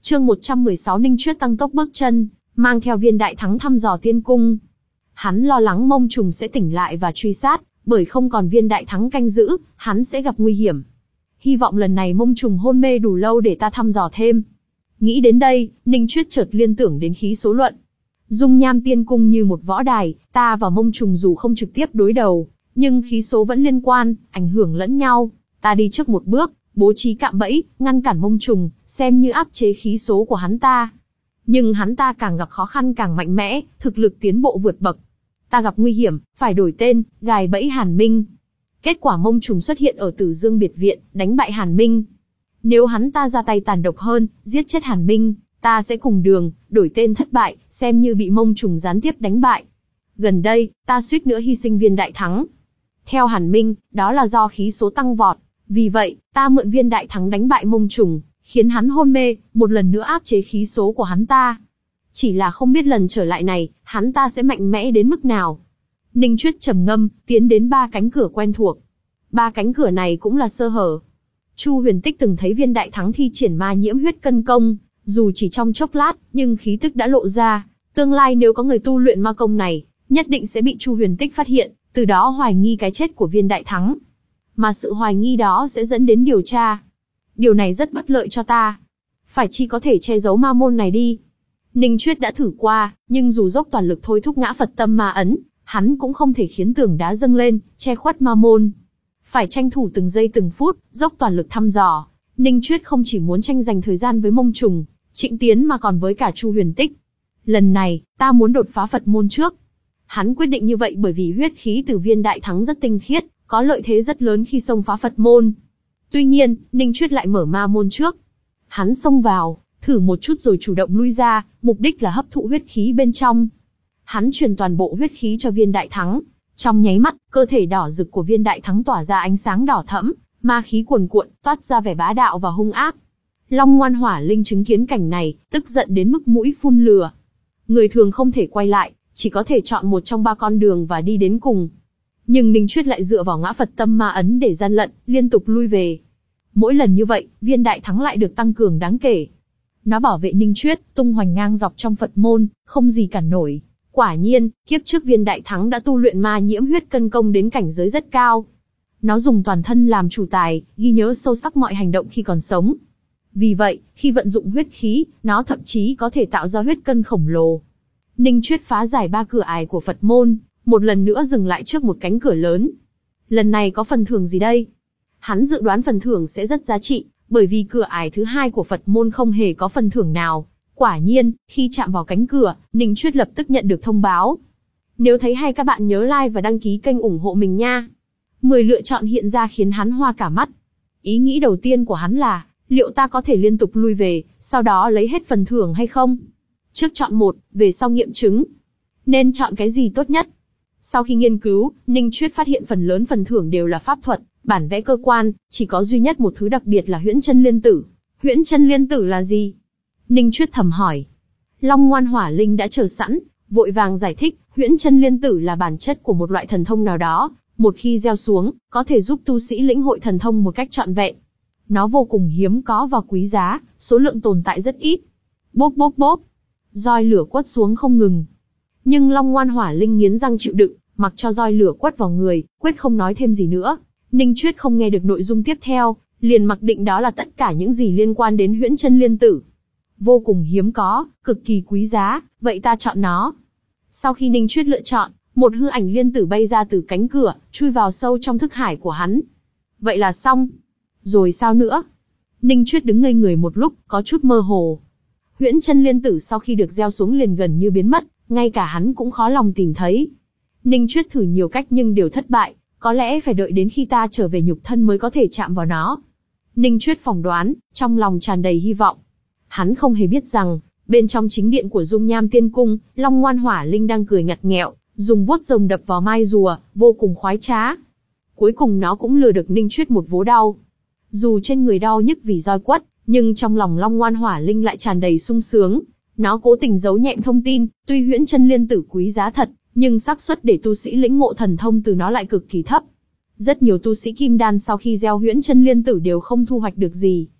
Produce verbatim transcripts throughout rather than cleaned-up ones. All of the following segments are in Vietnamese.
Chương một trăm mười sáu Ninh Chuyết tăng tốc bước chân, mang theo viên đại thắng thăm dò tiên cung. Hắn lo lắng mông trùng sẽ tỉnh lại và truy sát, bởi không còn viên đại thắng canh giữ, hắn sẽ gặp nguy hiểm. Hy vọng lần này mông trùng hôn mê đủ lâu để ta thăm dò thêm. Nghĩ đến đây, Ninh Chuyết chợt liên tưởng đến khí số luận. Dung nham tiên cung như một võ đài, ta và mông trùng dù không trực tiếp đối đầu, nhưng khí số vẫn liên quan, ảnh hưởng lẫn nhau. Ta đi trước một bước, bố trí cạm bẫy, ngăn cản mông trùng, xem như áp chế khí số của hắn ta. Nhưng hắn ta càng gặp khó khăn càng mạnh mẽ, thực lực tiến bộ vượt bậc. Ta gặp nguy hiểm, phải đổi tên, gài bẫy Hàn Minh. Kết quả mông trùng xuất hiện ở Tử Dương biệt viện, đánh bại Hàn Minh. Nếu hắn ta ra tay tàn độc hơn, giết chết Hàn Minh, ta sẽ cùng đường, đổi tên thất bại, xem như bị mông trùng gián tiếp đánh bại. Gần đây, ta suýt nữa hy sinh viên đại thắng. Theo Hàn Minh, đó là do khí số tăng vọt. Vì vậy, ta mượn viên đại thắng đánh bại mông trùng, khiến hắn hôn mê, một lần nữa áp chế khí số của hắn ta. Chỉ là không biết lần trở lại này, hắn ta sẽ mạnh mẽ đến mức nào. Ninh Chuyết trầm ngâm, tiến đến ba cánh cửa quen thuộc. Ba cánh cửa này cũng là sơ hở. Chu Huyền Tích từng thấy viên đại thắng thi triển ma nhiễm huyết cân công, dù chỉ trong chốc lát, nhưng khí tức đã lộ ra. Tương lai nếu có người tu luyện ma công này, nhất định sẽ bị Chu Huyền Tích phát hiện, từ đó hoài nghi cái chết của viên đại thắng. Mà sự hoài nghi đó sẽ dẫn đến điều tra. Điều này rất bất lợi cho ta. Phải chi có thể che giấu ma môn này đi. Ninh Chuyết đã thử qua, nhưng dù dốc toàn lực thôi thúc ngã Phật tâm ma ấn, hắn cũng không thể khiến tường đá dâng lên, che khuất ma môn. Phải tranh thủ từng giây từng phút, dốc toàn lực thăm dò. Ninh Chuyết không chỉ muốn tranh giành thời gian với mông trùng, Trịnh Tiến mà còn với cả Chu Huyền Tích. Lần này, ta muốn đột phá Phật môn trước. Hắn quyết định như vậy bởi vì huyết khí từ viên đại thắng rất tinh khiết, có lợi thế rất lớn khi xông phá Phật môn. Tuy nhiên, Ninh Chuyết lại mở ma môn trước. Hắn xông vào, thử một chút rồi chủ động lui ra, mục đích là hấp thụ huyết khí bên trong. Hắn truyền toàn bộ huyết khí cho viên đại thắng. Trong nháy mắt, cơ thể đỏ rực của viên đại thắng tỏa ra ánh sáng đỏ thẫm, ma khí cuồn cuộn, toát ra vẻ bá đạo và hung ác. Long Ngoan Hỏa Linh chứng kiến cảnh này, tức giận đến mức mũi phun lửa. Người thường không thể quay lại, chỉ có thể chọn một trong ba con đường và đi đến cùng. Nhưng Ninh Chuyết lại dựa vào ngã Phật tâm ma ấn để gian lận, liên tục lui về. Mỗi lần như vậy, viên đại thắng lại được tăng cường đáng kể. Nó bảo vệ Ninh Chuyết, tung hoành ngang dọc trong Phật môn, không gì cản nổi. Quả nhiên, kiếp trước viên đại thắng đã tu luyện ma nhiễm huyết cân công đến cảnh giới rất cao. Nó dùng toàn thân làm chủ tài, ghi nhớ sâu sắc mọi hành động khi còn sống. Vì vậy, khi vận dụng huyết khí, nó thậm chí có thể tạo ra huyết cân khổng lồ. Ninh Chuyết phá giải ba cửa ải của Phật môn, một lần nữa dừng lại trước một cánh cửa lớn. Lần này có phần thưởng gì đây? Hắn dự đoán phần thưởng sẽ rất giá trị, bởi vì cửa ải thứ hai của Phật môn không hề có phần thưởng nào. Quả nhiên, khi chạm vào cánh cửa, Ninh Chuyết lập tức nhận được thông báo. Nếu thấy hay các bạn nhớ like và đăng ký kênh ủng hộ mình nha. mười lựa chọn hiện ra khiến hắn hoa cả mắt. Ý nghĩ đầu tiên của hắn là, liệu ta có thể liên tục lui về, sau đó lấy hết phần thưởng hay không? Trước chọn một, về sau nghiệm chứng. Nên chọn cái gì tốt nhất? Sau khi nghiên cứu, Ninh Chuyết phát hiện phần lớn phần thưởng đều là pháp thuật, bản vẽ cơ quan, chỉ có duy nhất một thứ đặc biệt là huyễn chân liên tử. Huyễn chân liên tử là gì? Ninh Chuyết thầm hỏi. Long Ngoan Hỏa Linh đã chờ sẵn, vội vàng giải thích, huyễn chân liên tử là bản chất của một loại thần thông nào đó, một khi gieo xuống, có thể giúp tu sĩ lĩnh hội thần thông một cách trọn vẹn. Nó vô cùng hiếm có và quý giá, số lượng tồn tại rất ít. Bốp bốp bốp, roi lửa quất xuống không ngừng. Nhưng Long Ngoan Hỏa Linh nghiến răng chịu đựng, mặc cho roi lửa quất vào người, quyết không nói thêm gì nữa. Ninh Chuyết không nghe được nội dung tiếp theo, liền mặc định đó là tất cả những gì liên quan đến huyễn chân liên tử. Vô cùng hiếm có, cực kỳ quý giá, vậy ta chọn nó. Sau khi Ninh Chuyết lựa chọn, một hư ảnh liên tử bay ra từ cánh cửa, chui vào sâu trong thức hải của hắn. Vậy là xong. Rồi sao nữa? Ninh Chuyết đứng ngây người một lúc, có chút mơ hồ. Huyễn chân liên tử sau khi được gieo xuống liền gần như biến mất, ngay cả hắn cũng khó lòng tìm thấy. Ninh Chuyết thử nhiều cách nhưng đều thất bại, có lẽ phải đợi đến khi ta trở về nhục thân mới có thể chạm vào nó. Ninh Chuyết phỏng đoán, trong lòng tràn đầy hy vọng. Hắn không hề biết rằng, bên trong chính điện của Dung Nham Tiên Cung, Long Ngoan Hỏa Linh đang cười ngặt nghẹo, dùng vuốt rồng đập vào mai rùa, vô cùng khoái trá. Cuối cùng nó cũng lừa được Ninh Chuyết một vố đau. Dù trên người đau nhức vì roi quất, nhưng trong lòng Long Ngoan Hỏa Linh lại tràn đầy sung sướng. Nó cố tình giấu nhẹm thông tin, tuy huyễn chân liên tử quý giá thật, nhưng xác suất để tu sĩ lĩnh ngộ thần thông từ nó lại cực kỳ thấp. Rất nhiều tu sĩ kim đan sau khi gieo huyễn chân liên tử đều không thu hoạch được gì.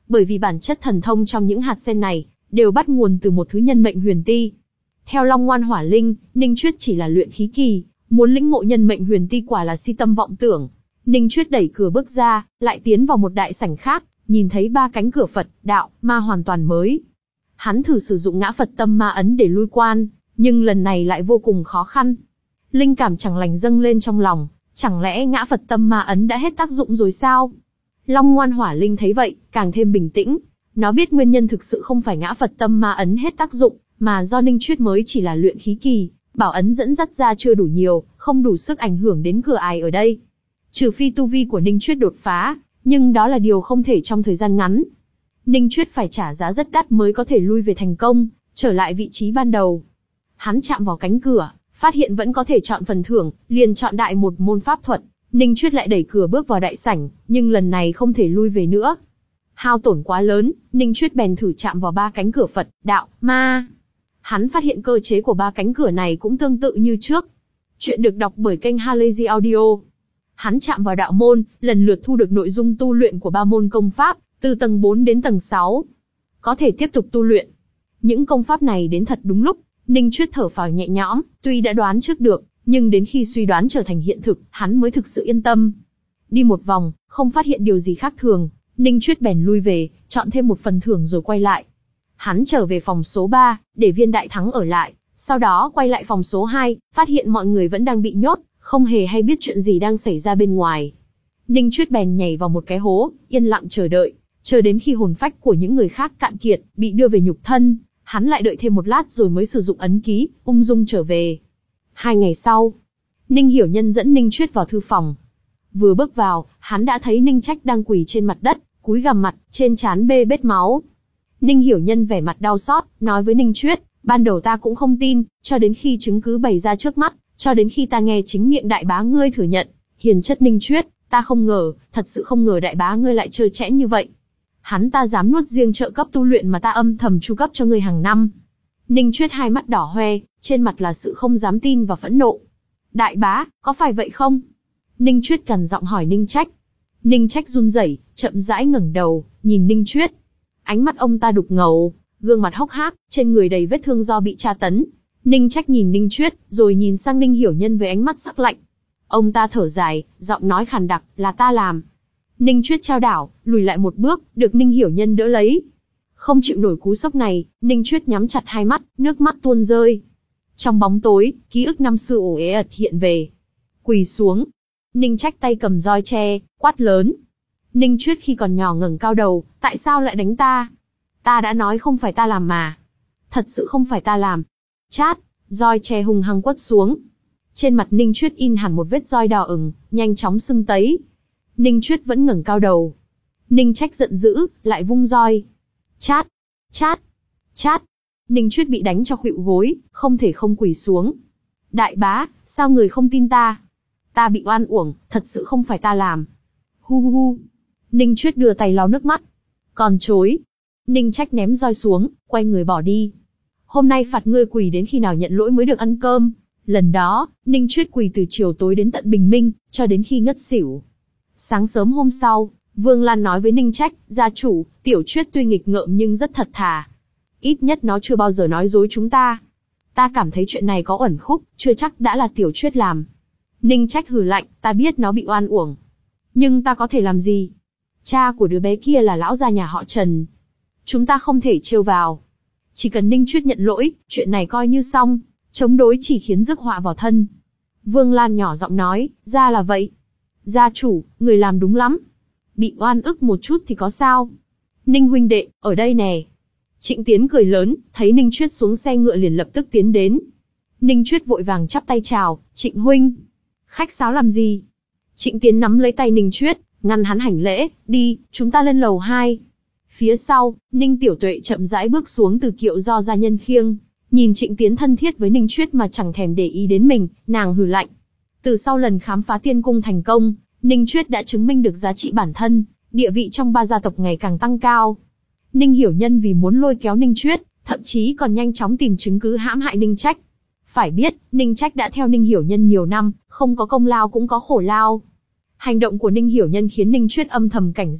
bởi vì bản chất thần thông trong những hạt sen này đều bắt nguồn từ một thứ nhân mệnh huyền ti. Theo Long Ngoan Hỏa Linh, Ninh Chuyết chỉ là luyện khí kỳ, muốn lĩnh ngộ nhân mệnh huyền ti quả là si tâm vọng tưởng. Ninh Chuyết đẩy cửa bước ra, lại tiến vào một đại sảnh khác, nhìn thấy ba cánh cửa Phật, đạo, ma hoàn toàn mới. Hắn thử sử dụng ngã Phật tâm ma ấn để lui quan, nhưng lần này lại vô cùng khó khăn. Linh cảm chẳng lành dâng lên trong lòng, chẳng lẽ ngã Phật tâm ma ấn đã hết tác dụng rồi sao? Long Ngoan Hỏa Linh thấy vậy, càng thêm bình tĩnh. Nó biết nguyên nhân thực sự không phải ngã Phật tâm ma ấn hết tác dụng, mà do Ninh Chuyết mới chỉ là luyện khí kỳ, bảo ấn dẫn dắt ra chưa đủ nhiều, không đủ sức ảnh hưởng đến cửa ải ở đây. Trừ phi tu vi của Ninh Chuyết đột phá, nhưng đó là điều không thể trong thời gian ngắn. Ninh Chuyết phải trả giá rất đắt mới có thể lui về thành công, trở lại vị trí ban đầu. Hắn chạm vào cánh cửa, phát hiện vẫn có thể chọn phần thưởng, liền chọn đại một môn pháp thuật. Ninh Chuyết lại đẩy cửa bước vào đại sảnh, nhưng lần này không thể lui về nữa. Hao tổn quá lớn, Ninh Chuyết bèn thử chạm vào ba cánh cửa Phật, đạo, ma. Hắn phát hiện cơ chế của ba cánh cửa này cũng tương tự như trước. Chuyện được đọc bởi kênh Halazy Audio. Hắn chạm vào đạo môn, lần lượt thu được nội dung tu luyện của ba môn công pháp, từ tầng bốn đến tầng sáu. Có thể tiếp tục tu luyện. Những công pháp này đến thật đúng lúc, Ninh Chuyết thở phào nhẹ nhõm, tuy đã đoán trước được, nhưng đến khi suy đoán trở thành hiện thực, hắn mới thực sự yên tâm. Đi một vòng, không phát hiện điều gì khác thường, Ninh Chuyết bèn lui về, chọn thêm một phần thưởng rồi quay lại. Hắn trở về phòng số ba, để Viên Đại Thắng ở lại, sau đó quay lại phòng số hai, phát hiện mọi người vẫn đang bị nhốt, không hề hay biết chuyện gì đang xảy ra bên ngoài. Ninh Chuyết bèn nhảy vào một cái hố, yên lặng chờ đợi, chờ đến khi hồn phách của những người khác cạn kiệt, bị đưa về nhục thân, hắn lại đợi thêm một lát rồi mới sử dụng ấn ký, ung dung trở về. Hai ngày sau, Ninh Hiểu Nhân dẫn Ninh Chuyết vào thư phòng. Vừa bước vào, hắn đã thấy Ninh Trách đang quỳ trên mặt đất, cúi gằm mặt, trên trán bê bết máu. Ninh Hiểu Nhân vẻ mặt đau xót, nói với Ninh Chuyết, ban đầu ta cũng không tin, cho đến khi chứng cứ bày ra trước mắt, cho đến khi ta nghe chính miệng đại bá ngươi thừa nhận, hiền chất Ninh Chuyết, ta không ngờ, thật sự không ngờ đại bá ngươi lại trơ trẽn như vậy. Hắn ta dám nuốt riêng trợ cấp tu luyện mà ta âm thầm chu cấp cho ngươi hàng năm. Ninh Chuyết hai mắt đỏ hoe, trên mặt là sự không dám tin và phẫn nộ. Đại bá, có phải vậy không? Ninh Chuyết gằn giọng hỏi Ninh Trách. Ninh Trách run rẩy, chậm rãi ngẩng đầu, nhìn Ninh Chuyết. Ánh mắt ông ta đục ngầu, gương mặt hốc hác, trên người đầy vết thương do bị tra tấn. Ninh Trách nhìn Ninh Chuyết, rồi nhìn sang Ninh Hiểu Nhân với ánh mắt sắc lạnh. Ông ta thở dài, giọng nói khàn đặc, là ta làm. Ninh Chuyết trao đảo, lùi lại một bước, được Ninh Hiểu Nhân đỡ lấy. Không chịu nổi cú sốc này, Ninh Chuyết nhắm chặt hai mắt, nước mắt tuôn rơi. Trong bóng tối, ký ức năm xưa ổ ế ật hiện về. Quỳ xuống. Ninh Trách tay cầm roi tre, quát lớn. Ninh Chuyết khi còn nhỏ ngẩng cao đầu, tại sao lại đánh ta? Ta đã nói không phải ta làm mà. Thật sự không phải ta làm. Chát, roi tre hung hăng quất xuống. Trên mặt Ninh Chuyết in hẳn một vết roi đỏ ửng, nhanh chóng sưng tấy. Ninh Chuyết vẫn ngẩng cao đầu. Ninh Trách giận dữ, lại vung roi. Chát, chát, chát. Ninh Chuyết bị đánh cho khuỵu gối, không thể không quỳ xuống. Đại bá, sao người không tin ta? Ta bị oan uổng, thật sự không phải ta làm. Hu hu hu. Ninh Chuyết đưa tay lau nước mắt. Còn chối. Ninh Trách ném roi xuống, quay người bỏ đi. Hôm nay phạt ngươi quỳ đến khi nào nhận lỗi mới được ăn cơm. Lần đó, Ninh Chuyết quỳ từ chiều tối đến tận bình minh, cho đến khi ngất xỉu. Sáng sớm hôm sau, Vương Lan nói với Ninh Trách, gia chủ, Tiểu Chuyết tuy nghịch ngợm nhưng rất thật thà. Ít nhất nó chưa bao giờ nói dối chúng ta. Ta cảm thấy chuyện này có uẩn khúc, chưa chắc đã là Tiểu Chuyết làm. Ninh Trách hừ lạnh, ta biết nó bị oan uổng. Nhưng ta có thể làm gì? Cha của đứa bé kia là lão gia nhà họ Trần. Chúng ta không thể trêu vào. Chỉ cần Ninh Chuyết nhận lỗi, chuyện này coi như xong. Chống đối chỉ khiến rước họa vào thân. Vương Lan nhỏ giọng nói, ra là vậy. Gia chủ, người làm đúng lắm. Bị oan ức một chút thì có sao? Ninh huynh đệ, ở đây nè. Trịnh Tiến cười lớn, thấy Ninh Chuyết xuống xe ngựa liền lập tức tiến đến. Ninh Chuyết vội vàng chắp tay chào, Trịnh huynh. Khách sáo làm gì? Trịnh Tiến nắm lấy tay Ninh Chuyết, ngăn hắn hành lễ, đi, chúng ta lên lầu hai. Phía sau, Ninh Tiểu Tuệ chậm rãi bước xuống từ kiệu do gia nhân khiêng. Nhìn Trịnh Tiến thân thiết với Ninh Chuyết mà chẳng thèm để ý đến mình, nàng hừ lạnh. Từ sau lần khám phá tiên cung thành công, Ninh Chuyết đã chứng minh được giá trị bản thân, địa vị trong ba gia tộc ngày càng tăng cao. Ninh Hiểu Nhân vì muốn lôi kéo Ninh Chuyết, thậm chí còn nhanh chóng tìm chứng cứ hãm hại Ninh Trách. Phải biết, Ninh Trách đã theo Ninh Hiểu Nhân nhiều năm, không có công lao cũng có khổ lao. Hành động của Ninh Hiểu Nhân khiến Ninh Chuyết âm thầm cảnh giác,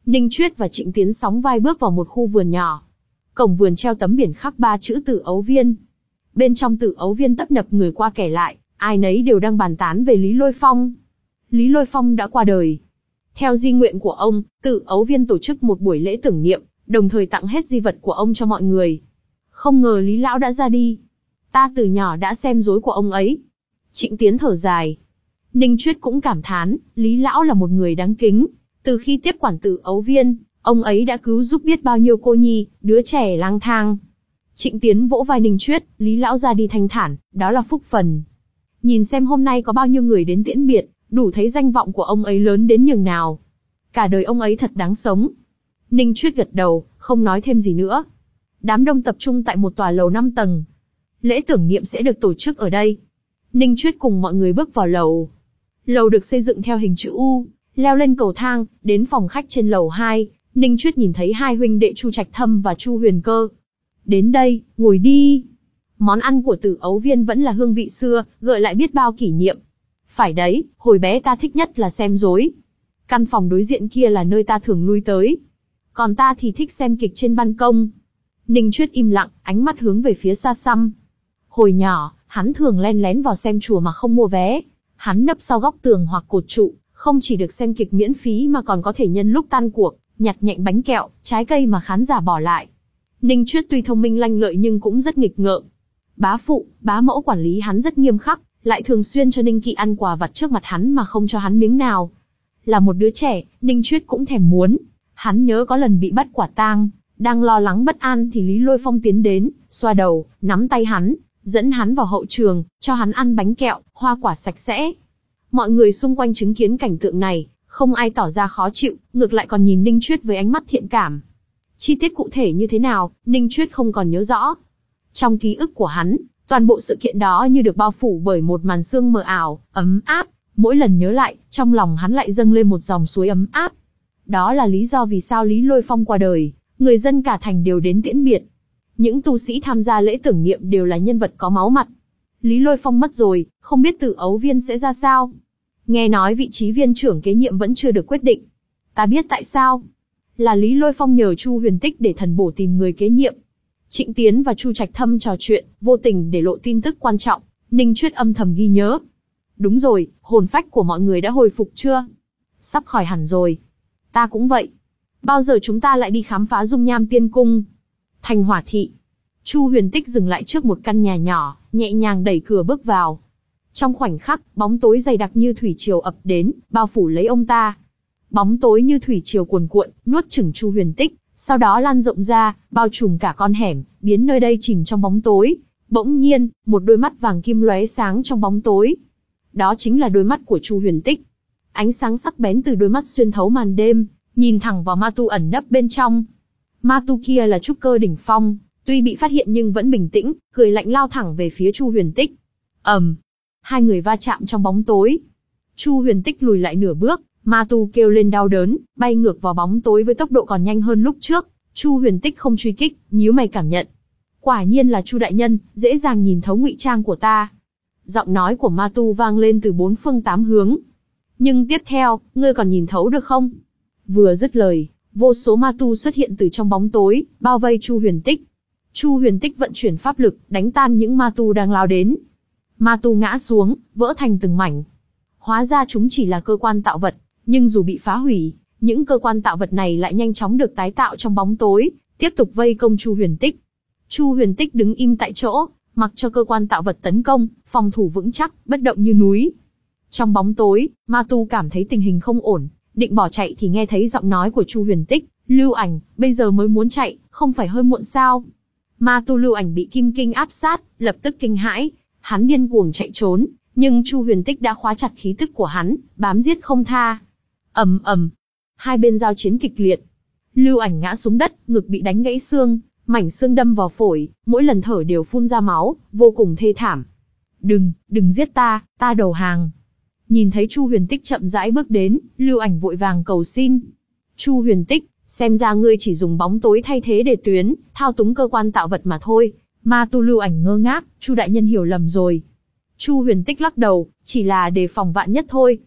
Ninh Chuyết và Trịnh Tiến sóng vai bước vào một khu vườn nhỏ. Cổng vườn treo tấm biển khắc ba chữ Tử Ấu Viên. Bên trong Tử Ấu Viên tấp nập người qua kẻ lại, ai nấy đều đang bàn tán về Lý Lôi Phong. Lý Lôi Phong đã qua đời. Theo di nguyện của ông, Tử Ấu Viên tổ chức một buổi lễ tưởng niệm, đồng thời tặng hết di vật của ông cho mọi người. Không ngờ Lý Lão đã ra đi. Ta từ nhỏ đã xem rối của ông ấy. Trịnh Tiến thở dài. Ninh Chuyết cũng cảm thán, Lý Lão là một người đáng kính. Từ khi tiếp quản Tử Ấu Viên, ông ấy đã cứu giúp biết bao nhiêu cô nhi, đứa trẻ lang thang. Trịnh Tiến vỗ vai Ninh Chuyết, Lý Lão ra đi thanh thản, đó là phúc phần. Nhìn xem hôm nay có bao nhiêu người đến tiễn biệt, đủ thấy danh vọng của ông ấy lớn đến nhường nào. Cả đời ông ấy thật đáng sống. Ninh Chuyết gật đầu, không nói thêm gì nữa. Đám đông tập trung tại một tòa lầu năm tầng. Lễ tưởng niệm sẽ được tổ chức ở đây. Ninh Chuyết cùng mọi người bước vào lầu. Lầu được xây dựng theo hình chữ U, leo lên cầu thang, đến phòng khách trên lầu hai, Ninh Chuyết nhìn thấy hai huynh đệ Chu Trạch Thâm và Chu Huyền Cơ. Đến đây, ngồi đi. Món ăn của Tử Ấu Viên vẫn là hương vị xưa, gợi lại biết bao kỷ niệm. Phải đấy, hồi bé ta thích nhất là xem rối. Căn phòng đối diện kia là nơi ta thường lui tới. Còn ta thì thích xem kịch trên ban công. Ninh Chuyết im lặng, ánh mắt hướng về phía xa xăm. Hồi nhỏ, hắn thường len lén vào xem chùa mà không mua vé. Hắn nấp sau góc tường hoặc cột trụ, không chỉ được xem kịch miễn phí mà còn có thể nhân lúc tan cuộc, nhặt nhạnh bánh kẹo, trái cây mà khán giả bỏ lại. Ninh Chuyết tuy thông minh lanh lợi nhưng cũng rất nghịch ngợm. Bá phụ, bá mẫu quản lý hắn rất nghiêm khắc, lại thường xuyên cho Ninh Kỵ ăn quà vặt trước mặt hắn mà không cho hắn miếng nào. Là một đứa trẻ, Ninh Chuyết cũng thèm muốn. Hắn nhớ có lần bị bắt quả tang, đang lo lắng bất an thì Lý Lôi Phong tiến đến, xoa đầu, nắm tay hắn, dẫn hắn vào hậu trường, cho hắn ăn bánh kẹo, hoa quả sạch sẽ. Mọi người xung quanh chứng kiến cảnh tượng này, không ai tỏ ra khó chịu, ngược lại còn nhìn Ninh Chuyết với ánh mắt thiện cảm. Chi tiết cụ thể như thế nào, Ninh Chuyết không còn nhớ rõ. Trong ký ức của hắn, toàn bộ sự kiện đó như được bao phủ bởi một màn sương mờ ảo, ấm áp. Mỗi lần nhớ lại, trong lòng hắn lại dâng lên một dòng suối ấm áp. Đó là lý do vì sao Lý Lôi Phong qua đời, người dân cả thành đều đến tiễn biệt. Những tu sĩ tham gia lễ tưởng niệm đều là nhân vật có máu mặt. Lý Lôi Phong mất rồi, không biết Tử Ấu Viên sẽ ra sao. Nghe nói vị trí viên trưởng kế nhiệm vẫn chưa được quyết định. Ta biết tại sao. Là Lý Lôi Phong nhờ Chu Huyền Tích để thần bổ tìm người kế nhiệm. Trịnh Tiến và Chu Trạch Thâm trò chuyện, vô tình để lộ tin tức quan trọng. Ninh Chuyết âm thầm ghi nhớ. Đúng rồi, hồn phách của mọi người đã hồi phục chưa? Sắp khỏi hẳn rồi. Ta cũng vậy. Bao giờ chúng ta lại đi khám phá dung nham tiên cung? Thành Hỏa thị. Chu Huyền Tích dừng lại trước một căn nhà nhỏ, nhẹ nhàng đẩy cửa bước vào. Trong khoảnh khắc, bóng tối dày đặc như thủy triều ập đến, bao phủ lấy ông ta. Bóng tối như thủy triều cuồn cuộn, nuốt chửng Chu Huyền Tích, sau đó lan rộng ra, bao trùm cả con hẻm, biến nơi đây chìm trong bóng tối. Bỗng nhiên, một đôi mắt vàng kim lóe sáng trong bóng tối. Đó chính là đôi mắt của Chu Huyền Tích. Ánh sáng sắc bén từ đôi mắt xuyên thấu màn đêm, nhìn thẳng vào ma tu ẩn nấp bên trong. Ma tu kia là trúc cơ đỉnh phong, tuy bị phát hiện nhưng vẫn bình tĩnh, cười lạnh lao thẳng về phía Chu Huyền Tích. ầm, um, hai người va chạm trong bóng tối. Chu Huyền Tích lùi lại nửa bước, ma tu kêu lên đau đớn, bay ngược vào bóng tối với tốc độ còn nhanh hơn lúc trước. Chu Huyền Tích không truy kích, nhíu mày cảm nhận. Quả nhiên là Chu đại nhân, dễ dàng nhìn thấu ngụy trang của ta. Giọng nói của ma tu vang lên từ bốn phương tám hướng. Nhưng tiếp theo, ngươi còn nhìn thấu được không? Vừa dứt lời, vô số ma tu xuất hiện từ trong bóng tối, bao vây Chu Huyền Tích. Chu Huyền Tích vận chuyển pháp lực, đánh tan những ma tu đang lao đến. Ma tu ngã xuống, vỡ thành từng mảnh. Hóa ra chúng chỉ là cơ quan tạo vật, nhưng dù bị phá hủy, những cơ quan tạo vật này lại nhanh chóng được tái tạo trong bóng tối, tiếp tục vây công Chu Huyền Tích. Chu Huyền Tích đứng im tại chỗ, mặc cho cơ quan tạo vật tấn công, phòng thủ vững chắc, bất động như núi. Trong bóng tối, ma tu cảm thấy tình hình không ổn, định bỏ chạy thì nghe thấy giọng nói của Chu Huyền Tích, Lưu Ảnh, bây giờ mới muốn chạy, không phải hơi muộn sao? Ma tu Lưu Ảnh bị kim kinh áp sát, lập tức kinh hãi, hắn điên cuồng chạy trốn, nhưng Chu Huyền Tích đã khóa chặt khí tức của hắn, bám giết không tha. ầm ầm, hai bên giao chiến kịch liệt. Lưu Ảnh ngã xuống đất, ngực bị đánh gãy xương, mảnh xương đâm vào phổi, mỗi lần thở đều phun ra máu, vô cùng thê thảm. Đừng, đừng giết ta, ta đầu hàng. Nhìn thấy Chu Huyền Tích chậm rãi bước đến, Lưu Ảnh vội vàng cầu xin. Chu Huyền Tích, xem ra ngươi chỉ dùng bóng tối thay thế để tuyến, thao túng cơ quan tạo vật mà thôi. Ma tu Lưu Ảnh ngơ ngác, Chu đại nhân hiểu lầm rồi. Chu Huyền Tích lắc đầu, chỉ là đề phòng vạn nhất thôi.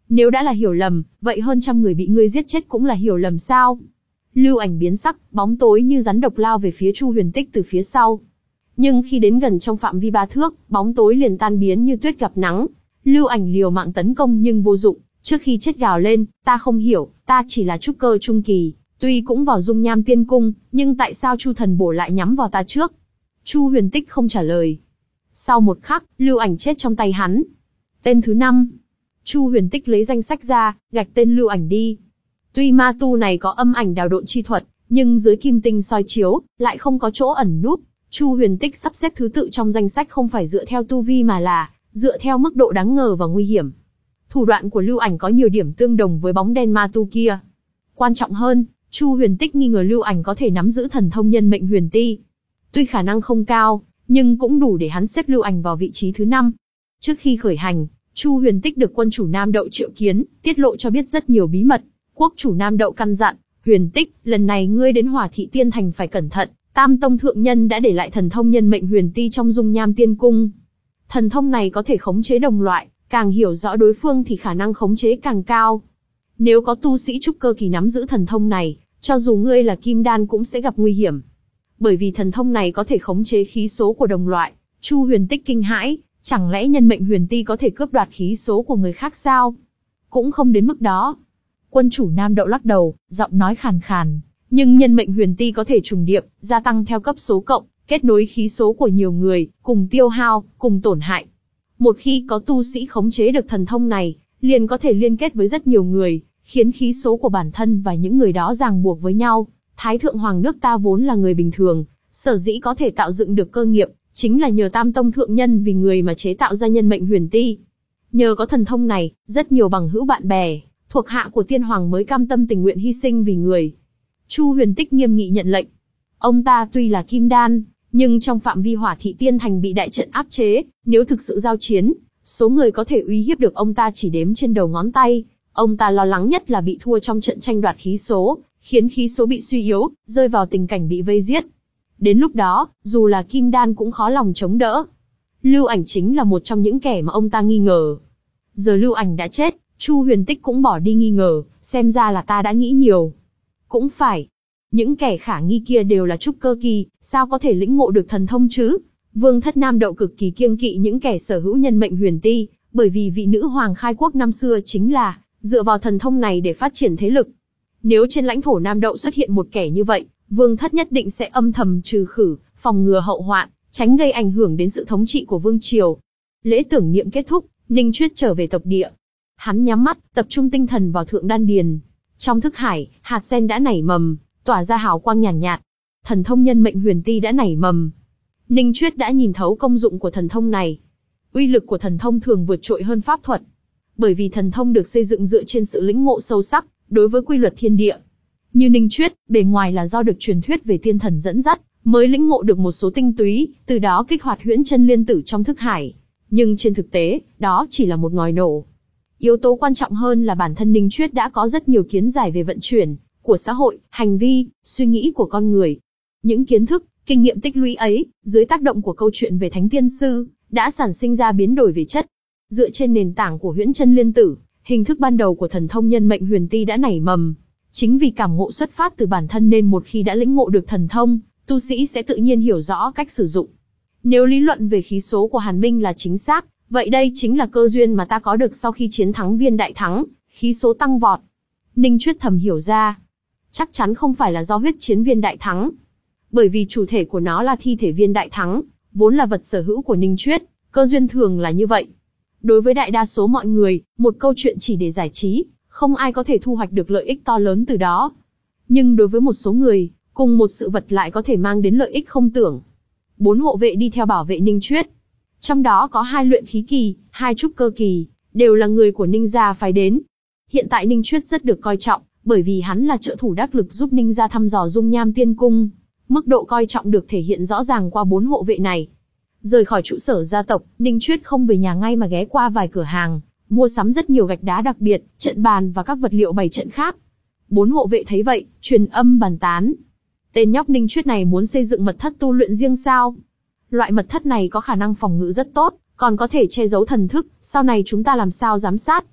Nếu đã là hiểu lầm, vậy hơn trăm người bị ngươi giết chết cũng là hiểu lầm sao? Lưu Ảnh biến sắc, bóng tối như rắn độc lao về phía Chu Huyền Tích từ phía sau. Nhưng khi đến gần trong phạm vi ba thước, bóng tối liền tan biến như tuyết gặp nắng. Lưu Ảnh liều mạng tấn công nhưng vô dụng, trước khi chết gào lên, ta không hiểu, ta chỉ là trúc cơ trung kỳ, tuy cũng vào dung nham tiên cung, nhưng tại sao Chu thần bổ lại nhắm vào ta trước? Chu Huyền Tích không trả lời. Sau một khắc, Lưu Ảnh chết trong tay hắn. Tên thứ năm. Chu Huyền Tích lấy danh sách ra, gạch tên Lưu Ảnh đi. Tuy ma tu này có âm ảnh đào độn chi thuật, nhưng dưới kim tinh soi chiếu, lại không có chỗ ẩn núp. Chu Huyền Tích sắp xếp thứ tự trong danh sách không phải dựa theo tu vi mà là dựa theo mức độ đáng ngờ và nguy hiểm. Thủ đoạn của Lưu Ảnh có nhiều điểm tương đồng với bóng đen ma tu kia. Quan trọng hơn, Chu Huyền Tích nghi ngờ Lưu Ảnh có thể nắm giữ thần thông nhân mệnh huyền ti. Tuy khả năng không cao, nhưng cũng đủ để hắn xếp Lưu Ảnh vào vị trí thứ năm. Trước khi khởi hành, Chu Huyền Tích được quân chủ Nam Đậu triệu kiến, tiết lộ cho biết rất nhiều bí mật. Quốc chủ Nam Đậu căn dặn, Huyền Tích, lần này ngươi đến Hỏa Thị Tiên Thành phải cẩn thận, Tam Tông Thượng Nhân đã để lại thần thông nhân mệnh huyền ti trong dung nham tiên cung. Thần thông này có thể khống chế đồng loại, càng hiểu rõ đối phương thì khả năng khống chế càng cao. Nếu có tu sĩ trúc cơ kỳ nắm giữ thần thông này, cho dù ngươi là kim đan cũng sẽ gặp nguy hiểm. Bởi vì thần thông này có thể khống chế khí số của đồng loại. Chu Huyền Tích kinh hãi, chẳng lẽ nhân mệnh huyền ti có thể cướp đoạt khí số của người khác sao? Cũng không đến mức đó. Quân chủ Nam Đậu lắc đầu, giọng nói khàn khàn. Nhưng nhân mệnh huyền ti có thể trùng điệp, gia tăng theo cấp số cộng, kết nối khí số của nhiều người, cùng tiêu hao, cùng tổn hại. Một khi có tu sĩ khống chế được thần thông này, liền có thể liên kết với rất nhiều người, khiến khí số của bản thân và những người đó ràng buộc với nhau. Thái thượng hoàng nước ta vốn là người bình thường, sở dĩ có thể tạo dựng được cơ nghiệp, chính là nhờ Tam Tông Thượng Nhân vì người mà chế tạo ra nhân mệnh huyền ti. Nhờ có thần thông này, rất nhiều bằng hữu bạn bè, thuộc hạ của tiên hoàng mới cam tâm tình nguyện hy sinh vì người. Chu Huyền Tích nghiêm nghị nhận lệnh. Ông ta tuy là kim đan, nhưng trong phạm vi Hỏa Thị Tiên Thành bị đại trận áp chế, nếu thực sự giao chiến, số người có thể uy hiếp được ông ta chỉ đếm trên đầu ngón tay. Ông ta lo lắng nhất là bị thua trong trận tranh đoạt khí số, khiến khí số bị suy yếu, rơi vào tình cảnh bị vây giết. Đến lúc đó, dù là kim đan cũng khó lòng chống đỡ. Lưu Ảnh chính là một trong những kẻ mà ông ta nghi ngờ. Giờ Lưu Ảnh đã chết, Chu Huyền Tích cũng bỏ đi nghi ngờ, xem ra là ta đã nghĩ nhiều. Cũng phải. Những kẻ khả nghi kia đều là trúc cơ kỳ, sao có thể lĩnh ngộ được thần thông chứ? Vương thất Nam Đậu cực kỳ kiêng kỵ những kẻ sở hữu nhân mệnh huyền ti, bởi vì vị nữ hoàng khai quốc năm xưa chính là dựa vào thần thông này để phát triển thế lực. Nếu trên lãnh thổ Nam Đậu xuất hiện một kẻ như vậy, Vương thất nhất định sẽ âm thầm trừ khử, phòng ngừa hậu hoạn, tránh gây ảnh hưởng đến sự thống trị của vương triều. Lễ tưởng niệm kết thúc, Ninh Chuyết trở về tộc địa. Hắn nhắm mắt, tập trung tinh thần vào thượng đan điền. Trong thức hải, hạt sen đã nảy mầm, tỏa ra hào quang nhàn nhạt, nhạt. Thần thông nhân mệnh huyền ti đã nảy mầm. Ninh Chuyết đã nhìn thấu công dụng của thần thông này. Uy lực của thần thông thường vượt trội hơn pháp thuật. Bởi vì thần thông được xây dựng dựa trên sự lĩnh ngộ sâu sắc, đối với quy luật thiên địa. Như Ninh Chuyết, bề ngoài là do được truyền thuyết về tiên thần dẫn dắt, mới lĩnh ngộ được một số tinh túy, từ đó kích hoạt huyễn chân liên tử trong thức hải. Nhưng trên thực tế, đó chỉ là một ngòi nổ. Yếu tố quan trọng hơn là bản thân Ninh Chuyết đã có rất nhiều kiến giải về vận chuyển của xã hội, hành vi, suy nghĩ của con người. Những kiến thức, kinh nghiệm tích lũy ấy, dưới tác động của câu chuyện về Thánh Tiên Sư, đã sản sinh ra biến đổi về chất. Dựa trên nền tảng của huyễn chân liên tử, hình thức ban đầu của thần thông nhân mệnh huyền ti đã nảy mầm. Chính vì cảm ngộ xuất phát từ bản thân nên một khi đã lĩnh ngộ được thần thông, tu sĩ sẽ tự nhiên hiểu rõ cách sử dụng. Nếu lý luận về khí số của Hàn Minh là chính xác, vậy đây chính là cơ duyên mà ta có được sau khi chiến thắng Viên Đại Thắng, khí số tăng vọt. Ninh Chuyết thầm hiểu ra, chắc chắn không phải là do huyết chiến Viên Đại Thắng. Bởi vì chủ thể của nó là thi thể Viên Đại Thắng, vốn là vật sở hữu của Ninh Chuyết, cơ duyên thường là như vậy. Đối với đại đa số mọi người, một câu chuyện chỉ để giải trí, không ai có thể thu hoạch được lợi ích to lớn từ đó. Nhưng đối với một số người, cùng một sự vật lại có thể mang đến lợi ích không tưởng. Bốn hộ vệ đi theo bảo vệ Ninh Chuyết. Trong đó có hai luyện khí kỳ, hai trúc cơ kỳ, đều là người của Ninh gia phái đến. Hiện tại Ninh Chuyết rất được coi trọng, bởi vì hắn là trợ thủ đắc lực giúp Ninh gia thăm dò dung nham tiên cung. Mức độ coi trọng được thể hiện rõ ràng qua bốn hộ vệ này. Rời khỏi trụ sở gia tộc, Ninh Chuyết không về nhà ngay mà ghé qua vài cửa hàng, mua sắm rất nhiều gạch đá đặc biệt, trận bàn và các vật liệu bày trận khác. Bốn hộ vệ thấy vậy, truyền âm bàn tán. Tên nhóc Ninh Chuyết này muốn xây dựng mật thất tu luyện riêng sao? Loại mật thất này có khả năng phòng ngự rất tốt, còn có thể che giấu thần thức, sau này chúng ta làm sao giám sát?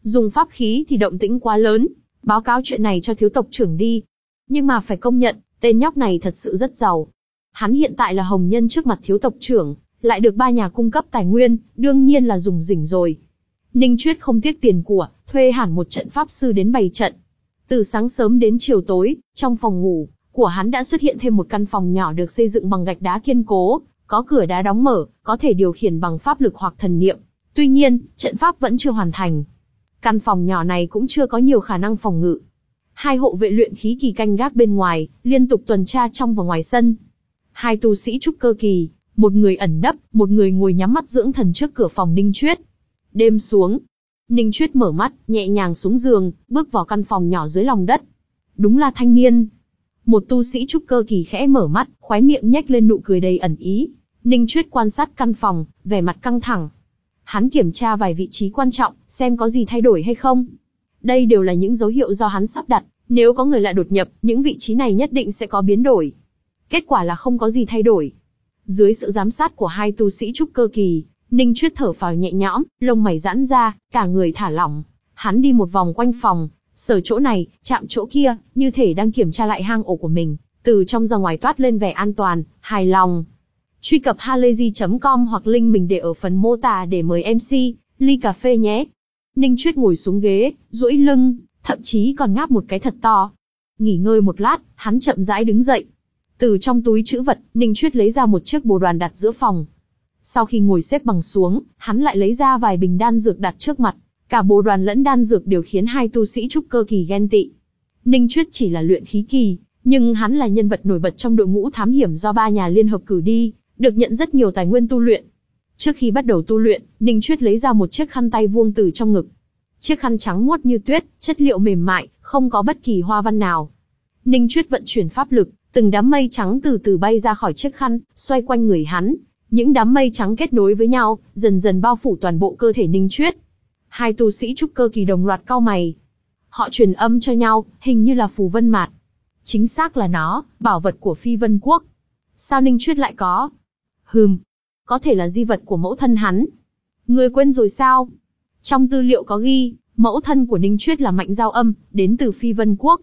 Dùng pháp khí thì động tĩnh quá lớn, báo cáo chuyện này cho thiếu tộc trưởng đi. Nhưng mà phải công nhận, tên nhóc này thật sự rất giàu. Hắn hiện tại là hồng nhân trước mặt thiếu tộc trưởng, lại được ba nhà cung cấp tài nguyên, đương nhiên là dùng rỉnh rồi. Ninh Chuyết không tiếc tiền của, thuê hẳn một trận pháp sư đến bày trận. Từ sáng sớm đến chiều tối, trong phòng ngủ của hắn đã xuất hiện thêm một căn phòng nhỏ được xây dựng bằng gạch đá kiên cố, có cửa đá đóng mở, có thể điều khiển bằng pháp lực hoặc thần niệm. Tuy nhiên, trận pháp vẫn chưa hoàn thành. Căn phòng nhỏ này cũng chưa có nhiều khả năng phòng ngự. Hai hộ vệ luyện khí kỳ canh gác bên ngoài, liên tục tuần tra trong và ngoài sân. Hai tu sĩ trúc cơ kỳ, một người ẩn nấp, một người ngồi nhắm mắt dưỡng thần trước cửa phòng Ninh Chuyết. Đêm xuống, Ninh Chuyết mở mắt, nhẹ nhàng xuống giường, bước vào căn phòng nhỏ dưới lòng đất. Đúng là thanh niên. Một tu sĩ trúc cơ kỳ khẽ mở mắt, khóe miệng nhếch lên nụ cười đầy ẩn ý. Ninh Chuyết quan sát căn phòng, vẻ mặt căng thẳng. Hắn kiểm tra vài vị trí quan trọng, xem có gì thay đổi hay không. Đây đều là những dấu hiệu do hắn sắp đặt, nếu có người lạ đột nhập, những vị trí này nhất định sẽ có biến đổi. Kết quả là không có gì thay đổi. Dưới sự giám sát của hai tu sĩ trúc cơ kỳ, Ninh Chuyết thở phào nhẹ nhõm, lông mày giãn ra, cả người thả lỏng. Hắn đi một vòng quanh phòng, sờ chỗ này, chạm chỗ kia, như thể đang kiểm tra lại hang ổ của mình. Từ trong ra ngoài toát lên vẻ an toàn, hài lòng. Truy cập halayzi chấm com hoặc link mình để ở phần mô tả để mời em xê, ly cà phê nhé. Ninh Chuyết ngồi xuống ghế, duỗi lưng, thậm chí còn ngáp một cái thật to. Nghỉ ngơi một lát, hắn chậm rãi đứng dậy. Từ trong túi trữ vật, Ninh Chuyết lấy ra một chiếc bồ đoàn đặt giữa phòng. Sau khi ngồi xếp bằng xuống, hắn lại lấy ra vài bình đan dược đặt trước mặt. Cả bồ đoàn lẫn đan dược đều khiến hai tu sĩ trúc cơ kỳ ghen tị. Ninh Chuyết chỉ là luyện khí kỳ, nhưng hắn là nhân vật nổi bật trong đội ngũ thám hiểm do ba nhà liên hợp cử đi, được nhận rất nhiều tài nguyên tu luyện. Trước khi bắt đầu tu luyện, Ninh Chuyết lấy ra một chiếc khăn tay vuông từ trong ngực. Chiếc khăn trắng muốt như tuyết, chất liệu mềm mại, không có bất kỳ hoa văn nào. Ninh Chuyết vận chuyển pháp lực, từng đám mây trắng từ từ bay ra khỏi chiếc khăn, xoay quanh người hắn. Những đám mây trắng kết nối với nhau, dần dần bao phủ toàn bộ cơ thể Ninh Chuyết. Hai tu sĩ trúc cơ kỳ đồng loạt cau mày. Họ truyền âm cho nhau, hình như là phù vân mạt. Chính xác là nó, bảo vật của Phi Vân Quốc. Sao Ninh Chuyết lại có? Hừm, có thể là di vật của mẫu thân hắn. Ngươi quên rồi sao? Trong tư liệu có ghi, mẫu thân của Ninh Chuyết là Mạnh Giao Âm, đến từ Phi Vân Quốc.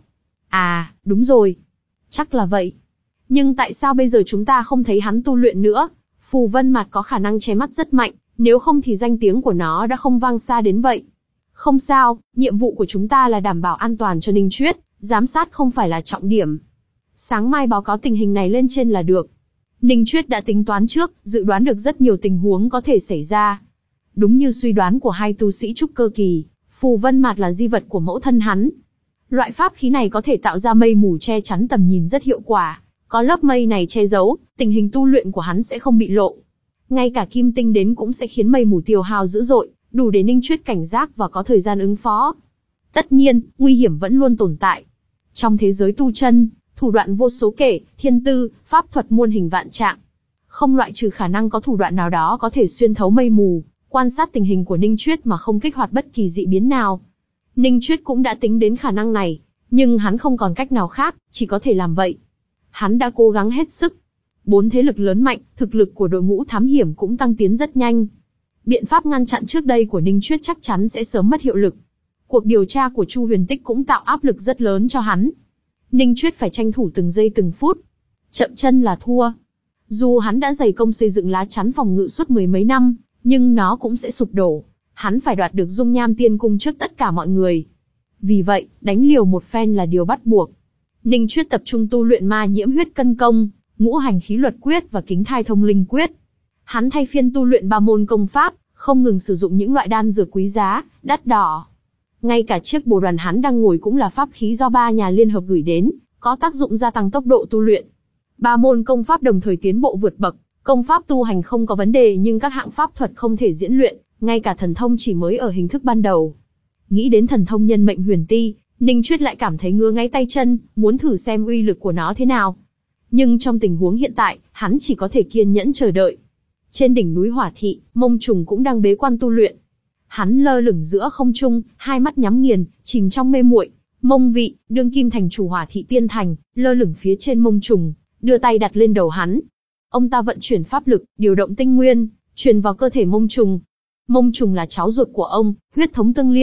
À, đúng rồi. Chắc là vậy. Nhưng tại sao bây giờ chúng ta không thấy hắn tu luyện nữa? Phù vân mạt có khả năng che mắt rất mạnh, nếu không thì danh tiếng của nó đã không vang xa đến vậy. Không sao, nhiệm vụ của chúng ta là đảm bảo an toàn cho Ninh Chuyết, giám sát không phải là trọng điểm. Sáng mai báo cáo tình hình này lên trên là được. Ninh Chuyết đã tính toán trước, dự đoán được rất nhiều tình huống có thể xảy ra. Đúng như suy đoán của hai tu sĩ trúc cơ kỳ, phù vân mạt là di vật của mẫu thân hắn. Loại pháp khí này có thể tạo ra mây mù che chắn tầm nhìn rất hiệu quả. Có lớp mây này che giấu, tình hình tu luyện của hắn sẽ không bị lộ. Ngay cả kim tinh đến cũng sẽ khiến mây mù tiêu hao dữ dội, đủ để Ninh Chuyết cảnh giác và có thời gian ứng phó. Tất nhiên, nguy hiểm vẫn luôn tồn tại. Trong thế giới tu chân, thủ đoạn vô số kể, thiên tư, pháp thuật muôn hình vạn trạng. Không loại trừ khả năng có thủ đoạn nào đó có thể xuyên thấu mây mù, quan sát tình hình của Ninh Chuyết mà không kích hoạt bất kỳ dị biến nào. Ninh Chuyết cũng đã tính đến khả năng này, nhưng hắn không còn cách nào khác, chỉ có thể làm vậy. Hắn đã cố gắng hết sức. Bốn thế lực lớn mạnh, thực lực của đội ngũ thám hiểm cũng tăng tiến rất nhanh. Biện pháp ngăn chặn trước đây của Ninh Chuyết chắc chắn sẽ sớm mất hiệu lực. Cuộc điều tra của Chu Huyền Tích cũng tạo áp lực rất lớn cho hắn. Ninh Chuyết phải tranh thủ từng giây từng phút. Chậm chân là thua. Dù hắn đã dày công xây dựng lá chắn phòng ngự suốt mười mấy năm, nhưng nó cũng sẽ sụp đổ. Hắn phải đoạt được dung nham tiên cung trước tất cả mọi người. Vì vậy, đánh liều một phen là điều bắt buộc. Ninh Chuyết tập trung tu luyện ma nhiễm huyết cân công, ngũ hành khí luật quyết và kính thai thông linh quyết. Hắn thay phiên tu luyện ba môn công pháp, không ngừng sử dụng những loại đan dược quý giá, đắt đỏ. Ngay cả chiếc bồ đoàn hắn đang ngồi cũng là pháp khí do ba nhà liên hợp gửi đến, có tác dụng gia tăng tốc độ tu luyện. Ba môn công pháp đồng thời tiến bộ vượt bậc, công pháp tu hành không có vấn đề nhưng các hạng pháp thuật không thể diễn luyện, ngay cả thần thông chỉ mới ở hình thức ban đầu. Nghĩ đến thần thông nhân mệnh huyền ti, Ninh Chuyết lại cảm thấy ngứa ngáy tay chân, muốn thử xem uy lực của nó thế nào. Nhưng trong tình huống hiện tại, hắn chỉ có thể kiên nhẫn chờ đợi. Trên đỉnh núi Hỏa Thị, Mông Trùng cũng đang bế quan tu luyện. Hắn lơ lửng giữa không trung, hai mắt nhắm nghiền, chìm trong mê muội. Mông Vị, đương kim thành chủ Hỏa Thị Tiên Thành, lơ lửng phía trên Mông Trùng, đưa tay đặt lên đầu hắn. Ông ta vận chuyển pháp lực, điều động tinh nguyên, truyền vào cơ thể Mông Trùng. Mông Trùng là cháu ruột của ông, huyết thống tương liên,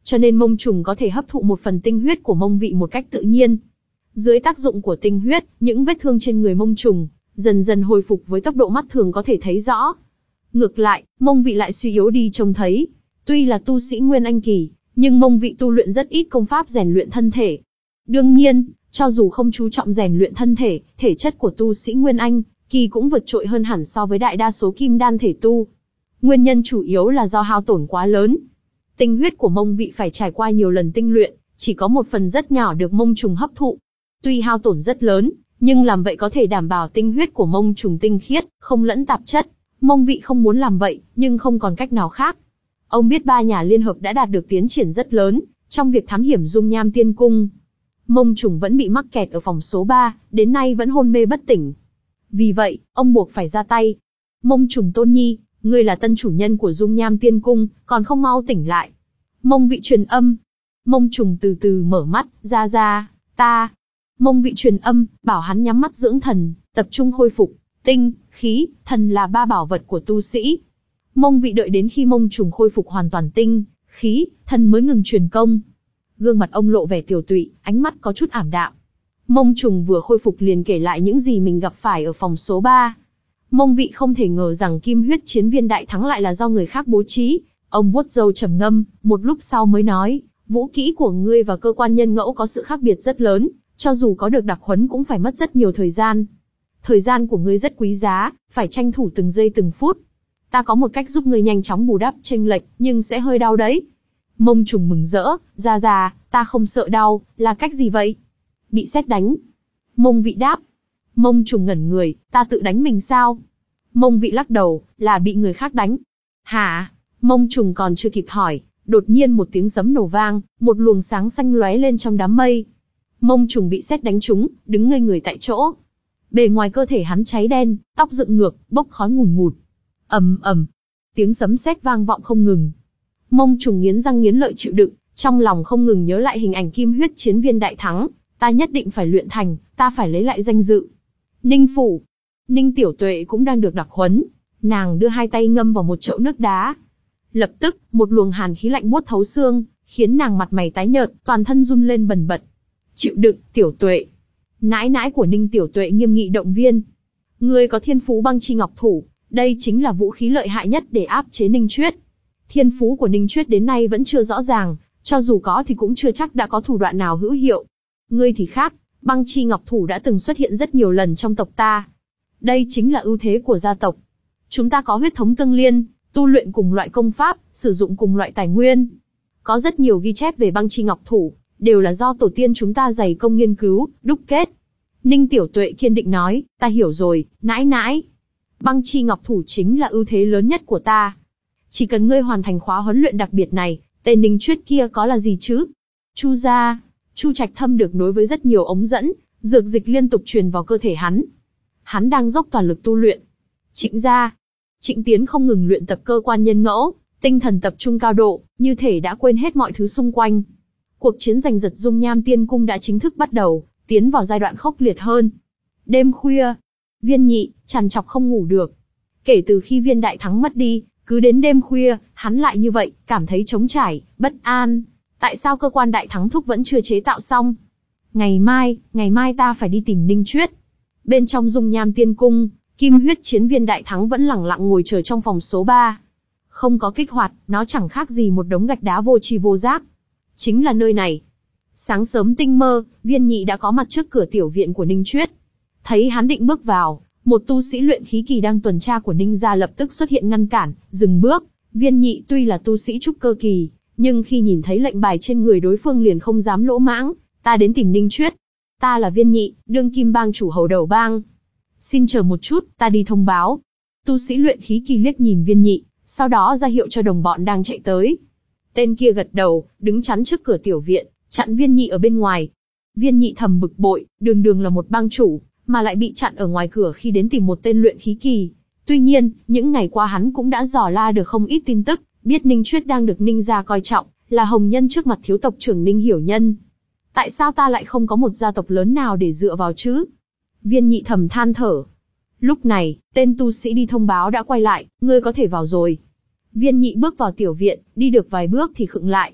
cho nên mông trùng có thể hấp thụ một phần tinh huyết của mông vị một cách tự nhiên. Dưới tác dụng của tinh huyết, những vết thương trên người mông trùng dần dần hồi phục với tốc độ mắt thường có thể thấy rõ. Ngược lại, mông vị lại suy yếu đi trông thấy. Tuy là tu sĩ Nguyên Anh kỳ, nhưng mông vị tu luyện rất ít công pháp rèn luyện thân thể. Đương nhiên, cho dù không chú trọng rèn luyện thân thể, thể chất của tu sĩ Nguyên Anh kỳ cũng vượt trội hơn hẳn so với đại đa số kim đan thể tu. Nguyên nhân chủ yếu là do hao tổn quá lớn. Tinh huyết của mông vị phải trải qua nhiều lần tinh luyện, chỉ có một phần rất nhỏ được mông trùng hấp thụ. Tuy hao tổn rất lớn, nhưng làm vậy có thể đảm bảo tinh huyết của mông trùng tinh khiết, không lẫn tạp chất. Mông vị không muốn làm vậy, nhưng không còn cách nào khác. Ông biết ba nhà liên hợp đã đạt được tiến triển rất lớn trong việc thám hiểm dung nham tiên cung. Mông trùng vẫn bị mắc kẹt ở phòng số ba, đến nay vẫn hôn mê bất tỉnh. Vì vậy, ông buộc phải ra tay. Mông trùng Tôn Nhi, ngươi là tân chủ nhân của dung nham tiên cung, còn không mau tỉnh lại. Mông vị truyền âm. Mông trùng từ từ mở mắt, ra ra, ta. Mông vị truyền âm, bảo hắn nhắm mắt dưỡng thần, tập trung khôi phục. Tinh, khí, thần là ba bảo vật của tu sĩ. Mông vị đợi đến khi mông trùng khôi phục hoàn toàn tinh, khí, thần mới ngừng truyền công. Gương mặt ông lộ vẻ tiều tụy, ánh mắt có chút ảm đạm. Mông trùng vừa khôi phục liền kể lại những gì mình gặp phải ở phòng số ba. Mông vị không thể ngờ rằng kim huyết chiến viên đại thắng lại là do người khác bố trí. Ông vuốt râu trầm ngâm, một lúc sau mới nói, vũ kỹ của ngươi và cơ quan nhân ngẫu có sự khác biệt rất lớn, cho dù có được đặc huấn cũng phải mất rất nhiều thời gian. Thời gian của ngươi rất quý giá, phải tranh thủ từng giây từng phút. Ta có một cách giúp ngươi nhanh chóng bù đắp chênh lệch, nhưng sẽ hơi đau đấy. Mông trùng mừng rỡ, ra ra, ta không sợ đau, là cách gì vậy? Bị sét đánh. Mông vị đáp. Mông trùng ngẩn người, ta tự đánh mình sao? Mông vị lắc đầu, là bị người khác đánh. Hả? Mông trùng còn chưa kịp hỏi, đột nhiên một tiếng sấm nổ vang, một luồng sáng xanh lóe lên trong đám mây. Mông trùng bị sét đánh trúng, đứng ngây người tại chỗ. Bề ngoài cơ thể hắn cháy đen, tóc dựng ngược, bốc khói ngùn ngụt. Ầm ầm, tiếng sấm sét vang vọng không ngừng. Mông trùng nghiến răng nghiến lợi chịu đựng, trong lòng không ngừng nhớ lại hình ảnh kim huyết chiến viên đại thắng. Ta nhất định phải luyện thành, ta phải lấy lại danh dự. Ninh phủ, Ninh Tiểu Tuệ cũng đang được đặc huấn. Nàng đưa hai tay ngâm vào một chậu nước đá. Lập tức, một luồng hàn khí lạnh buốt thấu xương, khiến nàng mặt mày tái nhợt, toàn thân run lên bần bật. Chịu đựng, Tiểu Tuệ. Nãi nãi của Ninh Tiểu Tuệ nghiêm nghị động viên. Ngươi có thiên phú băng chi ngọc thủ, đây chính là vũ khí lợi hại nhất để áp chế Ninh Chuyết. Thiên phú của Ninh Chuyết đến nay vẫn chưa rõ ràng, cho dù có thì cũng chưa chắc đã có thủ đoạn nào hữu hiệu. Ngươi thì khác, băng chi ngọc thủ đã từng xuất hiện rất nhiều lần trong tộc ta. Đây chính là ưu thế của gia tộc. Chúng ta có huyết thống tương liên, tu luyện cùng loại công pháp, sử dụng cùng loại tài nguyên. Có rất nhiều ghi chép về băng chi ngọc thủ, đều là do tổ tiên chúng ta dày công nghiên cứu, đúc kết. Ninh Tiểu Tuệ kiên định nói, ta hiểu rồi, nãi nãi. Băng chi ngọc thủ chính là ưu thế lớn nhất của ta. Chỉ cần ngươi hoàn thành khóa huấn luyện đặc biệt này, tên Ninh Chuyết kia có là gì chứ? Chu gia, Chu Trạch Thâm được nối với rất nhiều ống dẫn, dược dịch liên tục truyền vào cơ thể hắn. Hắn đang dốc toàn lực tu luyện. Trịnh gia, Trịnh Tiến không ngừng luyện tập cơ quan nhân ngẫu, tinh thần tập trung cao độ, như thể đã quên hết mọi thứ xung quanh. Cuộc chiến giành giật dung nham tiên cung đã chính thức bắt đầu, tiến vào giai đoạn khốc liệt hơn. Đêm khuya, Viên Nhị trằn trọc không ngủ được. Kể từ khi Viên Đại Thắng mất đi, cứ đến đêm khuya, hắn lại như vậy, cảm thấy trống trải, bất an. Tại sao cơ quan Đại Thắng Thúc vẫn chưa chế tạo xong? Ngày mai, ngày mai ta phải đi tìm Ninh Chuyết. Bên trong dung nham tiên cung, kim huyết chiến viên Đại Thắng vẫn lẳng lặng ngồi chờ trong phòng số ba. Không có kích hoạt, nó chẳng khác gì một đống gạch đá vô tri vô giác. Chính là nơi này. Sáng sớm tinh mơ, Viên Nhị đã có mặt trước cửa tiểu viện của Ninh Chuyết. Thấy hắn định bước vào, một tu sĩ luyện khí kỳ đang tuần tra của Ninh gia lập tức xuất hiện ngăn cản, dừng bước. Viên Nhị tuy là tu sĩ trúc cơ kỳ, nhưng khi nhìn thấy lệnh bài trên người đối phương liền không dám lỗ mãng. Ta đến tìm Ninh Chuyết. Ta là Viên Nhị, đương kim bang chủ hầu đầu bang. Xin chờ một chút, ta đi thông báo. Tu sĩ luyện khí kỳ liếc nhìn Viên Nhị, sau đó ra hiệu cho đồng bọn đang chạy tới. Tên kia gật đầu, đứng chắn trước cửa tiểu viện, chặn Viên Nhị ở bên ngoài. Viên Nhị thầm bực bội, đường đường là một bang chủ, mà lại bị chặn ở ngoài cửa khi đến tìm một tên luyện khí kỳ. Tuy nhiên, những ngày qua hắn cũng đã dò la được không ít tin tức, biết Ninh Chuyết đang được Ninh gia coi trọng, là hồng nhân trước mặt thiếu tộc trưởng Ninh Hiểu Nhân. Tại sao ta lại không có một gia tộc lớn nào để dựa vào chứ? Viên Nhị thầm than thở. Lúc này, tên tu sĩ đi thông báo đã quay lại, ngươi có thể vào rồi. Viên Nhị bước vào tiểu viện, đi được vài bước thì khựng lại.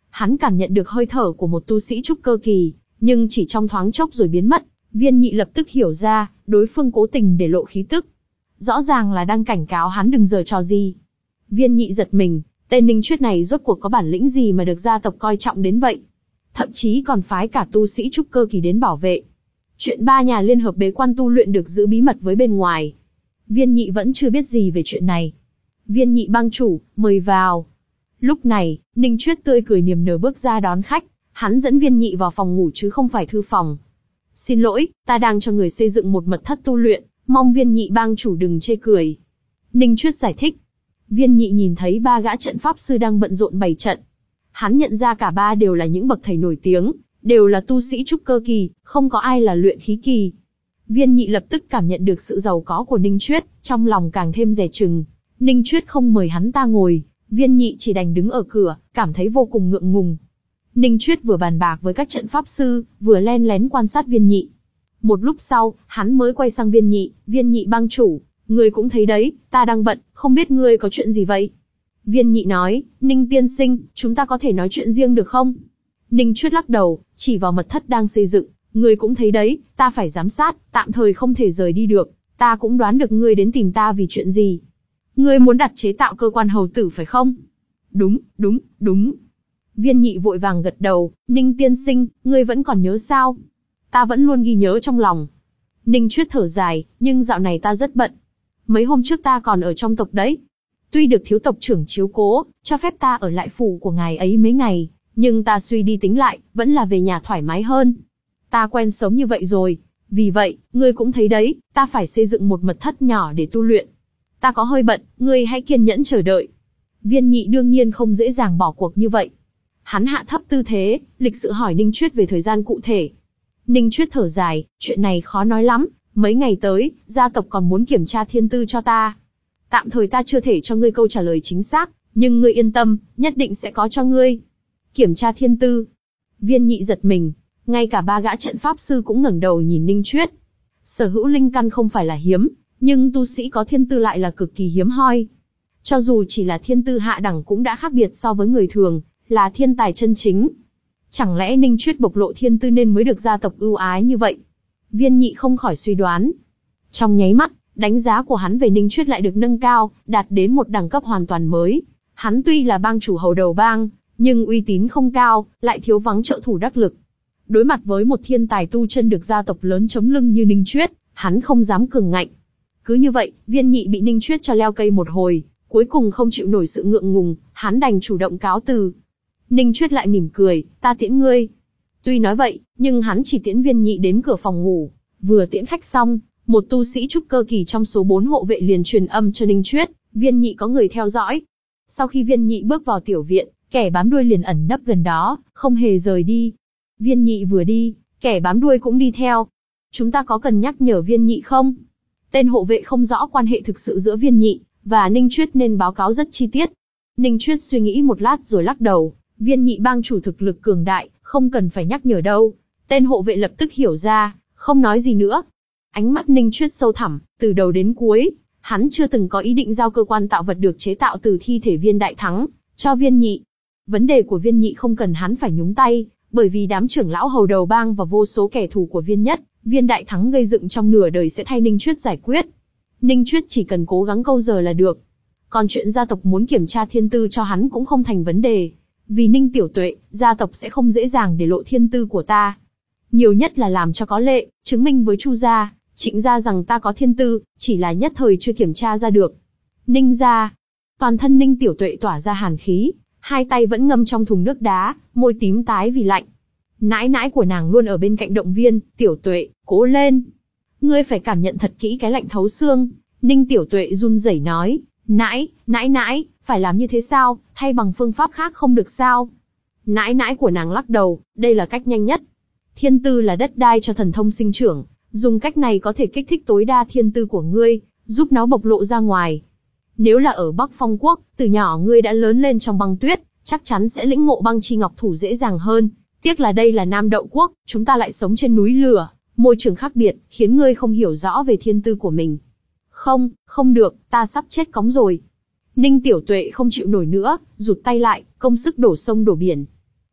Hắn cảm nhận được hơi thở của một tu sĩ trúc cơ kỳ, nhưng chỉ trong thoáng chốc rồi biến mất. Viên Nhị lập tức hiểu ra, đối phương cố tình để lộ khí tức. Rõ ràng là đang cảnh cáo hắn đừng giở trò gì. Viên Nhị giật mình, tên Ninh Chuyết này rốt cuộc có bản lĩnh gì mà được gia tộc coi trọng đến vậy? Thậm chí còn phái cả tu sĩ trúc cơ kỳ đến bảo vệ. Chuyện ba nhà liên hợp bế quan tu luyện được giữ bí mật với bên ngoài. Viên Nhị vẫn chưa biết gì về chuyện này. Viên Nhị bang chủ, mời vào. Lúc này, Ninh Chuyết tươi cười niềm nở bước ra đón khách. Hắn dẫn Viên Nhị vào phòng ngủ chứ không phải thư phòng. Xin lỗi, ta đang cho người xây dựng một mật thất tu luyện, mong Viên Nhị bang chủ đừng chê cười. Ninh Chuyết giải thích. Viên Nhị nhìn thấy ba gã trận pháp sư đang bận rộn bày trận. Hắn nhận ra cả ba đều là những bậc thầy nổi tiếng, đều là tu sĩ trúc cơ kỳ, không có ai là luyện khí kỳ. Viên Nhị lập tức cảm nhận được sự giàu có của Ninh Chuyết, trong lòng càng thêm dè chừng. Ninh Chuyết không mời hắn ta ngồi, Viên Nhị chỉ đành đứng ở cửa, cảm thấy vô cùng ngượng ngùng. Ninh Chuyết vừa bàn bạc với các trận pháp sư, vừa len lén quan sát Viên Nhị. Một lúc sau, hắn mới quay sang Viên Nhị, Viên Nhị bang chủ, ngươi cũng thấy đấy, ta đang bận, không biết ngươi có chuyện gì vậy? Viên Nhị nói, Ninh tiên sinh, chúng ta có thể nói chuyện riêng được không? Ninh Chuyết lắc đầu, chỉ vào mật thất đang xây dựng, ngươi cũng thấy đấy, ta phải giám sát, tạm thời không thể rời đi được, ta cũng đoán được ngươi đến tìm ta vì chuyện gì. Ngươi muốn đặt chế tạo cơ quan hầu tử phải không? Đúng, đúng, đúng. Viên Nhị vội vàng gật đầu, Ninh tiên sinh, ngươi vẫn còn nhớ sao? Ta vẫn luôn ghi nhớ trong lòng. Ninh Chuyết thở dài, nhưng dạo này ta rất bận. Mấy hôm trước ta còn ở trong tộc đấy. Tuy được thiếu tộc trưởng chiếu cố, cho phép ta ở lại phủ của ngài ấy mấy ngày, nhưng ta suy đi tính lại, vẫn là về nhà thoải mái hơn. Ta quen sống như vậy rồi. Vì vậy, ngươi cũng thấy đấy, ta phải xây dựng một mật thất nhỏ để tu luyện. Ta có hơi bận, ngươi hãy kiên nhẫn chờ đợi. Viên Nhị đương nhiên không dễ dàng bỏ cuộc như vậy. Hắn hạ thấp tư thế, lịch sự hỏi Ninh Chuyết về thời gian cụ thể. Ninh Chuyết thở dài, chuyện này khó nói lắm, mấy ngày tới, gia tộc còn muốn kiểm tra thiên tư cho ta. Tạm thời ta chưa thể cho ngươi câu trả lời chính xác, nhưng ngươi yên tâm, nhất định sẽ có cho ngươi. Kiểm tra thiên tư. Viên Nhị giật mình, ngay cả ba gã trận pháp sư cũng ngẩng đầu nhìn Ninh Chuyết. Sở hữu linh căn không phải là hiếm, nhưng tu sĩ có thiên tư lại là cực kỳ hiếm hoi. Cho dù chỉ là thiên tư hạ đẳng cũng đã khác biệt so với người thường, là thiên tài chân chính. Chẳng lẽ Ninh Chuyết bộc lộ thiên tư nên mới được gia tộc ưu ái như vậy? Viên Nhị không khỏi suy đoán. Trong nháy mắt, đánh giá của hắn về Ninh Chuyết lại được nâng cao, đạt đến một đẳng cấp hoàn toàn mới. Hắn tuy là bang chủ hầu đầu bang, nhưng uy tín không cao, lại thiếu vắng trợ thủ đắc lực. Đối mặt với một thiên tài tu chân được gia tộc lớn chống lưng như Ninh Chuyết, hắn không dám cường ngạnh. Cứ như vậy, Viên Nhị bị Ninh Chuyết cho leo cây một hồi, cuối cùng không chịu nổi sự ngượng ngùng, hắn đành chủ động cáo từ. Ninh Chuyết lại mỉm cười, ta tiễn ngươi. Tuy nói vậy, nhưng hắn chỉ tiễn Viên Nhị đến cửa phòng ngủ. Vừa tiễn khách xong, một tu sĩ trúc cơ kỳ trong số bốn hộ vệ liền truyền âm cho Ninh Chuyết, Viên Nhị có người theo dõi. Sau khi Viên Nhị bước vào tiểu viện, kẻ bám đuôi liền ẩn nấp gần đó, không hề rời đi. Viên Nhị vừa đi, kẻ bám đuôi cũng đi theo. Chúng ta có cần nhắc nhở Viên Nhị không? Tên hộ vệ không rõ quan hệ thực sự giữa Viên Nhị và Ninh Chuyết nên báo cáo rất chi tiết. Ninh Chuyết suy nghĩ một lát rồi lắc đầu, Viên Nhị bang chủ thực lực cường đại, không cần phải nhắc nhở đâu. Tên hộ vệ lập tức hiểu ra, không nói gì nữa. Ánh mắt Ninh Chuyết sâu thẳm, từ đầu đến cuối, hắn chưa từng có ý định giao cơ quan tạo vật được chế tạo từ thi thể Viên Đại Thắng cho Viên Nhị. Vấn đề của Viên Nhị không cần hắn phải nhúng tay, bởi vì đám trưởng lão hầu đầu bang và vô số kẻ thù của Viên Nhất, Viên Đại Thắng gây dựng trong nửa đời sẽ thay Ninh Chuyết giải quyết. Ninh Chuyết chỉ cần cố gắng câu giờ là được. Còn chuyện gia tộc muốn kiểm tra thiên tư cho hắn cũng không thành vấn đề. Vì Ninh Tiểu Tuệ, gia tộc sẽ không dễ dàng để lộ thiên tư của ta. Nhiều nhất là làm cho có lệ, chứng minh với Chu gia, Trịnh gia rằng ta có thiên tư, chỉ là nhất thời chưa kiểm tra ra được. Ninh gia. Toàn thân Ninh Tiểu Tuệ tỏa ra hàn khí, hai tay vẫn ngâm trong thùng nước đá, môi tím tái vì lạnh. Nãi nãi của nàng luôn ở bên cạnh động viên, Tiểu Tuệ, cố lên. Ngươi phải cảm nhận thật kỹ cái lạnh thấu xương. Ninh Tiểu Tuệ run rẩy nói, nãi, nãi nãi, phải làm như thế sao, thay bằng phương pháp khác không được sao? Nãi nãi của nàng lắc đầu, đây là cách nhanh nhất. Thiên tư là đất đai cho thần thông sinh trưởng, dùng cách này có thể kích thích tối đa thiên tư của ngươi, giúp nó bộc lộ ra ngoài. Nếu là ở Bắc Phong Quốc, từ nhỏ ngươi đã lớn lên trong băng tuyết, chắc chắn sẽ lĩnh ngộ băng chi ngọc thủ dễ dàng hơn. Tiếc là đây là Nam Đậu Quốc, chúng ta lại sống trên núi lửa, môi trường khác biệt, khiến ngươi không hiểu rõ về thiên tư của mình. Không, không được, ta sắp chết cóng rồi. Ninh Tiểu Tuệ không chịu nổi nữa, rụt tay lại, công sức đổ sông đổ biển.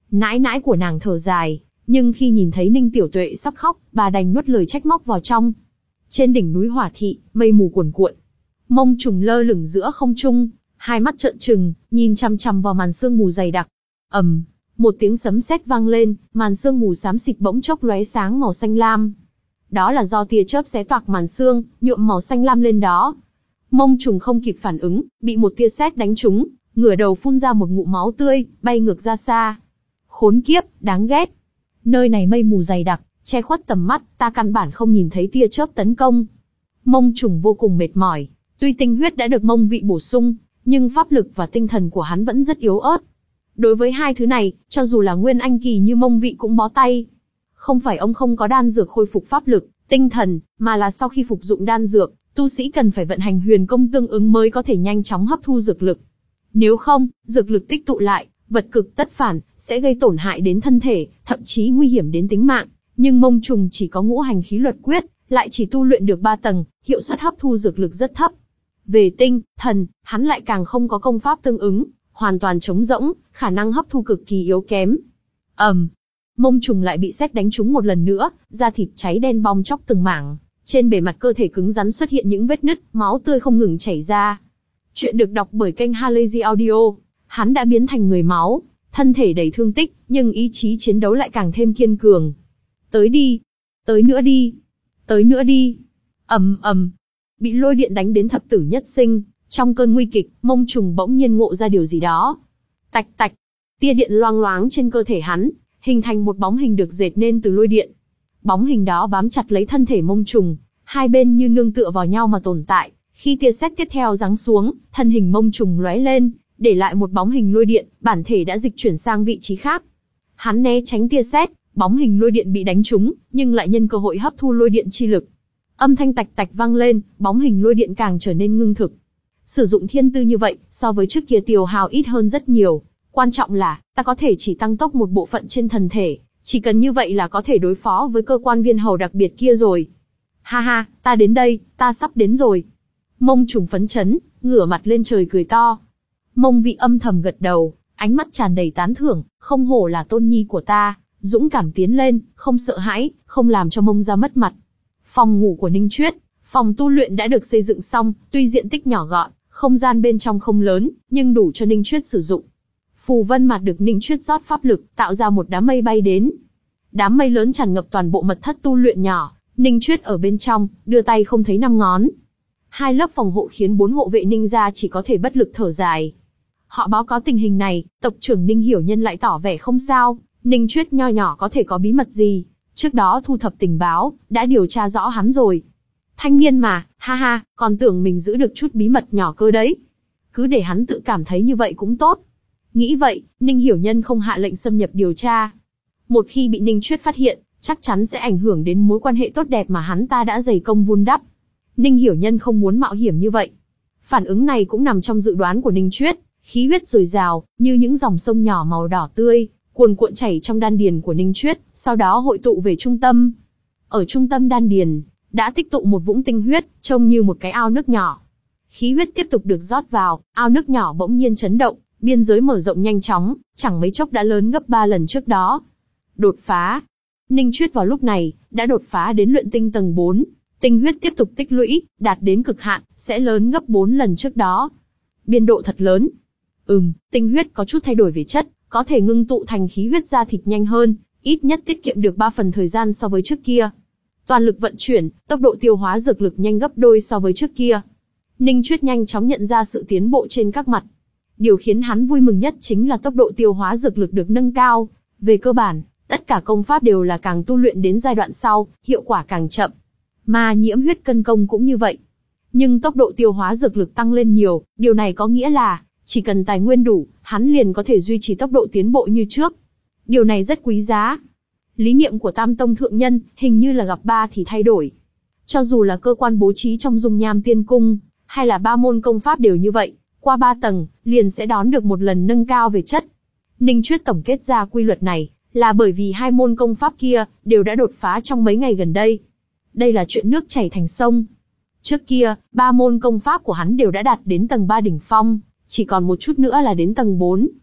Nãi nãi của nàng thở dài, nhưng khi nhìn thấy Ninh Tiểu Tuệ sắp khóc, bà đành nuốt lời trách móc vào trong. Trên đỉnh núi Hỏa Thị, mây mù cuồn cuộn. Mông Trùng lơ lửng giữa không trung, hai mắt trợn trừng, nhìn chằm chằm vào màn sương mù dày đặc. ầm, một tiếng sấm sét vang lên, màn sương mù xám xịt bỗng chốc lóe sáng màu xanh lam. Đó là do tia chớp xé toạc màn sương, nhuộm màu xanh lam lên đó. Mông Trùng không kịp phản ứng, bị một tia sét đánh trúng, ngửa đầu phun ra một ngụm máu tươi, bay ngược ra xa. Khốn kiếp, đáng ghét. Nơi này mây mù dày đặc, che khuất tầm mắt, ta căn bản không nhìn thấy tia chớp tấn công. Mông Trùng vô cùng mệt mỏi, tuy tinh huyết đã được Mông Vị bổ sung, nhưng pháp lực và tinh thần của hắn vẫn rất yếu ớt. Đối với hai thứ này, cho dù là nguyên anh kỳ như Mông Vị cũng bó tay. Không phải ông không có đan dược khôi phục pháp lực, tinh thần, mà là sau khi phục dụng đan dược, tu sĩ cần phải vận hành huyền công tương ứng mới có thể nhanh chóng hấp thu dược lực. Nếu không, dược lực tích tụ lại, vật cực tất phản, sẽ gây tổn hại đến thân thể, thậm chí nguy hiểm đến tính mạng. Nhưng Mông Trùng chỉ có ngũ hành khí luật quyết, lại chỉ tu luyện được ba tầng, hiệu suất hấp thu dược lực rất thấp. Về tinh, thần, hắn lại càng không có công pháp tương ứng, hoàn toàn trống rỗng, khả năng hấp thu cực kỳ yếu kém. ầm, um, Mông Trùng lại bị sét đánh trúng một lần nữa, da thịt cháy đen bong chóc từng mảng, trên bề mặt cơ thể cứng rắn xuất hiện những vết nứt, máu tươi không ngừng chảy ra. Chuyện được đọc bởi kênh Halazy Audio. Hắn đã biến thành người máu, thân thể đầy thương tích, nhưng ý chí chiến đấu lại càng thêm kiên cường. Tới đi, tới nữa đi, tới nữa đi. ầm ầm, bị lôi điện đánh đến thập tử nhất sinh, trong cơn nguy kịch, Mông Trùng bỗng nhiên ngộ ra điều gì đó. Tạch tạch, tia điện loang loáng trên cơ thể hắn, hình thành một bóng hình được dệt nên từ lôi điện. Bóng hình đó bám chặt lấy thân thể Mông Trùng, hai bên như nương tựa vào nhau mà tồn tại. Khi tia sét tiếp theo giáng xuống, thân hình Mông Trùng lóe lên, để lại một bóng hình lôi điện, bản thể đã dịch chuyển sang vị trí khác. Hắn né tránh tia sét, bóng hình lôi điện bị đánh trúng, nhưng lại nhân cơ hội hấp thu lôi điện chi lực. Âm thanh tạch tạch vang lên, bóng hình lôi điện càng trở nên ngưng thực. Sử dụng thiên tư như vậy, so với trước kia tiêu hao ít hơn rất nhiều. Quan trọng là, ta có thể chỉ tăng tốc một bộ phận trên thân thể, chỉ cần như vậy là có thể đối phó với cơ quan viên hầu đặc biệt kia rồi. Ha ha, ta đến đây, ta sắp đến rồi. Mông Trùng phấn chấn, ngửa mặt lên trời cười to. Mông Vị âm thầm gật đầu, ánh mắt tràn đầy tán thưởng, không hổ là tôn nhi của ta, dũng cảm tiến lên, không sợ hãi, không làm cho Mông gia mất mặt. Phòng ngủ của Ninh Chuyết, phòng tu luyện đã được xây dựng xong, tuy diện tích nhỏ gọn, không gian bên trong không lớn, nhưng đủ cho Ninh Chuyết sử dụng. Phù vân mặt được Ninh Chuyết rót pháp lực, tạo ra một đám mây bay đến. Đám mây lớn tràn ngập toàn bộ mật thất tu luyện nhỏ, Ninh Chuyết ở bên trong, đưa tay không thấy năm ngón. Hai lớp phòng hộ khiến bốn hộ vệ Ninh gia chỉ có thể bất lực thở dài. Họ báo cáo tình hình này, tộc trưởng Ninh Hiểu Nhân lại tỏ vẻ không sao, Ninh Chuyết nho nhỏ có thể có bí mật gì, trước đó thu thập tình báo, đã điều tra rõ hắn rồi. Thanh niên mà, ha ha, còn tưởng mình giữ được chút bí mật nhỏ cơ đấy. Cứ để hắn tự cảm thấy như vậy cũng tốt. Nghĩ vậy, Ninh Hiểu Nhân không hạ lệnh xâm nhập điều tra. Một khi bị Ninh Chuyết phát hiện, chắc chắn sẽ ảnh hưởng đến mối quan hệ tốt đẹp mà hắn ta đã dày công vun đắp. Ninh Hiểu Nhân không muốn mạo hiểm như vậy. Phản ứng này cũng nằm trong dự đoán của Ninh Chuyết, khí huyết dồi dào, như những dòng sông nhỏ màu đỏ tươi, cuồn cuộn chảy trong đan điền của Ninh Chuyết, sau đó hội tụ về trung tâm. Ở trung tâm đan điền, đã tích tụ một vũng tinh huyết, trông như một cái ao nước nhỏ. Khí huyết tiếp tục được rót vào, ao nước nhỏ bỗng nhiên chấn động, biên giới mở rộng nhanh chóng, chẳng mấy chốc đã lớn gấp ba lần trước đó. Đột phá. Ninh Chuyết vào lúc này, đã đột phá đến luyện tinh tầng bốn. Tinh huyết tiếp tục tích lũy, đạt đến cực hạn, sẽ lớn gấp bốn lần trước đó. Biên độ thật lớn. Ừm, tinh huyết có chút thay đổi về chất, có thể ngưng tụ thành khí huyết ra thịt nhanh hơn, ít nhất tiết kiệm được ba phần thời gian so với trước kia. Toàn lực vận chuyển, tốc độ tiêu hóa dược lực nhanh gấp đôi so với trước kia. Ninh Chuyết nhanh chóng nhận ra sự tiến bộ trên các mặt. Điều khiến hắn vui mừng nhất chính là tốc độ tiêu hóa dược lực được nâng cao. Về cơ bản, tất cả công pháp đều là càng tu luyện đến giai đoạn sau, hiệu quả càng chậm. Mà nhiễm huyết cân công cũng như vậy. Nhưng tốc độ tiêu hóa dược lực tăng lên nhiều, điều này có nghĩa là, chỉ cần tài nguyên đủ, hắn liền có thể duy trì tốc độ tiến bộ như trước. Điều này rất quý giá. Lý niệm của Tam Tông Thượng Nhân, hình như là gặp ba thì thay đổi. Cho dù là cơ quan bố trí trong Dung Nham Tiên Cung, hay là ba môn công pháp đều như vậy, qua ba tầng, liền sẽ đón được một lần nâng cao về chất. Ninh Chuyết tổng kết ra quy luật này, là bởi vì hai môn công pháp kia, đều đã đột phá trong mấy ngày gần đây. Đây là chuyện nước chảy thành sông. Trước kia, ba môn công pháp của hắn đều đã đạt đến tầng ba đỉnh phong, chỉ còn một chút nữa là đến tầng bốn.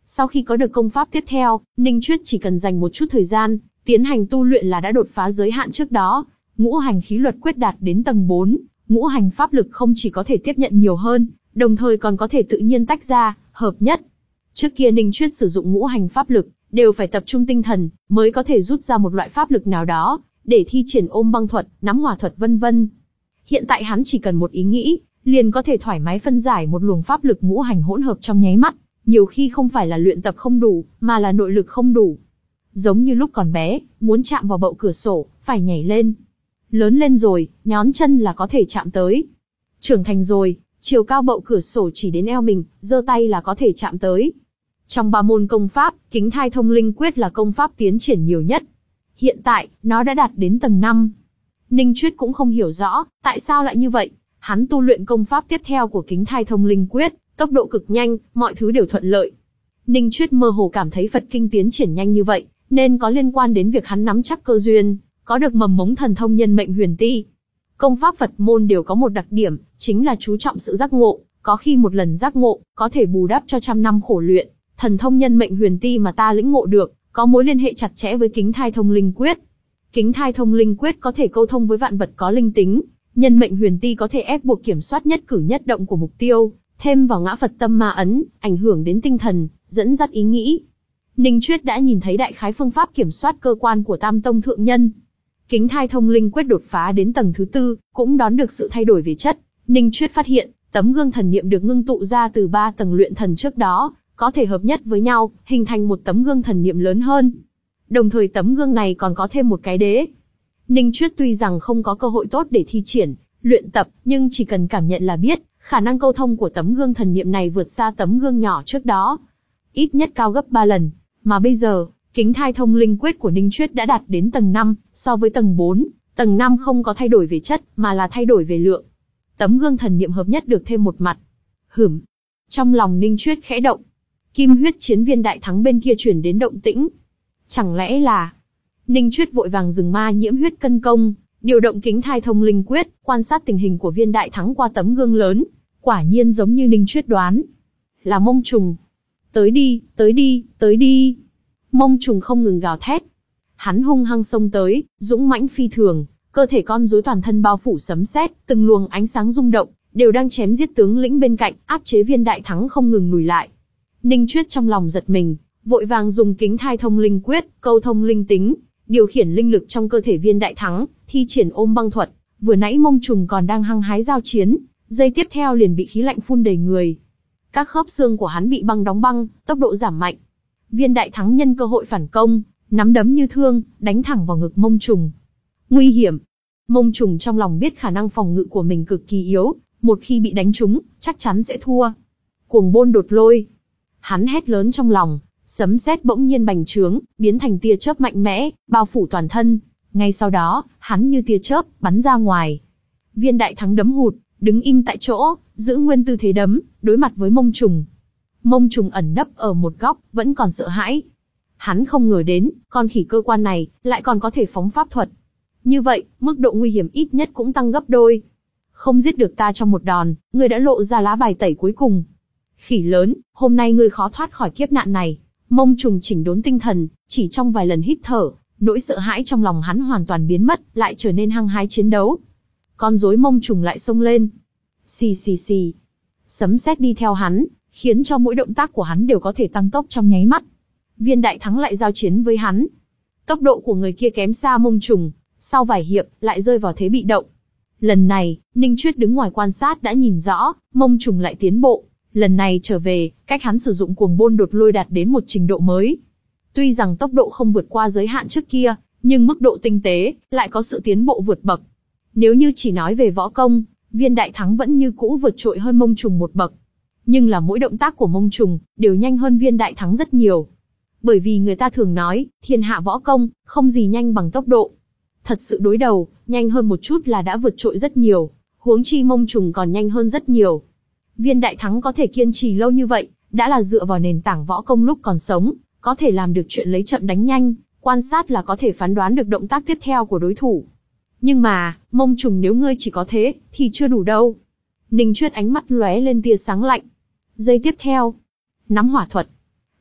Sau khi có được công pháp tiếp theo, Ninh Chuyết chỉ cần dành một chút thời gian, tiến hành tu luyện là đã đột phá giới hạn trước đó. Ngũ hành khí luật quyết đạt đến tầng bốn, ngũ hành pháp lực không chỉ có thể tiếp nhận nhiều hơn, đồng thời còn có thể tự nhiên tách ra, hợp nhất. Trước kia Ninh Chuyết sử dụng ngũ hành pháp lực, đều phải tập trung tinh thần, mới có thể rút ra một loại pháp lực nào đó, để thi triển ôm băng thuật, nắm hỏa thuật vân vân. Hiện tại hắn chỉ cần một ý nghĩ, liền có thể thoải mái phân giải một luồng pháp lực ngũ hành hỗn hợp trong nháy mắt, nhiều khi không phải là luyện tập không đủ, mà là nội lực không đủ. Giống như lúc còn bé, muốn chạm vào bậu cửa sổ, phải nhảy lên. Lớn lên rồi, nhón chân là có thể chạm tới. Trưởng thành rồi, chiều cao bậu cửa sổ chỉ đến eo mình, giơ tay là có thể chạm tới. Trong ba môn công pháp, Kính Thai Thông Linh Quyết là công pháp tiến triển nhiều nhất. Hiện tại, nó đã đạt đến tầng năm. Ninh Chuyết cũng không hiểu rõ, tại sao lại như vậy. Hắn tu luyện công pháp tiếp theo của Kính Thai Thông Linh Quyết, tốc độ cực nhanh, mọi thứ đều thuận lợi. Ninh Chuyết mơ hồ cảm thấy Phật Kinh tiến triển nhanh như vậy, nên có liên quan đến việc hắn nắm chắc cơ duyên, có được mầm mống thần thông nhân mệnh huyền ti. Công pháp Phật môn đều có một đặc điểm, chính là chú trọng sự giác ngộ, có khi một lần giác ngộ, có thể bù đắp cho trăm năm khổ luyện. Thần thông nhân mệnh huyền ti mà ta lĩnh ngộ được, có mối liên hệ chặt chẽ với Kính Thai Thông Linh Quyết. Kính Thai Thông Linh Quyết có thể câu thông với vạn vật có linh tính, nhân mệnh huyền ti có thể ép buộc kiểm soát nhất cử nhất động của mục tiêu, thêm vào ngã Phật tâm ma ấn, ảnh hưởng đến tinh thần, dẫn dắt ý nghĩ. Ninh Chuyết đã nhìn thấy đại khái phương pháp kiểm soát cơ quan của Tam Tông thượng nhân. Kính Thai Thông Linh Quyết đột phá đến tầng thứ tư, cũng đón được sự thay đổi về chất. Ninh Chuyết phát hiện, tấm gương thần niệm được ngưng tụ ra từ ba tầng luyện thần trước đó, có thể hợp nhất với nhau, hình thành một tấm gương thần niệm lớn hơn. Đồng thời tấm gương này còn có thêm một cái đế. Ninh Chuyết tuy rằng không có cơ hội tốt để thi triển, luyện tập, nhưng chỉ cần cảm nhận là biết, khả năng câu thông của tấm gương thần niệm này vượt xa tấm gương nhỏ trước đó. Ít nhất cao gấp ba lần, mà bây giờ, Kính Thai Thông Linh Quyết của Ninh Chuyết đã đạt đến tầng năm, so với tầng bốn, tầng năm không có thay đổi về chất, mà là thay đổi về lượng. Tấm gương thần niệm hợp nhất được thêm một mặt. Hửm. Trong lòng Ninh Chuyết khẽ động. Kim huyết chiến viên đại thắng bên kia chuyển đến động tĩnh. Chẳng lẽ là... Ninh Chuyết vội vàng dừng ma nhiễm huyết cân công, điều động Kính Thai Thông Linh Quyết, quan sát tình hình của viên đại thắng qua tấm gương lớn. Quả nhiên giống như Ninh Chuyết đoán. Là mông trùng. Tới đi, tới đi, tới đi. Mông trùng không ngừng gào thét. Hắn hung hăng xông tới, dũng mãnh phi thường, cơ thể con rối toàn thân bao phủ sấm sét, từng luồng ánh sáng rung động, đều đang chém giết tướng lĩnh bên cạnh, áp chế viên đại thắng không ngừng lùi lại. Ninh Chuyết trong lòng giật mình, vội vàng dùng Kính Thai Thông Linh Quyết, câu thông linh tính, điều khiển linh lực trong cơ thể viên đại thắng, thi triển ôm băng thuật. Vừa nãy mông trùng còn đang hăng hái giao chiến, giây tiếp theo liền bị khí lạnh phun đầy người. Các khớp xương của hắn bị băng đóng băng, tốc độ giảm mạnh. Viên đại thắng nhân cơ hội phản công, nắm đấm như thương, đánh thẳng vào ngực mông trùng. Nguy hiểm. Mông trùng trong lòng biết khả năng phòng ngự của mình cực kỳ yếu, một khi bị đánh trúng, chắc chắn sẽ thua. Cuồng bôn đột lôi. Hắn hét lớn trong lòng, sấm sét bỗng nhiên bành trướng, biến thành tia chớp mạnh mẽ, bao phủ toàn thân. Ngay sau đó, hắn như tia chớp, bắn ra ngoài. Viên đại thắng đấm hụt, đứng im tại chỗ, giữ nguyên tư thế đấm, đối mặt với mông trùng. Mông trùng ẩn nấp ở một góc, vẫn còn sợ hãi. Hắn không ngờ đến, con khỉ cơ quan này, lại còn có thể phóng pháp thuật. Như vậy, mức độ nguy hiểm ít nhất cũng tăng gấp đôi. Không giết được ta trong một đòn, ngươi đã lộ ra lá bài tẩy cuối cùng. Khỉ lớn, hôm nay ngươi khó thoát khỏi kiếp nạn này. Mông trùng chỉnh đốn tinh thần, chỉ trong vài lần hít thở, nỗi sợ hãi trong lòng hắn hoàn toàn biến mất, lại trở nên hăng hái chiến đấu. Con rối mông trùng lại xông lên. Xì xì xì. Sấm sét đi theo hắn, khiến cho mỗi động tác của hắn đều có thể tăng tốc trong nháy mắt. Viên đại thắng lại giao chiến với hắn. Tốc độ của người kia kém xa mông trùng, sau vài hiệp, lại rơi vào thế bị động. Lần này, Ninh Chuyết đứng ngoài quan sát đã nhìn rõ, mông trùng lại tiến bộ. Lần này trở về, cách hắn sử dụng cuồng bôn đột lôi đạt đến một trình độ mới. Tuy rằng tốc độ không vượt qua giới hạn trước kia, nhưng mức độ tinh tế, lại có sự tiến bộ vượt bậc. Nếu như chỉ nói về võ công, viên đại thắng vẫn như cũ vượt trội hơn mông trùng một bậc. Nhưng là mỗi động tác của mông trùng, đều nhanh hơn viên đại thắng rất nhiều. Bởi vì người ta thường nói, thiên hạ võ công, không gì nhanh bằng tốc độ. Thật sự đối đầu, nhanh hơn một chút là đã vượt trội rất nhiều, huống chi mông trùng còn nhanh hơn rất nhiều. Viên đại thắng có thể kiên trì lâu như vậy, đã là dựa vào nền tảng võ công lúc còn sống, có thể làm được chuyện lấy chậm đánh nhanh, quan sát là có thể phán đoán được động tác tiếp theo của đối thủ. Nhưng mà, mông trùng nếu ngươi chỉ có thế, thì chưa đủ đâu. Ninh Chuyết ánh mắt lóe lên tia sáng lạnh. Giây tiếp theo, nắm hỏa thuật.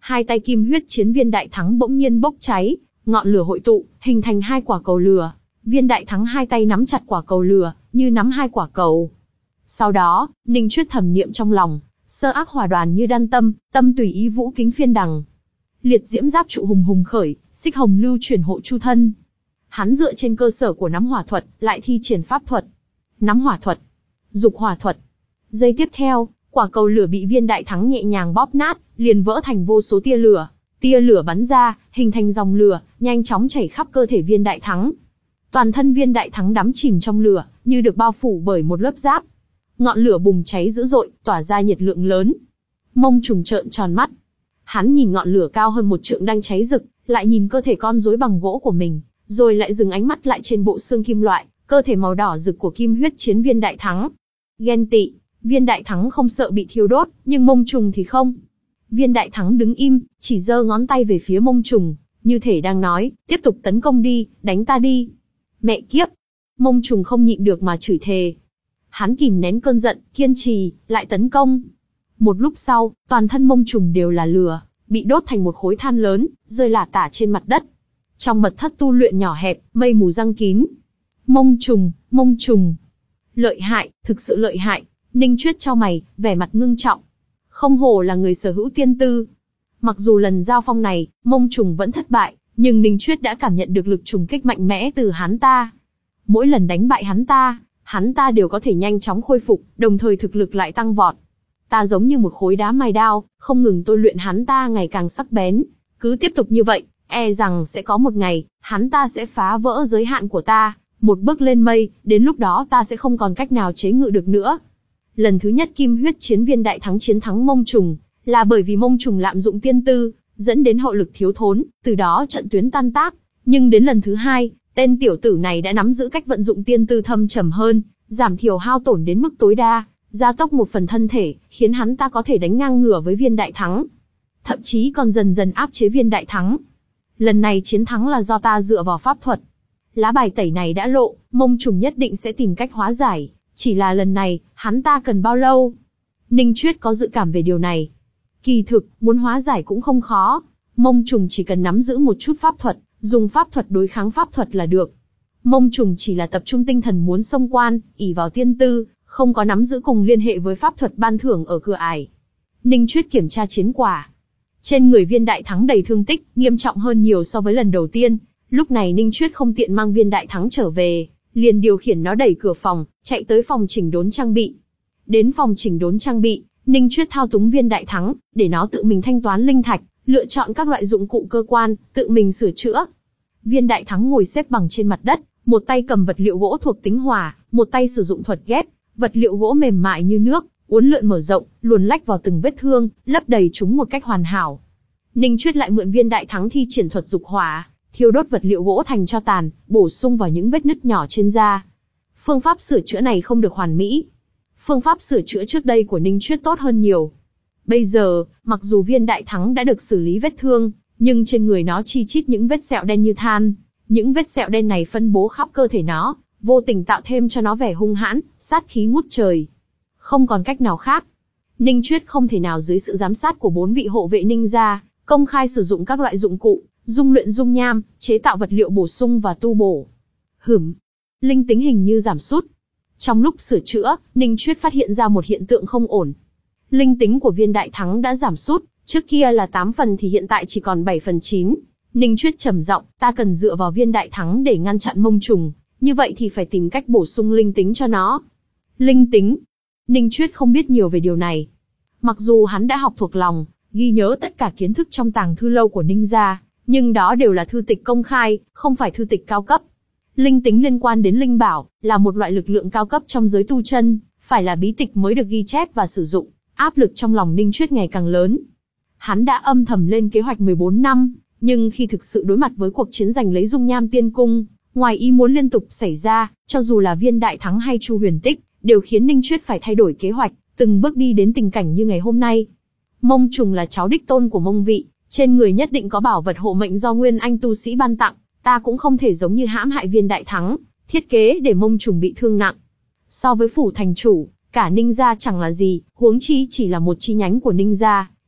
hai tay kim huyết chiến viên đại thắng bỗng nhiên bốc cháy, ngọn lửa hội tụ, hình thành hai quả cầu lửa. Viên đại thắng hai tay nắm chặt quả cầu lửa, như nắm hai quả cầu. Sau đó, Ninh Chuyết thầm niệm trong lòng, sơ ác hỏa đoàn như đan tâm, tâm tùy ý vũ kính phiên đằng. Liệt diễm giáp trụ hùng hùng khởi, xích hồng lưu chuyển hộ chu thân. Hắn dựa trên cơ sở của nắm hỏa thuật, lại thi triển pháp thuật. Nắm hỏa thuật, dục hỏa thuật. Giây tiếp theo, quả cầu lửa bị viên đại thắng nhẹ nhàng bóp nát, liền vỡ thành vô số tia lửa. Tia lửa bắn ra, hình thành dòng lửa, nhanh chóng chảy khắp cơ thể viên đại thắng. Toàn thân viên đại thắng đắm chìm trong lửa, như được bao phủ bởi một lớp giáp. Ngọn lửa bùng cháy dữ dội, tỏa ra nhiệt lượng lớn. Mông Trùng trợn tròn mắt. Hắn nhìn ngọn lửa cao hơn một trượng đang cháy rực, lại nhìn cơ thể con rối bằng gỗ của mình, rồi lại dừng ánh mắt lại trên bộ xương kim loại, cơ thể màu đỏ rực của kim huyết chiến viên đại thắng. Ghen tị, viên đại thắng không sợ bị thiêu đốt, nhưng Mông Trùng thì không. Viên đại thắng đứng im, chỉ giơ ngón tay về phía Mông Trùng, như thể đang nói, tiếp tục tấn công đi, đánh ta đi. Mẹ kiếp! Mông Trùng không nhịn được mà chửi thề. Hắn kìm nén cơn giận, kiên trì, lại tấn công. Một lúc sau, toàn thân Mông Trùng đều là lửa, bị đốt thành một khối than lớn, rơi lả tả trên mặt đất. Trong mật thất tu luyện nhỏ hẹp, mây mù giăng kín. Mông Trùng, Mông Trùng. Lợi hại, thực sự lợi hại. Ninh Chuyết chau mày, vẻ mặt ngưng trọng. Không hổ là người sở hữu tiên tư. Mặc dù lần giao phong này, Mông Trùng vẫn thất bại, nhưng Ninh Chuyết đã cảm nhận được lực trùng kích mạnh mẽ từ hắn ta. Mỗi lần đánh bại hắn ta, hắn ta đều có thể nhanh chóng khôi phục, đồng thời thực lực lại tăng vọt. Ta giống như một khối đá mài đao, không ngừng tôi luyện hắn ta ngày càng sắc bén. Cứ tiếp tục như vậy, e rằng sẽ có một ngày, hắn ta sẽ phá vỡ giới hạn của ta, một bước lên mây, đến lúc đó ta sẽ không còn cách nào chế ngự được nữa. Lần thứ nhất kim huyết chiến viên đại thắng chiến thắng Mông Trùng, là bởi vì Mông Trùng lạm dụng tiên tư, dẫn đến hậu lực thiếu thốn, từ đó trận tuyến tan tác. Nhưng đến lần thứ hai, tên tiểu tử này đã nắm giữ cách vận dụng tiên tư thâm trầm hơn, giảm thiểu hao tổn đến mức tối đa, gia tốc một phần thân thể, khiến hắn ta có thể đánh ngang ngửa với viên đại thắng. Thậm chí còn dần dần áp chế viên đại thắng. Lần này chiến thắng là do ta dựa vào pháp thuật. Lá bài tẩy này đã lộ, Mông Trùng nhất định sẽ tìm cách hóa giải. Chỉ là lần này, hắn ta cần bao lâu? Ninh Chuyết có dự cảm về điều này. Kỳ thực, muốn hóa giải cũng không khó. Mông Trùng chỉ cần nắm giữ một chút pháp thuật, dùng pháp thuật đối kháng pháp thuật là được. Mông Trùng chỉ là tập trung tinh thần muốn xông quan, ỷ vào tiên tư, không có nắm giữ cùng liên hệ với pháp thuật ban thưởng ở cửa ải. Ninh Chuyết kiểm tra chiến quả. Trên người viên đại thắng đầy thương tích, nghiêm trọng hơn nhiều so với lần đầu tiên. Lúc này Ninh Chuyết không tiện mang viên đại thắng trở về, liền điều khiển nó đẩy cửa phòng, chạy tới phòng chỉnh đốn trang bị. Đến phòng chỉnh đốn trang bị, Ninh Chuyết thao túng viên đại thắng, để nó tự mình thanh toán linh thạch, lựa chọn các loại dụng cụ cơ quan, tự mình sửa chữa. Viên đại thắng ngồi xếp bằng trên mặt đất, một tay cầm vật liệu gỗ thuộc tính hỏa, một tay sử dụng thuật ghép, vật liệu gỗ mềm mại như nước, uốn lượn mở rộng, luồn lách vào từng vết thương, lấp đầy chúng một cách hoàn hảo. Ninh Chuyết lại mượn viên đại thắng thi triển thuật dục hỏa, thiêu đốt vật liệu gỗ thành tro tàn, bổ sung vào những vết nứt nhỏ trên da. Phương pháp sửa chữa này không được hoàn mỹ. Phương pháp sửa chữa trước đây của Ninh Chuyết tốt hơn nhiều. Bây giờ, mặc dù viên đại thắng đã được xử lý vết thương, nhưng trên người nó chi chít những vết sẹo đen như than. Những vết sẹo đen này phân bố khắp cơ thể nó, vô tình tạo thêm cho nó vẻ hung hãn, sát khí ngút trời. Không còn cách nào khác. Ninh Chuyết không thể nào dưới sự giám sát của bốn vị hộ vệ Ninh gia, công khai sử dụng các loại dụng cụ, dung luyện dung nham, chế tạo vật liệu bổ sung và tu bổ. Hửm, linh tính hình như giảm sút. Trong lúc sửa chữa, Ninh Chuyết phát hiện ra một hiện tượng không ổn. Linh tính của viên đại thắng đã giảm sút, trước kia là tám phần thì hiện tại chỉ còn bảy phần chín. Ninh Chuyết trầm giọng, ta cần dựa vào viên đại thắng để ngăn chặn Mông Trùng, như vậy thì phải tìm cách bổ sung linh tính cho nó. Linh tính? Ninh Chuyết không biết nhiều về điều này. Mặc dù hắn đã học thuộc lòng, ghi nhớ tất cả kiến thức trong tàng thư lâu của Ninh gia, nhưng đó đều là thư tịch công khai, không phải thư tịch cao cấp. Linh tính liên quan đến linh bảo, là một loại lực lượng cao cấp trong giới tu chân, phải là bí tịch mới được ghi chép và sử dụng. Áp lực trong lòng Ninh Chuyết ngày càng lớn. Hắn đã âm thầm lên kế hoạch mười bốn năm, nhưng khi thực sự đối mặt với cuộc chiến giành lấy dung nham tiên cung, ngoài ý muốn liên tục xảy ra, cho dù là viên đại thắng hay Chu Huyền Tích, đều khiến Ninh Chuyết phải thay đổi kế hoạch, từng bước đi đến tình cảnh như ngày hôm nay. Mông Trùng là cháu đích tôn của Mông Vị, trên người nhất định có bảo vật hộ mệnh do Nguyên Anh tu sĩ ban tặng, ta cũng không thể giống như hãm hại viên đại thắng, thiết kế để Mông Trùng bị thương nặng. So với phủ thành chủ, cả Ninh gia chẳng là gì, huống chi chỉ là một chi nhánh của Ninh gia,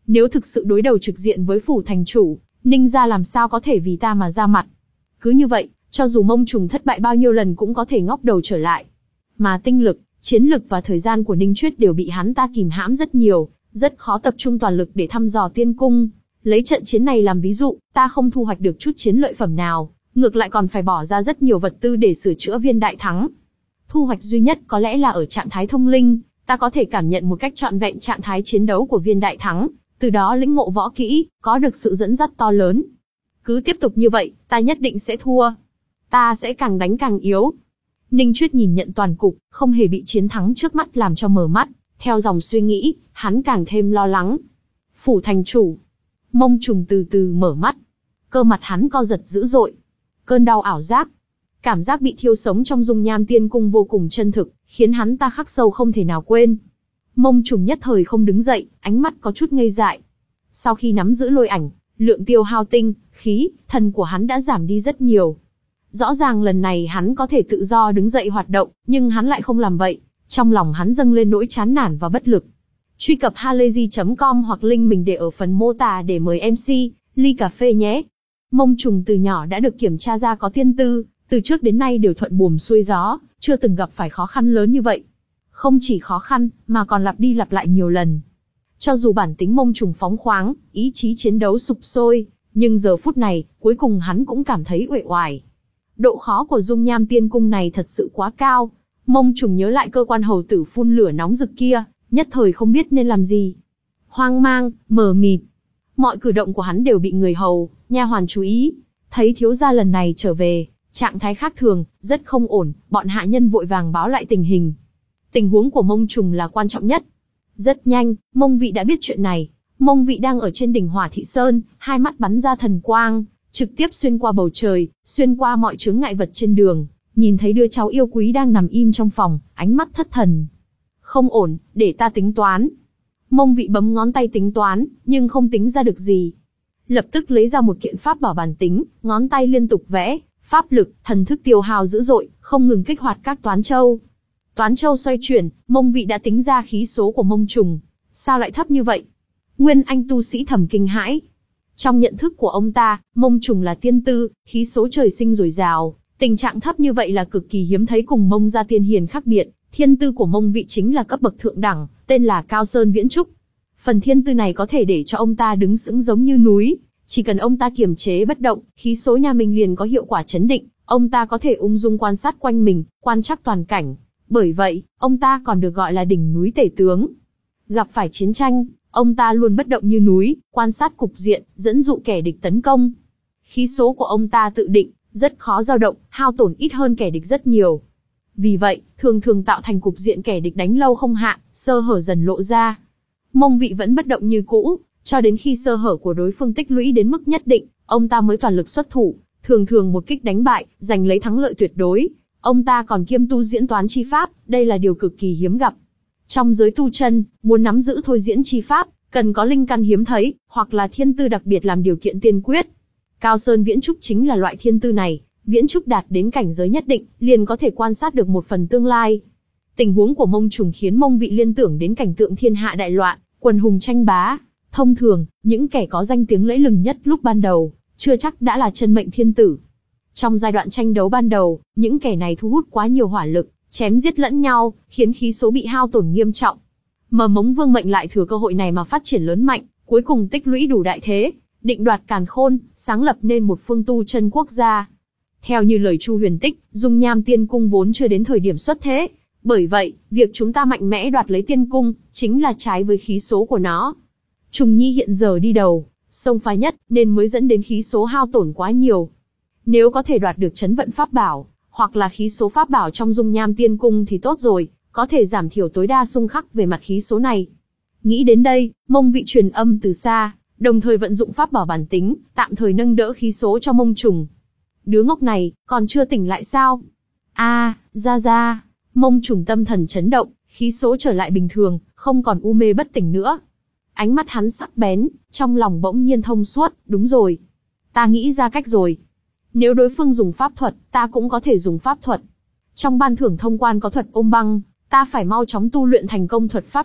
Nếu thực sự đối đầu trực diện với phủ thành chủ, Ninh gia làm sao có thể vì ta mà ra mặt. Cứ như vậy, cho dù mông trùng thất bại bao nhiêu lần cũng có thể ngóc đầu trở lại. Mà tinh lực, chiến lực và thời gian của Ninh Chuyết đều bị hắn ta kìm hãm rất nhiều, rất khó tập trung toàn lực để thăm dò tiên cung. Lấy trận chiến này làm ví dụ, ta không thu hoạch được chút chiến lợi phẩm nào, ngược lại còn phải bỏ ra rất nhiều vật tư để sửa chữa viên đại thắng. Thu hoạch duy nhất có lẽ là ở trạng thái thông linh, ta có thể cảm nhận một cách trọn vẹn trạng thái chiến đấu của viên đại thắng, từ đó lĩnh ngộ võ kỹ, có được sự dẫn dắt to lớn. Cứ tiếp tục như vậy, ta nhất định sẽ thua. Ta sẽ càng đánh càng yếu. Ninh Chuyết nhìn nhận toàn cục, không hề bị chiến thắng trước mắt làm cho mờ mắt. Theo dòng suy nghĩ, hắn càng thêm lo lắng. Phủ thành chủ. Mông trùng từ từ mở mắt. Cơ mặt hắn co giật dữ dội. Cơn đau ảo giác. Cảm giác bị thiêu sống trong dung nham tiên cung vô cùng chân thực, khiến hắn ta khắc sâu không thể nào quên. Mông trùng nhất thời không đứng dậy, ánh mắt có chút ngây dại. Sau khi nắm giữ lôi ảnh, lượng tiêu hao tinh, khí, thần của hắn đã giảm đi rất nhiều. Rõ ràng lần này hắn có thể tự do đứng dậy hoạt động, nhưng hắn lại không làm vậy. Trong lòng hắn dâng lên nỗi chán nản và bất lực. Truy cập halayzi chấm com hoặc link mình để ở phần mô tả để mời em xê, ly cà phê nhé. Mông trùng từ nhỏ đã được kiểm tra ra có tiên tư, từ trước đến nay đều thuận buồm xuôi gió, chưa từng gặp phải khó khăn lớn như vậy. Không chỉ khó khăn, mà còn lặp đi lặp lại nhiều lần. Cho dù bản tính mông trùng phóng khoáng, ý chí chiến đấu sục sôi, nhưng giờ phút này, cuối cùng hắn cũng cảm thấy uể oải. Độ khó của dung nham tiên cung này thật sự quá cao. Mông trùng nhớ lại cơ quan hầu tử phun lửa nóng rực kia, nhất thời không biết nên làm gì. Hoang mang, mờ mịt. Mọi cử động của hắn đều bị người hầu, nha hoàn chú ý. Thấy thiếu gia lần này trở về, trạng thái khác thường, rất không ổn, bọn hạ nhân vội vàng báo lại tình hình. Tình huống của mông trùng là quan trọng nhất. Rất nhanh, mông vị đã biết chuyện này. Mông vị đang ở trên đỉnh Hỏa Thị Sơn, hai mắt bắn ra thần quang, trực tiếp xuyên qua bầu trời, xuyên qua mọi chướng ngại vật trên đường, nhìn thấy đứa cháu yêu quý đang nằm im trong phòng, ánh mắt thất thần. Không ổn, để ta tính toán. Mông vị bấm ngón tay tính toán, nhưng không tính ra được gì. Lập tức lấy ra một kiện pháp bảo bản tính, ngón tay liên tục vẽ, pháp lực, thần thức tiêu hao dữ dội, không ngừng kích hoạt các toán châu. Toán châu xoay chuyển, mông vị đã tính ra khí số của mông trùng. Sao lại thấp như vậy? Nguyên Anh tu sĩ thầm kinh hãi. Trong nhận thức của ông ta, mông trùng là tiên tư, khí số trời sinh dồi dào. Tình trạng thấp như vậy là cực kỳ hiếm thấy, cùng mông gia tiên hiền khác biệt. Thiên tư của mông vị chính là cấp bậc thượng đẳng, tên là Cao Sơn Viễn Trúc. Phần thiên tư này có thể để cho ông ta đứng sững giống như núi. Chỉ cần ông ta kiềm chế bất động, khí số nhà mình liền có hiệu quả chấn định. Ông ta có thể ung dung quan sát quanh mình, quan trắc toàn cảnh. Bởi vậy, ông ta còn được gọi là đỉnh núi tể tướng. Gặp phải chiến tranh, ông ta luôn bất động như núi, quan sát cục diện, dẫn dụ kẻ địch tấn công. Khí số của ông ta tự định, rất khó dao động, hao tổn ít hơn kẻ địch rất nhiều. Vì vậy, thường thường tạo thành cục diện kẻ địch đánh lâu không hạ, sơ hở dần lộ ra. Mông vị vẫn bất động như cũ, cho đến khi sơ hở của đối phương tích lũy đến mức nhất định, ông ta mới toàn lực xuất thủ, thường thường một kích đánh bại, giành lấy thắng lợi tuyệt đối. Ông ta còn kiêm tu diễn toán chi pháp, đây là điều cực kỳ hiếm gặp. Trong giới tu chân, muốn nắm giữ thôi diễn chi pháp, cần có linh căn hiếm thấy, hoặc là thiên tư đặc biệt làm điều kiện tiên quyết. Cao Sơn Viễn Trúc chính là loại thiên tư này. Viễn Trúc đạt đến cảnh giới nhất định, liền có thể quan sát được một phần tương lai. Tình huống của mông trùng khiến mông vị liên tưởng đến cảnh tượng thiên hạ đại loạn, quần hùng tranh bá. Thông thường, những kẻ có danh tiếng lẫy lừng nhất lúc ban đầu, chưa chắc đã là chân mệnh thiên tử. Trong giai đoạn tranh đấu ban đầu, những kẻ này thu hút quá nhiều hỏa lực, chém giết lẫn nhau, khiến khí số bị hao tổn nghiêm trọng. Mờ Mống Vương mệnh lại thừa cơ hội này mà phát triển lớn mạnh, cuối cùng tích lũy đủ đại thế, định đoạt càn khôn, sáng lập nên một phương tu chân quốc gia. Theo như lời Chu Huyền Tích, dung nham tiên cung vốn chưa đến thời điểm xuất thế. Bởi vậy, việc chúng ta mạnh mẽ đoạt lấy tiên cung, chính là trái với khí số của nó. Trùng Nhi hiện giờ đi đầu, xông pha nhất, nên mới dẫn đến khí số hao tổn quá nhiều. Nếu có thể đoạt được chấn vận pháp bảo, hoặc là khí số pháp bảo trong dung nham tiên cung thì tốt rồi, có thể giảm thiểu tối đa xung khắc về mặt khí số này. Nghĩ đến đây, mông vị truyền âm từ xa, đồng thời vận dụng pháp bảo bản tính, tạm thời nâng đỡ khí số cho mông trùng. Đứa ngốc này, còn chưa tỉnh lại sao? A, à, ra ra. Mông trùng tâm thần chấn động, khí số trở lại bình thường, không còn u mê bất tỉnh nữa. Ánh mắt hắn sắc bén, trong lòng bỗng nhiên thông suốt, đúng rồi. Ta nghĩ ra cách rồi. Nếu đối phương dùng pháp thuật, ta cũng có thể dùng pháp thuật. Trong ban thưởng thông quan có thuật ôm băng, ta phải mau chóng tu luyện thành công thuật pháp này,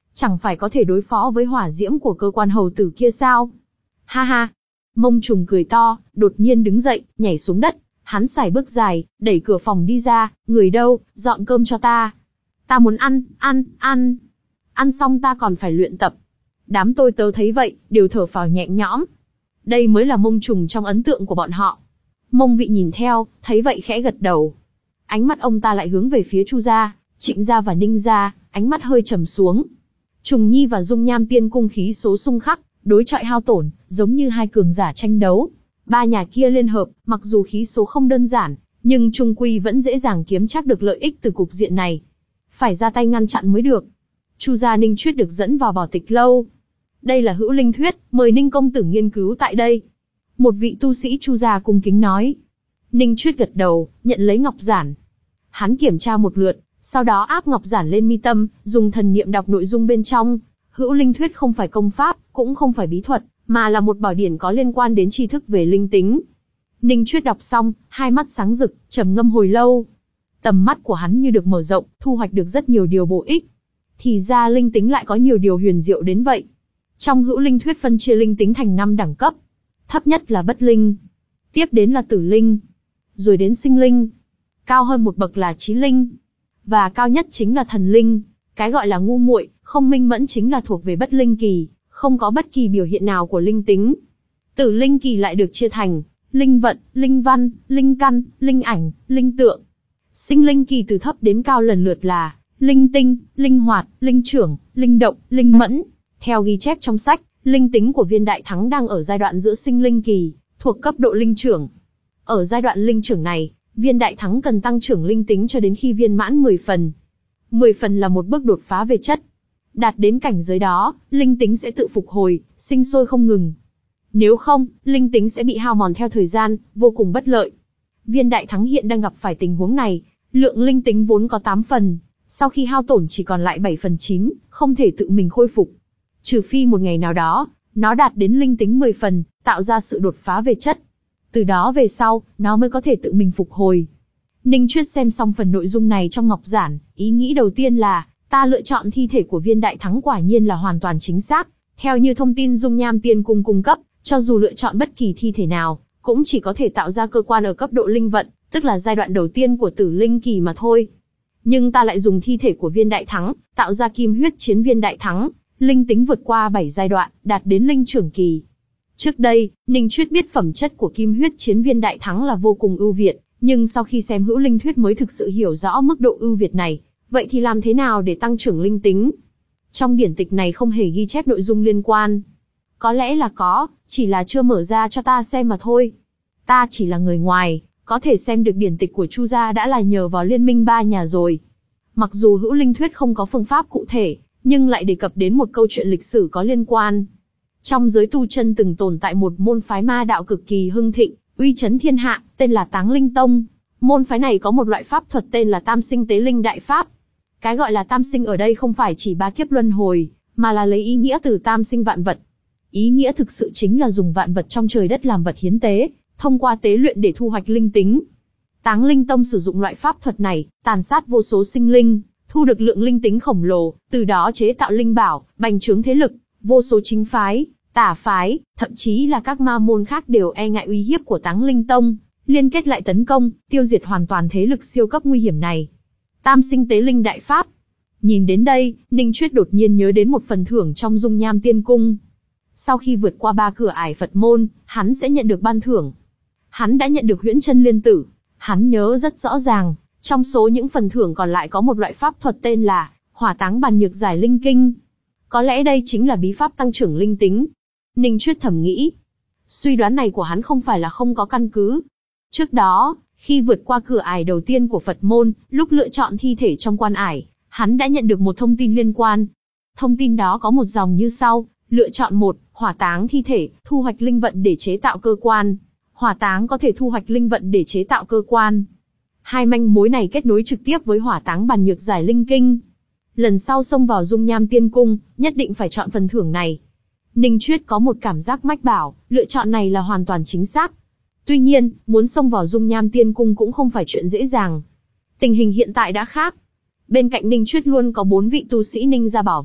Chẳng phải có thể đối phó với hỏa diễm của cơ quan hầu tử kia sao? Ha ha! Mông trùng cười to, đột nhiên đứng dậy, nhảy xuống đất. Hắn sải bước dài, đẩy cửa phòng đi ra. Người đâu, dọn cơm cho ta. Ta muốn ăn, ăn, ăn. Ăn xong ta còn phải luyện tập. Đám tôi tớ thấy vậy, đều thở phào nhẹ nhõm. Đây mới là mông trùng trong ấn tượng của bọn họ. Mông Vị nhìn theo, thấy vậy khẽ gật đầu. Ánh mắt ông ta lại hướng về phía Chu gia, Trịnh gia và Ninh gia, ánh mắt hơi trầm xuống. Trùng Nhi và Dung Nham Tiên cung khí số xung khắc, đối chọi hao tổn, giống như hai cường giả tranh đấu. Ba nhà kia liên hợp, mặc dù khí số không đơn giản, nhưng chung quy vẫn dễ dàng kiếm chắc được lợi ích từ cục diện này. Phải ra tay ngăn chặn mới được. Chu gia Ninh Chuyết được dẫn vào Bảo Tịch lâu. Đây là hữu linh thuyết, mời Ninh công tử nghiên cứu tại đây. Một vị tu sĩ Chu gia cung kính nói. Ninh Chuyết gật đầu, nhận lấy ngọc giản. Hắn kiểm tra một lượt, sau đó áp ngọc giản lên mi tâm, dùng thần niệm đọc nội dung bên trong. Hữu linh thuyết không phải công pháp, cũng không phải bí thuật, mà là một bảo điển có liên quan đến tri thức về linh tính. Ninh Chuyết đọc xong, hai mắt sáng rực, trầm ngâm hồi lâu. Tầm mắt của hắn như được mở rộng, thu hoạch được rất nhiều điều bổ ích. Thì ra linh tính lại có nhiều điều huyền diệu đến vậy. Trong hữu linh thuyết phân chia linh tính thành năm đẳng cấp. Thấp nhất là bất linh. Tiếp đến là tử linh. Rồi đến sinh linh. Cao hơn một bậc là trí linh. Và cao nhất chính là thần linh. Cái gọi là ngu muội, không minh mẫn chính là thuộc về bất linh kỳ, không có bất kỳ biểu hiện nào của linh tính. Tử linh kỳ lại được chia thành linh vận, linh văn, linh căn, linh ảnh, linh tượng. Sinh linh kỳ từ thấp đến cao lần lượt là linh tinh, linh hoạt, linh trưởng, linh động, linh mẫn. Theo ghi chép trong sách, linh tính của Viên Đại Thắng đang ở giai đoạn giữa sinh linh kỳ, thuộc cấp độ linh trưởng. Ở giai đoạn linh trưởng này, Viên Đại Thắng cần tăng trưởng linh tính cho đến khi viên mãn mười phần. mười phần là một bước đột phá về chất. Đạt đến cảnh giới đó, linh tính sẽ tự phục hồi, sinh sôi không ngừng. Nếu không, linh tính sẽ bị hao mòn theo thời gian, vô cùng bất lợi. Viên Đại Thắng hiện đang gặp phải tình huống này, lượng linh tính vốn có tám phần, sau khi hao tổn chỉ còn lại bảy phần chín, không thể tự mình khôi phục. Trừ phi một ngày nào đó, nó đạt đến linh tính mười phần, tạo ra sự đột phá về chất. Từ đó về sau, nó mới có thể tự mình phục hồi. Ninh Chuyết xem xong phần nội dung này trong ngọc giản, ý nghĩ đầu tiên là, ta lựa chọn thi thể của Viên Đại Thắng quả nhiên là hoàn toàn chính xác. Theo như thông tin Dung Nham Tiên cung cung cấp, cho dù lựa chọn bất kỳ thi thể nào, cũng chỉ có thể tạo ra cơ quan ở cấp độ linh vận, tức là giai đoạn đầu tiên của tử linh kỳ mà thôi. Nhưng ta lại dùng thi thể của Viên Đại Thắng, tạo ra kim huyết chiến Viên Đại Thắng, linh tính vượt qua bảy giai đoạn, đạt đến linh trưởng kỳ. Trước đây, Ninh Chuyết biết phẩm chất của kim huyết chiến Viên Đại Thắng là vô cùng ưu việt, nhưng sau khi xem hữu linh thuyết mới thực sự hiểu rõ mức độ ưu việt này. Vậy thì làm thế nào để tăng trưởng linh tính? Trong điển tịch này không hề ghi chép nội dung liên quan. Có lẽ là có, chỉ là chưa mở ra cho ta xem mà thôi. Ta chỉ là người ngoài, có thể xem được điển tịch của Chu gia đã là nhờ vào liên minh ba nhà rồi. Mặc dù hữu linh thuyết không có phương pháp cụ thể, nhưng lại đề cập đến một câu chuyện lịch sử có liên quan. Trong giới tu chân từng tồn tại một môn phái ma đạo cực kỳ hưng thịnh, uy chấn thiên hạ, tên là Táng Linh Tông. Môn phái này có một loại pháp thuật tên là Tam Sinh Tế Linh Đại Pháp. Cái gọi là tam sinh ở đây không phải chỉ ba kiếp luân hồi, mà là lấy ý nghĩa từ tam sinh vạn vật. Ý nghĩa thực sự chính là dùng vạn vật trong trời đất làm vật hiến tế, thông qua tế luyện để thu hoạch linh tính. Táng Linh Tông sử dụng loại pháp thuật này, tàn sát vô số sinh linh, thu được lượng linh tính khổng lồ, từ đó chế tạo linh bảo, bành trướng thế lực, vô số chính phái, tả phái, thậm chí là các ma môn khác đều e ngại uy hiếp của Táng Linh Tông, liên kết lại tấn công, tiêu diệt hoàn toàn thế lực siêu cấp nguy hiểm này. Tam Sinh Tế Linh Đại Pháp. Nhìn đến đây, Ninh Chuyết đột nhiên nhớ đến một phần thưởng trong Dung Nham Tiên cung. Sau khi vượt qua ba cửa ải Phật môn, hắn sẽ nhận được ban thưởng. Hắn đã nhận được Huyễn Chân Liên Tử. Hắn nhớ rất rõ ràng, trong số những phần thưởng còn lại có một loại pháp thuật tên là Hỏa Táng Bàn Nhược Giải Linh Kinh. Có lẽ đây chính là bí pháp tăng trưởng linh tính. Ninh Chuyết thầm nghĩ. Suy đoán này của hắn không phải là không có căn cứ. Trước đó, khi vượt qua cửa ải đầu tiên của Phật môn, lúc lựa chọn thi thể trong quan ải, hắn đã nhận được một thông tin liên quan. Thông tin đó có một dòng như sau, lựa chọn một, hỏa táng thi thể, thu hoạch linh vận để chế tạo cơ quan. Hỏa táng có thể thu hoạch linh vận để chế tạo cơ quan. Hai manh mối này kết nối trực tiếp với Hỏa Táng Bàn Nhược Giải Linh Kinh. Lần sau xông vào Dung Nham Tiên cung, nhất định phải chọn phần thưởng này. Ninh Chuyết có một cảm giác mách bảo, lựa chọn này là hoàn toàn chính xác. Tuy nhiên, muốn xông vào Dung Nham Tiên cung cũng không phải chuyện dễ dàng. Tình hình hiện tại đã khác. Bên cạnh Ninh Chuyết luôn có bốn vị tu sĩ Ninh gia bảo vệ,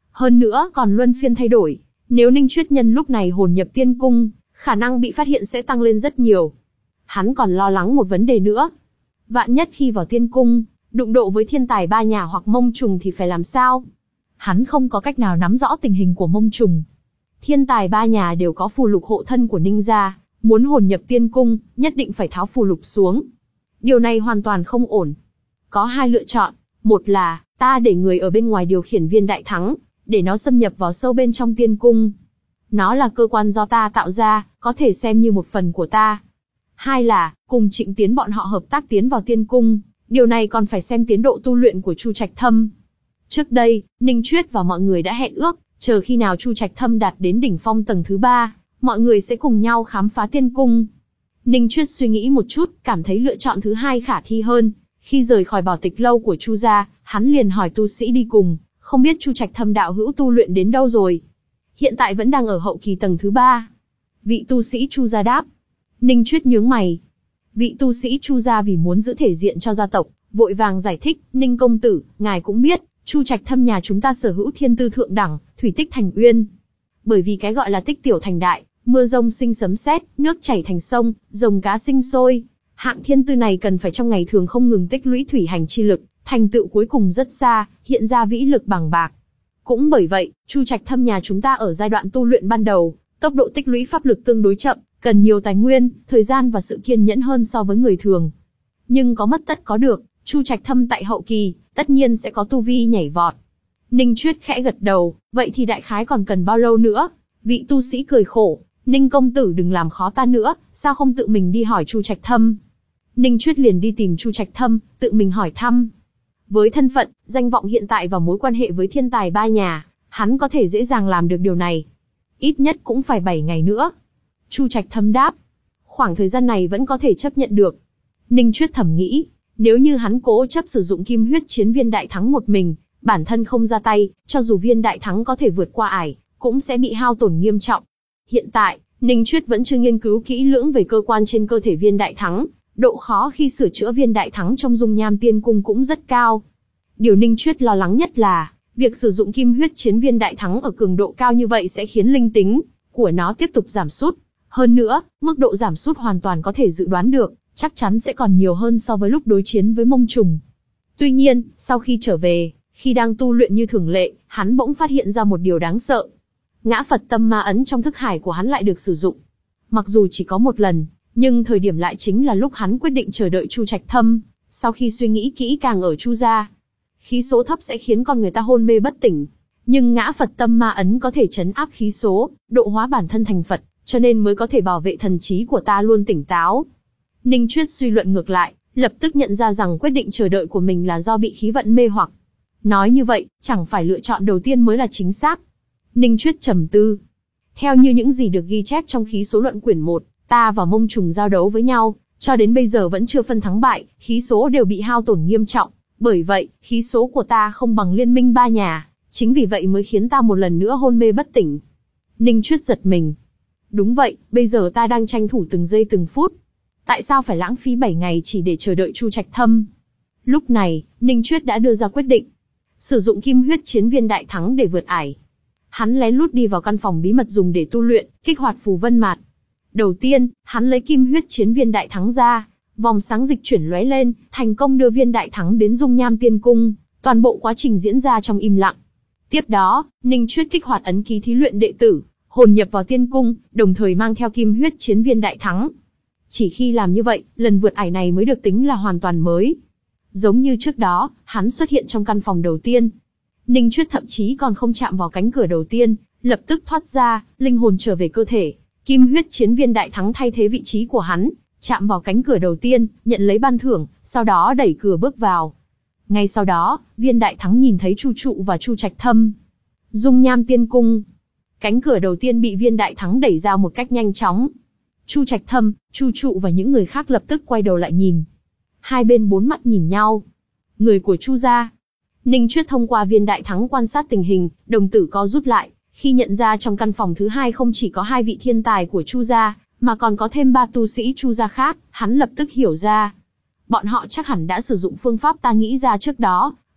Hơn nữa còn luân phiên thay đổi, nếu Ninh Chuyết nhân lúc này hồn nhập tiên cung, khả năng bị phát hiện sẽ tăng lên rất nhiều. Hắn còn lo lắng một vấn đề nữa. Vạn nhất khi vào tiên cung, đụng độ với thiên tài ba nhà hoặc mông trùng thì phải làm sao? Hắn không có cách nào nắm rõ tình hình của mông trùng. Thiên tài ba nhà đều có phù lục hộ thân của Ninh gia, muốn hồn nhập tiên cung, nhất định phải tháo phù lục xuống. Điều này hoàn toàn không ổn. Có hai lựa chọn, một là, ta để người ở bên ngoài điều khiển viên đại thắng, để nó xâm nhập vào sâu bên trong tiên cung. Nó là cơ quan do ta tạo ra, có thể xem như một phần của ta. Hai là, cùng Trịnh Tiến bọn họ hợp tác tiến vào tiên cung, điều này còn phải xem tiến độ tu luyện của Chu Trạch Thâm. Trước đây, Ninh Chuyết và mọi người đã hẹn ước, chờ khi nào Chu Trạch Thâm đạt đến đỉnh phong tầng thứ ba, mọi người sẽ cùng nhau khám phá tiên cung. Ninh Chuyết suy nghĩ một chút, cảm thấy lựa chọn thứ hai khả thi hơn. Khi rời khỏi bảo tịch lâu của Chu gia, hắn liền hỏi tu sĩ đi cùng, không biết Chu Trạch Thâm đạo hữu tu luyện đến đâu rồi. Hiện tại vẫn đang ở hậu kỳ tầng thứ ba. Vị tu sĩ Chu gia đáp. Ninh Chuyết nhướng mày. Vị tu sĩ Chu gia vì muốn giữ thể diện cho gia tộc, vội vàng giải thích, Ninh công tử, ngài cũng biết, Chu Trạch Thâm nhà chúng ta sở hữu thiên tư thượng đẳng, thủy tích thành uyên. Bởi vì cái gọi là tích tiểu thành đại, mưa rông sinh sấm sét, nước chảy thành sông, rồng cá sinh sôi. Hạng thiên tư này cần phải trong ngày thường không ngừng tích lũy thủy hành chi lực, thành tựu cuối cùng rất xa, hiện ra vĩ lực bằng bạc. Cũng bởi vậy, Chu Trạch Thâm nhà chúng ta ở giai đoạn tu luyện ban đầu, tốc độ tích lũy pháp lực tương đối chậm, cần nhiều tài nguyên, thời gian và sự kiên nhẫn hơn so với người thường. Nhưng có mất tất có được, Chu Trạch Thâm tại hậu kỳ, tất nhiên sẽ có tu vi nhảy vọt. Ninh Chuyết khẽ gật đầu, vậy thì đại khái còn cần bao lâu nữa? Vị tu sĩ cười khổ, Ninh công tử đừng làm khó ta nữa, sao không tự mình đi hỏi Chu Trạch Thâm? Ninh Chuyết liền đi tìm Chu Trạch Thâm, tự mình hỏi thăm. Với thân phận, danh vọng hiện tại và mối quan hệ với thiên tài ba nhà, hắn có thể dễ dàng làm được điều này. Ít nhất cũng phải bảy ngày nữa. Chu Trạch Thâm đáp. Khoảng thời gian này vẫn có thể chấp nhận được. Ninh Chuyết thầm nghĩ, nếu như hắn cố chấp sử dụng kim huyết chiến viên đại thắng một mình, bản thân không ra tay, cho dù viên đại thắng có thể vượt qua ải, cũng sẽ bị hao tổn nghiêm trọng. Hiện tại, Ninh Chuyết vẫn chưa nghiên cứu kỹ lưỡng về cơ quan trên cơ thể viên đại thắng, độ khó khi sửa chữa viên đại thắng trong dung nham tiên cung cũng rất cao. Điều Ninh Chuyết lo lắng nhất là, việc sử dụng kim huyết chiến viên đại thắng ở cường độ cao như vậy sẽ khiến linh tính của nó tiếp tục giảm sút. Hơn nữa, mức độ giảm sút hoàn toàn có thể dự đoán được, chắc chắn sẽ còn nhiều hơn so với lúc đối chiến với mông trùng. Tuy nhiên, sau khi trở về, khi đang tu luyện như thường lệ, hắn bỗng phát hiện ra một điều đáng sợ. Ngã Phật tâm ma ấn trong thức hải của hắn lại được sử dụng. Mặc dù chỉ có một lần, nhưng thời điểm lại chính là lúc hắn quyết định chờ đợi Chu Trạch Thâm. Sau khi suy nghĩ kỹ càng ở Chu gia, khí số thấp sẽ khiến con người ta hôn mê bất tỉnh, nhưng Ngã Phật tâm ma ấn có thể trấn áp khí số, độ hóa bản thân thành Phật, cho nên mới có thể bảo vệ thần trí của ta luôn tỉnh táo. Ninh Chuyết suy luận ngược lại, lập tức nhận ra rằng quyết định chờ đợi của mình là do bị khí vận mê hoặc. Nói như vậy, chẳng phải lựa chọn đầu tiên mới là chính xác. Ninh Chuyết trầm tư. Theo như những gì được ghi chép trong khí số luận quyển một, ta và mông trùng giao đấu với nhau, cho đến bây giờ vẫn chưa phân thắng bại, khí số đều bị hao tổn nghiêm trọng. Bởi vậy, khí số của ta không bằng liên minh ba nhà, chính vì vậy mới khiến ta một lần nữa hôn mê bất tỉnh. Ninh Chuyết giật mình. Đúng vậy, bây giờ ta đang tranh thủ từng giây từng phút. Tại sao phải lãng phí bảy ngày chỉ để chờ đợi Chu Trạch Thâm? Lúc này, Ninh Chuyết đã đưa ra quyết định. Sử dụng kim huyết chiến viên đại thắng để vượt ải. Hắn lén lút đi vào căn phòng bí mật dùng để tu luyện, kích hoạt phù vân mạt. Đầu tiên, hắn lấy kim huyết chiến viên đại thắng ra, vòng sáng dịch chuyển lóe lên, thành công đưa viên đại thắng đến dung nham tiên cung, toàn bộ quá trình diễn ra trong im lặng. Tiếp đó, Ninh Chuyết kích hoạt ấn ký thí luyện đệ tử, hồn nhập vào tiên cung, đồng thời mang theo kim huyết chiến viên đại thắng. Chỉ khi làm như vậy, lần vượt ải này mới được tính là hoàn toàn mới. Giống như trước đó, hắn xuất hiện trong căn phòng đầu tiên. Ninh Chuyết thậm chí còn không chạm vào cánh cửa đầu tiên, lập tức thoát ra, linh hồn trở về cơ thể. Kim huyết chiến viên đại thắng thay thế vị trí của hắn, chạm vào cánh cửa đầu tiên, nhận lấy ban thưởng, sau đó đẩy cửa bước vào. Ngay sau đó, viên đại thắng nhìn thấy Chu Trụ và Chu Trạch Thâm. Dung nham tiên cung. Cánh cửa đầu tiên bị viên đại thắng đẩy ra một cách nhanh chóng. Chu Trạch Thâm, Chu Trụ và những người khác lập tức quay đầu lại nhìn. Hai bên bốn mắt nhìn nhau. Người của Chu gia. Ninh Chuyết thông qua viên đại thắng quan sát tình hình, đồng tử co rút lại, khi nhận ra trong căn phòng thứ hai không chỉ có hai vị thiên tài của Chu gia, mà còn có thêm ba tu sĩ Chu gia khác, hắn lập tức hiểu ra. Bọn họ chắc hẳn đã sử dụng phương pháp ta nghĩ ra trước đó,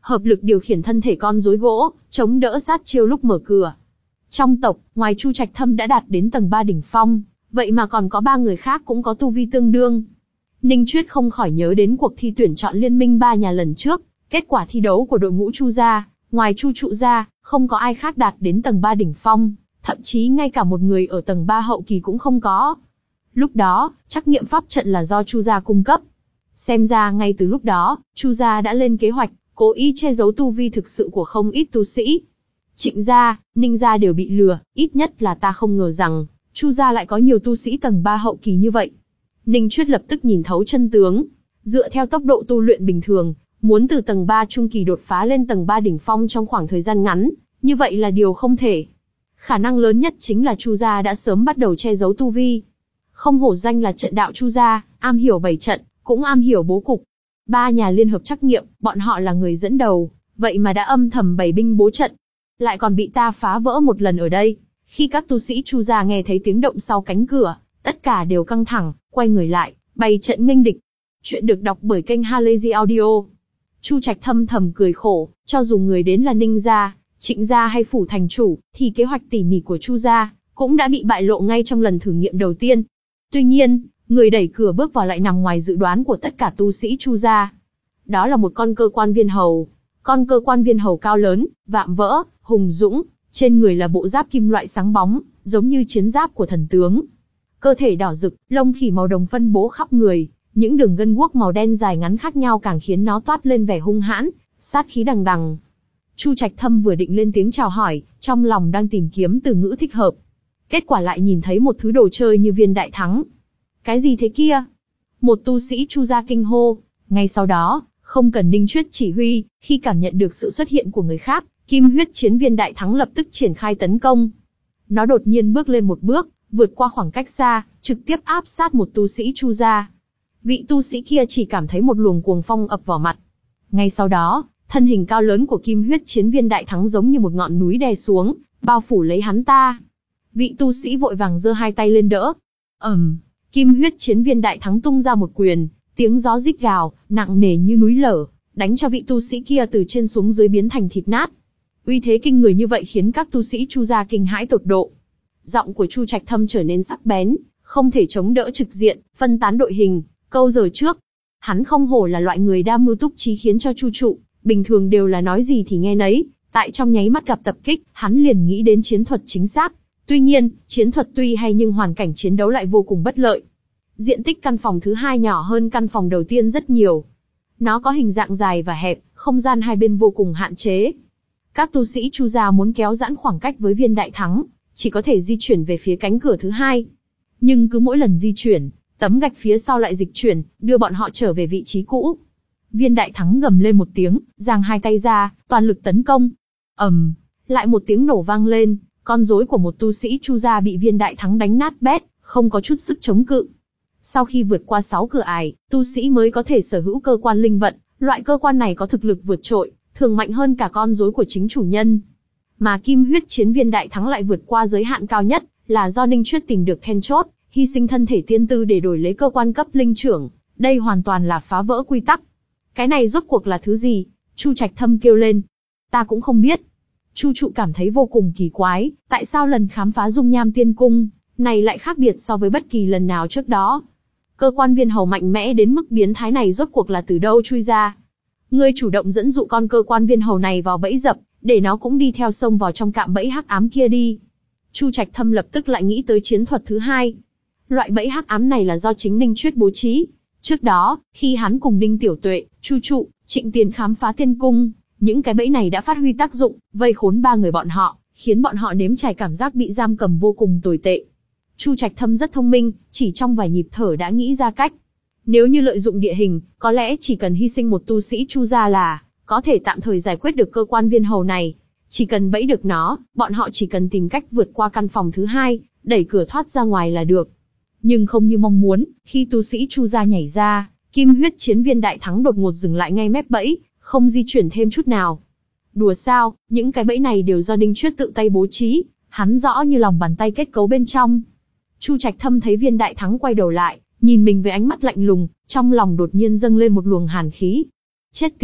hợp lực điều khiển thân thể con rối gỗ, chống đỡ sát chiêu lúc mở cửa. Trong tộc, ngoài Chu Trạch Thâm đã đạt đến tầng ba đỉnh phong, vậy mà còn có ba người khác cũng có tu vi tương đương. Ninh Chuyết không khỏi nhớ đến cuộc thi tuyển chọn liên minh ba nhà lần trước, kết quả thi đấu của đội ngũ Chu gia, ngoài Chu Trụ gia, không có ai khác đạt đến tầng ba đỉnh phong, thậm chí ngay cả một người ở tầng ba hậu kỳ cũng không có. Lúc đó, trắc nghiệm pháp trận là do Chu gia cung cấp. Xem ra ngay từ lúc đó, Chu gia đã lên kế hoạch, cố ý che giấu tu vi thực sự của không ít tu sĩ. Trịnh gia, Ninh gia đều bị lừa, ít nhất là ta không ngờ rằng, Chu gia lại có nhiều tu sĩ tầng ba hậu kỳ như vậy. Ninh Chuyết lập tức nhìn thấu chân tướng. Dựa theo tốc độ tu luyện bình thường, muốn từ tầng ba trung kỳ đột phá lên tầng ba đỉnh phong trong khoảng thời gian ngắn, như vậy là điều không thể. Khả năng lớn nhất chính là Chu gia đã sớm bắt đầu che giấu tu vi. Không hổ danh là trận đạo Chu gia, am hiểu bày trận, cũng am hiểu bố cục. Ba nhà liên hợp trắc nghiệm, bọn họ là người dẫn đầu, vậy mà đã âm thầm bày binh bố trận, lại còn bị ta phá vỡ một lần ở đây. Khi các tu sĩ Chu gia nghe thấy tiếng động sau cánh cửa, tất cả đều căng thẳng, quay người lại, bày trận nghênh địch. Chuyện được đọc bởi kênh Halazy Audio. Chu Trạch thâm thầm cười khổ, cho dù người đến là Ninh gia, Trịnh gia hay phủ thành chủ, thì kế hoạch tỉ mỉ của Chu gia cũng đã bị bại lộ ngay trong lần thử nghiệm đầu tiên. Tuy nhiên, người đẩy cửa bước vào lại nằm ngoài dự đoán của tất cả tu sĩ Chu gia. Đó là một con cơ quan viên hầu. Con cơ quan viên hầu cao lớn, vạm vỡ, hùng dũng, trên người là bộ giáp kim loại sáng bóng, giống như chiến giáp của thần tướng. Cơ thể đỏ rực, lông khỉ màu đồng phân bố khắp người, những đường gân guốc màu đen dài ngắn khác nhau càng khiến nó toát lên vẻ hung hãn, sát khí đằng đằng. Chu Trạch Thâm vừa định lên tiếng chào hỏi, trong lòng đang tìm kiếm từ ngữ thích hợp. Kết quả lại nhìn thấy một thứ đồ chơi như viên đại thắng. Cái gì thế kia? Một tu sĩ Chu gia kinh hô. Ngay sau đó, không cần Ninh Chuyết chỉ huy, khi cảm nhận được sự xuất hiện của người khác, kim huyết chiến viên đại thắng lập tức triển khai tấn công. Nó đột nhiên bước lên một bước, vượt qua khoảng cách xa, trực tiếp áp sát một tu sĩ Chu gia. Vị tu sĩ kia chỉ cảm thấy một luồng cuồng phong ập vào mặt. Ngay sau đó, thân hình cao lớn của kim huyết chiến viên đại thắng giống như một ngọn núi đè xuống, bao phủ lấy hắn ta. Vị tu sĩ vội vàng giơ hai tay lên đỡ. ầm, um, kim huyết chiến viên đại thắng tung ra một quyền, tiếng gió rít gào, nặng nề như núi lở, đánh cho vị tu sĩ kia từ trên xuống dưới biến thành thịt nát. Uy thế kinh người như vậy khiến các tu sĩ Chu gia kinh hãi tột độ. Giọng của Chu Trạch Thâm trở nên sắc bén, không thể chống đỡ trực diện, phân tán đội hình, câu giờ trước. Hắn không hổ là loại người đa mưu túc trí khiến cho Chu Trụ, bình thường đều là nói gì thì nghe nấy, tại trong nháy mắt gặp tập kích, hắn liền nghĩ đến chiến thuật chính xác. Tuy nhiên, chiến thuật tuy hay nhưng hoàn cảnh chiến đấu lại vô cùng bất lợi. Diện tích căn phòng thứ hai nhỏ hơn căn phòng đầu tiên rất nhiều. Nó có hình dạng dài và hẹp, không gian hai bên vô cùng hạn chế. Các tu sĩ Chu gia muốn kéo giãn khoảng cách với viên đại thắng, chỉ có thể di chuyển về phía cánh cửa thứ hai. Nhưng cứ mỗi lần di chuyển, tấm gạch phía sau lại dịch chuyển, đưa bọn họ trở về vị trí cũ. Viên đại thắng gầm lên một tiếng, giang hai tay ra, toàn lực tấn công. ầm, um, lại một tiếng nổ vang lên, con rối của một tu sĩ Chu gia bị viên đại thắng đánh nát bét, không có chút sức chống cự. Sau khi vượt qua sáu cửa ải, tu sĩ mới có thể sở hữu cơ quan linh vận, loại cơ quan này có thực lực vượt trội, thường mạnh hơn cả con rối của chính chủ nhân. Mà kim huyết chiến viên đại thắng lại vượt qua giới hạn cao nhất, là do Ninh Chuyết tìm được then chốt, hy sinh thân thể tiên tư để đổi lấy cơ quan cấp linh trưởng, đây hoàn toàn là phá vỡ quy tắc. Cái này rốt cuộc là thứ gì? Chu Trạch Thâm kêu lên. Ta cũng không biết. Chu Trụ cảm thấy vô cùng kỳ quái, tại sao lần khám phá dung nham tiên cung này lại khác biệt so với bất kỳ lần nào trước đó. Cơ quan viên hầu mạnh mẽ đến mức biến thái này rốt cuộc là từ đâu chui ra? Ngươi chủ động dẫn dụ con cơ quan viên hầu này vào bẫy dập, để nó cũng đi theo sông vào trong cạm bẫy hắc ám kia đi. Chu Trạch Thâm lập tức lại nghĩ tới chiến thuật thứ hai. Loại bẫy hắc ám này là do chính Ninh Chuyết bố trí. Trước đó, khi hắn cùng Ninh Tiểu Tuệ, Chu Trụ, Trịnh Tiến khám phá tiên cung, những cái bẫy này đã phát huy tác dụng, vây khốn ba người bọn họ, khiến bọn họ nếm trải cảm giác bị giam cầm vô cùng tồi tệ. Chu Trạch Thâm rất thông minh, chỉ trong vài nhịp thở đã nghĩ ra cách. Nếu như lợi dụng địa hình, có lẽ chỉ cần hy sinh một tu sĩ Chu gia là có thể tạm thời giải quyết được cơ quan viên hầu này. Chỉ cần bẫy được nó, bọn họ chỉ cần tìm cách vượt qua căn phòng thứ hai, đẩy cửa thoát ra ngoài là được. Nhưng không như mong muốn, khi tu sĩ Chu gia nhảy ra, kim huyết chiến viên đại thắng đột ngột dừng lại ngay mép bẫy, không di chuyển thêm chút nào. Đùa sao, những cái bẫy này đều do Ninh Chuyết tự tay bố trí, hắn rõ như lòng bàn tay kết cấu bên trong. Chu Trạch Thâm thấy viên đại thắng quay đầu lại, nhìn mình với ánh mắt lạnh lùng, trong lòng đột nhiên dâng lên một luồng hàn khí. Chết tiệt,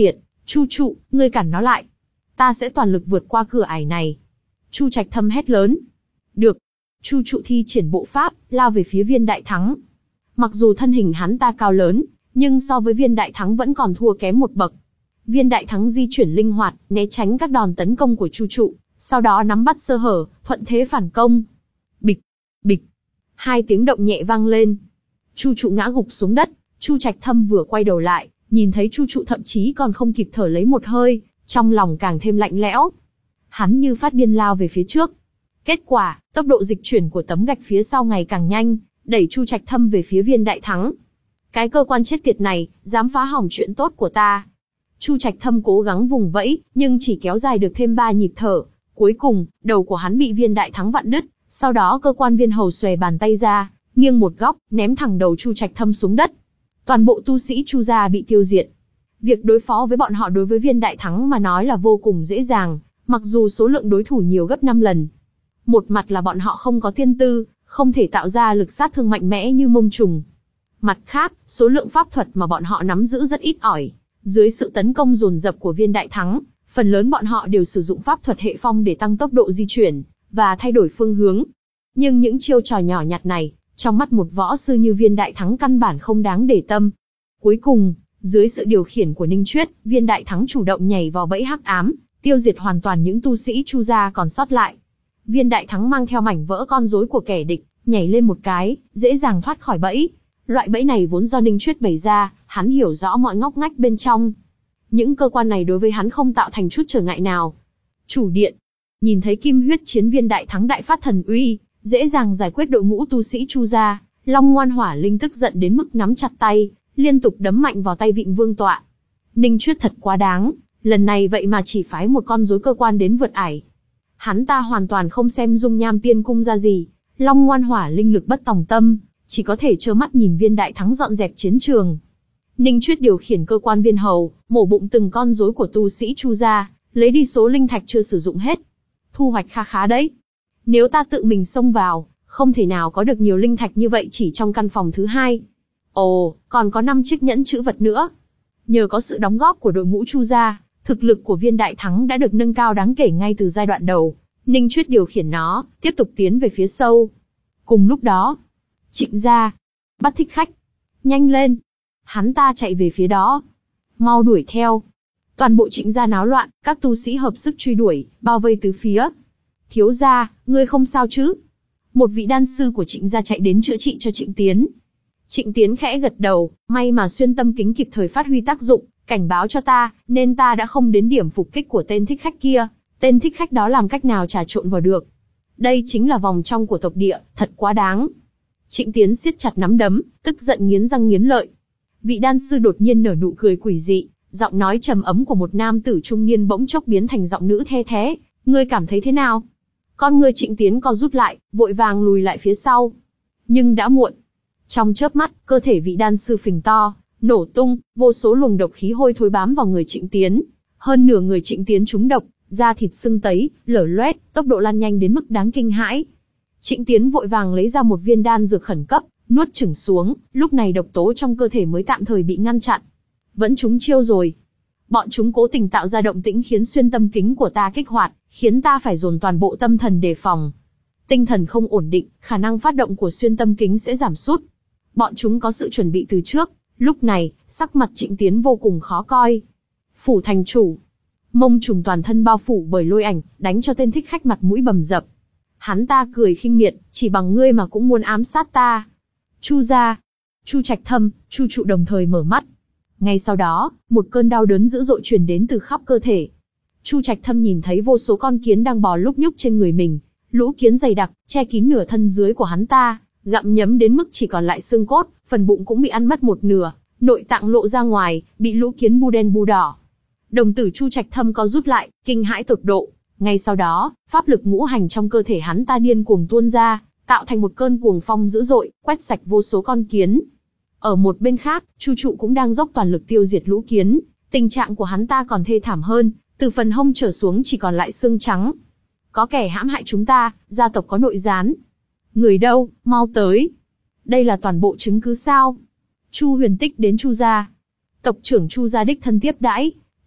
Chu trụ, ngươi cản nó lại. Ta sẽ toàn lực vượt qua cửa ải này. Chu Trạch Thâm hét lớn. Được. Chu trụ thi triển bộ pháp, lao về phía Viên Đại Thắng. Mặc dù thân hình hắn ta cao lớn, nhưng so với Viên Đại Thắng vẫn còn thua kém một bậc. Viên Đại Thắng di chuyển linh hoạt, né tránh các đòn tấn công của Chu trụ, sau đó nắm bắt sơ hở, thuận thế phản công. Bịch, bịch. Hai tiếng động nhẹ vang lên. Chu trụ ngã gục xuống đất. Chu Trạch Thâm vừa quay đầu lại, nhìn thấy Chu trụ thậm chí còn không kịp thở lấy một hơi, trong lòng càng thêm lạnh lẽo. Hắn như phát điên lao về phía trước. Kết quả, tốc độ dịch chuyển của tấm gạch phía sau ngày càng nhanh, đẩy Chu Trạch Thâm về phía Viên Đại Thắng. Cái cơ quan chết tiệt này, dám phá hỏng chuyện tốt của ta. Chu Trạch Thâm cố gắng vùng vẫy, nhưng chỉ kéo dài được thêm ba nhịp thở. Cuối cùng, đầu của hắn bị Viên Đại Thắng vặn đứt, sau đó cơ quan viên hầu xòe bàn tay ra, nghiêng một góc, ném thẳng đầu Chu Trạch Thâm xuống đất. Toàn bộ tu sĩ Chu gia bị tiêu diệt. Việc đối phó với bọn họ đối với Viên Đại Thắng mà nói là vô cùng dễ dàng, mặc dù số lượng đối thủ nhiều gấp năm lần. Một mặt là bọn họ không có tiên tư, không thể tạo ra lực sát thương mạnh mẽ như Mông Trùng. Mặt khác, số lượng pháp thuật mà bọn họ nắm giữ rất ít ỏi. Dưới sự tấn công dồn dập của Viên Đại Thắng, phần lớn bọn họ đều sử dụng pháp thuật hệ phong để tăng tốc độ di chuyển và thay đổi phương hướng. Nhưng những chiêu trò nhỏ nhặt này, trong mắt một võ sư như Viên Đại Thắng căn bản không đáng để tâm. Cuối cùng, dưới sự điều khiển của Ninh Chuyết, Viên Đại Thắng chủ động nhảy vào bẫy hắc ám, tiêu diệt hoàn toàn những tu sĩ Chu gia còn sót lại. Viên Đại Thắng mang theo mảnh vỡ con rối của kẻ địch, nhảy lên một cái, dễ dàng thoát khỏi bẫy. Loại bẫy này vốn do Ninh Chuyết bày ra, hắn hiểu rõ mọi ngóc ngách bên trong. Những cơ quan này đối với hắn không tạo thành chút trở ngại nào. Chủ điện, nhìn thấy kim huyết chiến Viên Đại Thắng đại phát thần uy, dễ dàng giải quyết đội ngũ tu sĩ Chu gia, Long Ngoan Hỏa Linh tức giận đến mức nắm chặt tay, liên tục đấm mạnh vào tay Vịnh Vương tọa. Ninh Chuyết thật quá đáng, lần này vậy mà chỉ phái một con rối cơ quan đến vượt ải. Hắn ta hoàn toàn không xem dung nham tiên cung ra gì, Long Ngoan Hỏa Linh lực bất tòng tâm, chỉ có thể trơ mắt nhìn Viên Đại Thắng dọn dẹp chiến trường. Ninh Chuyết điều khiển cơ quan viên hầu, mổ bụng từng con rối của tu sĩ Chu gia, lấy đi số linh thạch chưa sử dụng hết. Thu hoạch kha khá đấy. Nếu ta tự mình xông vào, không thể nào có được nhiều linh thạch như vậy chỉ trong căn phòng thứ hai. Ồ, còn có năm chiếc nhẫn chữ vật nữa. Nhờ có sự đóng góp của đội ngũ Chu gia, thực lực của Viên Đại Thắng đã được nâng cao đáng kể ngay từ giai đoạn đầu. Ninh Chuyết điều khiển nó, tiếp tục tiến về phía sâu. Cùng lúc đó, Trịnh gia, bắt thích khách. Nhanh lên. Hắn ta chạy về phía đó. Mau đuổi theo. Toàn bộ Trịnh gia náo loạn, các tu sĩ hợp sức truy đuổi, bao vây tứ phía. Thiếu gia, ngươi không sao chứ? Một vị đan sư của Trịnh gia chạy đến chữa trị cho Trịnh Tiến. Trịnh Tiến khẽ gật đầu, may mà xuyên tâm kính kịp thời phát huy tác dụng, cảnh báo cho ta, nên ta đã không đến điểm phục kích của tên thích khách kia. Tên thích khách đó làm cách nào trà trộn vào được? Đây chính là vòng trong của tộc địa, thật quá đáng. Trịnh Tiến siết chặt nắm đấm, tức giận nghiến răng nghiến lợi. Vị đan sư đột nhiên nở nụ cười quỷ dị, giọng nói trầm ấm của một nam tử trung niên bỗng chốc biến thành giọng nữ the thé. Ngươi cảm thấy thế nào? Con ngươi Trịnh Tiến co rút lại, vội vàng lùi lại phía sau. Nhưng đã muộn. Trong chớp mắt, cơ thể vị đan sư phình to, nổ tung, vô số luồng độc khí hôi thối bám vào người Trịnh Tiến. Hơn nửa người Trịnh Tiến trúng độc, da thịt sưng tấy, lở loét, tốc độ lan nhanh đến mức đáng kinh hãi. Trịnh Tiến vội vàng lấy ra một viên đan dược khẩn cấp, nuốt chửng xuống, lúc này độc tố trong cơ thể mới tạm thời bị ngăn chặn. Vẫn trúng chiêu rồi. Bọn chúng cố tình tạo ra động tĩnh khiến xuyên tâm kính của ta kích hoạt, khiến ta phải dồn toàn bộ tâm thần đề phòng. Tinh thần không ổn định, khả năng phát động của xuyên tâm kính sẽ giảm sút. Bọn chúng có sự chuẩn bị từ trước, lúc này, sắc mặt Trịnh Tiến vô cùng khó coi. Phủ thành chủ. Mông Trùng toàn thân bao phủ bởi lôi ảnh, đánh cho tên thích khách mặt mũi bầm dập. Hắn ta cười khinh miệt, chỉ bằng ngươi mà cũng muốn ám sát ta. Chu gia, Chu Trạch Thâm, Chu trụ đồng thời mở mắt. Ngay sau đó, một cơn đau đớn dữ dội truyền đến từ khắp cơ thể. Chu Trạch Thâm nhìn thấy vô số con kiến đang bò lúc nhúc trên người mình, lũ kiến dày đặc, che kín nửa thân dưới của hắn ta, gặm nhấm đến mức chỉ còn lại xương cốt, phần bụng cũng bị ăn mất một nửa, nội tạng lộ ra ngoài, bị lũ kiến bu đen bu đỏ. Đồng tử Chu Trạch Thâm co rút lại, kinh hãi tột độ. Ngay sau đó, pháp lực ngũ hành trong cơ thể hắn ta điên cuồng tuôn ra, tạo thành một cơn cuồng phong dữ dội, quét sạch vô số con kiến. Ở một bên khác, Chu trụ cũng đang dốc toàn lực tiêu diệt lũ kiến, tình trạng của hắn ta còn thê thảm hơn, từ phần hông trở xuống chỉ còn lại xương trắng. Có kẻ hãm hại chúng ta, gia tộc có nội gián. Người đâu, mau tới. Đây là toàn bộ chứng cứ sao? Chu Huyền Tích đến Chu gia. Tộc trưởng Chu gia đích thân tiếp đãi.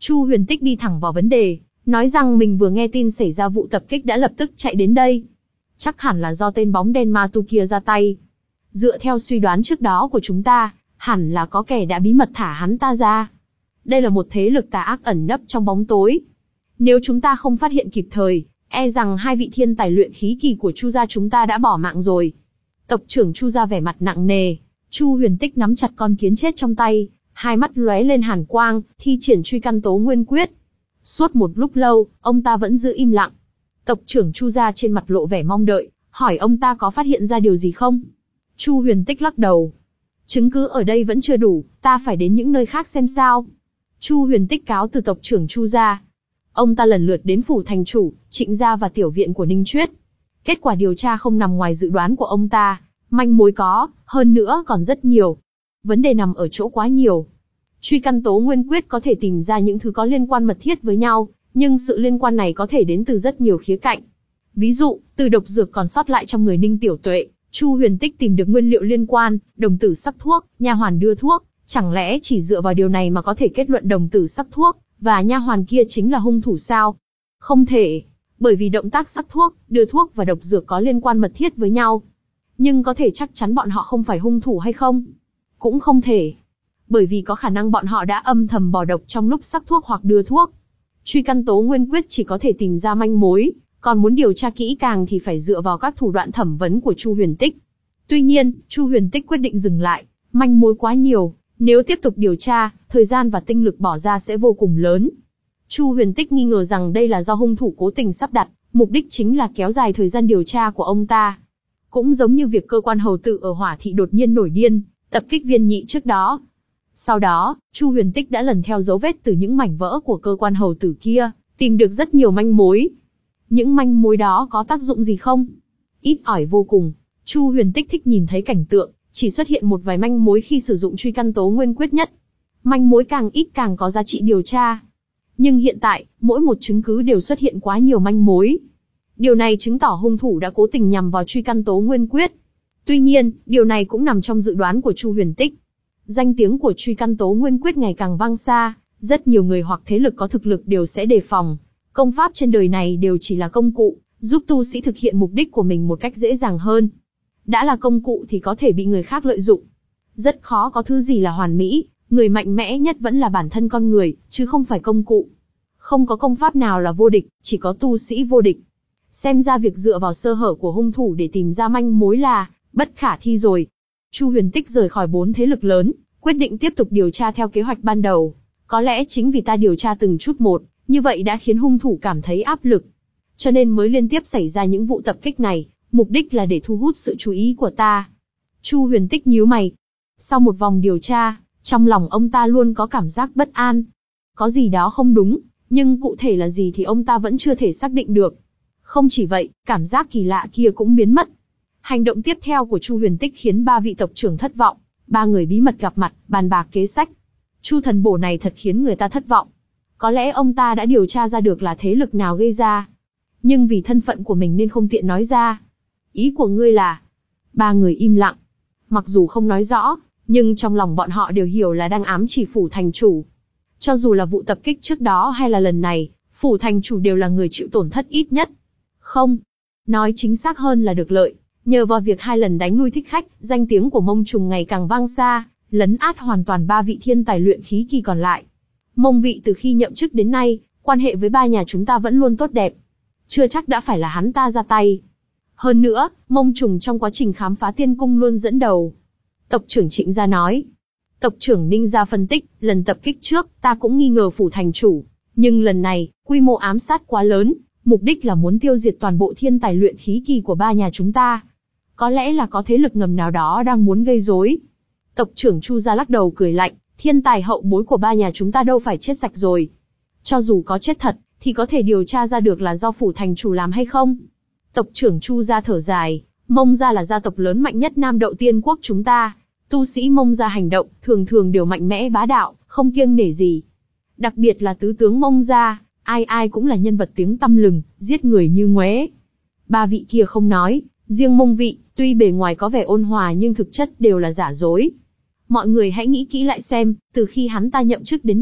Chu Huyền Tích đi thẳng vào vấn đề, nói rằng mình vừa nghe tin xảy ra vụ tập kích đã lập tức chạy đến đây. Chắc hẳn là do tên bóng đen ma tu kia ra tay. Dựa theo suy đoán trước đó của chúng ta, hẳn là có kẻ đã bí mật thả hắn ta ra. Đây là một thế lực tà ác ẩn nấp trong bóng tối. Nếu chúng ta không phát hiện kịp thời, e rằng hai vị thiên tài luyện khí kỳ của Chu gia chúng ta đã bỏ mạng rồi. Tộc trưởng Chu gia vẻ mặt nặng nề. Chu Huyền Tích nắm chặt con kiến chết trong tay, hai mắt lóe lên hàn quang, thi triển truy căn tố nguyên quyết. Suốt một lúc lâu, ông ta vẫn giữ im lặng. Tộc trưởng Chu gia trên mặt lộ vẻ mong đợi, hỏi ông ta có phát hiện ra điều gì không? Chu Huyền Tích lắc đầu. Chứng cứ ở đây vẫn chưa đủ, ta phải đến những nơi khác xem sao. Chu Huyền Tích cáo từ tộc trưởng Chu gia. Ông ta lần lượt đến phủ thành chủ, Trịnh gia và tiểu viện của Ninh Chuyết. Kết quả điều tra không nằm ngoài dự đoán của ông ta, manh mối có, hơn nữa còn rất nhiều. Vấn đề nằm ở chỗ quá nhiều. Truy căn tố nguyên quyết có thể tìm ra những thứ có liên quan mật thiết với nhau, nhưng sự liên quan này có thể đến từ rất nhiều khía cạnh. Ví dụ, từ độc dược còn sót lại trong người Ninh Tiểu Tuệ, Chu Huyền Tích tìm được nguyên liệu liên quan, đồng tử sắc thuốc, nha hoàn đưa thuốc, chẳng lẽ chỉ dựa vào điều này mà có thể kết luận đồng tử sắc thuốc và nha hoàn kia chính là hung thủ sao? Không thể, bởi vì động tác sắc thuốc, đưa thuốc và độc dược có liên quan mật thiết với nhau. Nhưng có thể chắc chắn bọn họ không phải hung thủ hay không? Cũng không thể, bởi vì có khả năng bọn họ đã âm thầm bỏ độc trong lúc sắc thuốc hoặc đưa thuốc. Truy căn tố nguyên quyết chỉ có thể tìm ra manh mối, còn muốn điều tra kỹ càng thì phải dựa vào các thủ đoạn thẩm vấn của Chu Huyền Tích. Tuy nhiên, Chu Huyền Tích quyết định dừng lại, manh mối quá nhiều, nếu tiếp tục điều tra, thời gian và tinh lực bỏ ra sẽ vô cùng lớn. Chu Huyền Tích nghi ngờ rằng đây là do hung thủ cố tình sắp đặt, mục đích chính là kéo dài thời gian điều tra của ông ta. Cũng giống như việc cơ quan hầu tử ở Hỏa thị đột nhiên nổi điên, tập kích Viên Nhị trước đó. Sau đó, Chu Huyền Tích đã lần theo dấu vết từ những mảnh vỡ của cơ quan hầu tử kia, tìm được rất nhiều manh mối. Những manh mối đó có tác dụng gì không? Ít ỏi vô cùng. Chu Huyền Tích thích nhìn thấy cảnh tượng, chỉ xuất hiện một vài manh mối khi sử dụng truy căn tố nguyên quyết nhất. Manh mối càng ít càng có giá trị điều tra. Nhưng hiện tại, mỗi một chứng cứ đều xuất hiện quá nhiều manh mối. Điều này chứng tỏ hung thủ đã cố tình nhằm vào truy căn tố nguyên quyết. Tuy nhiên, điều này cũng nằm trong dự đoán của Chu Huyền Tích. Danh tiếng của truy căn tố nguyên quyết ngày càng vang xa, rất nhiều người hoặc thế lực có thực lực đều sẽ đề phòng. Công pháp trên đời này đều chỉ là công cụ, giúp tu sĩ thực hiện mục đích của mình một cách dễ dàng hơn. Đã là công cụ thì có thể bị người khác lợi dụng. Rất khó có thứ gì là hoàn mỹ, người mạnh mẽ nhất vẫn là bản thân con người, chứ không phải công cụ. Không có công pháp nào là vô địch, chỉ có tu sĩ vô địch. Xem ra việc dựa vào sơ hở của hung thủ để tìm ra manh mối là bất khả thi rồi. Chu Huyền Tích rời khỏi bốn thế lực lớn, quyết định tiếp tục điều tra theo kế hoạch ban đầu. Có lẽ chính vì ta điều tra từng chút một, như vậy đã khiến hung thủ cảm thấy áp lực. Cho nên mới liên tiếp xảy ra những vụ tập kích này, mục đích là để thu hút sự chú ý của ta. Chu Huyền Tích nhíu mày. Sau một vòng điều tra, trong lòng ông ta luôn có cảm giác bất an. Có gì đó không đúng, nhưng cụ thể là gì thì ông ta vẫn chưa thể xác định được. Không chỉ vậy, cảm giác kỳ lạ kia cũng biến mất. Hành động tiếp theo của Chu Huyền Tích khiến ba vị tộc trưởng thất vọng. Ba người bí mật gặp mặt, bàn bạc kế sách. Chu thần bổ này thật khiến người ta thất vọng. Có lẽ ông ta đã điều tra ra được là thế lực nào gây ra. Nhưng vì thân phận của mình nên không tiện nói ra. Ý của ngươi là... Ba người im lặng. Mặc dù không nói rõ, nhưng trong lòng bọn họ đều hiểu là đang ám chỉ phủ thành chủ. Cho dù là vụ tập kích trước đó hay là lần này, phủ thành chủ đều là người chịu tổn thất ít nhất. Không. Nói chính xác hơn là được lợi. Nhờ vào việc hai lần đánh lui thích khách, danh tiếng của Mông Trùng ngày càng vang xa, lấn át hoàn toàn ba vị thiên tài luyện khí kỳ còn lại. Mông Vị từ khi nhậm chức đến nay, quan hệ với ba nhà chúng ta vẫn luôn tốt đẹp. Chưa chắc đã phải là hắn ta ra tay. Hơn nữa, Mông Trùng trong quá trình khám phá tiên cung luôn dẫn đầu. Tộc trưởng Trịnh gia nói. Tộc trưởng Ninh gia phân tích, lần tập kích trước, ta cũng nghi ngờ phủ thành chủ. Nhưng lần này, quy mô ám sát quá lớn, mục đích là muốn tiêu diệt toàn bộ thiên tài luyện khí kỳ của ba nhà chúng ta. Có lẽ là có thế lực ngầm nào đó đang muốn gây rối. Tộc trưởng Chu gia lắc đầu cười lạnh, thiên tài hậu bối của ba nhà chúng ta đâu phải chết sạch rồi. Cho dù có chết thật, thì có thể điều tra ra được là do phủ thành chủ làm hay không. Tộc trưởng Chu gia thở dài, Mông gia là gia tộc lớn mạnh nhất Nam Đậu Tiên quốc chúng ta. Tu sĩ Mông gia hành động, thường thường đều mạnh mẽ bá đạo, không kiêng nể gì. Đặc biệt là tứ tướng Mông gia, ai ai cũng là nhân vật tiếng tăm lừng, giết người như ngoé. Ba vị kia không nói, riêng Mông Vị, tuy bề ngoài có vẻ ôn hòa nhưng thực chất đều là giả dối. Mọi người hãy nghĩ kỹ lại xem, từ khi hắn ta nhậm chức đến nay,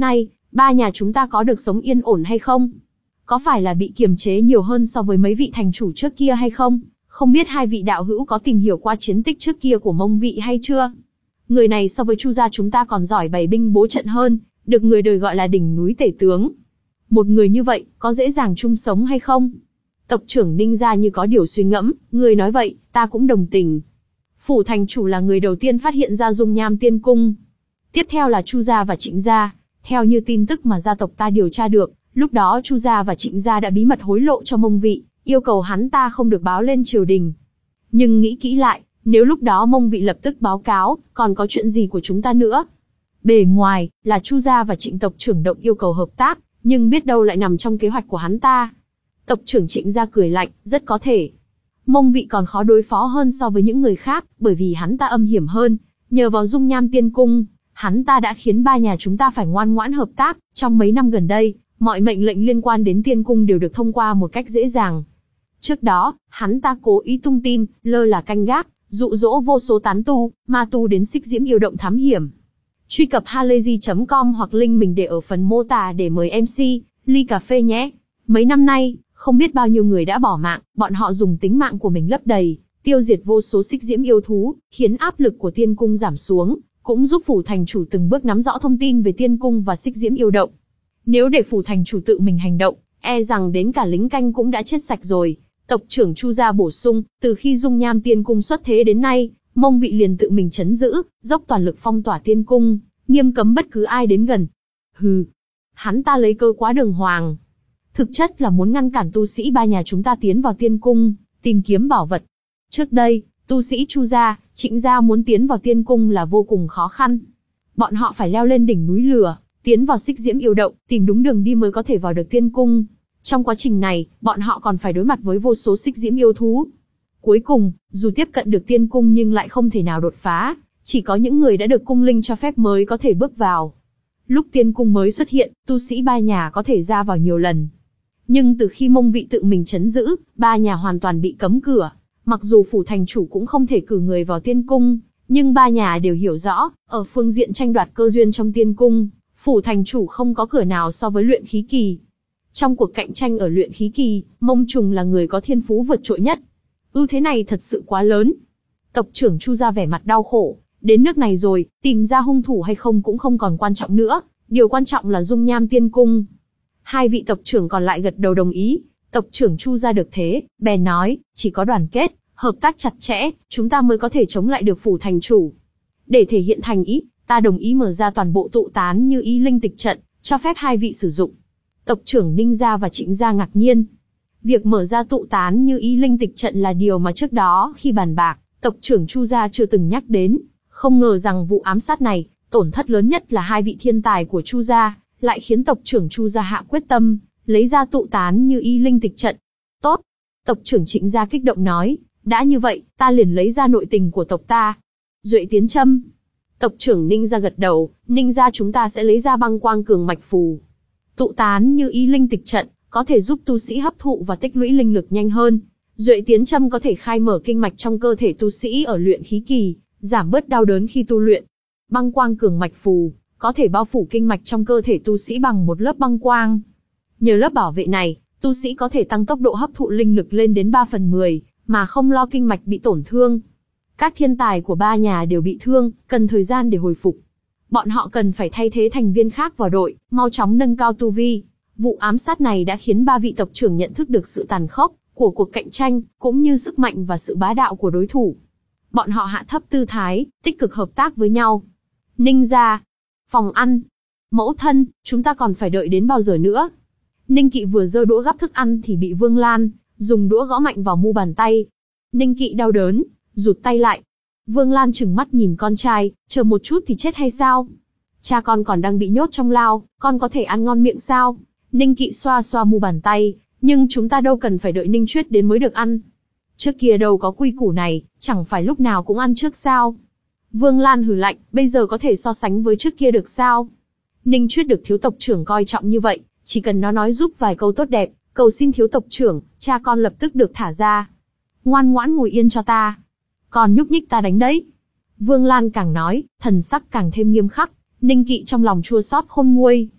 ba nhà chúng ta có được sống yên ổn hay không? Có phải là bị kiềm chế nhiều hơn so với mấy vị thành chủ trước kia hay không? Không biết hai vị đạo hữu có tìm hiểu qua chiến tích trước kia của Mông vị hay chưa? Người này so với Chu gia chúng ta còn giỏi bày binh bố trận hơn, được người đời gọi là đỉnh núi tể tướng. Một người như vậy, có dễ dàng chung sống hay không? Tộc trưởng Ninh gia như có điều suy ngẫm, người nói vậy, ta cũng đồng tình. Phủ thành chủ là người đầu tiên phát hiện ra dung nham tiên cung. Tiếp theo là Chu gia và Trịnh gia. Theo như tin tức mà gia tộc ta điều tra được, lúc đó Chu gia và Trịnh gia đã bí mật hối lộ cho Mông vị, yêu cầu hắn ta không được báo lên triều đình. Nhưng nghĩ kỹ lại, nếu lúc đó Mông vị lập tức báo cáo, còn có chuyện gì của chúng ta nữa? Bề ngoài, là Chu gia và Trịnh tộc trưởng động yêu cầu hợp tác, nhưng biết đâu lại nằm trong kế hoạch của hắn ta. Tộc trưởng Trịnh gia cười lạnh, rất có thể. Mông vị còn khó đối phó hơn so với những người khác, bởi vì hắn ta âm hiểm hơn. Nhờ vào dung nham tiên cung, hắn ta đã khiến ba nhà chúng ta phải ngoan ngoãn hợp tác. Trong mấy năm gần đây, mọi mệnh lệnh liên quan đến tiên cung đều được thông qua một cách dễ dàng. Trước đó, hắn ta cố ý tung tin, lơ là canh gác, dụ dỗ vô số tán tu, ma tu đến xích diễm yêu động thám hiểm. Truy cập halayzi chấm com hoặc link mình để ở phần mô tả để mời em xê, ly cà phê nhé. Mấy năm nay, không biết bao nhiêu người đã bỏ mạng, bọn họ dùng tính mạng của mình lấp đầy, tiêu diệt vô số xích diễm yêu thú, khiến áp lực của tiên cung giảm xuống, cũng giúp phủ thành chủ từng bước nắm rõ thông tin về tiên cung và xích diễm yêu động. Nếu để phủ thành chủ tự mình hành động, e rằng đến cả lính canh cũng đã chết sạch rồi. Tộc trưởng Chu gia bổ sung, từ khi dung nham tiên cung xuất thế đến nay, Mông vị liền tự mình trấn giữ, dốc toàn lực phong tỏa tiên cung, nghiêm cấm bất cứ ai đến gần. Hừ, hắn ta lấy cơ quá đường hoàng. Thực chất là muốn ngăn cản tu sĩ ba nhà chúng ta tiến vào tiên cung, tìm kiếm bảo vật. Trước đây, tu sĩ Chu gia, Trịnh gia muốn tiến vào tiên cung là vô cùng khó khăn. Bọn họ phải leo lên đỉnh núi lửa, tiến vào xích diễm yêu động, tìm đúng đường đi mới có thể vào được tiên cung. Trong quá trình này, bọn họ còn phải đối mặt với vô số xích diễm yêu thú. Cuối cùng, dù tiếp cận được tiên cung nhưng lại không thể nào đột phá, chỉ có những người đã được cung linh cho phép mới có thể bước vào. Lúc tiên cung mới xuất hiện, tu sĩ ba nhà có thể ra vào nhiều lần. Nhưng từ khi Mông vị tự mình trấn giữ, ba nhà hoàn toàn bị cấm cửa. Mặc dù phủ thành chủ cũng không thể cử người vào tiên cung, nhưng ba nhà đều hiểu rõ, ở phương diện tranh đoạt cơ duyên trong tiên cung, phủ thành chủ không có cửa nào so với luyện khí kỳ. Trong cuộc cạnh tranh ở luyện khí kỳ, Mông Trùng là người có thiên phú vượt trội nhất. Ưu thế này thật sự quá lớn. Tộc trưởng Chu gia vẻ mặt đau khổ, đến nước này rồi, tìm ra hung thủ hay không cũng không còn quan trọng nữa, điều quan trọng là dung nham tiên cung. Hai vị tộc trưởng còn lại gật đầu đồng ý, tộc trưởng Chu gia được thế, bèn nói, chỉ có đoàn kết, hợp tác chặt chẽ, chúng ta mới có thể chống lại được phủ thành chủ. Để thể hiện thành ý, ta đồng ý mở ra toàn bộ tụ tán như ý linh tịch trận, cho phép hai vị sử dụng. Tộc trưởng Ninh gia và Trịnh gia ngạc nhiên. Việc mở ra tụ tán như ý linh tịch trận là điều mà trước đó khi bàn bạc, tộc trưởng Chu gia chưa từng nhắc đến. Không ngờ rằng vụ ám sát này, tổn thất lớn nhất là hai vị thiên tài của Chu gia, lại khiến tộc trưởng Chu gia hạ quyết tâm, lấy ra tụ tán như ý linh tịch trận. Tốt! Tộc trưởng Trịnh gia kích động nói, đã như vậy, ta liền lấy ra nội tình của tộc ta. Duệ tiến châm. Tộc trưởng Ninh gia gật đầu, Ninh gia chúng ta sẽ lấy ra băng quang cường mạch phù. Tụ tán như ý linh tịch trận, có thể giúp tu sĩ hấp thụ và tích lũy linh lực nhanh hơn. Duệ tiến châm có thể khai mở kinh mạch trong cơ thể tu sĩ ở luyện khí kỳ, giảm bớt đau đớn khi tu luyện. Băng quang cường mạch phù, có thể bao phủ kinh mạch trong cơ thể tu sĩ bằng một lớp băng quang. Nhờ lớp bảo vệ này, tu sĩ có thể tăng tốc độ hấp thụ linh lực lên đến ba phần mười, mà không lo kinh mạch bị tổn thương. Các thiên tài của ba nhà đều bị thương, cần thời gian để hồi phục. Bọn họ cần phải thay thế thành viên khác vào đội, mau chóng nâng cao tu vi. Vụ ám sát này đã khiến ba vị tộc trưởng nhận thức được sự tàn khốc của cuộc cạnh tranh, cũng như sức mạnh và sự bá đạo của đối thủ. Bọn họ hạ thấp tư thái, tích cực hợp tác với nhau. Ninh gia, phòng ăn, mẫu thân, chúng ta còn phải đợi đến bao giờ nữa? Ninh Kỵ vừa giơ đũa gắp thức ăn thì bị Vương Lan dùng đũa gõ mạnh vào mu bàn tay. Ninh Kỵ đau đớn, rụt tay lại. Vương Lan trừng mắt nhìn con trai, chờ một chút thì chết hay sao? Cha con còn đang bị nhốt trong lao, con có thể ăn ngon miệng sao? Ninh Kỵ xoa xoa mu bàn tay, nhưng chúng ta đâu cần phải đợi Ninh Chuyết đến mới được ăn. Trước kia đâu có quy củ này, chẳng phải lúc nào cũng ăn trước sao? Vương Lan hừ lạnh, bây giờ có thể so sánh với trước kia được sao? Ninh Chuyết được thiếu tộc trưởng coi trọng như vậy, chỉ cần nó nói giúp vài câu tốt đẹp, cầu xin thiếu tộc trưởng, cha con lập tức được thả ra. Ngoan ngoãn ngồi yên cho ta. Còn nhúc nhích ta đánh đấy. Vương Lan càng nói, thần sắc càng thêm nghiêm khắc, Ninh Kỵ trong lòng chua xót khôn nguôi.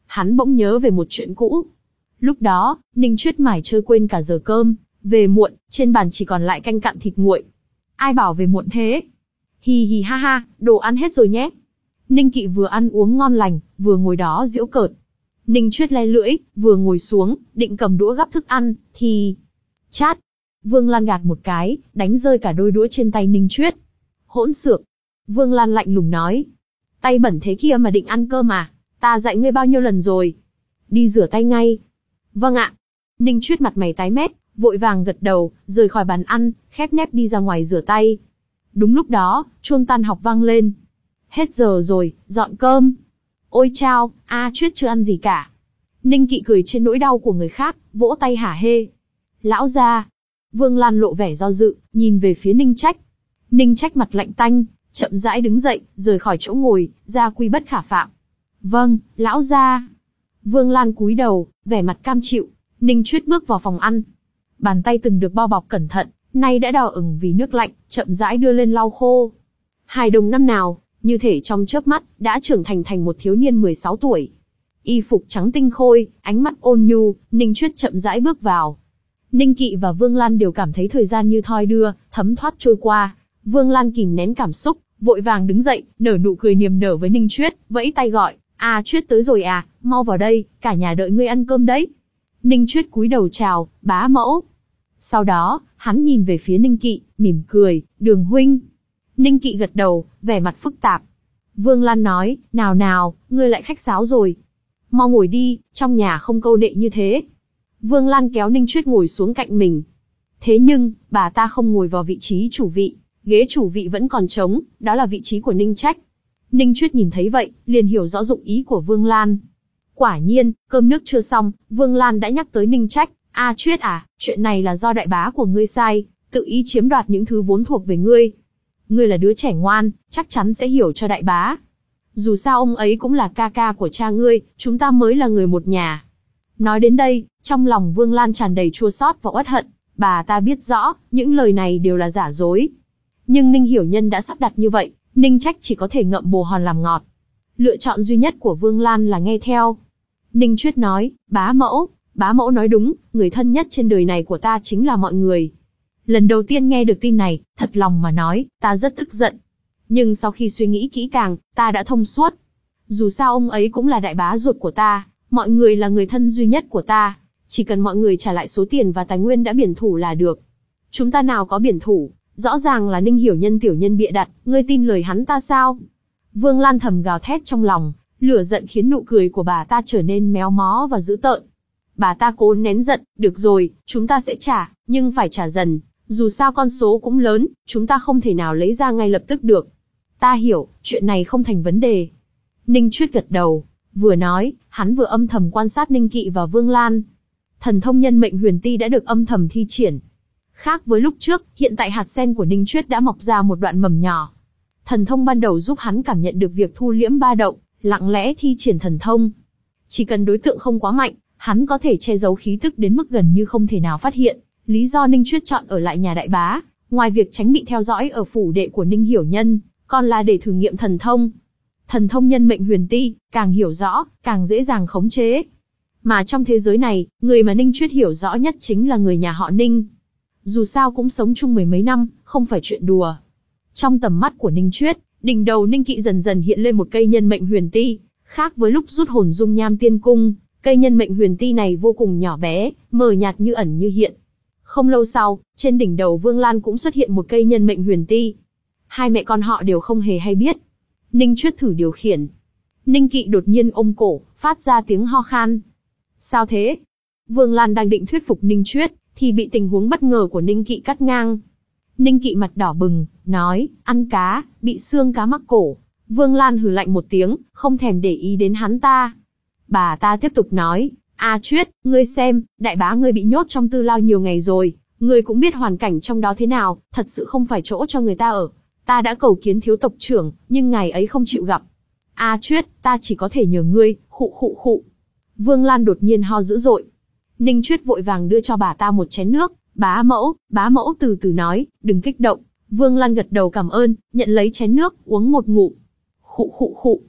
hắn bỗng nhớ về một chuyện cũ. Lúc đó, Ninh Chuyết mải chơi quên cả giờ cơm, về muộn, trên bàn chỉ còn lại canh cặn thịt nguội. Ai bảo về muộn thế? Hì hì ha ha, đồ ăn hết rồi nhé. Ninh Kỵ vừa ăn uống ngon lành, vừa ngồi đó giễu cợt. Ninh Chuyết le lưỡi, vừa ngồi xuống, định cầm đũa gắp thức ăn, thì... Chát! Vương Lan gạt một cái, đánh rơi cả đôi đũa trên tay Ninh Chuyết. Hỗn xược! Vương Lan lạnh lùng nói. Tay bẩn thế kia mà định ăn cơm à? Ta dạy ngươi bao nhiêu lần rồi? Đi rửa tay ngay. Vâng ạ. Ninh Chuyết mặt mày tái mét, vội vàng gật đầu, rời khỏi bàn ăn, khép nép đi ra ngoài rửa tay. Đúng lúc đó, chuông tan học vang lên. Hết giờ rồi, dọn cơm. Ôi chao, A Chuyết chưa ăn gì cả. Ninh Kỵ cười trên nỗi đau của người khác, vỗ tay hả hê. Lão gia. Vương Lan lộ vẻ do dự, nhìn về phía Ninh Trách. Ninh Trách mặt lạnh tanh, chậm rãi đứng dậy, rời khỏi chỗ ngồi, gia quy bất khả phạm. Vâng, lão gia. Vương Lan cúi đầu, vẻ mặt cam chịu. Ninh Chuyết bước vào phòng ăn. Bàn tay từng được bao bọc cẩn thận, nay đã đỏ ửng vì nước lạnh, chậm rãi đưa lên lau khô. Hài đồng năm nào, như thể trong chớp mắt, đã trưởng thành thành một thiếu niên mười sáu tuổi. Y phục trắng tinh khôi, ánh mắt ôn nhu, Ninh Chuyết chậm rãi bước vào. Ninh Kỵ và Vương Lan đều cảm thấy thời gian như thoi đưa, thấm thoát trôi qua. Vương Lan kìm nén cảm xúc, vội vàng đứng dậy, nở nụ cười niềm nở với Ninh Chuyết, vẫy tay gọi, "À Chuyết tới rồi à, mau vào đây, cả nhà đợi ngươi ăn cơm đấy." Ninh Chuyết cúi đầu chào, "Bá mẫu." Sau đó, hắn nhìn về phía Ninh Kỵ, mỉm cười, "Đường huynh." Ninh Kỵ gật đầu, vẻ mặt phức tạp. Vương Lan nói, "Nào nào, ngươi lại khách sáo rồi. Mau ngồi đi, trong nhà không câu nệ như thế." Vương Lan kéo Ninh Chuyết ngồi xuống cạnh mình. "Thế nhưng, bà ta không ngồi vào vị trí chủ vị, ghế chủ vị vẫn còn trống, đó là vị trí của Ninh Trách." Ninh Chuyết nhìn thấy vậy, liền hiểu rõ dụng ý của Vương Lan. Quả nhiên, cơm nước chưa xong, Vương Lan đã nhắc tới Ninh Trách, "A Chuyết à, chuyện này là do đại bá của ngươi sai, tự ý chiếm đoạt những thứ vốn thuộc về ngươi. Ngươi là đứa trẻ ngoan, chắc chắn sẽ hiểu cho đại bá. Dù sao ông ấy cũng là ca ca của cha ngươi, chúng ta mới là người một nhà." Nói đến đây, trong lòng Vương Lan tràn đầy chua xót và uất hận, bà ta biết rõ, những lời này đều là giả dối. Nhưng Ninh Hiểu Nhân đã sắp đặt như vậy, Ninh Trách chỉ có thể ngậm bồ hòn làm ngọt. Lựa chọn duy nhất của Vương Lan là nghe theo. Ninh Chuyết nói, "Bá mẫu, bá mẫu nói đúng, người thân nhất trên đời này của ta chính là mọi người." Lần đầu tiên nghe được tin này, thật lòng mà nói, ta rất tức giận. Nhưng sau khi suy nghĩ kỹ càng, ta đã thông suốt. Dù sao ông ấy cũng là đại bá ruột của ta, mọi người là người thân duy nhất của ta. Chỉ cần mọi người trả lại số tiền và tài nguyên đã biển thủ là được. Chúng ta nào có biển thủ, rõ ràng là Ninh Hiểu Nhân tiểu nhân bịa đặt, ngươi tin lời hắn ta sao? Vương Lan thầm gào thét trong lòng, lửa giận khiến nụ cười của bà ta trở nên méo mó và dữ tợn. Bà ta cố nén giận, "Được rồi, chúng ta sẽ trả, nhưng phải trả dần. Dù sao con số cũng lớn, chúng ta không thể nào lấy ra ngay lập tức được." "Ta hiểu, chuyện này không thành vấn đề." Ninh Chuyết gật đầu, vừa nói, hắn vừa âm thầm quan sát Ninh Kỵ và Vương Lan. Thần thông nhân mệnh huyền ti đã được âm thầm thi triển. Khác với lúc trước, hiện tại hạt sen của Ninh Chuyết đã mọc ra một đoạn mầm nhỏ. Thần thông ban đầu giúp hắn cảm nhận được việc thu liễm ba động, lặng lẽ thi triển thần thông. Chỉ cần đối tượng không quá mạnh, hắn có thể che giấu khí tức đến mức gần như không thể nào phát hiện. Lý do Ninh Chuyết chọn ở lại nhà đại bá, ngoài việc tránh bị theo dõi ở phủ đệ của Ninh Hiểu Nhân, còn là để thử nghiệm thần thông. Thần thông nhân mệnh huyền ti, càng hiểu rõ, càng dễ dàng khống chế. Mà trong thế giới này, người mà Ninh Chuyết hiểu rõ nhất chính là người nhà họ Ninh. Dù sao cũng sống chung mười mấy năm, không phải chuyện đùa. Trong tầm mắt của Ninh Chuyết, đỉnh đầu Ninh Kỵ dần dần hiện lên một cây nhân mệnh huyền ti. Khác với lúc rút hồn dung nham tiên cung, cây nhân mệnh huyền ti này vô cùng nhỏ bé, mờ nhạt như ẩn như hiện. Không lâu sau, trên đỉnh đầu Vương Lan cũng xuất hiện một cây nhân mệnh huyền ti. Hai mẹ con họ đều không hề hay biết. Ninh Chuyết thử điều khiển. Ninh Kỵ đột nhiên ôm cổ, phát ra tiếng ho khan. "Sao thế?" Vương Lan đang định thuyết phục Ninh Chuyết, thì bị tình huống bất ngờ của Ninh Kỵ cắt ngang. Ninh Kỵ mặt đỏ bừng, nói, "Ăn cá, bị xương cá mắc cổ." Vương Lan hừ lạnh một tiếng, không thèm để ý đến hắn ta. Bà ta tiếp tục nói, "A Chuyết, ngươi xem, đại bá ngươi bị nhốt trong tư lao nhiều ngày rồi, ngươi cũng biết hoàn cảnh trong đó thế nào, thật sự không phải chỗ cho người ta ở. Ta đã cầu kiến thiếu tộc trưởng, nhưng ngài ấy không chịu gặp. A Chuyết, ta chỉ có thể nhờ ngươi." Khụ khụ khụ. Vương Lan đột nhiên ho dữ dội. Ninh Chuyết vội vàng đưa cho bà ta một chén nước. "Bá mẫu, bá mẫu từ từ nói, đừng kích động." Vương Lan gật đầu cảm ơn, nhận lấy chén nước, uống một ngụm. Khụ khụ khụ.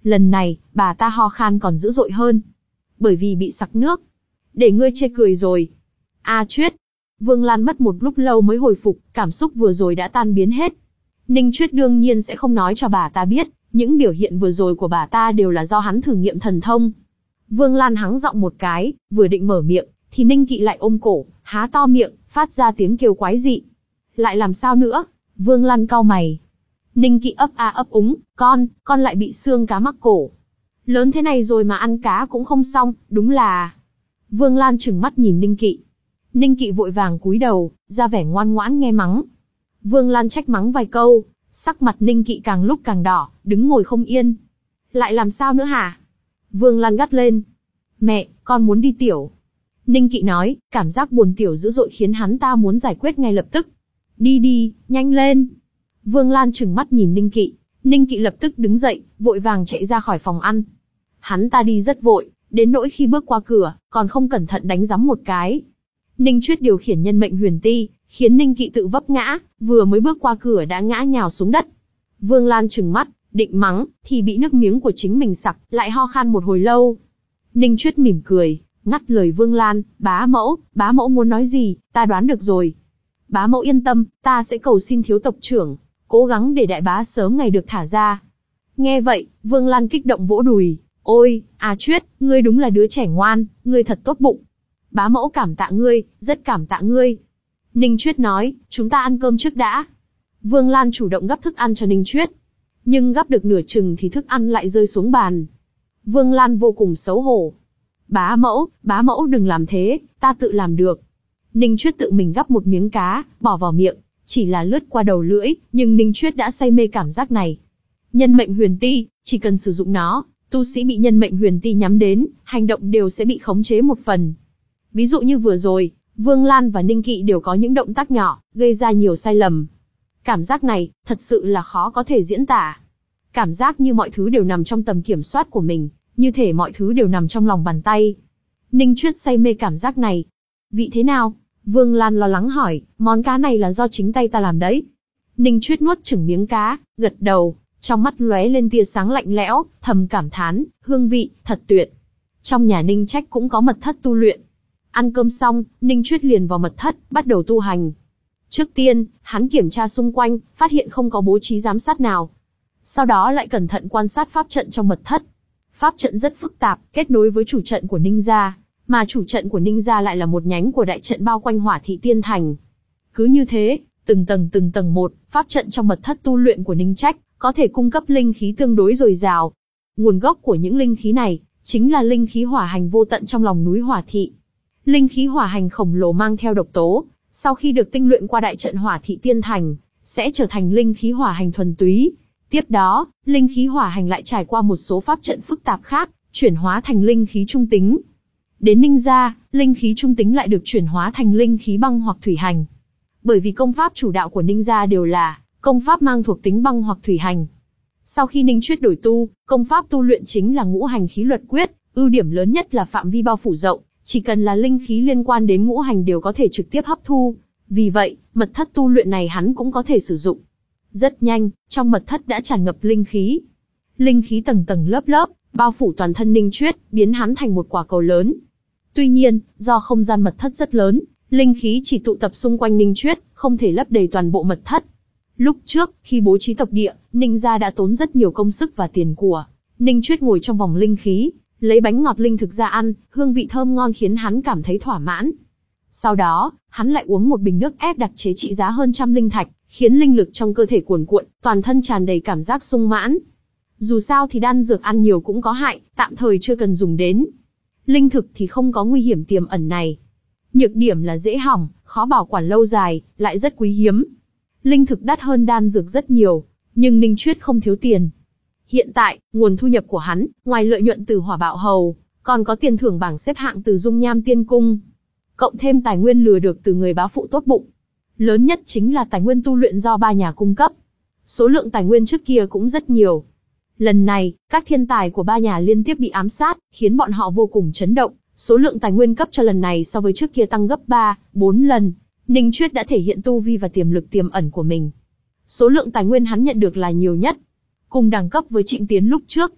Lần này, bà ta ho khan còn dữ dội hơn. Bởi vì bị sặc nước. Để ngươi chê cười rồi. A Chuyết. Vương Lan mất một lúc lâu mới hồi phục, cảm xúc vừa rồi đã tan biến hết. Ninh Chuyết đương nhiên sẽ không nói cho bà ta biết, những biểu hiện vừa rồi của bà ta đều là do hắn thử nghiệm thần thông. Vương Lan hắng giọng một cái, vừa định mở miệng, thì Ninh Kỵ lại ôm cổ, há to miệng, phát ra tiếng kêu quái dị. Lại làm sao nữa? Vương Lan cau mày. Ninh Kỵ ấp a ấp úng, con, con lại bị xương cá mắc cổ. Lớn thế này rồi mà ăn cá cũng không xong, đúng là... Vương Lan trừng mắt nhìn Ninh Kỵ. Ninh Kỵ vội vàng cúi đầu, ra vẻ ngoan ngoãn nghe mắng. Vương Lan trách mắng vài câu, sắc mặt Ninh Kỵ càng lúc càng đỏ, đứng ngồi không yên. Lại làm sao nữa hả? Vương Lan gắt lên. Mẹ, con muốn đi tiểu. Ninh Kỵ nói, cảm giác buồn tiểu dữ dội khiến hắn ta muốn giải quyết ngay lập tức. Đi đi, nhanh lên. Vương Lan trừng mắt nhìn Ninh Kỵ. Ninh Kỵ lập tức đứng dậy, vội vàng chạy ra khỏi phòng ăn. Hắn ta đi rất vội, đến nỗi khi bước qua cửa, còn không cẩn thận đánh giấm một cái. Ninh Chuyết điều khiển nhân mệnh huyền ti, khiến Ninh Kỵ tự vấp ngã, vừa mới bước qua cửa đã ngã nhào xuống đất. Vương Lan trừng mắt, định mắng, thì bị nước miếng của chính mình sặc, lại ho khan một hồi lâu. Ninh Chuyết mỉm cười, ngắt lời Vương Lan, bá mẫu, bá mẫu muốn nói gì, ta đoán được rồi. Bá mẫu yên tâm, ta sẽ cầu xin thiếu tộc trưởng, cố gắng để đại bá sớm ngày được thả ra. Nghe vậy, Vương Lan kích động vỗ đùi, ôi, A Chuyết, ngươi đúng là đứa trẻ ngoan, ngươi thật tốt bụng. Bá mẫu cảm tạ ngươi, rất cảm tạ ngươi. Ninh Chuyết nói, chúng ta ăn cơm trước đã. Vương Lan chủ động gắp thức ăn cho Ninh Chuyết. Nhưng gắp được nửa chừng thì thức ăn lại rơi xuống bàn. Vương Lan vô cùng xấu hổ. Bá mẫu, bá mẫu đừng làm thế, ta tự làm được. Ninh Chuyết tự mình gắp một miếng cá, bỏ vào miệng, chỉ là lướt qua đầu lưỡi, nhưng Ninh Chuyết đã say mê cảm giác này. Nhân mệnh huyền ti, chỉ cần sử dụng nó, tu sĩ bị nhân mệnh huyền ti nhắm đến, hành động đều sẽ bị khống chế một phần. Ví dụ như vừa rồi, Vương Lan và Ninh Kỵ đều có những động tác nhỏ, gây ra nhiều sai lầm. Cảm giác này, thật sự là khó có thể diễn tả. Cảm giác như mọi thứ đều nằm trong tầm kiểm soát của mình, như thể mọi thứ đều nằm trong lòng bàn tay. Ninh Chuyết say mê cảm giác này. Vị thế nào? Vương Lan lo lắng hỏi, món cá này là do chính tay ta làm đấy. Ninh Chuyết nuốt chửng miếng cá, gật đầu, trong mắt lóe lên tia sáng lạnh lẽo, thầm cảm thán, hương vị, thật tuyệt. Trong nhà Ninh Trách cũng có mật thất tu luyện. Ăn cơm xong, Ninh Chuyết liền vào mật thất, bắt đầu tu hành. Trước tiên, hắn kiểm tra xung quanh, phát hiện không có bố trí giám sát nào. Sau đó lại cẩn thận quan sát pháp trận trong mật thất. Pháp trận rất phức tạp, kết nối với chủ trận của Ninh gia, mà chủ trận của Ninh gia lại là một nhánh của đại trận bao quanh Hỏa Thị Tiên Thành. Cứ như thế, từng tầng từng tầng một, pháp trận trong mật thất tu luyện của Ninh Trách có thể cung cấp linh khí tương đối dồi dào. Nguồn gốc của những linh khí này chính là linh khí hỏa hành vô tận trong lòng núi Hỏa Thị. Linh khí hỏa hành khổng lồ mang theo độc tố, sau khi được tinh luyện qua đại trận Hỏa Thị Tiên Thành, sẽ trở thành linh khí hỏa hành thuần túy. Tiếp đó, linh khí hỏa hành lại trải qua một số pháp trận phức tạp khác, chuyển hóa thành linh khí trung tính. Đến Ninh gia, linh khí trung tính lại được chuyển hóa thành linh khí băng hoặc thủy hành. Bởi vì công pháp chủ đạo của Ninh gia đều là công pháp mang thuộc tính băng hoặc thủy hành. Sau khi Ninh Chuyết đổi tu, công pháp tu luyện chính là ngũ hành khí luật quyết, ưu điểm lớn nhất là phạm vi bao phủ rộng, chỉ cần là linh khí liên quan đến ngũ hành đều có thể trực tiếp hấp thu. Vì vậy, mật thất tu luyện này hắn cũng có thể sử dụng. Rất nhanh, trong mật thất đã tràn ngập linh khí. Linh khí tầng tầng lớp lớp, bao phủ toàn thân Ninh Chuyết, biến hắn thành một quả cầu lớn. Tuy nhiên, do không gian mật thất rất lớn, linh khí chỉ tụ tập xung quanh Ninh Chuyết, không thể lấp đầy toàn bộ mật thất. Lúc trước, khi bố trí tộc địa, Ninh gia đã tốn rất nhiều công sức và tiền của. Ninh Chuyết ngồi trong vòng linh khí, lấy bánh ngọt linh thực ra ăn, hương vị thơm ngon khiến hắn cảm thấy thỏa mãn. Sau đó, hắn lại uống một bình nước ép đặc chế trị giá hơn trăm linh thạch, khiến linh lực trong cơ thể cuồn cuộn, toàn thân tràn đầy cảm giác sung mãn. Dù sao thì đan dược ăn nhiều cũng có hại, tạm thời chưa cần dùng đến. Linh thực thì không có nguy hiểm tiềm ẩn này. Nhược điểm là dễ hỏng, khó bảo quản lâu dài, lại rất quý hiếm. Linh thực đắt hơn đan dược rất nhiều, nhưng Ninh Chuyết không thiếu tiền. Hiện tại, nguồn thu nhập của hắn, ngoài lợi nhuận từ Hỏa Bạo Hầu, còn có tiền thưởng bảng xếp hạng từ Dung Nham Tiên Cung. Cộng thêm tài nguyên lừa được từ người bá phụ tốt bụng. Lớn nhất chính là tài nguyên tu luyện do ba nhà cung cấp. Số lượng tài nguyên trước kia cũng rất nhiều. Lần này, các thiên tài của ba nhà liên tiếp bị ám sát, khiến bọn họ vô cùng chấn động. Số lượng tài nguyên cấp cho lần này so với trước kia tăng gấp ba, bốn lần. Ninh Chuyết đã thể hiện tu vi và tiềm lực tiềm ẩn của mình. Số lượng tài nguyên hắn nhận được là nhiều nhất, cùng đẳng cấp với Trịnh Tiến lúc trước.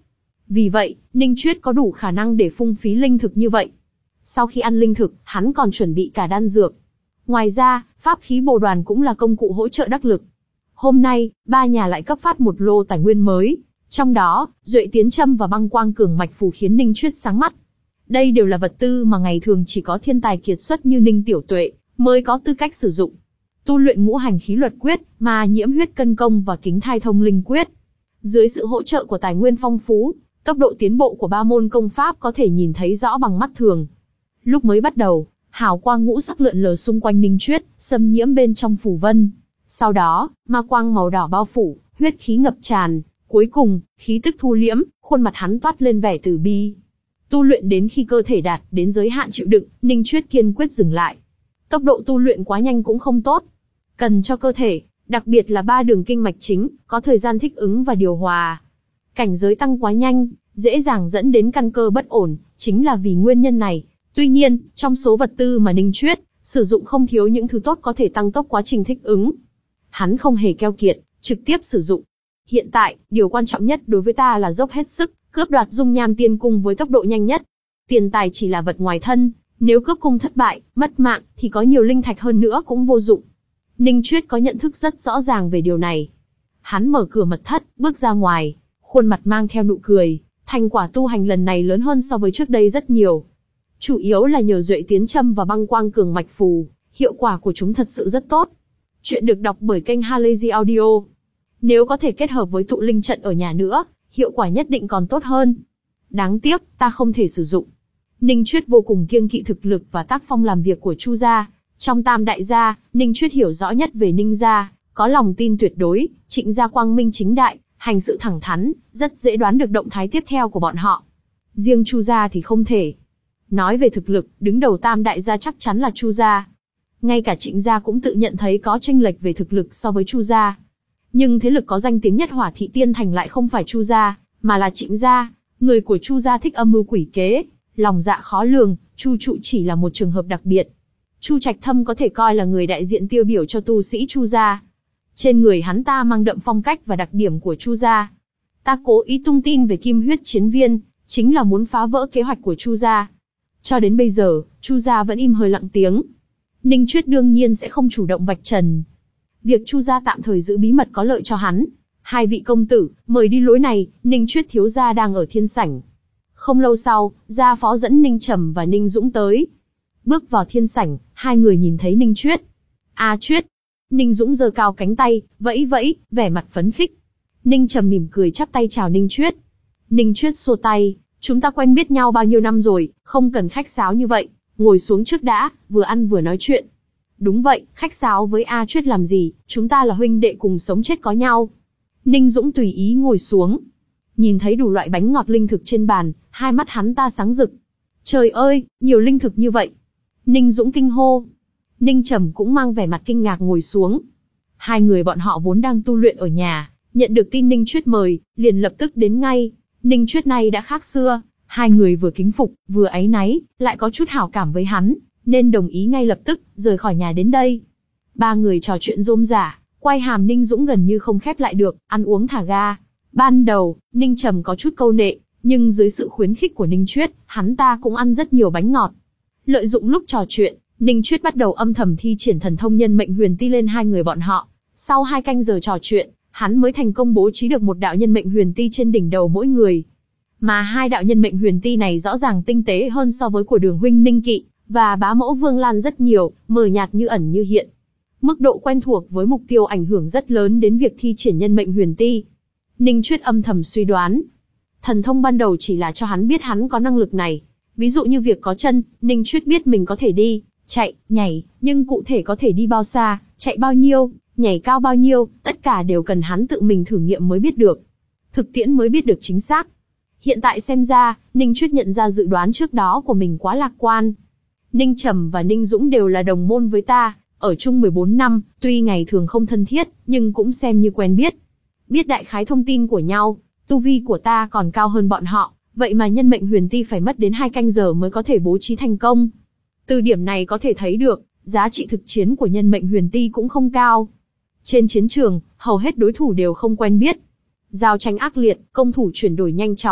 Vì vậy, Ninh Chuyết có đủ khả năng để phung phí linh thực như vậy. Sau khi ăn linh thực, hắn còn chuẩn bị cả đan dược. Ngoài ra, pháp khí bồ đoàn cũng là công cụ hỗ trợ đắc lực. Hôm nay, ba nhà lại cấp phát một lô tài nguyên mới. Trong đó, Duệ Tiến Châm và băng quang cường mạch phù khiến Ninh Chuyết sáng mắt. Đây đều là vật tư mà ngày thường chỉ có thiên tài kiệt xuất như Ninh Tiểu Tuệ mới có tư cách sử dụng. Tu luyện ngũ hành khí luật quyết, ma nhiễm huyết cân công và kính thai thông linh quyết. Dưới sự hỗ trợ của tài nguyên phong phú, tốc độ tiến bộ của ba môn công pháp có thể nhìn thấy rõ bằng mắt thường. Lúc mới bắt đầu, hào quang ngũ sắc lượn lờ xung quanh Ninh Chuyết, xâm nhiễm bên trong phù vân. Sau đó, ma quang màu đỏ bao phủ, huyết khí ngập tràn. Cuối cùng, khí tức thu liễm, khuôn mặt hắn toát lên vẻ từ bi. Tu luyện đến khi cơ thể đạt đến giới hạn chịu đựng, Ninh Chuyết kiên quyết dừng lại. Tốc độ tu luyện quá nhanh cũng không tốt. Cần cho cơ thể, đặc biệt là ba đường kinh mạch chính, có thời gian thích ứng và điều hòa. Cảnh giới tăng quá nhanh, dễ dàng dẫn đến căn cơ bất ổn, chính là vì nguyên nhân này. Tuy nhiên, trong số vật tư mà Ninh Chuyết sử dụng không thiếu những thứ tốt có thể tăng tốc quá trình thích ứng. Hắn không hề keo kiệt, trực tiếp sử dụng. Hiện tại, điều quan trọng nhất đối với ta là dốc hết sức, cướp đoạt dung nham tiên cung với tốc độ nhanh nhất. Tiền tài chỉ là vật ngoài thân, nếu cướp cung thất bại, mất mạng, thì có nhiều linh thạch hơn nữa cũng vô dụng. Ninh Chuyết có nhận thức rất rõ ràng về điều này. Hắn mở cửa mật thất, bước ra ngoài, khuôn mặt mang theo nụ cười. Thành quả tu hành lần này lớn hơn so với trước đây rất nhiều. Chủ yếu là nhờ Duệ Tiến Châm và băng quang cường mạch phù, hiệu quả của chúng thật sự rất tốt. Chuyện được đọc bởi kênh Halazy Audio. Nếu có thể kết hợp với tụ linh trận ở nhà nữa, hiệu quả nhất định còn tốt hơn. Đáng tiếc, ta không thể sử dụng. Ninh Chuyết vô cùng kiêng kỵ thực lực và tác phong làm việc của Chu gia. Trong tam đại gia, Ninh Chuyết hiểu rõ nhất về Ninh gia, có lòng tin tuyệt đối, Trịnh gia quang minh chính đại, hành sự thẳng thắn, rất dễ đoán được động thái tiếp theo của bọn họ. Riêng Chu gia thì không thể. Nói về thực lực, đứng đầu tam đại gia chắc chắn là Chu gia. Ngay cả Trịnh gia cũng tự nhận thấy có chênh lệch về thực lực so với Chu gia. Nhưng thế lực có danh tiếng nhất Hỏa Thị Tiên Thành lại không phải Chu gia, mà là Trịnh gia. Người của Chu gia thích âm mưu quỷ kế, lòng dạ khó lường, Chu trụ chỉ là một trường hợp đặc biệt. Chu Trạch Thâm có thể coi là người đại diện tiêu biểu cho tu sĩ Chu gia. Trên người hắn ta mang đậm phong cách và đặc điểm của Chu gia. Ta cố ý tung tin về Kim Huyết Chiến Viên, chính là muốn phá vỡ kế hoạch của Chu gia. Cho đến bây giờ, Chu gia vẫn im hơi lặng tiếng. Ninh Chuyết đương nhiên sẽ không chủ động vạch trần. Việc Chu gia tạm thời giữ bí mật có lợi cho hắn. Hai vị công tử, mời đi lối này, Ninh Chuyết thiếu gia đang ở thiên sảnh. Không lâu sau, gia phó dẫn Ninh Trầm và Ninh Dũng tới. Bước vào thiên sảnh, hai người nhìn thấy Ninh Chuyết. A Chuyết. Ninh Dũng giơ cao cánh tay, vẫy vẫy, vẻ mặt phấn khích. Ninh Trầm mỉm cười chắp tay chào Ninh Chuyết. Ninh Chuyết xua tay, chúng ta quen biết nhau bao nhiêu năm rồi, không cần khách sáo như vậy, ngồi xuống trước đã, vừa ăn vừa nói chuyện. Đúng vậy, khách sáo với A Chuyết làm gì, chúng ta là huynh đệ cùng sống chết có nhau. Ninh Dũng tùy ý ngồi xuống. Nhìn thấy đủ loại bánh ngọt linh thực trên bàn, hai mắt hắn ta sáng rực. Trời ơi, nhiều linh thực như vậy. Ninh Dũng kinh hô. Ninh Trầm cũng mang vẻ mặt kinh ngạc ngồi xuống. Hai người bọn họ vốn đang tu luyện ở nhà, nhận được tin Ninh Chuyết mời, liền lập tức đến ngay. Ninh Chuyết này đã khác xưa, hai người vừa kính phục, vừa áy náy, lại có chút hảo cảm với hắn, nên đồng ý ngay lập tức, rời khỏi nhà đến đây. Ba người trò chuyện rôm rả, quay hàm Ninh Dũng gần như không khép lại được, ăn uống thả ga. Ban đầu, Ninh Trầm có chút câu nệ, nhưng dưới sự khuyến khích của Ninh Chuyết, hắn ta cũng ăn rất nhiều bánh ngọt. Lợi dụng lúc trò chuyện, Ninh Chuyết bắt đầu âm thầm thi triển thần thông nhân mệnh huyền ti lên hai người bọn họ. Sau hai canh giờ trò chuyện, hắn mới thành công bố trí được một đạo nhân mệnh huyền ti trên đỉnh đầu mỗi người. Mà hai đạo nhân mệnh huyền ti này rõ ràng tinh tế hơn so với của Đường huynh Ninh Kỵ và bá mẫu Vương Lan rất nhiều, mờ nhạt như ẩn như hiện. Mức độ quen thuộc với mục tiêu ảnh hưởng rất lớn đến việc thi triển nhân mệnh huyền ti. Ninh Chuyết âm thầm suy đoán, thần thông ban đầu chỉ là cho hắn biết hắn có năng lực này. Ví dụ như việc có chân, Ninh Chuyết biết mình có thể đi, chạy, nhảy, nhưng cụ thể có thể đi bao xa, chạy bao nhiêu, nhảy cao bao nhiêu, tất cả đều cần hắn tự mình thử nghiệm mới biết được. Thực tiễn mới biết được chính xác. Hiện tại xem ra, Ninh Chuyết nhận ra dự đoán trước đó của mình quá lạc quan. Ninh Trầm và Ninh Dũng đều là đồng môn với ta, ở chung mười bốn năm, tuy ngày thường không thân thiết, nhưng cũng xem như quen biết. Biết đại khái thông tin của nhau, tu vi của ta còn cao hơn bọn họ, vậy mà nhân mệnh huyền ti phải mất đến hai canh giờ mới có thể bố trí thành công. Từ điểm này có thể thấy được, giá trị thực chiến của nhân mệnh huyền ti cũng không cao. Trên chiến trường, hầu hết đối thủ đều không quen biết. Giao tranh ác liệt, công thủ chuyển đổi nhanh chóng,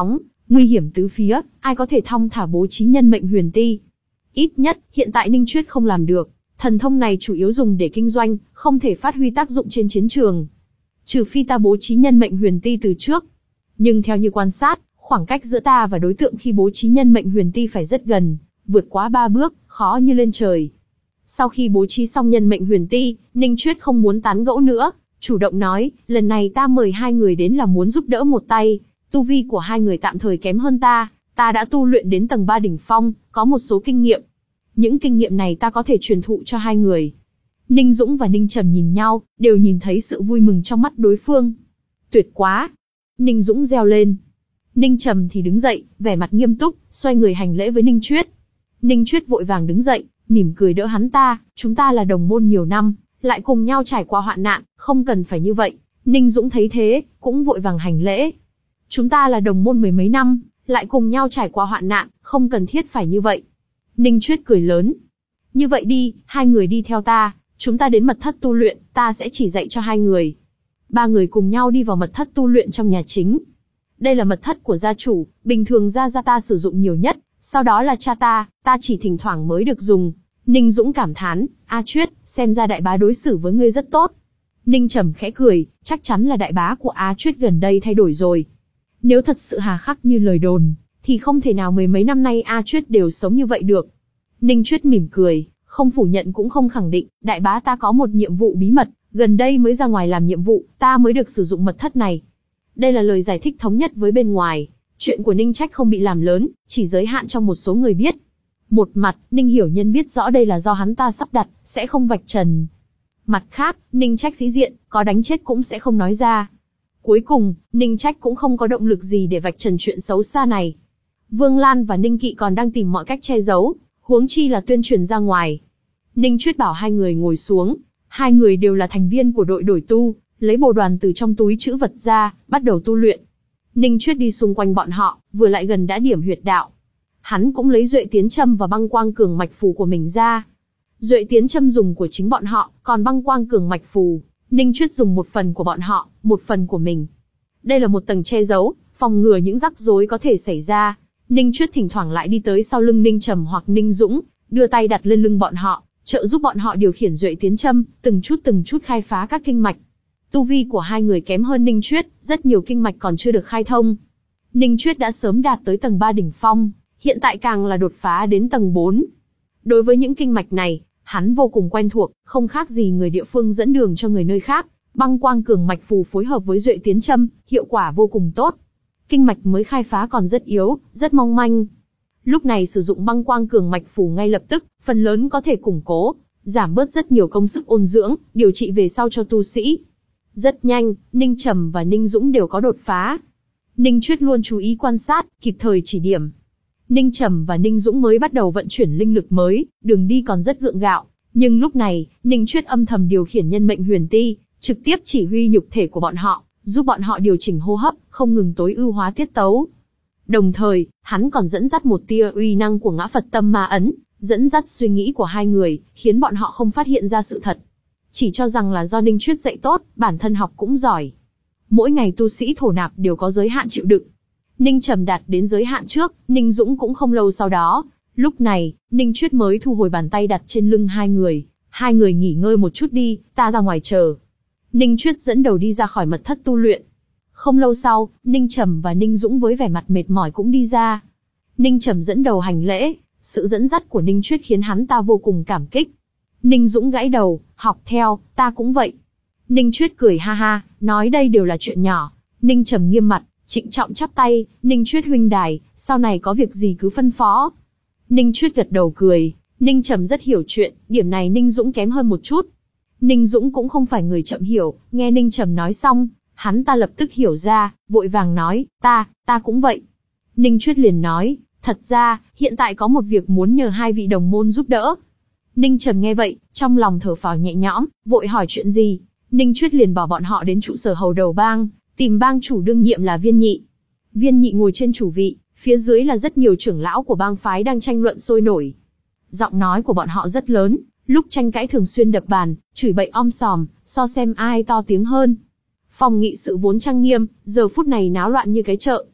Nguy hiểm tứ phía, ai có thể thong thả bố trí nhân mệnh huyền ti? Ít nhất, hiện tại Ninh Chuyết không làm được. Thần thông này chủ yếu dùng để kinh doanh, không thể phát huy tác dụng trên chiến trường. Trừ phi ta bố trí nhân mệnh huyền ti từ trước. Nhưng theo như quan sát, khoảng cách giữa ta và đối tượng khi bố trí nhân mệnh huyền ti phải rất gần, vượt quá ba bước, khó như lên trời. Sau khi bố trí xong nhân mệnh huyền ti, Ninh Chuyết không muốn tán gẫu nữa, chủ động nói, lần này ta mời hai người đến là muốn giúp đỡ một tay. Tu vi của hai người tạm thời kém hơn ta, ta đã tu luyện đến tầng ba đỉnh phong, có một số kinh nghiệm. Những kinh nghiệm này ta có thể truyền thụ cho hai người. Ninh Dũng và Ninh Trầm nhìn nhau, đều nhìn thấy sự vui mừng trong mắt đối phương. Tuyệt quá! Ninh Dũng reo lên. Ninh Trầm thì đứng dậy, vẻ mặt nghiêm túc, xoay người hành lễ với Ninh Chuyết. Ninh Chuyết vội vàng đứng dậy, mỉm cười đỡ hắn ta, chúng ta là đồng môn nhiều năm, lại cùng nhau trải qua hoạn nạn, không cần phải như vậy. Ninh Dũng thấy thế, cũng vội vàng hành lễ. Chúng ta là đồng môn mười mấy năm, lại cùng nhau trải qua hoạn nạn, không cần thiết phải như vậy. Ninh Chuyết cười lớn. Như vậy đi, hai người đi theo ta, chúng ta đến mật thất tu luyện, ta sẽ chỉ dạy cho hai người. Ba người cùng nhau đi vào mật thất tu luyện trong nhà chính. Đây là mật thất của gia chủ, bình thường gia gia ta sử dụng nhiều nhất, sau đó là cha ta, ta chỉ thỉnh thoảng mới được dùng. Ninh Dũng cảm thán, A Chuyết, xem ra đại bá đối xử với ngươi rất tốt. Ninh Trầm khẽ cười, chắc chắn là đại bá của A Chuyết gần đây thay đổi rồi. Nếu thật sự hà khắc như lời đồn, thì không thể nào mười mấy năm nay A Chuyết đều sống như vậy được. Ninh Chuyết mỉm cười, không phủ nhận cũng không khẳng định, đại bá ta có một nhiệm vụ bí mật, gần đây mới ra ngoài làm nhiệm vụ, ta mới được sử dụng mật thất này. Đây là lời giải thích thống nhất với bên ngoài, chuyện của Ninh Trách không bị làm lớn, chỉ giới hạn trong một số người biết. Một mặt, Ninh Hiểu Nhân biết rõ đây là do hắn ta sắp đặt, sẽ không vạch trần. Mặt khác, Ninh Trách sĩ diện, có đánh chết cũng sẽ không nói ra. Cuối cùng, Ninh Trách cũng không có động lực gì để vạch trần chuyện xấu xa này. Vương Lan và Ninh Kỵ còn đang tìm mọi cách che giấu, huống chi là tuyên truyền ra ngoài. Ninh Chuyết bảo hai người ngồi xuống, hai người đều là thành viên của đội đổi tu, lấy bồ đoàn từ trong túi trữ vật ra, bắt đầu tu luyện. Ninh Chuyết đi xung quanh bọn họ, vừa lại gần đã điểm huyệt đạo. Hắn cũng lấy Duệ Tiến Châm và băng quang cường mạch phù của mình ra. Duệ Tiến Châm dùng của chính bọn họ, còn băng quang cường mạch phù, Ninh Chuyết dùng một phần của bọn họ, một phần của mình. Đây là một tầng che giấu, phòng ngừa những rắc rối có thể xảy ra. Ninh Chuyết thỉnh thoảng lại đi tới sau lưng Ninh Trầm hoặc Ninh Dũng, đưa tay đặt lên lưng bọn họ, trợ giúp bọn họ điều khiển Duệ Tiến Châm, từng chút từng chút khai phá các kinh mạch. Tu vi của hai người kém hơn Ninh Chuyết, rất nhiều kinh mạch còn chưa được khai thông. Ninh Chuyết đã sớm đạt tới tầng ba đỉnh phong, hiện tại càng là đột phá đến tầng bốn. Đối với những kinh mạch này, hắn vô cùng quen thuộc, không khác gì người địa phương dẫn đường cho người nơi khác. Băng quang cường mạch phù phối hợp với Duệ Tiến Châm, hiệu quả vô cùng tốt. Kinh mạch mới khai phá còn rất yếu, rất mong manh. Lúc này sử dụng băng quang cường mạch phù ngay lập tức, phần lớn có thể củng cố, giảm bớt rất nhiều công sức ôn dưỡng, điều trị về sau cho tu sĩ. Rất nhanh, Ninh Trầm và Ninh Dũng đều có đột phá. Ninh Chuyết luôn chú ý quan sát, kịp thời chỉ điểm. Ninh Trầm và Ninh Dũng mới bắt đầu vận chuyển linh lực mới, đường đi còn rất gượng gạo. Nhưng lúc này, Ninh Chuyết âm thầm điều khiển nhân mệnh huyền ti, trực tiếp chỉ huy nhục thể của bọn họ, giúp bọn họ điều chỉnh hô hấp, không ngừng tối ưu hóa tiết tấu. Đồng thời, hắn còn dẫn dắt một tia uy năng của Ngã Phật Tâm Ma Ấn, dẫn dắt suy nghĩ của hai người, khiến bọn họ không phát hiện ra sự thật. Chỉ cho rằng là do Ninh Chuyết dạy tốt, bản thân học cũng giỏi. Mỗi ngày tu sĩ thổ nạp đều có giới hạn chịu đựng. Ninh Trầm đạt đến giới hạn trước, Ninh Dũng cũng không lâu sau đó. Lúc này, Ninh Chuyết mới thu hồi bàn tay đặt trên lưng hai người. Hai người nghỉ ngơi một chút đi, ta ra ngoài chờ. Ninh Chuyết dẫn đầu đi ra khỏi mật thất tu luyện. Không lâu sau, Ninh Trầm và Ninh Dũng với vẻ mặt mệt mỏi cũng đi ra. Ninh Trầm dẫn đầu hành lễ, sự dẫn dắt của Ninh Chuyết khiến hắn ta vô cùng cảm kích. Ninh Dũng gãy đầu, học theo, ta cũng vậy. Ninh Chuyết cười ha ha, nói đây đều là chuyện nhỏ. Ninh Trầm nghiêm mặt, trịnh trọng chắp tay, Ninh Chuyết huynh đài, sau này có việc gì cứ phân phó. Ninh Chuyết gật đầu cười, Ninh Trầm rất hiểu chuyện, điểm này Ninh Dũng kém hơn một chút. Ninh Dũng cũng không phải người chậm hiểu, nghe Ninh Trầm nói xong, hắn ta lập tức hiểu ra, vội vàng nói, ta, ta cũng vậy. Ninh Chuyết liền nói, thật ra, hiện tại có một việc muốn nhờ hai vị đồng môn giúp đỡ. Ninh Trầm nghe vậy, trong lòng thở phào nhẹ nhõm, vội hỏi chuyện gì. Ninh Chuyết liền bảo bọn họ đến trụ sở hầu đầu bang, tìm bang chủ đương nhiệm là Viên Nhị. Viên Nhị ngồi trên chủ vị, phía dưới là rất nhiều trưởng lão của bang phái đang tranh luận sôi nổi. Giọng nói của bọn họ rất lớn, lúc tranh cãi thường xuyên đập bàn, chửi bậy om sòm, so xem ai to tiếng hơn. Phòng nghị sự vốn trang nghiêm, giờ phút này náo loạn như cái chợ.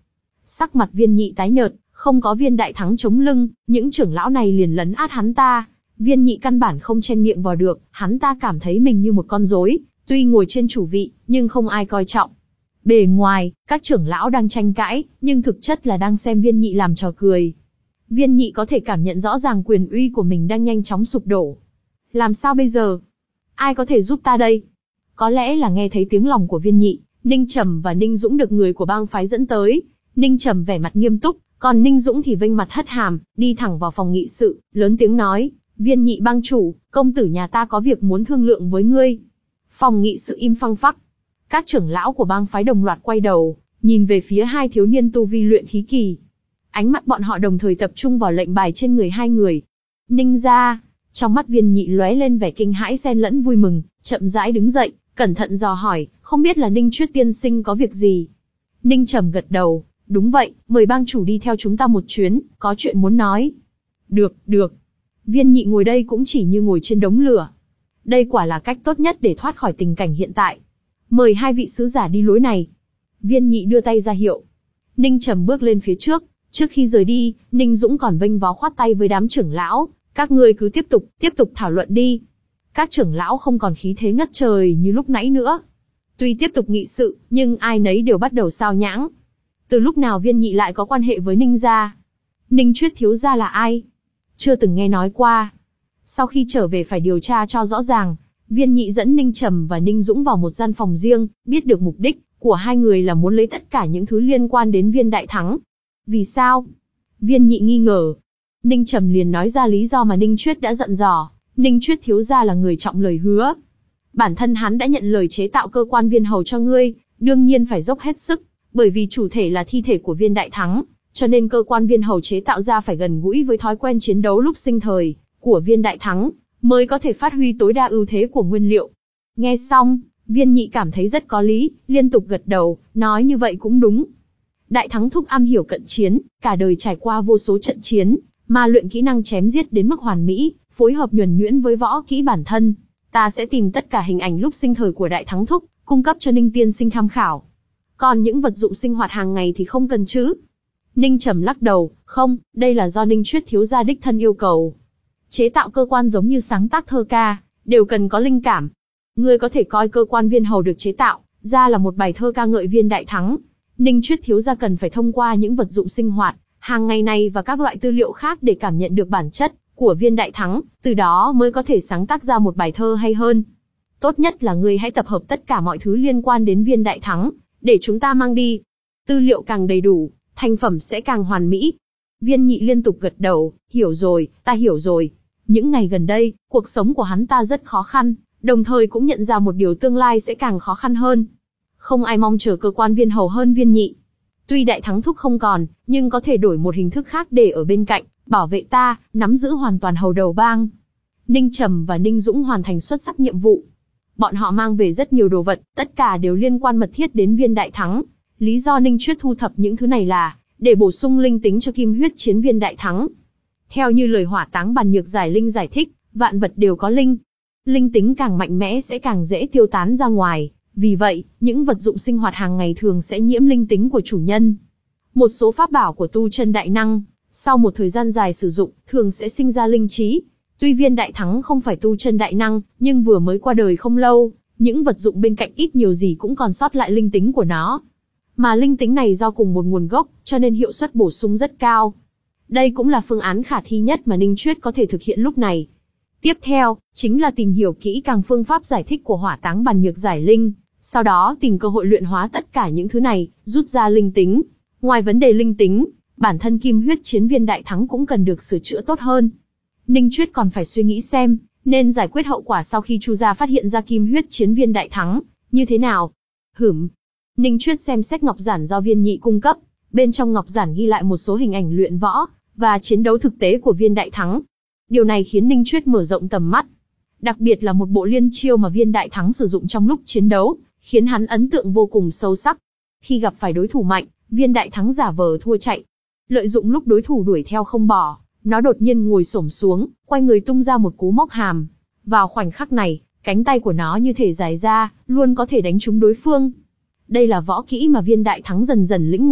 Sắc mặt Viên Nhị tái nhợt, không có Viên Đại Thắng chống lưng, những trưởng lão này liền lấn át hắn ta. Viên Nhị căn bản không chen miệng vào được, hắn ta cảm thấy mình như một con rối, tuy ngồi trên chủ vị, nhưng không ai coi trọng. Bề ngoài, các trưởng lão đang tranh cãi, nhưng thực chất là đang xem Viên Nhị làm trò cười. Viên Nhị có thể cảm nhận rõ ràng quyền uy của mình đang nhanh chóng sụp đổ. Làm sao bây giờ? Ai có thể giúp ta đây? Có lẽ là nghe thấy tiếng lòng của Viên Nhị, Ninh Trầm và Ninh Dũng được người của bang phái dẫn tới. Ninh Trầm vẻ mặt nghiêm túc, còn Ninh Dũng thì vênh mặt hất hàm, đi thẳng vào phòng nghị sự, lớn tiếng nói, Viên Nhị bang chủ, công tử nhà ta có việc muốn thương lượng với ngươi. Phòng nghị sự im phăng phắc. Các trưởng lão của bang phái đồng loạt quay đầu, nhìn về phía hai thiếu niên tu vi luyện khí kỳ. Ánh mắt bọn họ đồng thời tập trung vào lệnh bài trên người hai người. Ninh gia, trong mắt Viên Nhị lóe lên vẻ kinh hãi xen lẫn vui mừng, chậm rãi đứng dậy, cẩn thận dò hỏi, không biết là Ninh Chuyết tiên sinh có việc gì? Ninh Trầm gật đầu, đúng vậy, mời bang chủ đi theo chúng ta một chuyến, có chuyện muốn nói. Được, được. Viên Nhị ngồi đây cũng chỉ như ngồi trên đống lửa. Đây quả là cách tốt nhất để thoát khỏi tình cảnh hiện tại. Mời hai vị sứ giả đi lối này. Viên Nhị đưa tay ra hiệu. Ninh Trầm bước lên phía trước. Trước khi rời đi, Ninh Dũng còn vênh vó khoát tay với đám trưởng lão. Các ngươi cứ tiếp tục, tiếp tục thảo luận đi. Các trưởng lão không còn khí thế ngất trời như lúc nãy nữa. Tuy tiếp tục nghị sự, nhưng ai nấy đều bắt đầu sao nhãng. Từ lúc nào Viên Nhị lại có quan hệ với Ninh gia? Ninh Chuyết thiếu gia là ai? Chưa từng nghe nói qua. Sau khi trở về phải điều tra cho rõ ràng. Viên Nhị dẫn Ninh Trầm và Ninh Dũng vào một gian phòng riêng, biết được mục đích của hai người là muốn lấy tất cả những thứ liên quan đến Viên Đại Thắng. Vì sao? Viên Nhị nghi ngờ. Ninh Trầm liền nói ra lý do mà Ninh Chuyết đã dặn dò. Ninh Chuyết thiếu gia là người trọng lời hứa. Bản thân hắn đã nhận lời chế tạo cơ quan viên hầu cho ngươi, đương nhiên phải dốc hết sức, bởi vì chủ thể là thi thể của Viên Đại Thắng, cho nên cơ quan viên hầu chế tạo ra phải gần gũi với thói quen chiến đấu lúc sinh thời của Viên Đại Thắng, mới có thể phát huy tối đa ưu thế của nguyên liệu. Nghe xong, Viên Nhị cảm thấy rất có lý, liên tục gật đầu, nói như vậy cũng đúng. Đại Thắng thúc am hiểu cận chiến, cả đời trải qua vô số trận chiến, mà luyện kỹ năng chém giết đến mức hoàn mỹ, phối hợp nhuần nhuyễn với võ kỹ bản thân. Ta sẽ tìm tất cả hình ảnh lúc sinh thời của Đại Thắng thúc, cung cấp cho Ninh tiên sinh tham khảo. Còn những vật dụng sinh hoạt hàng ngày thì không cần chứ? Ninh Trầm lắc đầu, không, đây là do Ninh Chuyết thiếu gia đích thân yêu cầu. Chế tạo cơ quan giống như sáng tác thơ ca, đều cần có linh cảm. Ngươi có thể coi cơ quan viên hầu được chế tạo ra là một bài thơ ca ngợi Viên Đại Thắng. Ninh Chuyết thiếu gia cần phải thông qua những vật dụng sinh hoạt hàng ngày này và các loại tư liệu khác để cảm nhận được bản chất của Viên Đại Thắng, từ đó mới có thể sáng tác ra một bài thơ hay hơn. Tốt nhất là ngươi hãy tập hợp tất cả mọi thứ liên quan đến Viên Đại Thắng, để chúng ta mang đi. Tư liệu càng đầy đủ, thành phẩm sẽ càng hoàn mỹ. Viên Nhị liên tục gật đầu, hiểu rồi, ta hiểu rồi. Những ngày gần đây, cuộc sống của hắn ta rất khó khăn, đồng thời cũng nhận ra một điều tương lai sẽ càng khó khăn hơn. Không ai mong chờ cơ quan viên hầu hơn Viên Nhị. Tuy Đại Thắng thúc không còn, nhưng có thể đổi một hình thức khác để ở bên cạnh, bảo vệ ta, nắm giữ hoàn toàn hầu đầu bang. Ninh Trầm và Ninh Dũng hoàn thành xuất sắc nhiệm vụ. Bọn họ mang về rất nhiều đồ vật, tất cả đều liên quan mật thiết đến Viên Đại Thắng. Lý do Ninh Chuyết thu thập những thứ này là để bổ sung linh tính cho kim huyết chiến Viên Đại Thắng. Theo như lời Hỏa Táng Bàn Nhược Giải Linh giải thích, vạn vật đều có linh. Linh tính càng mạnh mẽ sẽ càng dễ tiêu tán ra ngoài. Vì vậy, những vật dụng sinh hoạt hàng ngày thường sẽ nhiễm linh tính của chủ nhân. Một số pháp bảo của tu chân đại năng, sau một thời gian dài sử dụng, thường sẽ sinh ra linh trí. Tuy Viên Đại Thắng không phải tu chân đại năng, nhưng vừa mới qua đời không lâu, những vật dụng bên cạnh ít nhiều gì cũng còn sót lại linh tính của nó. Mà linh tính này do cùng một nguồn gốc, cho nên hiệu suất bổ sung rất cao. Đây cũng là phương án khả thi nhất mà Ninh Chuyết có thể thực hiện lúc này. Tiếp theo, chính là tìm hiểu kỹ càng phương pháp giải thích của Hỏa Táng Bàn Nhược Giải Linh, sau đó tìm cơ hội luyện hóa tất cả những thứ này, rút ra linh tính. Ngoài vấn đề linh tính, bản thân kim huyết chiến Viên Đại Thắng cũng cần được sửa chữa tốt hơn. Ninh Chuyết còn phải suy nghĩ xem, nên giải quyết hậu quả sau khi Chu gia phát hiện ra kim huyết chiến Viên Đại Thắng, như thế nào. Hửm. Ninh Chuyết xem xét ngọc giản do Viên Nhị cung cấp, bên trong ngọc giản ghi lại một số hình ảnh luyện võ và chiến đấu thực tế của Viên Đại Thắng. Điều này khiến Ninh Chuyết mở rộng tầm mắt. Đặc biệt là một bộ liên chiêu mà Viên Đại Thắng sử dụng trong lúc chiến đấu, khiến hắn ấn tượng vô cùng sâu sắc. Khi gặp phải đối thủ mạnh, Viên Đại Thắng giả vờ thua chạy. Lợi dụng lúc đối thủ đuổi theo không bỏ, nó đột nhiên ngồi xổm xuống, quay người tung ra một cú móc hàm. Vào khoảnh khắc này, cánh tay của nó như thể dài ra, luôn có thể đánh trúng đối phương. Đây là võ kỹ mà Viên Đại Thắng dần dần lĩnh ngộ,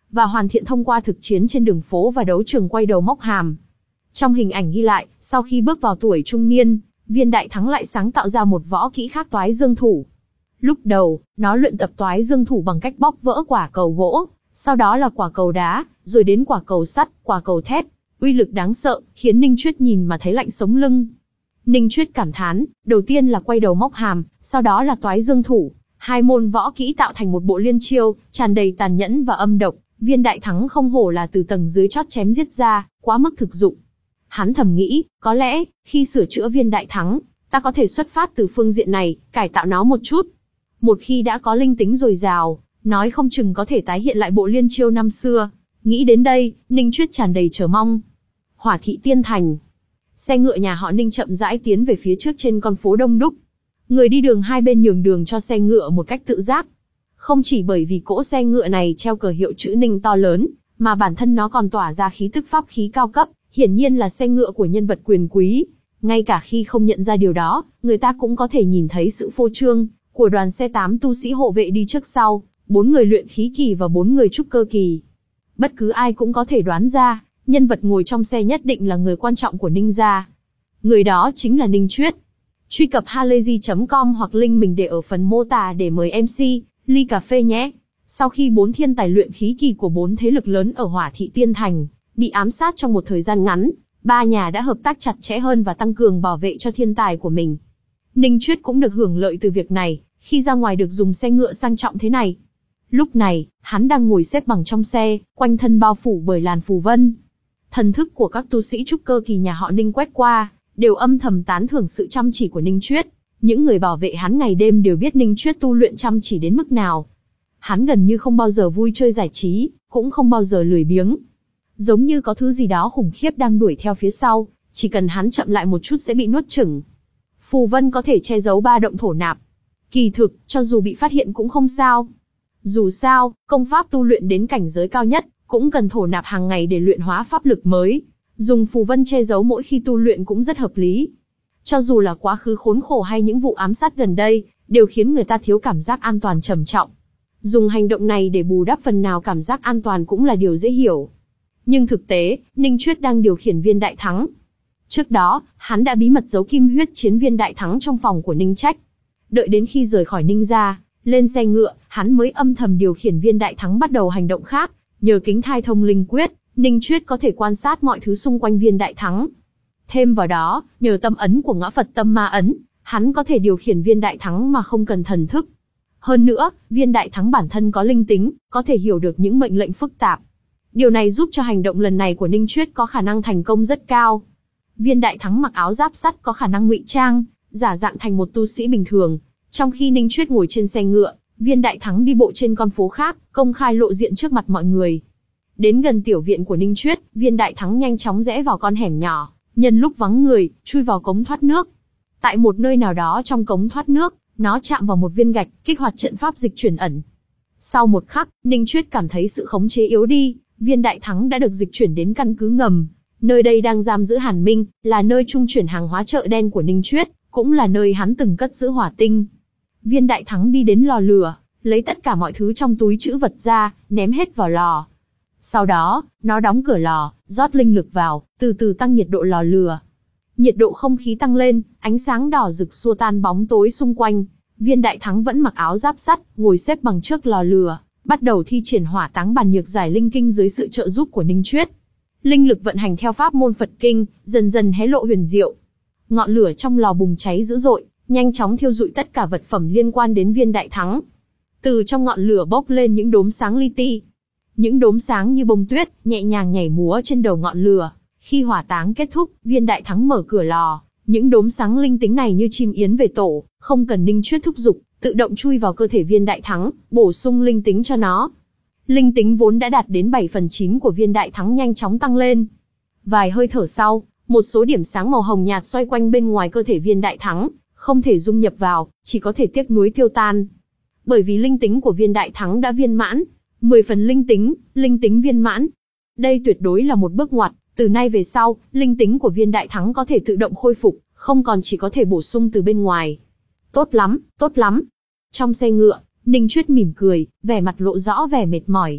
và hoàn thiện thông qua thực chiến trên đường phố và đấu trường quay đầu móc hàm. Trong hình ảnh ghi lại, sau khi bước vào tuổi trung niên, Viên Đại Thắng lại sáng tạo ra một võ kỹ khác toái dương thủ. Lúc đầu, nó luyện tập toái dương thủ bằng cách bóp vỡ quả cầu gỗ, sau đó là quả cầu đá, rồi đến quả cầu sắt, quả cầu thép. Uy lực đáng sợ, khiến Ninh Chuyết nhìn mà thấy lạnh sống lưng. Ninh Chuyết cảm thán, đầu tiên là quay đầu móc hàm, sau đó là toái dương thủ. Hai môn võ kỹ tạo thành một bộ liên chiêu, tràn đầy tàn nhẫn và âm độc. Viên Đại Thắng không hổ là từ tầng dưới chót chém giết ra, quá mức thực dụng. Hắn thầm nghĩ, có lẽ, khi sửa chữa Viên Đại Thắng, ta có thể xuất phát từ phương diện này, cải tạo nó một chút. Một khi đã có linh tính dồi dào, nói không chừng có thể tái hiện lại bộ liên chiêu năm xưa. Nghĩ đến đây, Ninh Chuyết tràn đầy chờ mong. Hỏa Thị Tiên Thành. Xe ngựa nhà họ Ninh chậm rãi tiến về phía trước trên con phố đông đúc. Người đi đường hai bên nhường đường cho xe ngựa một cách tự giác. Không chỉ bởi vì cỗ xe ngựa này treo cờ hiệu chữ Ninh to lớn, mà bản thân nó còn tỏa ra khí tức pháp khí cao cấp, hiển nhiên là xe ngựa của nhân vật quyền quý. Ngay cả khi không nhận ra điều đó, người ta cũng có thể nhìn thấy sự phô trương của đoàn xe tám tu sĩ hộ vệ đi trước sau, bốn người luyện khí kỳ và bốn người trúc cơ kỳ. Bất cứ ai cũng có thể đoán ra, nhân vật ngồi trong xe nhất định là người quan trọng của Ninh gia. Người đó chính là Ninh Chuyết. Truy cập halayzi chấm com hoặc link mình để ở phần mô tả để mời em xê, ly cà phê nhé. Sau khi bốn thiên tài luyện khí kỳ của bốn thế lực lớn ở Hỏa Thị Tiên Thành bị ám sát trong một thời gian ngắn, ba nhà đã hợp tác chặt chẽ hơn và tăng cường bảo vệ cho thiên tài của mình. Ninh Chuyết cũng được hưởng lợi từ việc này, khi ra ngoài được dùng xe ngựa sang trọng thế này. Lúc này, hắn đang ngồi xếp bằng trong xe, quanh thân bao phủ bởi làn phù vân. Thần thức của các tu sĩ trúc cơ kỳ nhà họ Ninh quét qua, đều âm thầm tán thưởng sự chăm chỉ của Ninh Chuyết. Những người bảo vệ hắn ngày đêm đều biết Ninh Chuyết tu luyện chăm chỉ đến mức nào. Hắn gần như không bao giờ vui chơi giải trí, cũng không bao giờ lười biếng. Giống như có thứ gì đó khủng khiếp đang đuổi theo phía sau, chỉ cần hắn chậm lại một chút sẽ bị nuốt chửng. Phù vân có thể che giấu ba động thổ nạp. Kỳ thực, cho dù bị phát hiện cũng không sao. Dù sao, công pháp tu luyện đến cảnh giới cao nhất, cũng cần thổ nạp hàng ngày để luyện hóa pháp lực mới. Dùng phù vân che giấu mỗi khi tu luyện cũng rất hợp lý. Cho dù là quá khứ khốn khổ hay những vụ ám sát gần đây, đều khiến người ta thiếu cảm giác an toàn trầm trọng. Dùng hành động này để bù đắp phần nào cảm giác an toàn cũng là điều dễ hiểu. Nhưng thực tế, Ninh Chuyết đang điều khiển Viên Đại Thắng. Trước đó, hắn đã bí mật giấu kim huyết chiến Viên Đại Thắng trong phòng của Ninh Trách. Đợi đến khi rời khỏi Ninh gia, lên xe ngựa, hắn mới âm thầm điều khiển Viên Đại Thắng bắt đầu hành động khác. Nhờ kính thai thông linh quyết, Ninh Chuyết có thể quan sát mọi thứ xung quanh Viên Đại Thắng. Thêm vào đó, nhờ tâm ấn của Ngã Phật Tâm Ma Ấn, hắn có thể điều khiển Viên Đại Thắng mà không cần thần thức. Hơn nữa, Viên Đại Thắng bản thân có linh tính, có thể hiểu được những mệnh lệnh phức tạp. Điều này giúp cho hành động lần này của Ninh Chuyết có khả năng thành công rất cao. Viên Đại Thắng mặc áo giáp sắt có khả năng ngụy trang, giả dạng thành một tu sĩ bình thường. Trong khi Ninh Chuyết ngồi trên xe ngựa, Viên Đại Thắng đi bộ trên con phố khác, công khai lộ diện trước mặt mọi người. Đến gần tiểu viện của Ninh Chuyết, Viên Đại Thắng nhanh chóng rẽ vào con hẻm nhỏ, nhân lúc vắng người, chui vào cống thoát nước. Tại một nơi nào đó trong cống thoát nước, nó chạm vào một viên gạch, kích hoạt trận pháp dịch chuyển ẩn. Sau một khắc, Ninh Chuyết cảm thấy sự khống chế yếu đi, Viên Đại Thắng đã được dịch chuyển đến căn cứ ngầm. Nơi đây đang giam giữ Hàn Minh, là nơi trung chuyển hàng hóa chợ đen của Ninh Chuyết, cũng là nơi hắn từng cất giữ hỏa tinh. Viên Đại Thắng đi đến lò lửa, lấy tất cả mọi thứ trong túi trữ vật ra, ném hết vào lò. Sau đó, nó đóng cửa lò, rót linh lực vào, từ từ tăng nhiệt độ lò lửa. Nhiệt độ không khí tăng lên, ánh sáng đỏ rực xua tan bóng tối xung quanh. Viên Đại Thắng vẫn mặc áo giáp sắt, ngồi xếp bằng trước lò lửa, bắt đầu thi triển hỏa táng bàn nhược giải linh kinh dưới sự trợ giúp của Ninh Chuyết. Linh lực vận hành theo pháp môn Phật kinh, dần dần hé lộ huyền diệu. Ngọn lửa trong lò bùng cháy dữ dội, nhanh chóng thiêu rụi tất cả vật phẩm liên quan đến Viên Đại Thắng. Từ trong ngọn lửa bốc lên những đốm sáng li ti. Những đốm sáng như bông tuyết, nhẹ nhàng nhảy múa trên đầu ngọn lửa. Khi hỏa táng kết thúc, Viên Đại Thắng mở cửa lò. Những đốm sáng linh tính này như chim yến về tổ, không cần Ninh Chuyết thúc giục, tự động chui vào cơ thể Viên Đại Thắng, bổ sung linh tính cho nó. Linh tính vốn đã đạt đến bảy phần chín của Viên Đại Thắng nhanh chóng tăng lên. Vài hơi thở sau, một số điểm sáng màu hồng nhạt xoay quanh bên ngoài cơ thể Viên Đại Thắng, không thể dung nhập vào, chỉ có thể tiếc nuối tiêu tan. Bởi vì linh tính của Viên Đại Thắng đã viên mãn, mười phần linh tính, linh tính viên mãn. Đây tuyệt đối là một bước ngoặt, từ nay về sau, linh tính của Viên Đại Thắng có thể tự động khôi phục, không còn chỉ có thể bổ sung từ bên ngoài. Tốt lắm, tốt lắm. Trong xe ngựa, Ninh Chuyết mỉm cười, vẻ mặt lộ rõ vẻ mệt mỏi.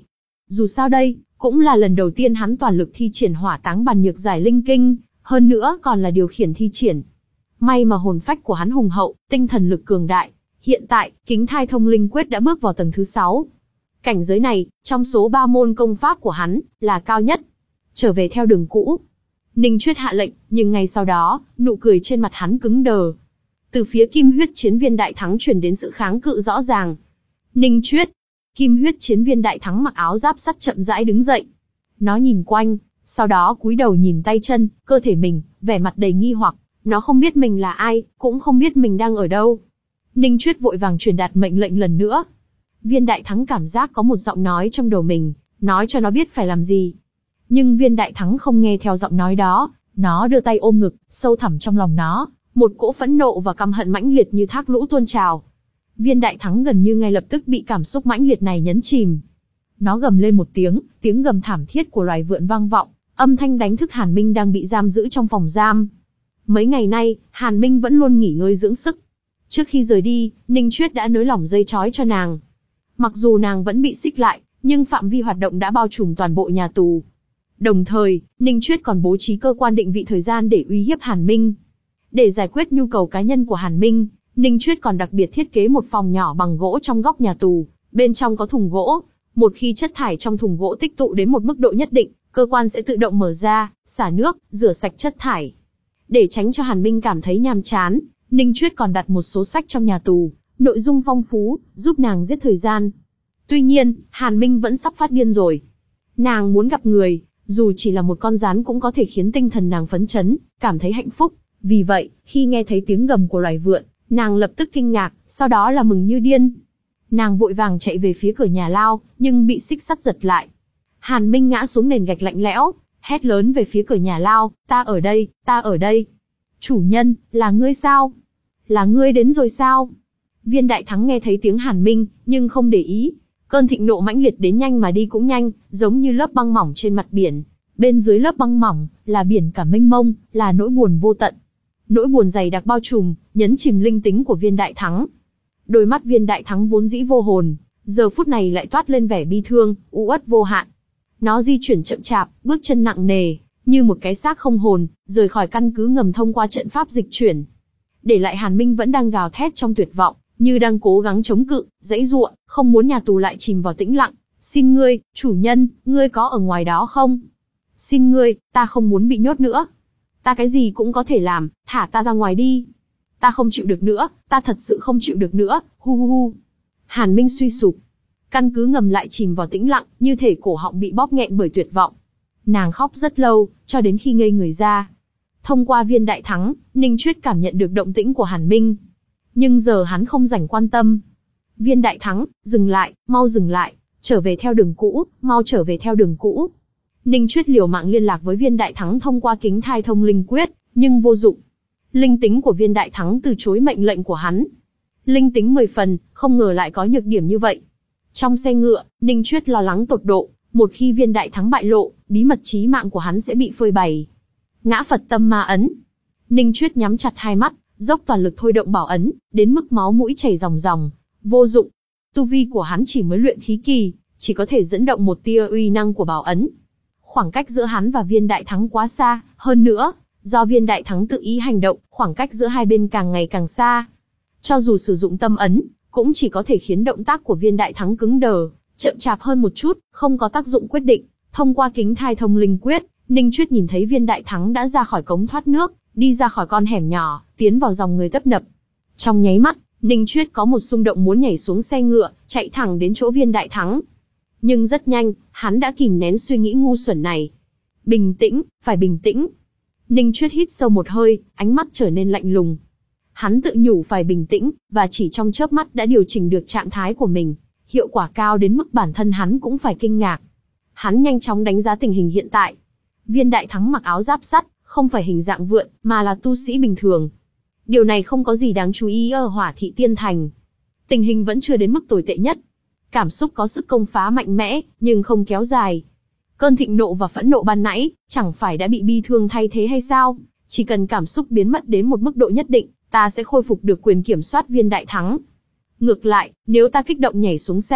Dù sao đây, cũng là lần đầu tiên hắn toàn lực thi triển hỏa táng bàn nhược giải linh kinh, hơn nữa còn là điều khiển thi triển. May mà hồn phách của hắn hùng hậu, tinh thần lực cường đại. Hiện tại, Kính Thai Thông Linh Quyết đã bước vào tầng thứ sáu. Cảnh giới này, trong số ba môn công pháp của hắn, là cao nhất. Trở về theo đường cũ. Ninh Chuyết hạ lệnh, nhưng ngay sau đó, nụ cười trên mặt hắn cứng đờ. Từ phía Kim Huyết Chiến Viên Đại Thắng truyền đến sự kháng cự rõ ràng. Ninh Chuyết. Kim Huyết Chiến Viên Đại Thắng mặc áo giáp sắt chậm rãi đứng dậy. Nó nhìn quanh, sau đó cúi đầu nhìn tay chân, cơ thể mình, vẻ mặt đầy nghi hoặc. Nó không biết mình là ai, cũng không biết mình đang ở đâu. Ninh Chuyết vội vàng truyền đạt mệnh lệnh lần nữa. Viên Đại Thắng cảm giác có một giọng nói trong đầu mình, nói cho nó biết phải làm gì. Nhưng Viên Đại Thắng không nghe theo giọng nói đó, nó đưa tay ôm ngực, sâu thẳm trong lòng nó, một cỗ phẫn nộ và căm hận mãnh liệt như thác lũ tuôn trào. Viên Đại Thắng gần như ngay lập tức bị cảm xúc mãnh liệt này nhấn chìm. Nó gầm lên một tiếng, tiếng gầm thảm thiết của loài vượn vang vọng, âm thanh đánh thức Hàn Minh đang bị giam giữ trong phòng giam. Mấy ngày nay, Hàn Minh vẫn luôn nghỉ ngơi dưỡng sức. Trước khi rời đi, Ninh Chuyết đã nới lỏng dây trói cho nàng. Mặc dù nàng vẫn bị xích lại, nhưng phạm vi hoạt động đã bao trùm toàn bộ nhà tù. Đồng thời, Ninh Chuyết còn bố trí cơ quan định vị thời gian để uy hiếp Hàn Minh. Để giải quyết nhu cầu cá nhân của Hàn Minh, Ninh Chuyết còn đặc biệt thiết kế một phòng nhỏ bằng gỗ trong góc nhà tù, bên trong có thùng gỗ. Một khi chất thải trong thùng gỗ tích tụ đến một mức độ nhất định, cơ quan sẽ tự động mở ra, xả nước, rửa sạch chất thải. Để tránh cho Hàn Minh cảm thấy nhàm chán, Ninh Chuyết còn đặt một số sách trong nhà tù, nội dung phong phú, giúp nàng giết thời gian. Tuy nhiên, Hàn Minh vẫn sắp phát điên rồi. Nàng muốn gặp người, dù chỉ là một con gián cũng có thể khiến tinh thần nàng phấn chấn, cảm thấy hạnh phúc. Vì vậy, khi nghe thấy tiếng gầm của loài vượn, nàng lập tức kinh ngạc, sau đó là mừng như điên. Nàng vội vàng chạy về phía cửa nhà lao, nhưng bị xích sắt giật lại. Hàn Minh ngã xuống nền gạch lạnh lẽo, hét lớn về phía cửa nhà lao, ta ở đây, ta ở đây. Chủ nhân, là ngươi sao? Là ngươi đến rồi sao? Viên Đại Thắng nghe thấy tiếng Hàn Minh, nhưng không để ý. Cơn thịnh nộ mãnh liệt đến nhanh mà đi cũng nhanh, giống như lớp băng mỏng trên mặt biển. Bên dưới lớp băng mỏng, là biển cả mênh mông, là nỗi buồn vô tận. Nỗi buồn dày đặc bao trùm, nhấn chìm linh tính của Viên Đại Thắng. Đôi mắt Viên Đại Thắng vốn dĩ vô hồn, giờ phút này lại toát lên vẻ bi thương, u uất vô hạn. Nó di chuyển chậm chạp, bước chân nặng nề, như một cái xác không hồn, rời khỏi căn cứ ngầm thông qua trận pháp dịch chuyển. Để lại Hàn Minh vẫn đang gào thét trong tuyệt vọng, như đang cố gắng chống cự, giãy giụa, không muốn nhà tù lại chìm vào tĩnh lặng. Xin ngươi, chủ nhân, ngươi có ở ngoài đó không? Xin ngươi, ta không muốn bị nhốt nữa. Ta cái gì cũng có thể làm, thả ta ra ngoài đi. Ta không chịu được nữa, ta thật sự không chịu được nữa, hu hu hu. Hàn Minh suy sụp. Căn cứ ngầm lại chìm vào tĩnh lặng, như thể cổ họng bị bóp nghẹn bởi tuyệt vọng. Nàng khóc rất lâu, cho đến khi ngây người ra. Thông qua Viên Đại Thắng, Ninh Chuyết cảm nhận được động tĩnh của Hàn Minh. Nhưng giờ hắn không rảnh quan tâm. Viên Đại Thắng, dừng lại, mau dừng lại, trở về theo đường cũ, mau trở về theo đường cũ. Ninh Chuyết liều mạng liên lạc với Viên Đại Thắng thông qua Kính Thai Thông Linh Quyết, nhưng vô dụng. Linh tính của Viên Đại Thắng từ chối mệnh lệnh của hắn. Linh tính mười phần, không ngờ lại có nhược điểm như vậy. Trong xe ngựa, Ninh Chuyết lo lắng tột độ, một khi Viên Đại Thắng bại lộ, bí mật chí mạng của hắn sẽ bị phơi bày. Ngã Phật Tâm Ma Ấn. Ninh Chuyết nhắm chặt hai mắt, dốc toàn lực thôi động bảo ấn, đến mức máu mũi chảy ròng ròng. Vô dụng. Tu vi của hắn chỉ mới luyện khí kỳ, chỉ có thể dẫn động một tia uy năng của bảo ấn. Khoảng cách giữa hắn và Viên Đại Thắng quá xa, hơn nữa, do Viên Đại Thắng tự ý hành động, khoảng cách giữa hai bên càng ngày càng xa. Cho dù sử dụng tâm ấn, cũng chỉ có thể khiến động tác của Viên Đại Thắng cứng đờ, chậm chạp hơn một chút, không có tác dụng quyết định. Thông qua Kính Thai Thông Linh Quyết, Ninh Chuyết nhìn thấy Viên Đại Thắng đã ra khỏi cống thoát nước, đi ra khỏi con hẻm nhỏ, tiến vào dòng người tấp nập. Trong nháy mắt, Ninh Chuyết có một xung động muốn nhảy xuống xe ngựa, chạy thẳng đến chỗ Viên Đại Thắng. Nhưng rất nhanh, hắn đã kìm nén suy nghĩ ngu xuẩn này. Bình tĩnh, phải bình tĩnh. Ninh Chuyết hít sâu một hơi, ánh mắt trở nên lạnh lùng. Hắn tự nhủ phải bình tĩnh, và chỉ trong chớp mắt đã điều chỉnh được trạng thái của mình. Hiệu quả cao đến mức bản thân hắn cũng phải kinh ngạc. Hắn nhanh chóng đánh giá tình hình hiện tại. Viên Đại Thắng mặc áo giáp sắt, không phải hình dạng vượn, mà là tu sĩ bình thường. Điều này không có gì đáng chú ý ở Hỏa Thị Tiên Thành. Tình hình vẫn chưa đến mức tồi tệ nhất. Cảm xúc có sức công phá mạnh mẽ, nhưng không kéo dài. Cơn thịnh nộ và phẫn nộ ban nãy, chẳng phải đã bị bi thương thay thế hay sao? Chỉ cần cảm xúc biến mất đến một mức độ nhất định, ta sẽ khôi phục được quyền kiểm soát Viên Đại Thắng. Ngược lại, nếu ta kích động nhảy xuống xe,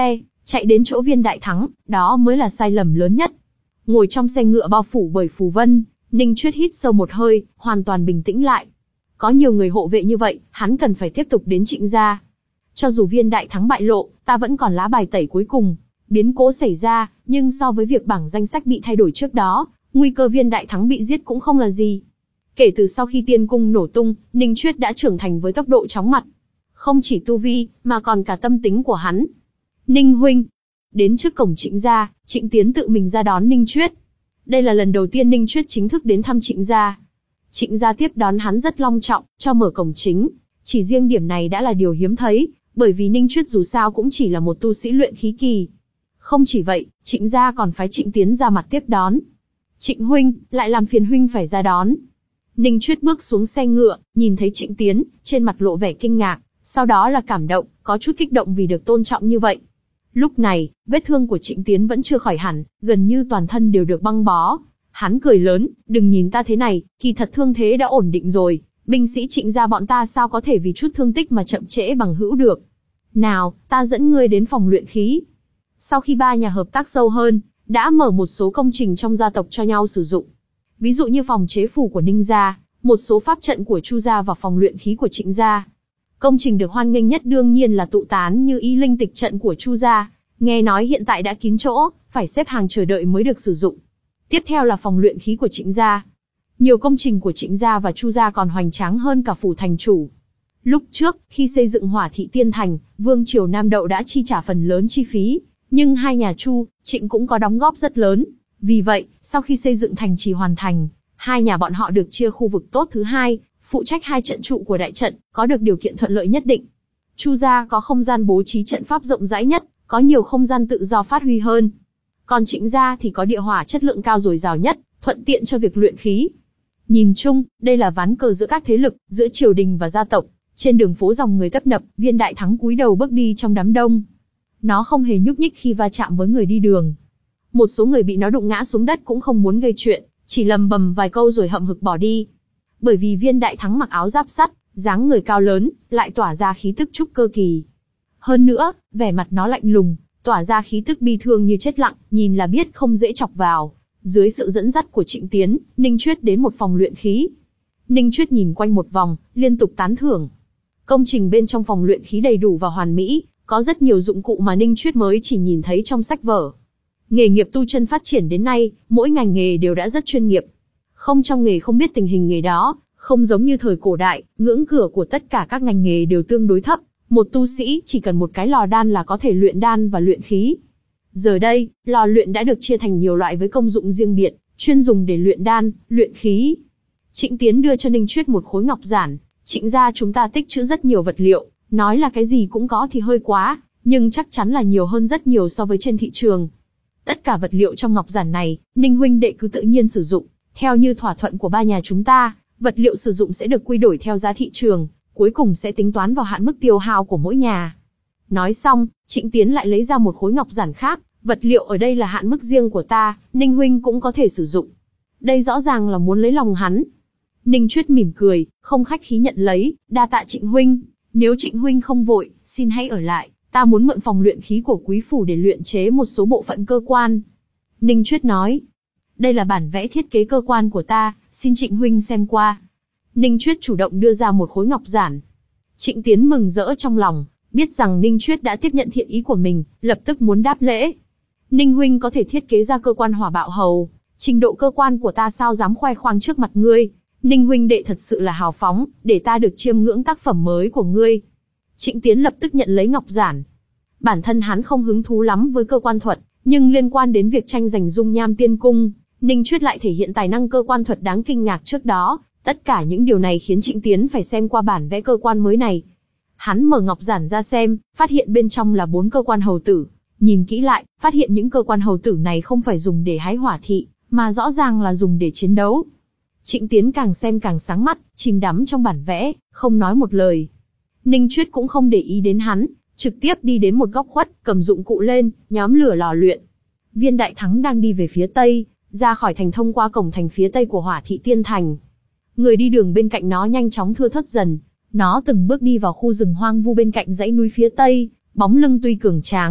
Chạy đến chỗ viên đại thắng, đó mới là sai lầm lớn nhất. Ngồi trong xe ngựa bao phủ bởi phù vân, Ninh Chuyết hít sâu một hơi, hoàn toàn bình tĩnh lại. Có nhiều người hộ vệ như vậy, hắn cần phải tiếp tục đến Trịnh gia. Cho dù viên đại thắng bại lộ, ta vẫn còn lá bài tẩy cuối cùng. Biến cố xảy ra, nhưng so với việc bảng danh sách bị thay đổi trước đó, nguy cơ viên đại thắng bị giết cũng không là gì. Kể từ sau khi tiên cung nổ tung, Ninh Chuyết đã trưởng thành với tốc độ chóng mặt. Không chỉ tu vi, mà còn cả tâm tính của hắn. Ninh huynh. Đến trước cổng Trịnh gia, Trịnh Tiến tự mình ra đón Ninh Chuyết. Đây là lần đầu tiên Ninh Chuyết chính thức đến thăm Trịnh gia. Trịnh gia tiếp đón hắn rất long trọng, cho mở cổng chính. Chỉ riêng điểm này đã là điều hiếm thấy, bởi vì Ninh Chuyết dù sao cũng chỉ là một tu sĩ luyện khí kỳ. Không chỉ vậy, Trịnh gia còn phái Trịnh Tiến ra mặt tiếp đón. Trịnh huynh, lại làm phiền huynh phải ra đón. Ninh Chuyết bước xuống xe ngựa, nhìn thấy Trịnh Tiến, trên mặt lộ vẻ kinh ngạc, sau đó là cảm động, có chút kích động vì được tôn trọng như vậy. Lúc này, vết thương của Trịnh Tiến vẫn chưa khỏi hẳn, gần như toàn thân đều được băng bó. Hắn cười lớn, đừng nhìn ta thế này, kỳ thật thương thế đã ổn định rồi, binh sĩ Trịnh gia bọn ta sao có thể vì chút thương tích mà chậm trễ bằng hữu được. Nào, ta dẫn ngươi đến phòng luyện khí. Sau khi ba nhà hợp tác sâu hơn, đã mở một số công trình trong gia tộc cho nhau sử dụng. Ví dụ như phòng chế phù của Ninh gia, một số pháp trận của Chu gia và phòng luyện khí của Trịnh gia. Công trình được hoan nghênh nhất đương nhiên là tụ tán như y linh tịch trận của Chu gia, nghe nói hiện tại đã kín chỗ, phải xếp hàng chờ đợi mới được sử dụng. Tiếp theo là phòng luyện khí của Trịnh gia. Nhiều công trình của Trịnh gia và Chu gia còn hoành tráng hơn cả phủ thành chủ. Lúc trước, khi xây dựng Hỏa Thị Tiên Thành, Vương triều Nam Đậu đã chi trả phần lớn chi phí, nhưng hai nhà Chu, Trịnh cũng có đóng góp rất lớn. Vì vậy, sau khi xây dựng thành trì hoàn thành, hai nhà bọn họ được chia khu vực tốt thứ hai, phụ trách hai trận trụ của đại trận, có được điều kiện thuận lợi nhất định. Chu gia có không gian bố trí trận pháp rộng rãi nhất, có nhiều không gian tự do phát huy hơn. Còn Trịnh gia thì có địa hỏa chất lượng cao dồi dào nhất, thuận tiện cho việc luyện khí. Nhìn chung, đây là ván cờ giữa các thế lực, giữa triều đình và gia tộc. Trên đường phố dòng người tấp nập, viên đại thắng cúi đầu bước đi trong đám đông. Nó không hề nhúc nhích khi va chạm với người đi đường. Một số người bị nó đụng ngã xuống đất cũng không muốn gây chuyện, chỉ lầm bầm vài câu rồi hậm hực bỏ đi. Bởi vì viên đại thắng mặc áo giáp sắt, dáng người cao lớn, lại tỏa ra khí tức trúc cơ kỳ. Hơn nữa, vẻ mặt nó lạnh lùng, tỏa ra khí tức bi thương như chết lặng, nhìn là biết không dễ chọc vào. Dưới sự dẫn dắt của Trịnh Tiến, Ninh Chuyết đến một phòng luyện khí. Ninh Chuyết nhìn quanh một vòng, liên tục tán thưởng. Công trình bên trong phòng luyện khí đầy đủ và hoàn mỹ, có rất nhiều dụng cụ mà Ninh Chuyết mới chỉ nhìn thấy trong sách vở. Nghề nghiệp tu chân phát triển đến nay, mỗi ngành nghề đều đã rất chuyên nghiệp. Không trong nghề không biết tình hình nghề đó, không giống như thời cổ đại, ngưỡng cửa của tất cả các ngành nghề đều tương đối thấp. Một tu sĩ chỉ cần một cái lò đan là có thể luyện đan và luyện khí. Giờ đây, lò luyện đã được chia thành nhiều loại với công dụng riêng biệt, chuyên dùng để luyện đan, luyện khí. Trịnh Tiến đưa cho Ninh Chuyết một khối ngọc giản. Trịnh gia chúng ta tích trữ rất nhiều vật liệu, nói là cái gì cũng có thì hơi quá, nhưng chắc chắn là nhiều hơn rất nhiều so với trên thị trường. Tất cả vật liệu trong ngọc giản này, Ninh huynh đệ cứ tự nhiên sử dụng, theo như thỏa thuận của ba nhà chúng ta, vật liệu sử dụng sẽ được quy đổi theo giá thị trường, cuối cùng sẽ tính toán vào hạn mức tiêu hao của mỗi nhà. Nói xong, Trịnh Tiến lại lấy ra một khối ngọc giản khác, vật liệu ở đây là hạn mức riêng của ta, Ninh huynh cũng có thể sử dụng. Đây rõ ràng là muốn lấy lòng hắn. Ninh Chuyết mỉm cười, không khách khí nhận lấy, đa tạ Trịnh huynh, nếu Trịnh huynh không vội, xin hãy ở lại, ta muốn mượn phòng luyện khí của quý phủ để luyện chế một số bộ phận cơ quan. Ninh Chuyết nói, đây là bản vẽ thiết kế cơ quan của ta, xin Trịnh huynh xem qua. Ninh Chuyết chủ động đưa ra một khối ngọc giản. Trịnh Tiến mừng rỡ trong lòng, biết rằng Ninh Chuyết đã tiếp nhận thiện ý của mình, lập tức muốn đáp lễ. Ninh huynh có thể thiết kế ra cơ quan hỏa bạo hầu, trình độ cơ quan của ta sao dám khoe khoang trước mặt ngươi. Ninh huynh đệ thật sự là hào phóng, để ta được chiêm ngưỡng tác phẩm mới của ngươi. Trịnh Tiến lập tức nhận lấy ngọc giản. Bản thân hắn không hứng thú lắm với cơ quan thuật, nhưng liên quan đến việc tranh giành dung nham tiên cung, Ninh Chuyết lại thể hiện tài năng cơ quan thuật đáng kinh ngạc trước đó. Tất cả những điều này khiến Trịnh Tiến phải xem qua bản vẽ cơ quan mới này. Hắn mở ngọc giản ra xem, phát hiện bên trong là bốn cơ quan hầu tử. Nhìn kỹ lại, phát hiện những cơ quan hầu tử này không phải dùng để hái hỏa thị, mà rõ ràng là dùng để chiến đấu. Trịnh Tiến càng xem càng sáng mắt, chìm đắm trong bản vẽ, không nói một lời. Ninh Chuyết cũng không để ý đến hắn, trực tiếp đi đến một góc khuất, cầm dụng cụ lên, nhóm lửa lò luyện. Viên Đại Thắng đang đi về phía tây, ra khỏi thành thông qua cổng thành phía tây của Hỏa Thị Tiên Thành. Người đi đường bên cạnh nó nhanh chóng thưa thớt dần, nó từng bước đi vào khu rừng hoang vu bên cạnh dãy núi phía tây, bóng lưng tuy cường tráng,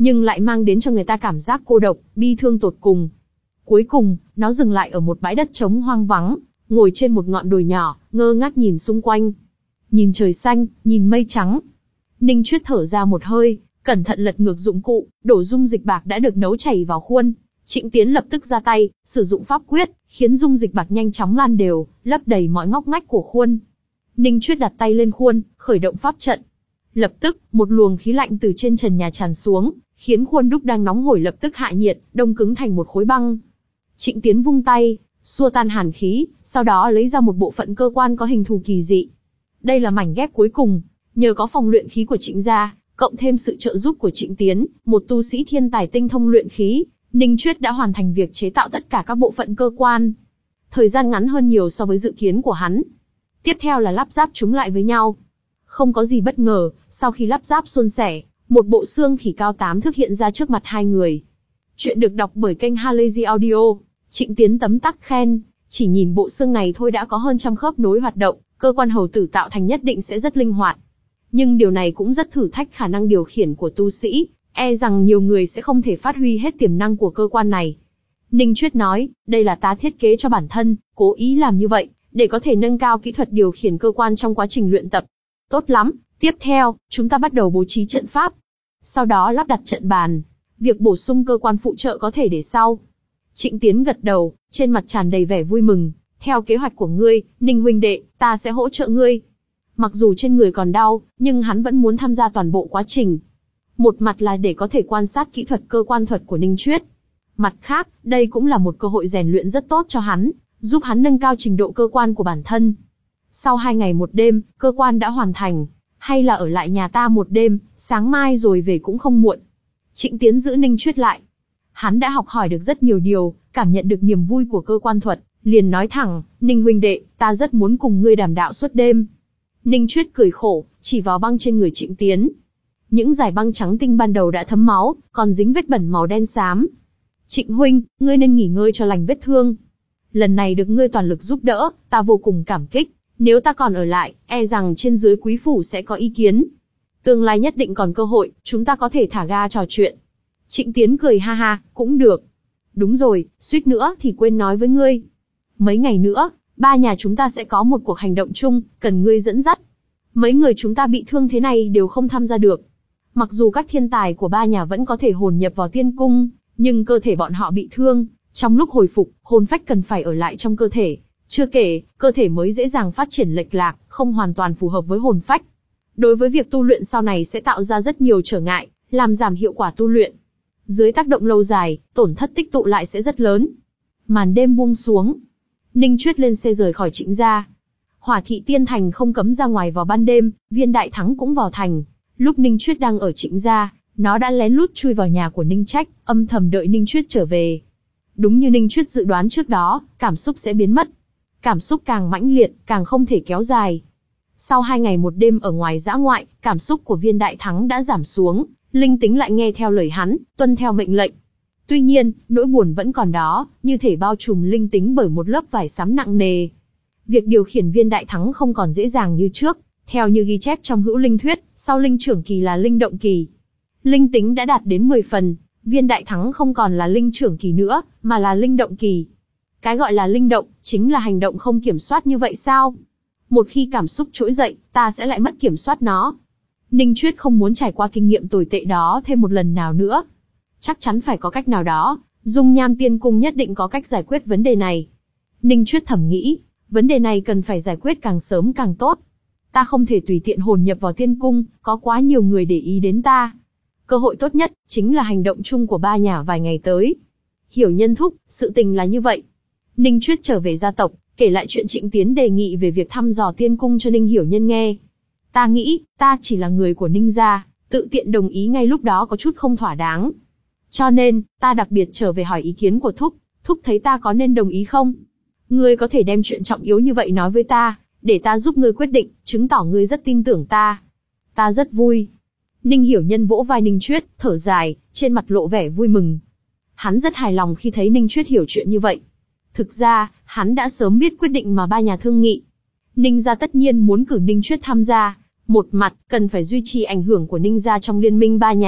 nhưng lại mang đến cho người ta cảm giác cô độc, bi thương tột cùng. Cuối cùng, nó dừng lại ở một bãi đất trống hoang vắng, ngồi trên một ngọn đồi nhỏ, ngơ ngác nhìn xung quanh. Nhìn trời xanh, nhìn mây trắng. Ninh Chuyết thở ra một hơi, cẩn thận lật ngược dụng cụ, đổ dung dịch bạc đã được nấu chảy vào khuôn. Trịnh Tiến lập tức ra tay, sử dụng pháp quyết, khiến dung dịch bạc nhanh chóng lan đều, lấp đầy mọi ngóc ngách của khuôn. Ninh Chuyết đặt tay lên khuôn, khởi động pháp trận. Lập tức, một luồng khí lạnh từ trên trần nhà tràn xuống, khiến khuôn đúc đang nóng hổi lập tức hạ nhiệt, đông cứng thành một khối băng. Trịnh Tiến vung tay, xua tan hàn khí, sau đó lấy ra một bộ phận cơ quan có hình thù kỳ dị. Đây là mảnh ghép cuối cùng, nhờ có phòng luyện khí của Trịnh gia, cộng thêm sự trợ giúp của Trịnh Tiến, một tu sĩ thiên tài tinh thông luyện khí, Ninh Chuyết đã hoàn thành việc chế tạo tất cả các bộ phận cơ quan. Thời gian ngắn hơn nhiều so với dự kiến của hắn. Tiếp theo là lắp ráp chúng lại với nhau. Không có gì bất ngờ, sau khi lắp ráp suôn sẻ, một bộ xương khỉ cao tám thước hiện ra trước mặt hai người. Chuyện được đọc bởi kênh Halazy Audio. Trịnh Tiến tấm tắc khen, chỉ nhìn bộ xương này thôi đã có hơn trăm khớp nối hoạt động, cơ quan hầu tử tạo thành nhất định sẽ rất linh hoạt. Nhưng điều này cũng rất thử thách khả năng điều khiển của tu sĩ, e rằng nhiều người sẽ không thể phát huy hết tiềm năng của cơ quan này. Ninh Chuyết nói, đây là ta thiết kế cho bản thân, cố ý làm như vậy, để có thể nâng cao kỹ thuật điều khiển cơ quan trong quá trình luyện tập. Tốt lắm, tiếp theo, chúng ta bắt đầu bố trí trận pháp. Sau đó lắp đặt trận bàn. Việc bổ sung cơ quan phụ trợ có thể để sau. Trịnh Tiến gật đầu, trên mặt tràn đầy vẻ vui mừng. Theo kế hoạch của ngươi, Ninh huynh đệ, ta sẽ hỗ trợ ngươi. Mặc dù trên người còn đau, nhưng hắn vẫn muốn tham gia toàn bộ quá trình. Một mặt là để có thể quan sát kỹ thuật cơ quan thuật của Ninh Chuyết. Mặt khác, đây cũng là một cơ hội rèn luyện rất tốt cho hắn, giúp hắn nâng cao trình độ cơ quan của bản thân. Sau hai ngày một đêm, cơ quan đã hoàn thành. Hay là ở lại nhà ta một đêm, sáng mai rồi về cũng không muộn. Trịnh Tiến giữ Ninh Chuyết lại. Hắn đã học hỏi được rất nhiều điều, cảm nhận được niềm vui của cơ quan thuật, liền nói thẳng, Ninh huynh đệ, ta rất muốn cùng ngươi đàm đạo suốt đêm. Ninh Chuyết cười khổ, chỉ vào băng trên người Trịnh Tiến. Những dải băng trắng tinh ban đầu đã thấm máu, còn dính vết bẩn màu đen xám. Trịnh huynh, ngươi nên nghỉ ngơi cho lành vết thương. Lần này được ngươi toàn lực giúp đỡ, ta vô cùng cảm kích. Nếu ta còn ở lại, e rằng trên dưới quý phủ sẽ có ý kiến. Tương lai nhất định còn cơ hội, chúng ta có thể thả ga trò chuyện. Trịnh Tiến cười ha ha, cũng được. Đúng rồi, suýt nữa thì quên nói với ngươi. Mấy ngày nữa, ba nhà chúng ta sẽ có một cuộc hành động chung, cần ngươi dẫn dắt. Mấy người chúng ta bị thương thế này đều không tham gia được. Mặc dù các thiên tài của ba nhà vẫn có thể hồn nhập vào tiên cung, nhưng cơ thể bọn họ bị thương. Trong lúc hồi phục, hồn phách cần phải ở lại trong cơ thể. Chưa kể, cơ thể mới dễ dàng phát triển lệch lạc, không hoàn toàn phù hợp với hồn phách. Đối với việc tu luyện sau này sẽ tạo ra rất nhiều trở ngại, làm giảm hiệu quả tu luyện. Dưới tác động lâu dài, tổn thất tích tụ lại sẽ rất lớn. Màn đêm buông xuống. Ninh Chuyết lên xe rời khỏi Trịnh gia. Hỏa thị tiên thành không cấm ra ngoài vào ban đêm, Viên Đại Thắng cũng vào thành. Lúc Ninh Chuyết đang ở Trịnh gia, nó đã lén lút chui vào nhà của Ninh Trách, âm thầm đợi Ninh Chuyết trở về. Đúng như Ninh Chuyết dự đoán trước đó, cảm xúc sẽ biến mất. Cảm xúc càng mãnh liệt, càng không thể kéo dài. Sau hai ngày một đêm ở ngoài dã ngoại, cảm xúc của Viên Đại Thắng đã giảm xuống, linh tính lại nghe theo lời hắn, tuân theo mệnh lệnh. Tuy nhiên, nỗi buồn vẫn còn đó, như thể bao trùm linh tính bởi một lớp vải xám nặng nề. Việc điều khiển Viên Đại Thắng không còn dễ dàng như trước, theo như ghi chép trong Hữu Linh Thuyết, sau linh trưởng kỳ là linh động kỳ. Linh tính đã đạt đến mười phần, Viên Đại Thắng không còn là linh trưởng kỳ nữa, mà là linh động kỳ. Cái gọi là linh động, chính là hành động không kiểm soát như vậy sao? Một khi cảm xúc trỗi dậy, ta sẽ lại mất kiểm soát nó. Ninh Chuyết không muốn trải qua kinh nghiệm tồi tệ đó thêm một lần nào nữa. Chắc chắn phải có cách nào đó, Dung Nham Tiên Cung nhất định có cách giải quyết vấn đề này. Ninh Chuyết thầm nghĩ, vấn đề này cần phải giải quyết càng sớm càng tốt. Ta không thể tùy tiện hồn nhập vào Tiên Cung, có quá nhiều người để ý đến ta. Cơ hội tốt nhất, chính là hành động chung của ba nhà vài ngày tới. Hiểu Nhân thúc, sự tình là như vậy. Ninh Chuyết trở về gia tộc, kể lại chuyện Trịnh Tiến đề nghị về việc thăm dò Tiên Cung cho Ninh Hiểu Nhân nghe. Ta nghĩ, ta chỉ là người của Ninh gia, tự tiện đồng ý ngay lúc đó có chút không thỏa đáng. Cho nên, ta đặc biệt trở về hỏi ý kiến của Thúc, Thúc thấy ta có nên đồng ý không? Ngươi có thể đem chuyện trọng yếu như vậy nói với ta, để ta giúp ngươi quyết định, chứng tỏ ngươi rất tin tưởng ta. Ta rất vui. Ninh Hiểu Nhân vỗ vai Ninh Chuyết, thở dài, trên mặt lộ vẻ vui mừng. Hắn rất hài lòng khi thấy Ninh Chuyết hiểu chuyện như vậy. Thực ra, hắn đã sớm biết quyết định mà ba nhà thương nghị. Ninh gia tất nhiên muốn cử Ninh Chuyết tham gia. Một mặt, cần phải duy trì ảnh hưởng của Ninh gia trong liên minh ba nhà.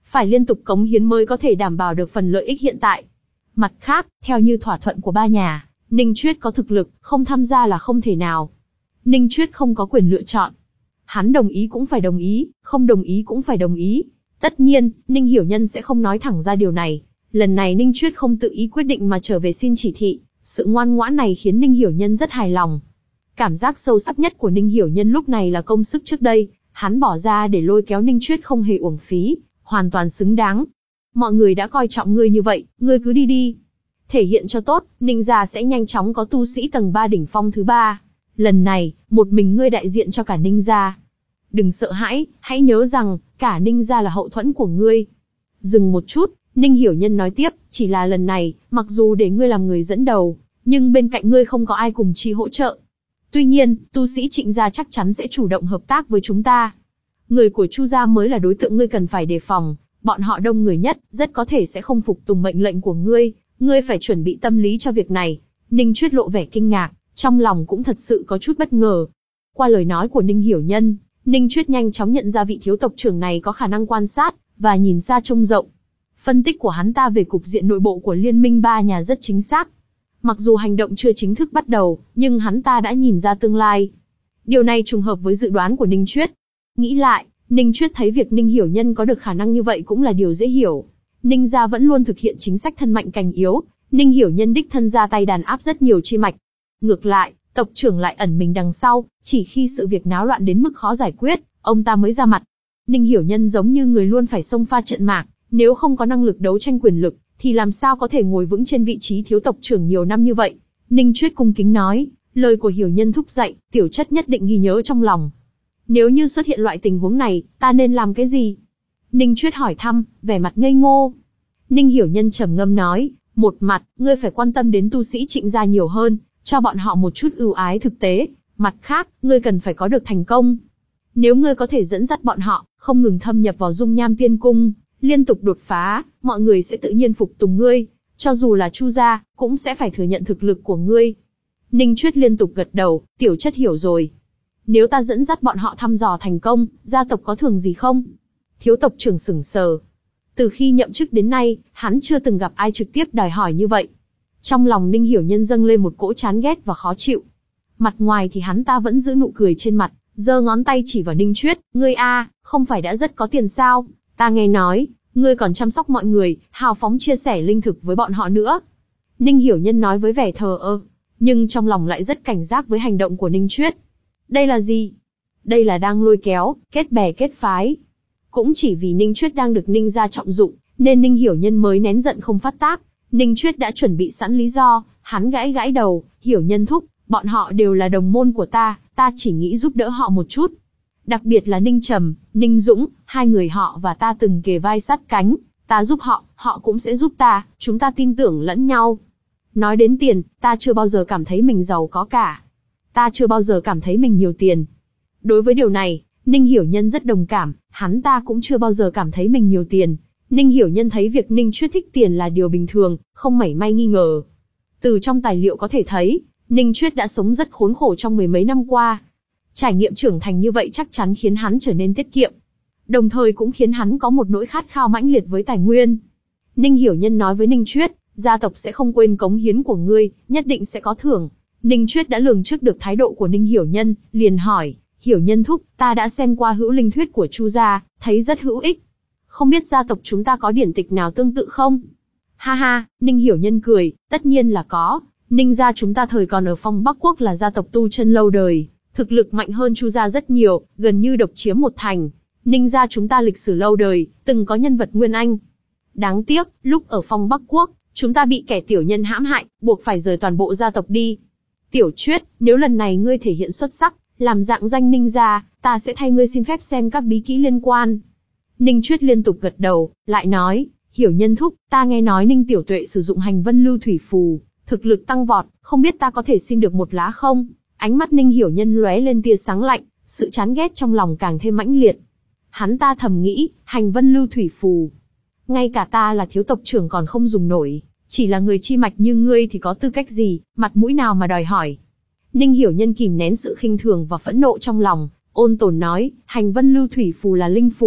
phải liên tục cống hiến mới có thể đảm bảo được phần lợi ích hiện tại. Mặt khác, theo như thỏa thuận của ba nhà, Ninh Chuyết có thực lực, không tham gia là không thể nào. Ninh Chuyết không có quyền lựa chọn. Hắn đồng ý cũng phải đồng ý, không đồng ý cũng phải đồng ý. Tất nhiên, Ninh Hiểu Nhân sẽ không nói thẳng ra điều này. Lần này Ninh Chuyết không tự ý quyết định mà trở về xin chỉ thị. Sự ngoan ngoãn này khiến Ninh Hiểu Nhân rất hài lòng. Cảm giác sâu sắc nhất của Ninh Hiểu Nhân lúc này là công sức trước đây, hắn bỏ ra để lôi kéo Ninh Chuyết không hề uổng phí, hoàn toàn xứng đáng. Mọi người đã coi trọng ngươi như vậy, ngươi cứ đi đi. Thể hiện cho tốt, Ninh gia sẽ nhanh chóng có tu sĩ tầng ba đỉnh phong thứ ba. Lần này, một mình ngươi đại diện cho cả Ninh gia. Đừng sợ hãi, hãy nhớ rằng, cả Ninh gia là hậu thuẫn của ngươi. Dừng một chút, Ninh Hiểu Nhân nói tiếp, chỉ là lần này, mặc dù để ngươi làm người dẫn đầu, nhưng bên cạnh ngươi không có ai cùng chi hỗ trợ. Tuy nhiên, tu sĩ Trịnh gia chắc chắn sẽ chủ động hợp tác với chúng ta. Người của Chu gia mới là đối tượng ngươi cần phải đề phòng, bọn họ đông người nhất, rất có thể sẽ không phục tùng mệnh lệnh của ngươi, ngươi phải chuẩn bị tâm lý cho việc này. Ninh Chuyết lộ vẻ kinh ngạc, trong lòng cũng thật sự có chút bất ngờ. Qua lời nói của Ninh Hiểu Nhân, Ninh Chuyết nhanh chóng nhận ra vị thiếu tộc trưởng này có khả năng quan sát, và nhìn xa trông rộng. Phân tích của hắn ta về cục diện nội bộ của liên minh ba nhà rất chính xác. Mặc dù hành động chưa chính thức bắt đầu, nhưng hắn ta đã nhìn ra tương lai. Điều này trùng hợp với dự đoán của Ninh Chuyết. Nghĩ lại, Ninh Chuyết thấy việc Ninh Hiểu Nhân có được khả năng như vậy cũng là điều dễ hiểu. Ninh gia vẫn luôn thực hiện chính sách thân mạnh cành yếu, Ninh Hiểu Nhân đích thân ra tay đàn áp rất nhiều chi mạch. Ngược lại, tộc trưởng lại ẩn mình đằng sau, chỉ khi sự việc náo loạn đến mức khó giải quyết, ông ta mới ra mặt. Ninh Hiểu Nhân giống như người luôn phải xông pha trận mạc, nếu không có năng lực đấu tranh quyền lực, thì làm sao có thể ngồi vững trên vị trí thiếu tộc trưởng nhiều năm như vậy. Ninh Chuyết cung kính nói, lời của Hiểu Nhân thúc dạy, tiểu chất nhất định ghi nhớ trong lòng. Nếu như xuất hiện loại tình huống này, ta nên làm cái gì? Ninh Chuyết hỏi thăm, vẻ mặt ngây ngô. Ninh Hiểu Nhân trầm ngâm nói, một mặt, ngươi phải quan tâm đến tu sĩ Trịnh gia nhiều hơn, cho bọn họ một chút ưu ái thực tế. Mặt khác, ngươi cần phải có được thành công. Nếu ngươi có thể dẫn dắt bọn họ, không ngừng thâm nhập vào dung nham tiên cung, liên tục đột phá, mọi người sẽ tự nhiên phục tùng ngươi. Cho dù là Chu gia, cũng sẽ phải thừa nhận thực lực của ngươi. Ninh Chuyết liên tục gật đầu, tiểu chất hiểu rồi. Nếu ta dẫn dắt bọn họ thăm dò thành công, gia tộc có thưởng gì không? Thiếu tộc trưởng sững sờ. Từ khi nhậm chức đến nay, hắn chưa từng gặp ai trực tiếp đòi hỏi như vậy. Trong lòng Ninh Hiểu Nhân dâng lên một cỗ chán ghét và khó chịu. Mặt ngoài thì hắn ta vẫn giữ nụ cười trên mặt, giơ ngón tay chỉ vào Ninh Chuyết, ngươi a, không phải đã rất có tiền sao? Ta nghe nói, ngươi còn chăm sóc mọi người, hào phóng chia sẻ linh thực với bọn họ nữa. Ninh Hiểu Nhân nói với vẻ thờ ơ, nhưng trong lòng lại rất cảnh giác với hành động của Ninh Chuyết. Đây là gì? Đây là đang lôi kéo, kết bè kết phái. Cũng chỉ vì Ninh Chuyết đang được Ninh gia trọng dụng, nên Ninh Hiểu Nhân mới nén giận không phát tác. Ninh Chuyết đã chuẩn bị sẵn lý do, hắn gãi gãi đầu, Hiểu Nhân thúc, bọn họ đều là đồng môn của ta, ta chỉ nghĩ giúp đỡ họ một chút. Đặc biệt là Ninh Trầm, Ninh Dũng, hai người họ và ta từng kề vai sát cánh, ta giúp họ, họ cũng sẽ giúp ta, chúng ta tin tưởng lẫn nhau. Nói đến tiền, ta chưa bao giờ cảm thấy mình giàu có cả. Ta chưa bao giờ cảm thấy mình nhiều tiền. Đối với điều này, Ninh Hiểu Nhân rất đồng cảm, hắn ta cũng chưa bao giờ cảm thấy mình nhiều tiền. Ninh Hiểu Nhân thấy việc Ninh Chuyết thích tiền là điều bình thường, không mảy may nghi ngờ. Từ trong tài liệu có thể thấy, Ninh Chuyết đã sống rất khốn khổ trong mười mấy năm qua. Trải nghiệm trưởng thành như vậy chắc chắn khiến hắn trở nên tiết kiệm. Đồng thời cũng khiến hắn có một nỗi khát khao mãnh liệt với tài nguyên. Ninh Hiểu Nhân nói với Ninh Chuyết, gia tộc sẽ không quên cống hiến của ngươi, nhất định sẽ có thưởng. Ninh Chuyết đã lường trước được thái độ của Ninh Hiểu Nhân, liền hỏi, Hiểu Nhân thúc, ta đã xem qua hữu linh thuyết của Chu gia, thấy rất hữu ích. Không biết gia tộc chúng ta có điển tịch nào tương tự không? Ha ha, Ninh Hiểu Nhân cười, tất nhiên là có. Ninh gia chúng ta thời còn ở Phong Bắc Quốc là gia tộc tu chân lâu đời, thực lực mạnh hơn Chu gia rất nhiều, gần như độc chiếm một thành. Ninh gia chúng ta lịch sử lâu đời, từng có nhân vật Nguyên Anh. Đáng tiếc, lúc ở Phong Bắc Quốc, chúng ta bị kẻ tiểu nhân hãm hại, buộc phải rời toàn bộ gia tộc đi. Tiểu Chuyết, nếu lần này ngươi thể hiện xuất sắc, làm dạng danh Ninh gia, ta sẽ thay ngươi xin phép xem các bí kỹ liên quan. Ninh Chuyết liên tục gật đầu, lại nói, Hiểu Nhân thúc, ta nghe nói Ninh Tiểu Tuệ sử dụng hành vân lưu thủy phù, thực lực tăng vọt, không biết ta có thể xin được một lá không? Ánh mắt Ninh Hiểu Nhân lóe lên tia sáng lạnh, sự chán ghét trong lòng càng thêm mãnh liệt. Hắn ta thầm nghĩ, hành vân lưu thủy phù. Ngay cả ta là thiếu tộc trưởng còn không dùng nổi, chỉ là người chi mạch như ngươi thì có tư cách gì, mặt mũi nào mà đòi hỏi. Ninh Hiểu Nhân kìm nén sự khinh thường và phẫn nộ trong lòng, ôn tồn nói, hành vân lưu thủy phù là linh phù,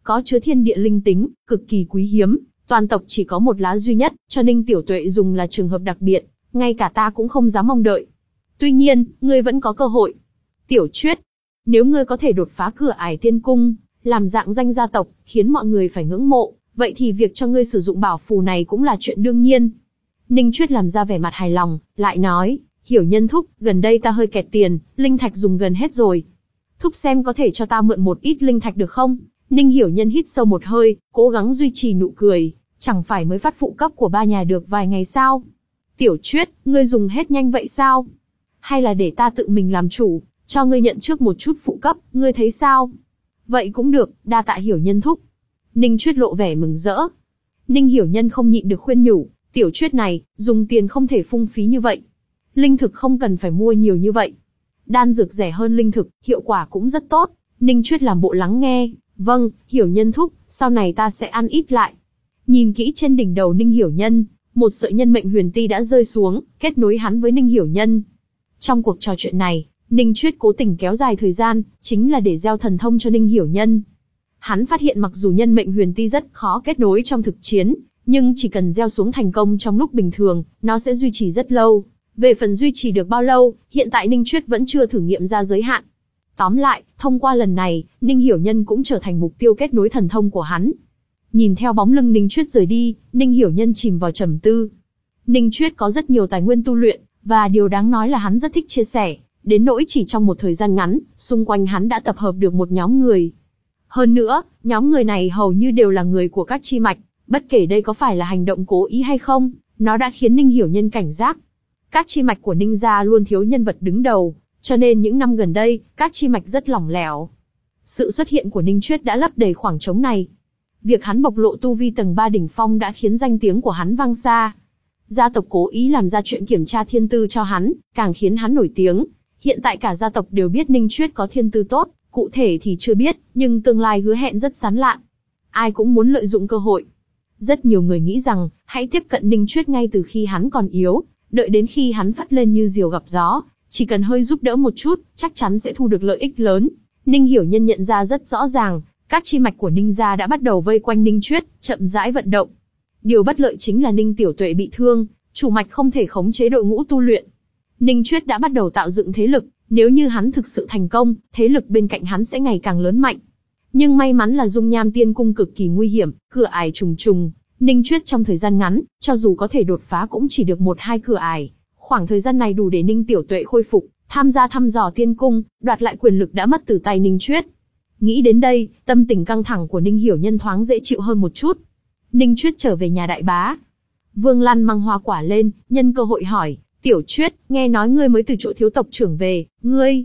có chứa thiên địa linh tính, cực kỳ quý hiếm, toàn tộc chỉ có một lá duy nhất, cho Ninh Tiểu Tuệ dùng là trường hợp đặc biệt, ngay cả ta cũng không dám mong đợi. Tuy nhiên, ngươi vẫn có cơ hội. Tiểu Chuyết, nếu ngươi có thể đột phá cửa ải tiên cung, làm dạng danh gia tộc, khiến mọi người phải ngưỡng mộ, vậy thì việc cho ngươi sử dụng bảo phù này cũng là chuyện đương nhiên. Ninh Chuyết làm ra vẻ mặt hài lòng, lại nói, Hiểu Nhân thúc, gần đây ta hơi kẹt tiền, linh thạch dùng gần hết rồi. Thúc xem có thể cho ta mượn một ít linh thạch được không? Ninh Hiểu Nhân hít sâu một hơi, cố gắng duy trì nụ cười, chẳng phải mới phát phụ cấp của ba nhà được vài ngày sao? Tiểu Chuyết, ngươi dùng hết nhanh vậy sao? Hay là để ta tự mình làm chủ, cho ngươi nhận trước một chút phụ cấp, ngươi thấy sao? Vậy cũng được, đa tạ Hiểu Nhân thúc. Ninh Chuyết lộ vẻ mừng rỡ. Ninh Hiểu Nhân không nhịn được khuyên nhủ, Tiểu Chuyết này, dùng tiền không thể phung phí như vậy. Linh thực không cần phải mua nhiều như vậy. Đan dược rẻ hơn linh thực, hiệu quả cũng rất tốt. Ninh Chuyết làm bộ lắng nghe, vâng, Hiểu Nhân thúc, sau này ta sẽ ăn ít lại. Nhìn kỹ trên đỉnh đầu Ninh Hiểu Nhân, một sợi nhân mệnh huyền ti đã rơi xuống, kết nối hắn với Ninh Hiểu Nhân. Trong cuộc trò chuyện này, Ninh Chuyết cố tình kéo dài thời gian, chính là để gieo thần thông cho Ninh Hiểu Nhân. Hắn phát hiện mặc dù nhân mệnh huyền ti rất khó kết nối trong thực chiến, nhưng chỉ cần gieo xuống thành công trong lúc bình thường, nó sẽ duy trì rất lâu. Về phần duy trì được bao lâu, hiện tại Ninh Chuyết vẫn chưa thử nghiệm ra giới hạn. Tóm lại, thông qua lần này, Ninh Hiểu Nhân cũng trở thành mục tiêu kết nối thần thông của hắn. Nhìn theo bóng lưng Ninh Chuyết rời đi, Ninh Hiểu Nhân chìm vào trầm tư. Ninh Chuyết có rất nhiều tài nguyên tu luyện, và điều đáng nói là hắn rất thích chia sẻ, đến nỗi chỉ trong một thời gian ngắn, xung quanh hắn đã tập hợp được một nhóm người. Hơn nữa, nhóm người này hầu như đều là người của các chi mạch, bất kể đây có phải là hành động cố ý hay không, nó đã khiến Ninh Hiểu Nhân cảnh giác. Các chi mạch của Ninh gia luôn thiếu nhân vật đứng đầu, cho nên những năm gần đây, các chi mạch rất lỏng lẻo. Sự xuất hiện của Ninh Chuyết đã lấp đầy khoảng trống này. Việc hắn bộc lộ tu vi tầng ba đỉnh phong đã khiến danh tiếng của hắn vang xa. Gia tộc cố ý làm ra chuyện kiểm tra thiên tư cho hắn, càng khiến hắn nổi tiếng. Hiện tại cả gia tộc đều biết Ninh Chuyết có thiên tư tốt, cụ thể thì chưa biết, nhưng tương lai hứa hẹn rất sán lạn. Ai cũng muốn lợi dụng cơ hội. Rất nhiều người nghĩ rằng, hãy tiếp cận Ninh Chuyết ngay từ khi hắn còn yếu, đợi đến khi hắn phất lên như diều gặp gió, chỉ cần hơi giúp đỡ một chút, chắc chắn sẽ thu được lợi ích lớn. Ninh Hiểu Nhân nhận ra rất rõ ràng, các chi mạch của Ninh gia đã bắt đầu vây quanh Ninh Chuyết, chậm rãi vận động. Điều bất lợi chính là Ninh Tiểu Tuệ bị thương, chủ mạch không thể khống chế đội ngũ tu luyện. Ninh Chuyết đã bắt đầu tạo dựng thế lực, nếu như hắn thực sự thành công, thế lực bên cạnh hắn sẽ ngày càng lớn mạnh. Nhưng may mắn là dung nham tiên cung cực kỳ nguy hiểm, cửa ải trùng trùng. Ninh Chuyết trong thời gian ngắn, cho dù có thể đột phá cũng chỉ được một hai cửa ải. Khoảng thời gian này đủ để Ninh Tiểu Tuệ khôi phục, tham gia thăm dò tiên cung, đoạt lại quyền lực đã mất từ tay Ninh Chuyết. Nghĩ đến đây, tâm tình căng thẳng của Ninh Hiểu Nhân thoáng dễ chịu hơn một chút. Ninh Chuyết trở về nhà đại bá. Vương Lan mang hoa quả lên, nhân cơ hội hỏi, Tiểu Chuyết, nghe nói ngươi mới từ chỗ thiếu tộc trưởng về, ngươi...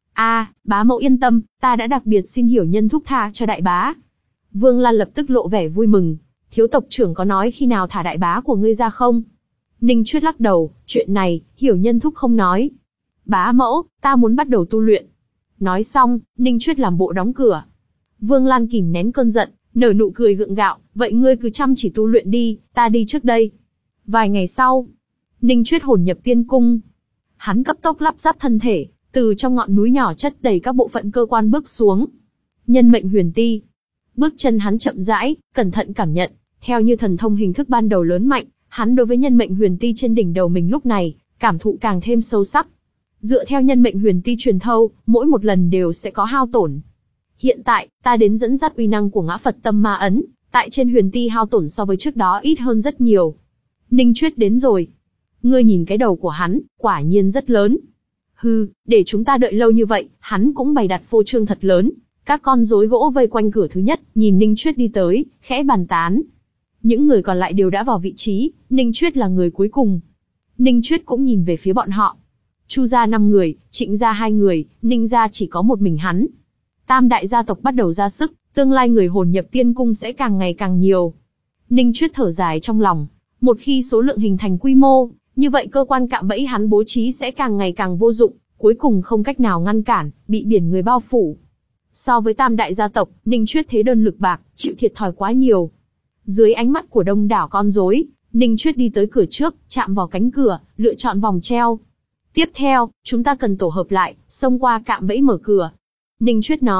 À, bá mẫu yên tâm, ta đã đặc biệt xin Hiểu Nhân thúc tha cho đại bá. Vương Lan lập tức lộ vẻ vui mừng. Thiếu tộc trưởng có nói khi nào thả đại bá của ngươi ra không? Ninh Chuyết lắc đầu, chuyện này, Hiểu Nhân thúc không nói. Bá mẫu, ta muốn bắt đầu tu luyện. Nói xong, Ninh Chuyết làm bộ đóng cửa. Vương Lan kìm nén cơn giận, nở nụ cười gượng gạo, vậy ngươi cứ chăm chỉ tu luyện đi, ta đi trước đây. Vài ngày sau, Ninh Chuyết hồn nhập tiên cung. Hắn cấp tốc lắp ráp thân thể, từ trong ngọn núi nhỏ chất đầy các bộ phận cơ quan bước xuống. Nhân mệnh huyền ti. Bước chân hắn chậm rãi, cẩn thận cảm nhận, theo như thần thông hình thức ban đầu lớn mạnh, hắn đối với nhân mệnh huyền ti trên đỉnh đầu mình lúc này, cảm thụ càng thêm sâu sắc. Dựa theo nhân mệnh huyền ti truyền thâu, mỗi một lần đều sẽ có hao tổn. Hiện tại, ta đến dẫn dắt uy năng của ngã Phật tâm ma ấn, tại trên huyền ti hao tổn so với trước đó ít hơn rất nhiều. Ninh Chuyết đến rồi. Ngươi nhìn cái đầu của hắn, quả nhiên rất lớn. Hừ, để chúng ta đợi lâu như vậy, hắn cũng bày đặt phô trương thật lớn. Các con rối gỗ vây quanh cửa thứ nhất, nhìn Ninh Chuyết đi tới, khẽ bàn tán. Những người còn lại đều đã vào vị trí, Ninh Chuyết là người cuối cùng. Ninh Chuyết cũng nhìn về phía bọn họ. Chu gia năm người, Trịnh gia hai người, Ninh gia chỉ có một mình hắn. Tam đại gia tộc bắt đầu ra sức, tương lai người hồn nhập tiên cung sẽ càng ngày càng nhiều. Ninh Chuyết thở dài trong lòng, một khi số lượng hình thành quy mô, như vậy cơ quan cạm bẫy hắn bố trí sẽ càng ngày càng vô dụng, cuối cùng không cách nào ngăn cản, bị biển người bao phủ. So với tam đại gia tộc, Ninh Chuyết thế đơn lực bạc, chịu thiệt thòi quá nhiều. Dưới ánh mắt của đông đảo con rối, Ninh Chuyết đi tới cửa trước, chạm vào cánh cửa, lựa chọn vòng treo. Tiếp theo, chúng ta cần tổ hợp lại, xông qua cạm bẫy mở cửa. Ninh Chuyết nói,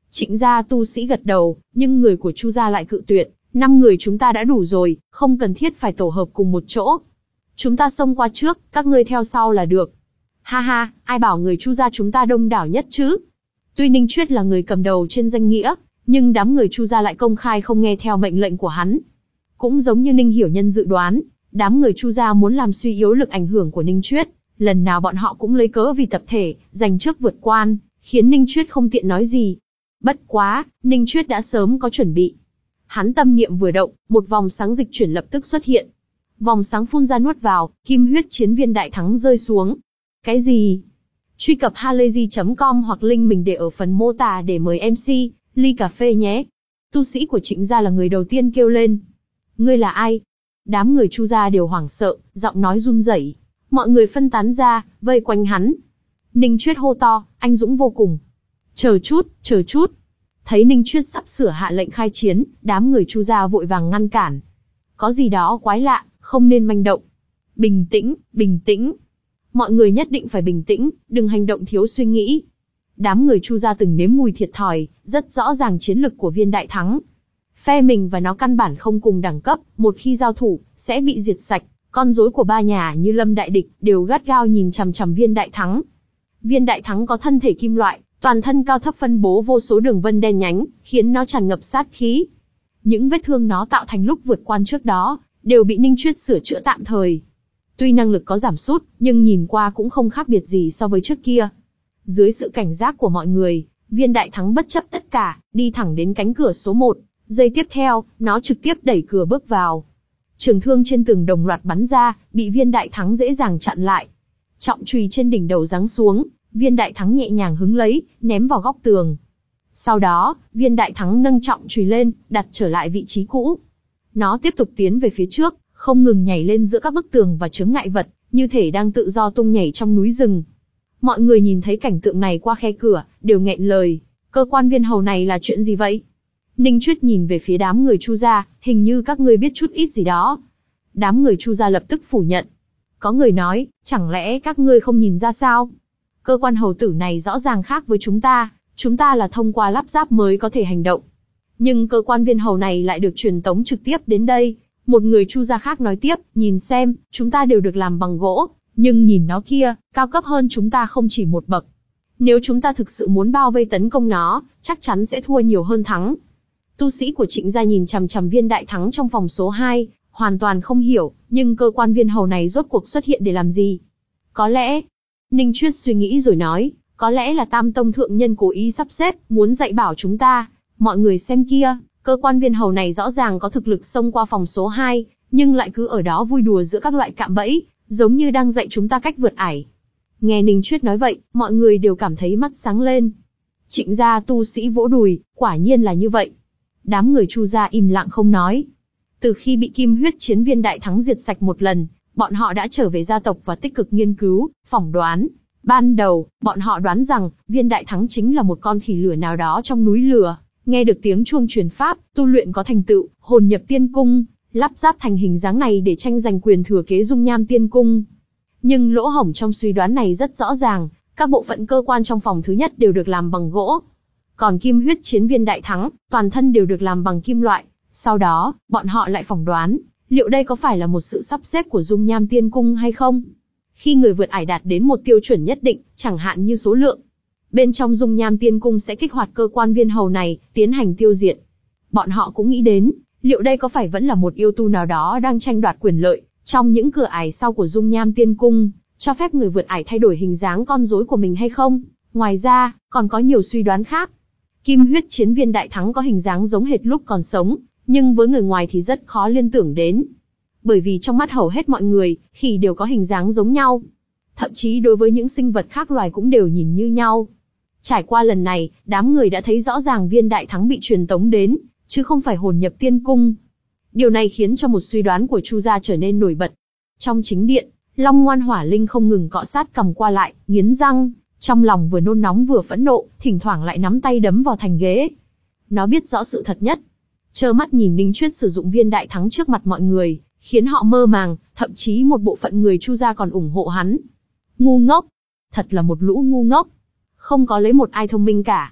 Trịnh gia tu sĩ gật đầu, nhưng người của Chu gia lại cự tuyệt, năm người chúng ta đã đủ rồi, không cần thiết phải tổ hợp cùng một chỗ. Chúng ta xông qua trước, các ngươi theo sau là được. Ha ha, ai bảo người Chu gia chúng ta đông đảo nhất chứ? Tuy Ninh Chuyết là người cầm đầu trên danh nghĩa, nhưng đám người Chu gia lại công khai không nghe theo mệnh lệnh của hắn. Cũng giống như Ninh Hiểu Nhân dự đoán, đám người Chu gia muốn làm suy yếu lực ảnh hưởng của Ninh Chuyết, lần nào bọn họ cũng lấy cớ vì tập thể, giành trước vượt quan, khiến Ninh Chuyết không tiện nói gì. Bất quá, Ninh Chuyết đã sớm có chuẩn bị. Hắn tâm niệm vừa động, một vòng sáng dịch chuyển lập tức xuất hiện. Vòng sáng phun ra nuốt vào, kim huyết chiến viên đại thắng rơi xuống. Cái gì? Truy cập halayzi chấm com hoặc link mình để ở phần mô tả để mời em xê, ly cà phê nhé. Tu sĩ của Trịnh gia là người đầu tiên kêu lên. Ngươi là ai? Đám người Chu gia đều hoảng sợ, giọng nói run rẩy. Mọi người phân tán ra, vây quanh hắn. Ninh Chuyết hô to, anh dũng vô cùng. Chờ chút, chờ chút. Thấy Ninh Chuyết sắp sửa hạ lệnh khai chiến, đám người Chu gia vội vàng ngăn cản. Có gì đó quái lạ, không nên manh động. Bình tĩnh, bình tĩnh. Mọi người nhất định phải bình tĩnh, đừng hành động thiếu suy nghĩ. Đám người Chu gia từng nếm mùi thiệt thòi, rất rõ ràng chiến lực của viên đại thắng. Phe mình và nó căn bản không cùng đẳng cấp, một khi giao thủ, sẽ bị diệt sạch. Con rối của ba nhà như Lâm Đại Địch đều gắt gao nhìn chằm chằm viên đại thắng. Viên đại thắng có thân thể kim loại, toàn thân cao thấp phân bố vô số đường vân đen nhánh, khiến nó tràn ngập sát khí. Những vết thương nó tạo thành lúc vượt quan trước đó, đều bị Ninh Chuyết sửa chữa tạm thời. Tuy năng lực có giảm sút, nhưng nhìn qua cũng không khác biệt gì so với trước kia. Dưới sự cảnh giác của mọi người, viên đại thắng bất chấp tất cả, đi thẳng đến cánh cửa số một. Giây tiếp theo, nó trực tiếp đẩy cửa bước vào. Trường thương trên tường đồng loạt bắn ra, bị viên đại thắng dễ dàng chặn lại. Trọng chùy trên đỉnh đầu giáng xuống, viên đại thắng nhẹ nhàng hứng lấy, ném vào góc tường. Sau đó, viên đại thắng nâng trọng chùy lên, đặt trở lại vị trí cũ. Nó tiếp tục tiến về phía trước, không ngừng nhảy lên giữa các bức tường và chướng ngại vật, như thể đang tự do tung nhảy trong núi rừng. Mọi người nhìn thấy cảnh tượng này qua khe cửa, đều nghẹn lời. Cơ quan viên hầu này là chuyện gì vậy? Ninh Chuyết nhìn về phía đám người Chu gia, hình như các ngươi biết chút ít gì đó. Đám người Chu gia lập tức phủ nhận. Có người nói, chẳng lẽ các ngươi không nhìn ra sao? Cơ quan hầu tử này rõ ràng khác với chúng ta, chúng ta là thông qua lắp ráp mới có thể hành động. Nhưng cơ quan viên hầu này lại được truyền tống trực tiếp đến đây. Một người Chu gia khác nói tiếp, nhìn xem, chúng ta đều được làm bằng gỗ, nhưng nhìn nó kia, cao cấp hơn chúng ta không chỉ một bậc. Nếu chúng ta thực sự muốn bao vây tấn công nó, chắc chắn sẽ thua nhiều hơn thắng. Tu sĩ của Trịnh gia nhìn chằm chằm viên đại thắng trong phòng số hai, hoàn toàn không hiểu, nhưng cơ quan viên hầu này rốt cuộc xuất hiện để làm gì? Có lẽ, Ninh Chuyết suy nghĩ rồi nói, có lẽ là Tam Tông thượng nhân cố ý sắp xếp, muốn dạy bảo chúng ta. Mọi người xem kia, cơ quan viên hầu này rõ ràng có thực lực xông qua phòng số hai, nhưng lại cứ ở đó vui đùa giữa các loại cạm bẫy, giống như đang dạy chúng ta cách vượt ải. Nghe Ninh Chuyết nói vậy, mọi người đều cảm thấy mắt sáng lên. Trịnh gia tu sĩ vỗ đùi, quả nhiên là như vậy. Đám người Chu gia im lặng không nói. Từ khi bị kim huyết chiến viên đại thắng diệt sạch một lần, bọn họ đã trở về gia tộc và tích cực nghiên cứu, phỏng đoán. Ban đầu, bọn họ đoán rằng, viên đại thắng chính là một con khỉ lửa nào đó trong núi lửa. Nghe được tiếng chuông truyền pháp, tu luyện có thành tựu, hồn nhập tiên cung, lắp ráp thành hình dáng này để tranh giành quyền thừa kế dung nham tiên cung. Nhưng lỗ hổng trong suy đoán này rất rõ ràng, các bộ phận cơ quan trong phòng thứ nhất đều được làm bằng gỗ. Còn kim huyết chiến viên đại thắng, toàn thân đều được làm bằng kim loại. Sau đó, bọn họ lại phỏng đoán, liệu đây có phải là một sự sắp xếp của dung nham tiên cung hay không? Khi người vượt ải đạt đến một tiêu chuẩn nhất định, chẳng hạn như số lượng, bên trong dung nham tiên cung sẽ kích hoạt cơ quan viên hầu này, tiến hành tiêu diệt. Bọn họ cũng nghĩ đến, liệu đây có phải vẫn là một yêu tu nào đó đang tranh đoạt quyền lợi, trong những cửa ải sau của dung nham tiên cung, cho phép người vượt ải thay đổi hình dáng con rối của mình hay không? Ngoài ra, còn có nhiều suy đoán khác. Kim huyết chiến viên đại thắng có hình dáng giống hệt lúc còn sống, nhưng với người ngoài thì rất khó liên tưởng đến. Bởi vì trong mắt hầu hết mọi người, khỉ đều có hình dáng giống nhau. Thậm chí đối với những sinh vật khác loài cũng đều nhìn như nhau. Trải qua lần này, đám người đã thấy rõ ràng viên đại thắng bị truyền tống đến, chứ không phải hồn nhập tiên cung. Điều này khiến cho một suy đoán của Chu gia trở nên nổi bật. Trong chính điện, Long Ngoan Hỏa Linh không ngừng cọ sát cầm qua lại, nghiến răng, trong lòng vừa nôn nóng vừa phẫn nộ, thỉnh thoảng lại nắm tay đấm vào thành ghế. Nó biết rõ sự thật nhất. Trơ mắt nhìn Ninh Chuyết sử dụng viên đại thắng trước mặt mọi người, khiến họ mơ màng, thậm chí một bộ phận người Chu gia còn ủng hộ hắn. Ngu ngốc. Thật là một lũ ngu ngốc. Không có lấy một ai thông minh cả.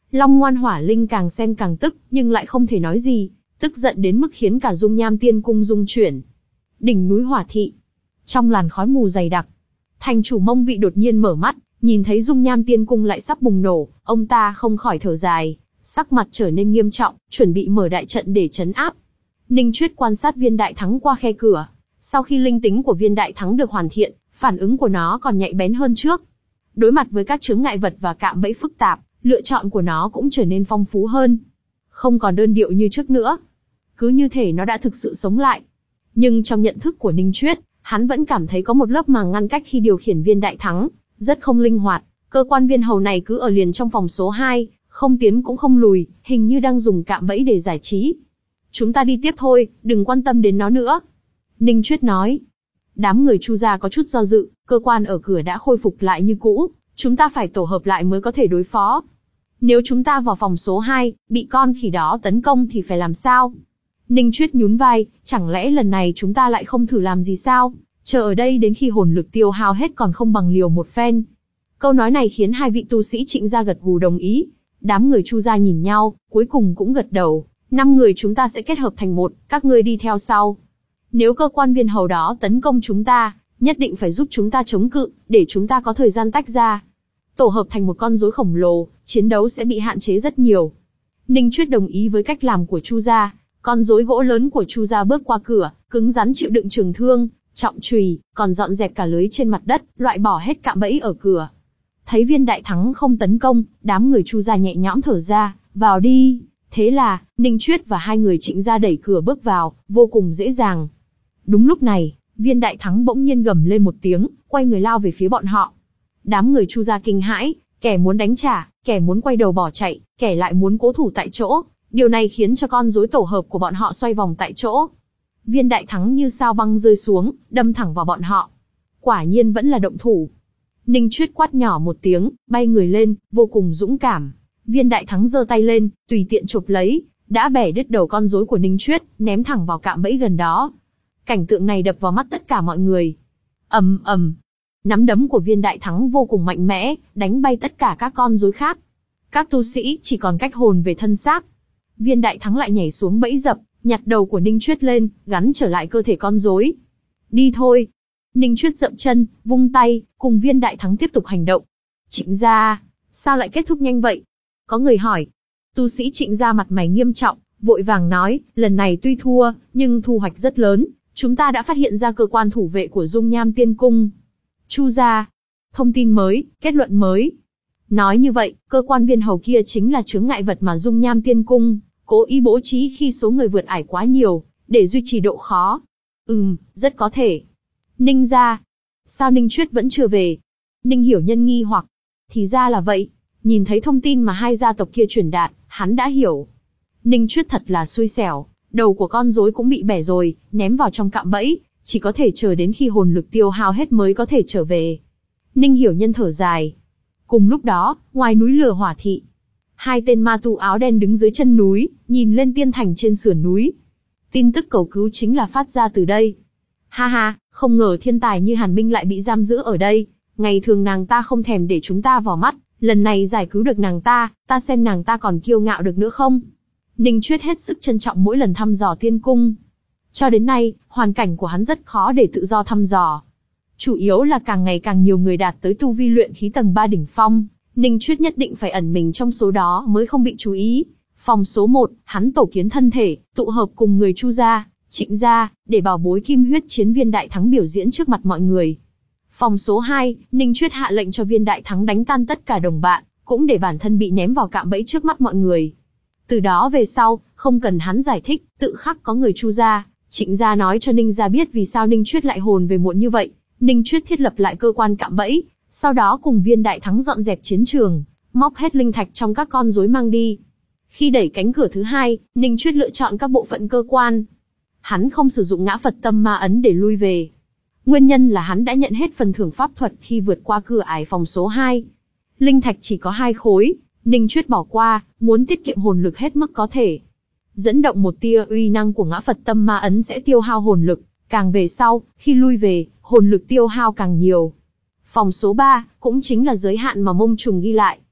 Long Ngoan Hỏa Linh càng xem càng tức, nhưng lại không thể nói gì, tức giận đến mức khiến cả Dung Nham Tiên Cung rung chuyển. Đỉnh núi Hỏa Thị, trong làn khói mù dày đặc, thành chủ Mông Vị đột nhiên mở mắt, nhìn thấy Dung Nham Tiên Cung lại sắp bùng nổ, ông ta không khỏi thở dài, sắc mặt trở nên nghiêm trọng, chuẩn bị mở đại trận để trấn áp. Ninh Chuyết quan sát viên đại thắng qua khe cửa. Sau khi linh tính của viên đại thắng được hoàn thiện, phản ứng của nó còn nhạy bén hơn trước. Đối mặt với các chướng ngại vật và cạm bẫy phức tạp, lựa chọn của nó cũng trở nên phong phú hơn. Không còn đơn điệu như trước nữa. Cứ như thể nó đã thực sự sống lại. Nhưng trong nhận thức của Ninh Chuyết, hắn vẫn cảm thấy có một lớp màng ngăn cách khi điều khiển viên đại thắng, rất không linh hoạt. Cơ quan viên hầu này cứ ở liền trong phòng số hai, không tiến cũng không lùi, hình như đang dùng cạm bẫy để giải trí. Chúng ta đi tiếp thôi, đừng quan tâm đến nó nữa. Ninh Chuyết nói. Đám người Chu gia có chút do dự, cơ quan ở cửa đã khôi phục lại như cũ, chúng ta phải tổ hợp lại mới có thể đối phó. Nếu chúng ta vào phòng số hai, bị con khỉ đó tấn công thì phải làm sao? Ninh Chuyết nhún vai, chẳng lẽ lần này chúng ta lại không thử làm gì sao? Chờ ở đây đến khi hồn lực tiêu hao hết còn không bằng liều một phen. Câu nói này khiến hai vị tu sĩ Trịnh gia gật gù đồng ý. Đám người Chu gia nhìn nhau, cuối cùng cũng gật đầu. Năm người chúng ta sẽ kết hợp thành một, các ngươi đi theo sau. Nếu cơ quan viên hầu đó tấn công chúng ta, nhất định phải giúp chúng ta chống cự, để chúng ta có thời gian tách ra. Tổ hợp thành một con rối khổng lồ, chiến đấu sẽ bị hạn chế rất nhiều. Ninh Chuyết đồng ý với cách làm của Chu gia. Con rối gỗ lớn của Chu gia bước qua cửa, cứng rắn chịu đựng trường thương, trọng chùy, còn dọn dẹp cả lưới trên mặt đất, loại bỏ hết cạm bẫy ở cửa. Thấy viên đại thắng không tấn công, đám người Chu gia nhẹ nhõm thở ra, vào đi. Thế là, Ninh Chuyết và hai người Trịnh gia đẩy cửa bước vào, vô cùng dễ dàng. Đúng lúc này, viên đại thắng bỗng nhiên gầm lên một tiếng, quay người lao về phía bọn họ. Đám người Chu gia kinh hãi, kẻ muốn đánh trả, kẻ muốn quay đầu bỏ chạy, kẻ lại muốn cố thủ tại chỗ. Điều này khiến cho con rối tổ hợp của bọn họ xoay vòng tại chỗ. Viên đại thắng như sao băng rơi xuống, đâm thẳng vào bọn họ. Quả nhiên vẫn là động thủ. Ninh Chuyết quát nhỏ một tiếng, bay người lên, vô cùng dũng cảm. Viên đại thắng giơ tay lên, tùy tiện chụp lấy, đã bẻ đứt đầu con rối của Ninh Chuyết, ném thẳng vào cạm bẫy gần đó. Cảnh tượng này đập vào mắt tất cả mọi người. Ầm ầm, nắm đấm của viên đại thắng vô cùng mạnh mẽ, đánh bay tất cả các con rối khác. Các tu sĩ chỉ còn cách hồn về thân xác. Viên đại thắng lại nhảy xuống bẫy dập, nhặt đầu của Ninh Chuyết lên, gắn trở lại cơ thể con rối. Đi thôi. Ninh Chuyết dậm chân, vung tay, cùng viên đại thắng tiếp tục hành động. Trịnh gia, sao lại kết thúc nhanh vậy? Có người hỏi. Tu sĩ Trịnh gia mặt mày nghiêm trọng, vội vàng nói, lần này tuy thua, nhưng thu hoạch rất lớn. Chúng ta đã phát hiện ra cơ quan thủ vệ của Dung Nham Tiên Cung. Chu gia, thông tin mới, kết luận mới. Nói như vậy, cơ quan viên hầu kia chính là chướng ngại vật mà Dung Nham Tiên Cung cố ý bố trí khi số người vượt ải quá nhiều, để duy trì độ khó. Ừm, rất có thể. Ninh gia, sao Ninh Chuyết vẫn chưa về? Ninh Hiểu Nhân nghi hoặc. Thì ra là vậy, nhìn thấy thông tin mà hai gia tộc kia truyền đạt, hắn đã hiểu. Ninh Chuyết thật là xui xẻo, đầu của con rối cũng bị bẻ rồi, ném vào trong cạm bẫy, chỉ có thể chờ đến khi hồn lực tiêu hao hết mới có thể trở về. Ninh Hiểu Nhân thở dài. Cùng lúc đó, ngoài núi lửa Hỏa Thị, hai tên ma tu áo đen đứng dưới chân núi, nhìn lên tiên thành trên sườn núi. Tin tức cầu cứu chính là phát ra từ đây. Ha ha, không ngờ thiên tài như Hàn Minh lại bị giam giữ ở đây. Ngày thường nàng ta không thèm để chúng ta vào mắt, lần này giải cứu được nàng ta, ta xem nàng ta còn kiêu ngạo được nữa không? Ninh Chuyết hết sức trân trọng mỗi lần thăm dò tiên cung. Cho đến nay, hoàn cảnh của hắn rất khó để tự do thăm dò. Chủ yếu là càng ngày càng nhiều người đạt tới tu vi luyện khí tầng ba đỉnh phong, Ninh Chuyết nhất định phải ẩn mình trong số đó mới không bị chú ý. Phòng số một, hắn tổ kiến thân thể, tụ hợp cùng người Chu gia, Trịnh gia, để bảo bối kim huyết chiến viên đại thắng biểu diễn trước mặt mọi người. Phòng số hai, Ninh Chuyết hạ lệnh cho viên đại thắng đánh tan tất cả đồng bạn, cũng để bản thân bị ném vào cạm bẫy trước mắt mọi người. Từ đó về sau, không cần hắn giải thích, tự khắc có người Chu gia, Trịnh gia nói cho Ninh gia biết vì sao Ninh Chuyết lại hồn về muộn như vậy. Ninh Chuyết thiết lập lại cơ quan cạm bẫy, sau đó cùng viên đại thắng dọn dẹp chiến trường, móc hết linh thạch trong các con rối mang đi. Khi đẩy cánh cửa thứ hai, Ninh Chuyết lựa chọn các bộ phận cơ quan. Hắn không sử dụng ngã Phật tâm ma ấn để lui về. Nguyên nhân là hắn đã nhận hết phần thưởng pháp thuật khi vượt qua cửa ải phòng số hai. Linh thạch chỉ có hai khối, Ninh Chuyết bỏ qua, muốn tiết kiệm hồn lực hết mức có thể. Dẫn động một tia uy năng của ngã Phật tâm ma ấn sẽ tiêu hao hồn lực, càng về sau, khi lui về, hồn lực tiêu hao càng nhiều. Phòng số ba, cũng chính là giới hạn mà Mông Trùng ghi lại.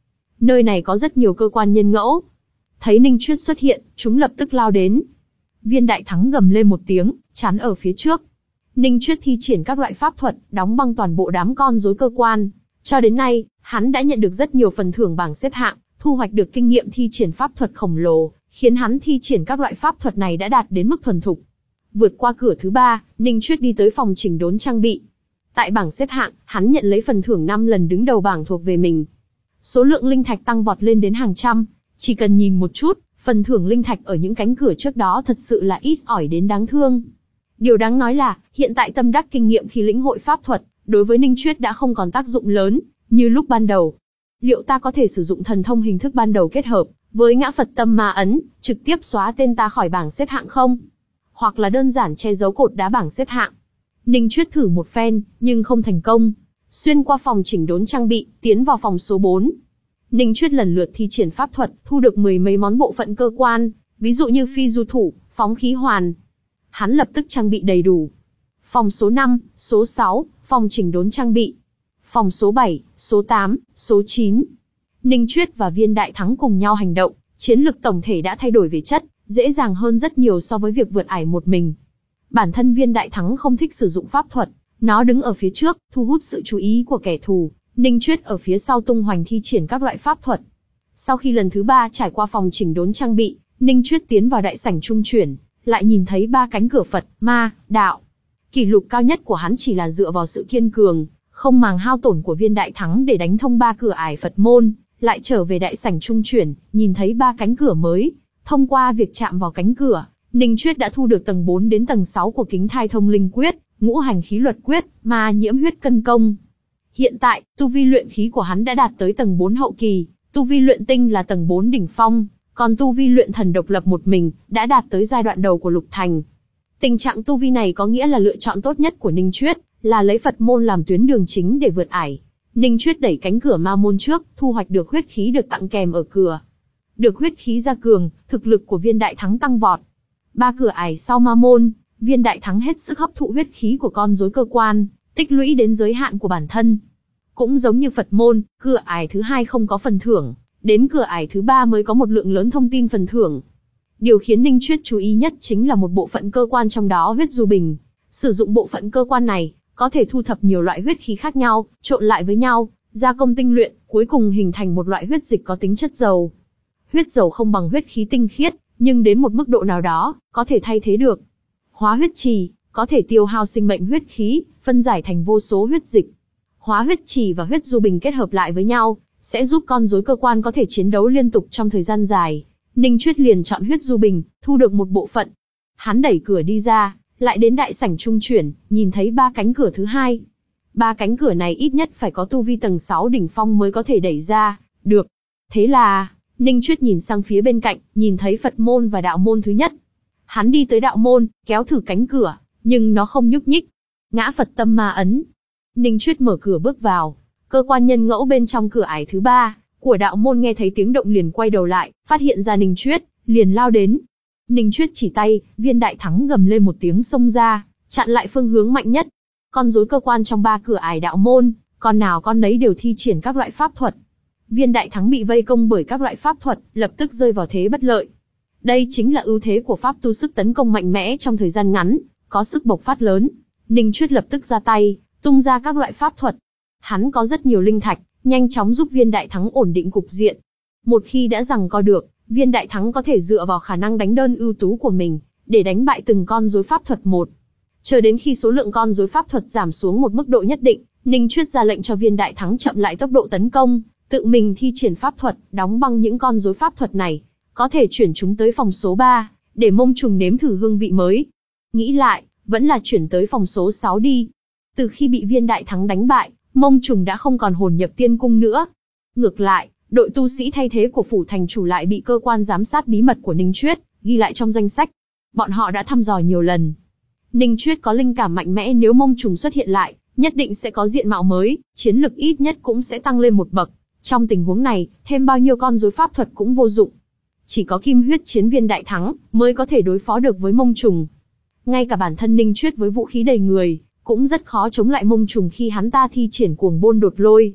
Nơi này có rất nhiều cơ quan nhân ngẫu. Thấy Ninh Chuyết xuất hiện, chúng lập tức lao đến. Viên Đại Thắng gầm lên một tiếng, chắn ở phía trước. Ninh Chuyết thi triển các loại pháp thuật, đóng băng toàn bộ đám con rối cơ quan. Cho đến nay, hắn đã nhận được rất nhiều phần thưởng bảng xếp hạng, thu hoạch được kinh nghiệm thi triển pháp thuật khổng lồ, khiến hắn thi triển các loại pháp thuật này đã đạt đến mức thuần thục. Vượt qua cửa thứ ba, Ninh Chuyết đi tới phòng chỉnh đốn trang bị. Tại bảng xếp hạng, hắn nhận lấy phần thưởng năm lần đứng đầu bảng thuộc về mình. Số lượng linh thạch tăng vọt lên đến hàng trăm, chỉ cần nhìn một chút, phần thưởng linh thạch ở những cánh cửa trước đó thật sự là ít ỏi đến đáng thương. Điều đáng nói là, hiện tại tâm đắc kinh nghiệm khi lĩnh hội pháp thuật, đối với Ninh Chuyết đã không còn tác dụng lớn, như lúc ban đầu. Liệu ta có thể sử dụng thần thông hình thức ban đầu kết hợp với ngã Phật tâm ma ấn, trực tiếp xóa tên ta khỏi bảng xếp hạng không? Hoặc là đơn giản che giấu cột đá bảng xếp hạng? Ninh Chuyết thử một phen, nhưng không thành công. Xuyên qua phòng chỉnh đốn trang bị, tiến vào phòng số bốn. Ninh Chuyết lần lượt thi triển pháp thuật, thu được mười mấy món bộ phận cơ quan, ví dụ như phi du thủ, phóng khí hoàn. Hắn lập tức trang bị đầy đủ. Phòng số năm, số sáu, phòng chỉnh đốn trang bị. Phòng số bảy, số tám, số chín. Ninh Chuyết và Viên Đại Thắng cùng nhau hành động, chiến lực tổng thể đã thay đổi về chất, dễ dàng hơn rất nhiều so với việc vượt ải một mình. Bản thân Viên Đại Thắng không thích sử dụng pháp thuật, nó đứng ở phía trước, thu hút sự chú ý của kẻ thù. Ninh Chuyết ở phía sau tung hoành thi triển các loại pháp thuật. Sau khi lần thứ ba trải qua phòng chỉnh đốn trang bị, Ninh Chuyết tiến vào đại sảnh trung chuyển, lại nhìn thấy ba cánh cửa Phật, ma, đạo. Kỷ lục cao nhất của hắn chỉ là dựa vào sự kiên cường, không màng hao tổn của Viên Đại Thắng để đánh thông ba cửa ải Phật môn, lại trở về đại sảnh trung chuyển, nhìn thấy ba cánh cửa mới. Thông qua việc chạm vào cánh cửa, Ninh Chuyết đã thu được tầng bốn đến tầng sáu của Kính Thai Thông Linh Quyết, Ngũ Hành Khí Luật Quyết, Ma Nhiễm Huyết Cân Công. Hiện tại, tu vi luyện khí của hắn đã đạt tới tầng bốn hậu kỳ, tu vi luyện tinh là tầng bốn đỉnh phong, còn tu vi luyện thần độc lập một mình, đã đạt tới giai đoạn đầu của lục thành. Tình trạng tu vi này có nghĩa là lựa chọn tốt nhất của Ninh Chuyết, là lấy Phật môn làm tuyến đường chính để vượt ải. Ninh Chuyết đẩy cánh cửa ma môn trước, thu hoạch được huyết khí được tặng kèm ở cửa. Được huyết khí gia cường, thực lực của Viên Đại Thắng tăng vọt. Ba cửa ải sau ma môn, Viên Đại Thắng hết sức hấp thụ huyết khí của con rối cơ quan, tích lũy đến giới hạn của bản thân. Cũng giống như Phật môn, cửa ải thứ hai không có phần thưởng, đến cửa ải thứ ba mới có một lượng lớn thông tin phần thưởng. Điều khiến Ninh Chuyết chú ý nhất chính là một bộ phận cơ quan trong đó huyết du bình. Sử dụng bộ phận cơ quan này, có thể thu thập nhiều loại huyết khí khác nhau, trộn lại với nhau, gia công tinh luyện, cuối cùng hình thành một loại huyết dịch có tính chất dầu. Huyết dầu không bằng huyết khí tinh khiết, nhưng đến một mức độ nào đó, có thể thay thế được. Hóa huyết trì, có thể tiêu hao sinh mệnh huyết khí, phân giải thành vô số huyết dịch. Hóa huyết trì và huyết du bình kết hợp lại với nhau, sẽ giúp con rối cơ quan có thể chiến đấu liên tục trong thời gian dài. Ninh Chuyết liền chọn huyết du bình, thu được một bộ phận. Hắn đẩy cửa đi ra, lại đến đại sảnh trung chuyển, nhìn thấy ba cánh cửa thứ hai. Ba cánh cửa này ít nhất phải có tu vi tầng sáu đỉnh phong mới có thể đẩy ra, được. Thế là, Ninh Chuyết nhìn sang phía bên cạnh, nhìn thấy Phật môn và đạo môn thứ nhất. Hắn đi tới đạo môn, kéo thử cánh cửa, nhưng nó không nhúc nhích. Ngã Phật tâm ma ấn. Ninh Chuyết mở cửa bước vào. Cơ quan nhân ngẫu bên trong cửa ải thứ ba của đạo môn nghe thấy tiếng động liền quay đầu lại, phát hiện ra Ninh Chuyết, liền lao đến. Ninh Chuyết chỉ tay, Viên Đại Thắng gầm lên một tiếng xông ra, chặn lại phương hướng mạnh nhất. Con rối cơ quan trong ba cửa ải đạo môn, con nào con nấy đều thi triển các loại pháp thuật. Viên Đại Thắng bị vây công bởi các loại pháp thuật, lập tức rơi vào thế bất lợi. Đây chính là ưu thế của pháp tu sức tấn công mạnh mẽ trong thời gian ngắn, có sức bộc phát lớn. Ninh Chuyết lập tức ra tay, tung ra các loại pháp thuật. Hắn có rất nhiều linh thạch, nhanh chóng giúp Viên Đại Thắng ổn định cục diện. Một khi đã giằng co được, Viên Đại Thắng có thể dựa vào khả năng đánh đơn ưu tú của mình, để đánh bại từng con rối pháp thuật một. Chờ đến khi số lượng con rối pháp thuật giảm xuống một mức độ nhất định, Ninh Chuyết ra lệnh cho Viên Đại Thắng chậm lại tốc độ tấn công, tự mình thi triển pháp thuật, đóng băng những con rối pháp thuật này, có thể chuyển chúng tới phòng số ba, để mông trùng nếm thử hương vị mới. Nghĩ lại, vẫn là chuyển tới phòng số sáu đi. Từ khi bị Viên Đại Thắng đánh bại, mông trùng đã không còn hồn nhập tiên cung nữa. Ngược lại, đội tu sĩ thay thế của phủ thành chủ lại bị cơ quan giám sát bí mật của Ninh Chuyết ghi lại trong danh sách. Bọn họ đã thăm dò nhiều lần. Ninh Chuyết có linh cảm mạnh mẽ, nếu mông trùng xuất hiện lại, nhất định sẽ có diện mạo mới, chiến lực ít nhất cũng sẽ tăng lên một bậc. Trong tình huống này, thêm bao nhiêu con rối pháp thuật cũng vô dụng. Chỉ có kim huyết chiến Viên Đại Thắng mới có thể đối phó được với mông trùng. Ngay cả bản thân Ninh Chuyết với vũ khí đầy người, cũng rất khó chống lại mông trùng khi hắn ta thi triển cuồng bôn đột lôi.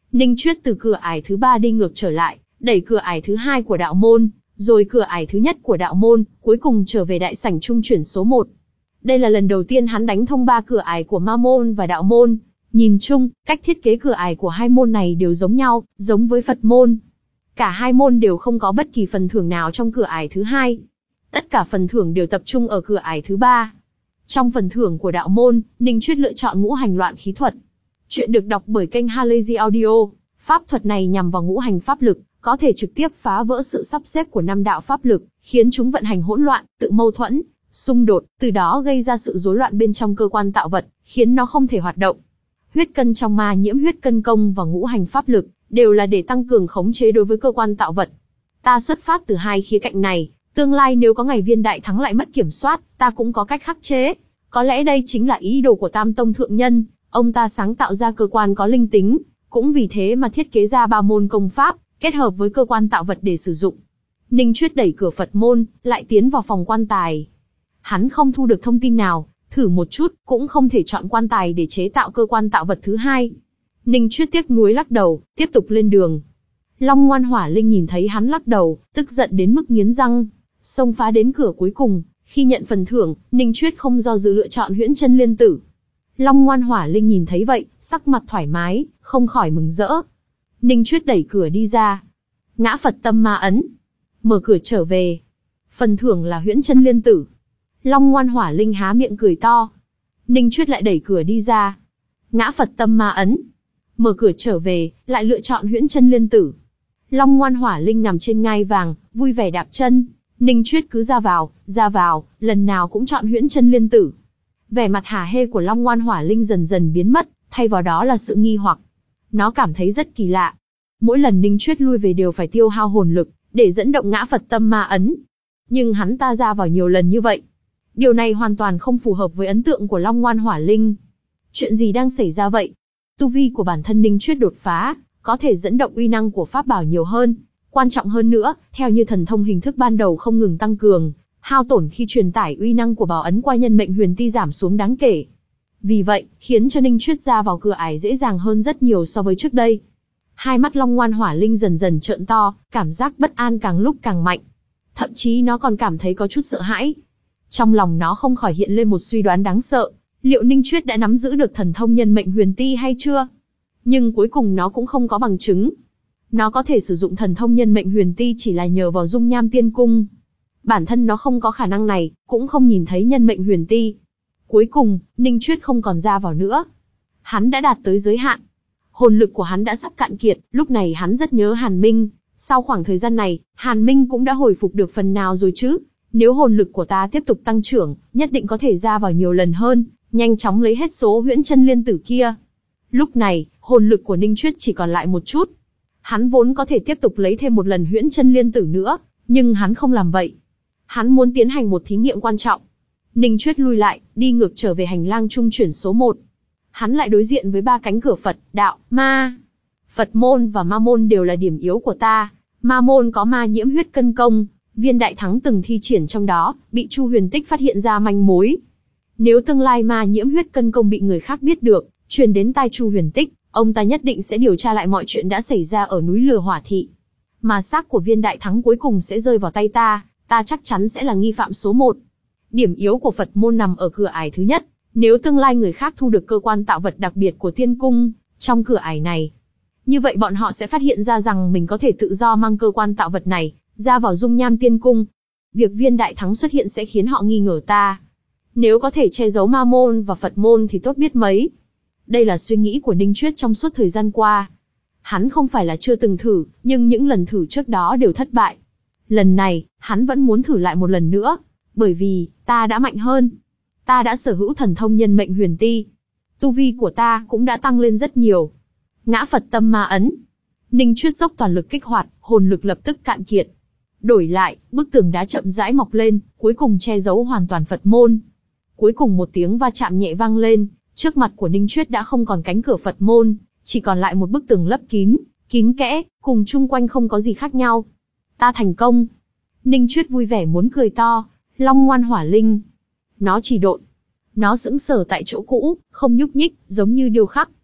Ninh Chuyết từ cửa ải thứ ba đi ngược trở lại, đẩy cửa ải thứ hai của đạo môn, rồi cửa ải thứ nhất của đạo môn, cuối cùng trở về đại sảnh trung chuyển số một. Đây là lần đầu tiên hắn đánh thông ba cửa ải của ma môn và đạo môn. Nhìn chung, cách thiết kế cửa ải của hai môn này đều giống nhau, giống với Phật môn. Cả hai môn đều không có bất kỳ phần thưởng nào trong cửa ải thứ hai. Tất cả phần thưởng đều tập trung ở cửa ải thứ ba. Trong phần thưởng của đạo môn, Ninh Chuyết lựa chọn ngũ hành loạn khí thuật. Chuyện được đọc bởi kênh Halazy Audio. Pháp thuật này nhằm vào ngũ hành pháp lực, có thể trực tiếp phá vỡ sự sắp xếp của năm đạo pháp lực, khiến chúng vận hành hỗn loạn, tự mâu thuẫn, xung đột, từ đó gây ra sự rối loạn bên trong cơ quan tạo vật, khiến nó không thể hoạt động. Huyết cân trong ma nhiễm huyết cân công và ngũ hành pháp lực, đều là để tăng cường khống chế đối với cơ quan tạo vật. Ta xuất phát từ hai khía cạnh này, tương lai nếu có ngày viên đại thắng lại mất kiểm soát, ta cũng có cách khắc chế. Có lẽ đây chính là ý đồ của Tam Tông Thượng Nhân, ông ta sáng tạo ra cơ quan có linh tính, cũng vì thế mà thiết kế ra ba môn công pháp, kết hợp với cơ quan tạo vật để sử dụng. Ninh Chuyết đẩy cửa Phật môn, lại tiến vào phòng quan tài. Hắn không thu được thông tin nào, thử một chút, cũng không thể chọn quan tài để chế tạo cơ quan tạo vật thứ hai. Ninh Chuyết tiếc nuối lắc đầu, tiếp tục lên đường. Long Ngoan Hỏa Linh nhìn thấy hắn lắc đầu, tức giận đến mức nghiến răng, xông phá đến cửa cuối cùng. Khi nhận phần thưởng, Ninh Chuyết không do dự lựa chọn Huyễn Chân Liên Tử. Long Ngoan Hỏa Linh nhìn thấy vậy, sắc mặt thoải mái, không khỏi mừng rỡ. Ninh Chuyết đẩy cửa đi ra. Ngã Phật Tâm Ma Ấn. Mở cửa trở về. Phần thưởng là Huyễn Chân Liên Tử. Long Ngoan Hỏa Linh há miệng cười to. Ninh Chuyết lại đẩy cửa đi ra. Ngã Phật Tâm Ma Ấn. Mở cửa trở về, lại lựa chọn Huyễn Chân Liên Tử. Long Ngoan Hỏa Linh nằm trên ngai vàng, vui vẻ đạp chân. Ninh Chuyết cứ ra vào, ra vào, lần nào cũng chọn Huyễn Chân Liên Tử. Vẻ mặt hả hê của Long Ngoan Hỏa Linh dần dần biến mất, thay vào đó là sự nghi hoặc. Nó cảm thấy rất kỳ lạ. Mỗi lần Ninh Chuyết lui về đều phải tiêu hao hồn lực, để dẫn động Ngã Phật Tâm Ma Ấn. Nhưng hắn ta ra vào nhiều lần như vậy. Điều này hoàn toàn không phù hợp với ấn tượng của Long Ngoan Hỏa Linh. Chuyện gì đang xảy ra vậy? Tu vi của bản thân Ninh Chuyết đột phá, có thể dẫn động uy năng của pháp bảo nhiều hơn. Quan trọng hơn nữa, theo như thần thông hình thức ban đầu không ngừng tăng cường, hao tổn khi truyền tải uy năng của bảo ấn qua nhân mệnh huyền ti giảm xuống đáng kể. Vì vậy, khiến cho Ninh Chuyết ra vào cửa ải dễ dàng hơn rất nhiều so với trước đây. Hai mắt Long Ngoan Hỏa Linh dần dần trợn to, cảm giác bất an càng lúc càng mạnh. Thậm chí nó còn cảm thấy có chút sợ hãi. Trong lòng nó không khỏi hiện lên một suy đoán đáng sợ, liệu Ninh Chuyết đã nắm giữ được thần thông nhân mệnh huyền ti hay chưa? Nhưng cuối cùng nó cũng không có bằng chứng. Nó có thể sử dụng thần thông nhân mệnh huyền ti chỉ là nhờ vào dung nham tiên cung. Bản thân nó không có khả năng này, cũng không nhìn thấy nhân mệnh huyền ti. Cuối cùng, Ninh Chuyết không còn ra vào nữa. Hắn đã đạt tới giới hạn. Hồn lực của hắn đã sắp cạn kiệt, lúc này hắn rất nhớ Hàn Minh. Sau khoảng thời gian này, Hàn Minh cũng đã hồi phục được phần nào rồi chứ. Nếu hồn lực của ta tiếp tục tăng trưởng, nhất định có thể ra vào nhiều lần hơn, nhanh chóng lấy hết số Huyễn Chân Liên Tử kia. Lúc này, hồn lực của Ninh Chuyết chỉ còn lại một chút. Hắn vốn có thể tiếp tục lấy thêm một lần Huyễn Chân Liên Tử nữa, nhưng hắn không làm vậy. Hắn muốn tiến hành một thí nghiệm quan trọng. Ninh Chuyết lui lại, đi ngược trở về hành lang trung chuyển số một. Hắn lại đối diện với ba cánh cửa Phật, đạo, ma. Phật môn và ma môn đều là điểm yếu của ta. Ma môn có ma nhiễm huyết cân công, viên đại thắng từng thi triển trong đó, bị Chu Huyền Tích phát hiện ra manh mối. Nếu tương lai ma nhiễm huyết cân công bị người khác biết được, truyền đến tai Chu Huyền Tích, ông ta nhất định sẽ điều tra lại mọi chuyện đã xảy ra ở núi Lửa Hỏa Thị. Mà xác của viên đại thắng cuối cùng sẽ rơi vào tay ta, ta chắc chắn sẽ là nghi phạm số một. Điểm yếu của Phật môn nằm ở cửa ải thứ nhất, nếu tương lai người khác thu được cơ quan tạo vật đặc biệt của tiên cung, trong cửa ải này, như vậy bọn họ sẽ phát hiện ra rằng mình có thể tự do mang cơ quan tạo vật này, ra vào dung nham tiên cung. Việc viên đại thắng xuất hiện sẽ khiến họ nghi ngờ ta. Nếu có thể che giấu ma môn và Phật môn thì tốt biết mấy. Đây là suy nghĩ của Ninh Chuyết trong suốt thời gian qua. Hắn không phải là chưa từng thử, nhưng những lần thử trước đó đều thất bại. Lần này, hắn vẫn muốn thử lại một lần nữa. Bởi vì, ta đã mạnh hơn. Ta đã sở hữu thần thông nhân mệnh huyền ti. Tu vi của ta cũng đã tăng lên rất nhiều. Ngã Phật Tâm Ma Ấn. Ninh Chuyết dốc toàn lực kích hoạt, hồn lực lập tức cạn kiệt. Đổi lại, bức tường đá chậm rãi mọc lên, cuối cùng che giấu hoàn toàn Phật môn. Cuối cùng một tiếng va chạm nhẹ vang lên, trước mặt của Ninh Chuyết đã không còn cánh cửa Phật môn, chỉ còn lại một bức tường lấp kín, kín kẽ, cùng chung quanh không có gì khác nhau. Ta thành công. Ninh Chuyết vui vẻ muốn cười to. Long Ngoan Hỏa Linh. Nó chỉ độn. Nó sững sờ tại chỗ cũ, không nhúc nhích, giống như điêu khắc.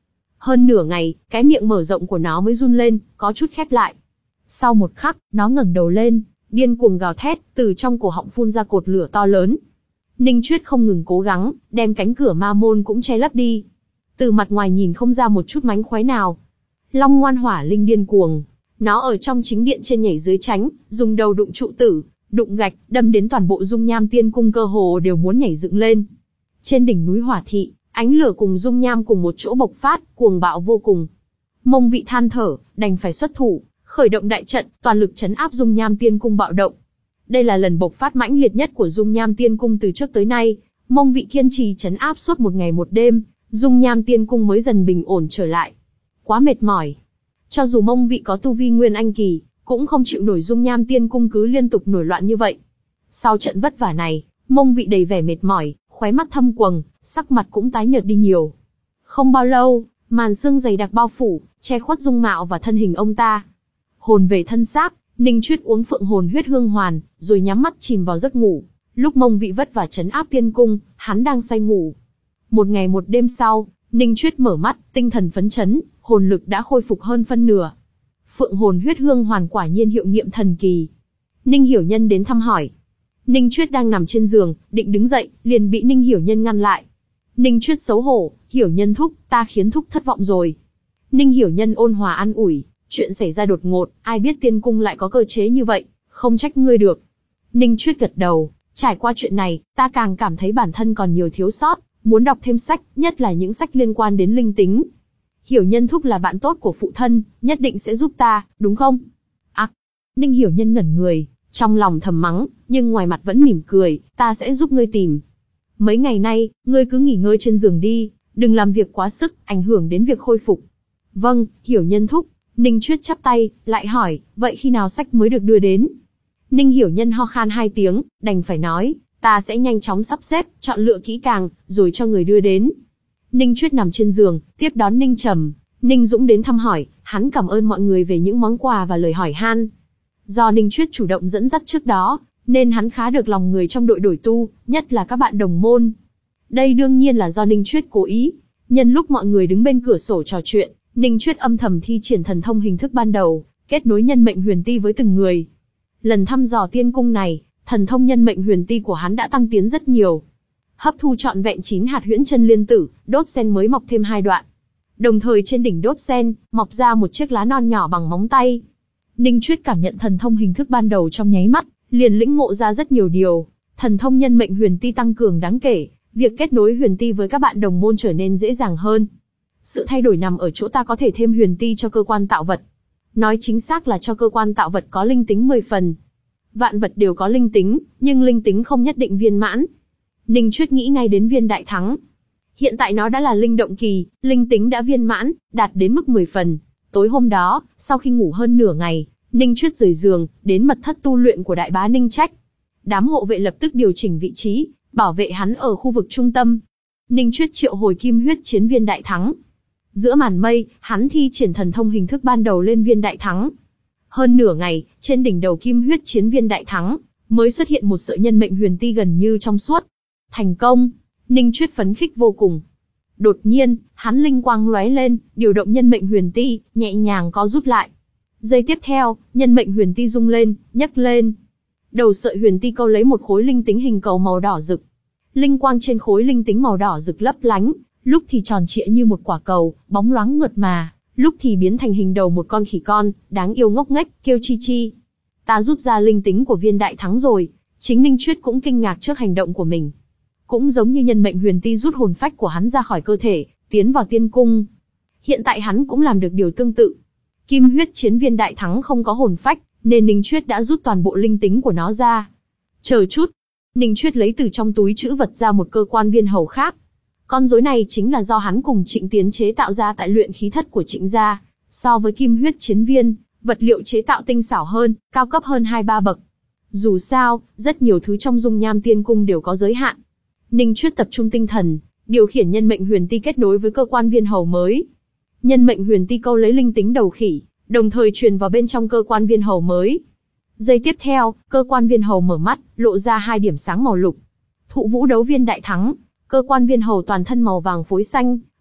Hơn nửa ngày, cái miệng mở rộng của nó mới run lên, có chút khép lại. Sau một khắc, nó ngẩng đầu lên, điên cuồng gào thét, từ trong cổ họng phun ra cột lửa to lớn. Ninh Chuyết không ngừng cố gắng, đem cánh cửa ma môn cũng che lấp đi. Từ mặt ngoài nhìn không ra một chút mánh khóe nào. Long Ngoan Hỏa Linh điên cuồng, nó ở trong chính điện trên nhảy dưới tránh, dùng đầu đụng trụ tử, đụng gạch, đâm đến toàn bộ dung nham tiên cung cơ hồ đều muốn nhảy dựng lên. Trên đỉnh núi Hỏa Thị, ánh lửa cùng dung nham cùng một chỗ bộc phát, cuồng bạo vô cùng. Mông Vị than thở, đành phải xuất thủ, khởi động đại trận, toàn lực trấn áp dung nham tiên cung bạo động. Đây là lần bộc phát mãnh liệt nhất của dung nham tiên cung từ trước tới nay. Mông Vị kiên trì trấn áp suốt một ngày một đêm, dung nham tiên cung mới dần bình ổn trở lại. Quá mệt mỏi. Cho dù Mông Vị có tu vi nguyên anh kỳ, cũng không chịu nổi dung nham tiên cung cứ liên tục nổi loạn như vậy. Sau trận vất vả này, Mông Vị đầy vẻ mệt mỏi, khóe mắt thâm quầng, sắc mặt cũng tái nhợt đi nhiều. Không bao lâu, màn sương dày đặc bao phủ, che khuất dung mạo và thân hình ông ta. Hồn về thân xác, Ninh Chuyết uống phượng hồn huyết hương hoàn, rồi nhắm mắt chìm vào giấc ngủ. Lúc Mông Vị vất vả trấn áp tiên cung, hắn đang say ngủ. Một ngày một đêm sau, Ninh Chuyết mở mắt, tinh thần phấn chấn, hồn lực đã khôi phục hơn phân nửa. Phượng hồn huyết hương hoàn quả nhiên hiệu nghiệm thần kỳ. Ninh Hiểu Nhân đến thăm hỏi. Ninh Chuyết đang nằm trên giường, định đứng dậy, liền bị Ninh Hiểu Nhân ngăn lại. Ninh Chuyết xấu hổ, Hiểu Nhân thúc, ta khiến thúc thất vọng rồi. Ninh Hiểu Nhân ôn hòa an ủi, chuyện xảy ra đột ngột, ai biết tiên cung lại có cơ chế như vậy, không trách ngươi được. Ninh Chuyết gật đầu, trải qua chuyện này, ta càng cảm thấy bản thân còn nhiều thiếu sót, muốn đọc thêm sách, nhất là những sách liên quan đến linh tính. Hiểu Nhân thúc là bạn tốt của phụ thân, nhất định sẽ giúp ta, đúng không? À, Ninh Hiểu Nhân ngẩn người, trong lòng thầm mắng, nhưng ngoài mặt vẫn mỉm cười, ta sẽ giúp ngươi tìm. Mấy ngày nay, ngươi cứ nghỉ ngơi trên giường đi, đừng làm việc quá sức, ảnh hưởng đến việc khôi phục. Vâng, Hiểu Nhân thúc. Ninh Chuyết chắp tay, lại hỏi, vậy khi nào sách mới được đưa đến? Ninh Hiểu Nhân ho khan hai tiếng, đành phải nói, ta sẽ nhanh chóng sắp xếp, chọn lựa kỹ càng, rồi cho người đưa đến. Ninh Chuyết nằm trên giường, tiếp đón Ninh Trầm, Ninh Dũng đến thăm hỏi, hắn cảm ơn mọi người về những món quà và lời hỏi han. Do Ninh Chuyết chủ động dẫn dắt trước đó, nên hắn khá được lòng người trong đội đổi tu, nhất là các bạn đồng môn. Đây đương nhiên là do Ninh Chuyết cố ý. Nhân lúc mọi người đứng bên cửa sổ trò chuyện, Ninh Chuyết âm thầm thi triển thần thông hình thức ban đầu, kết nối nhân mệnh huyền ti với từng người. Lần thăm dò tiên cung này, thần thông nhân mệnh huyền ti của hắn đã tăng tiến rất nhiều. Hấp thu trọn vẹn chín hạt huyễn chân liên tử, đốt sen mới mọc thêm hai đoạn. Đồng thời trên đỉnh đốt sen, mọc ra một chiếc lá non nhỏ bằng móng tay. Ninh Chuyết cảm nhận thần thông hình thức ban đầu trong nháy mắt, liền lĩnh ngộ ra rất nhiều điều. Thần thông nhân mệnh huyền ti tăng cường đáng kể, việc kết nối huyền ti với các bạn đồng môn trở nên dễ dàng hơn. Sự thay đổi nằm ở chỗ ta có thể thêm huyền ti cho cơ quan tạo vật. Nói chính xác là cho cơ quan tạo vật có linh tính mười phần. Vạn vật đều có linh tính, nhưng linh tính không nhất định viên mãn. Ninh Chuyết nghĩ ngay đến viên đại thắng. Hiện tại nó đã là linh động kỳ, linh tính đã viên mãn, đạt đến mức mười phần. Tối hôm đó, sau khi ngủ hơn nửa ngày, Ninh Chuyết rời giường, đến mật thất tu luyện của đại bá Ninh Trách. Đám hộ vệ lập tức điều chỉnh vị trí, bảo vệ hắn ở khu vực trung tâm. Ninh Chuyết triệu hồi kim huyết chiến viên đại thắng. Giữa màn mây, hắn thi triển thần thông hình thức ban đầu lên viên đại thắng. Hơn nửa ngày, trên đỉnh đầu kim huyết chiến viên đại thắng, mới xuất hiện một sợi nhân mệnh huyền ti gần như trong suốt. Thành công! Ninh Chuyết phấn khích vô cùng. Đột nhiên, hắn linh quang lóe lên, điều động nhân mệnh huyền ti, nhẹ nhàng co rút lại. Giây tiếp theo, nhân mệnh huyền ti rung lên, nhấc lên. Đầu sợi huyền ti câu lấy một khối linh tính hình cầu màu đỏ rực. Linh quang trên khối linh tính màu đỏ rực lấp lánh, lúc thì tròn trịa như một quả cầu, bóng loáng mượt mà, lúc thì biến thành hình đầu một con khỉ con, đáng yêu ngốc nghếch, kêu chi chi. Ta rút ra linh tính của viên đại thắng rồi, chính Ninh Chuyết cũng kinh ngạc trước hành động của mình. Cũng giống như nhân mệnh huyền ti rút hồn phách của hắn ra khỏi cơ thể, tiến vào tiên cung. Hiện tại hắn cũng làm được điều tương tự. Kim huyết chiến viên đại thắng không có hồn phách, nên Ninh Chuyết đã rút toàn bộ linh tính của nó ra. Chờ chút, Ninh Chuyết lấy từ trong túi trữ vật ra một cơ quan viên hầu khác. Con rối này chính là do hắn cùng Trịnh Tiến chế tạo ra tại luyện khí thất của Trịnh gia. So với kim huyết chiến viên, vật liệu chế tạo tinh xảo hơn, cao cấp hơn hai ba bậc. Dù sao, rất nhiều thứ trong dung nham tiên cung đều có giới hạn. Ninh Chuyết tập trung tinh thần, điều khiển nhân mệnh huyền ti kết nối với cơ quan viên hầu mới. Nhân mệnh huyền ti câu lấy linh tính đầu khỉ, đồng thời truyền vào bên trong cơ quan viên hầu mới. Giây tiếp theo, cơ quan viên hầu mở mắt, lộ ra hai điểm sáng màu lục. Thụ vũ đấu viên đại thắng, cơ quan viên hầu toàn thân màu vàng phối xanh,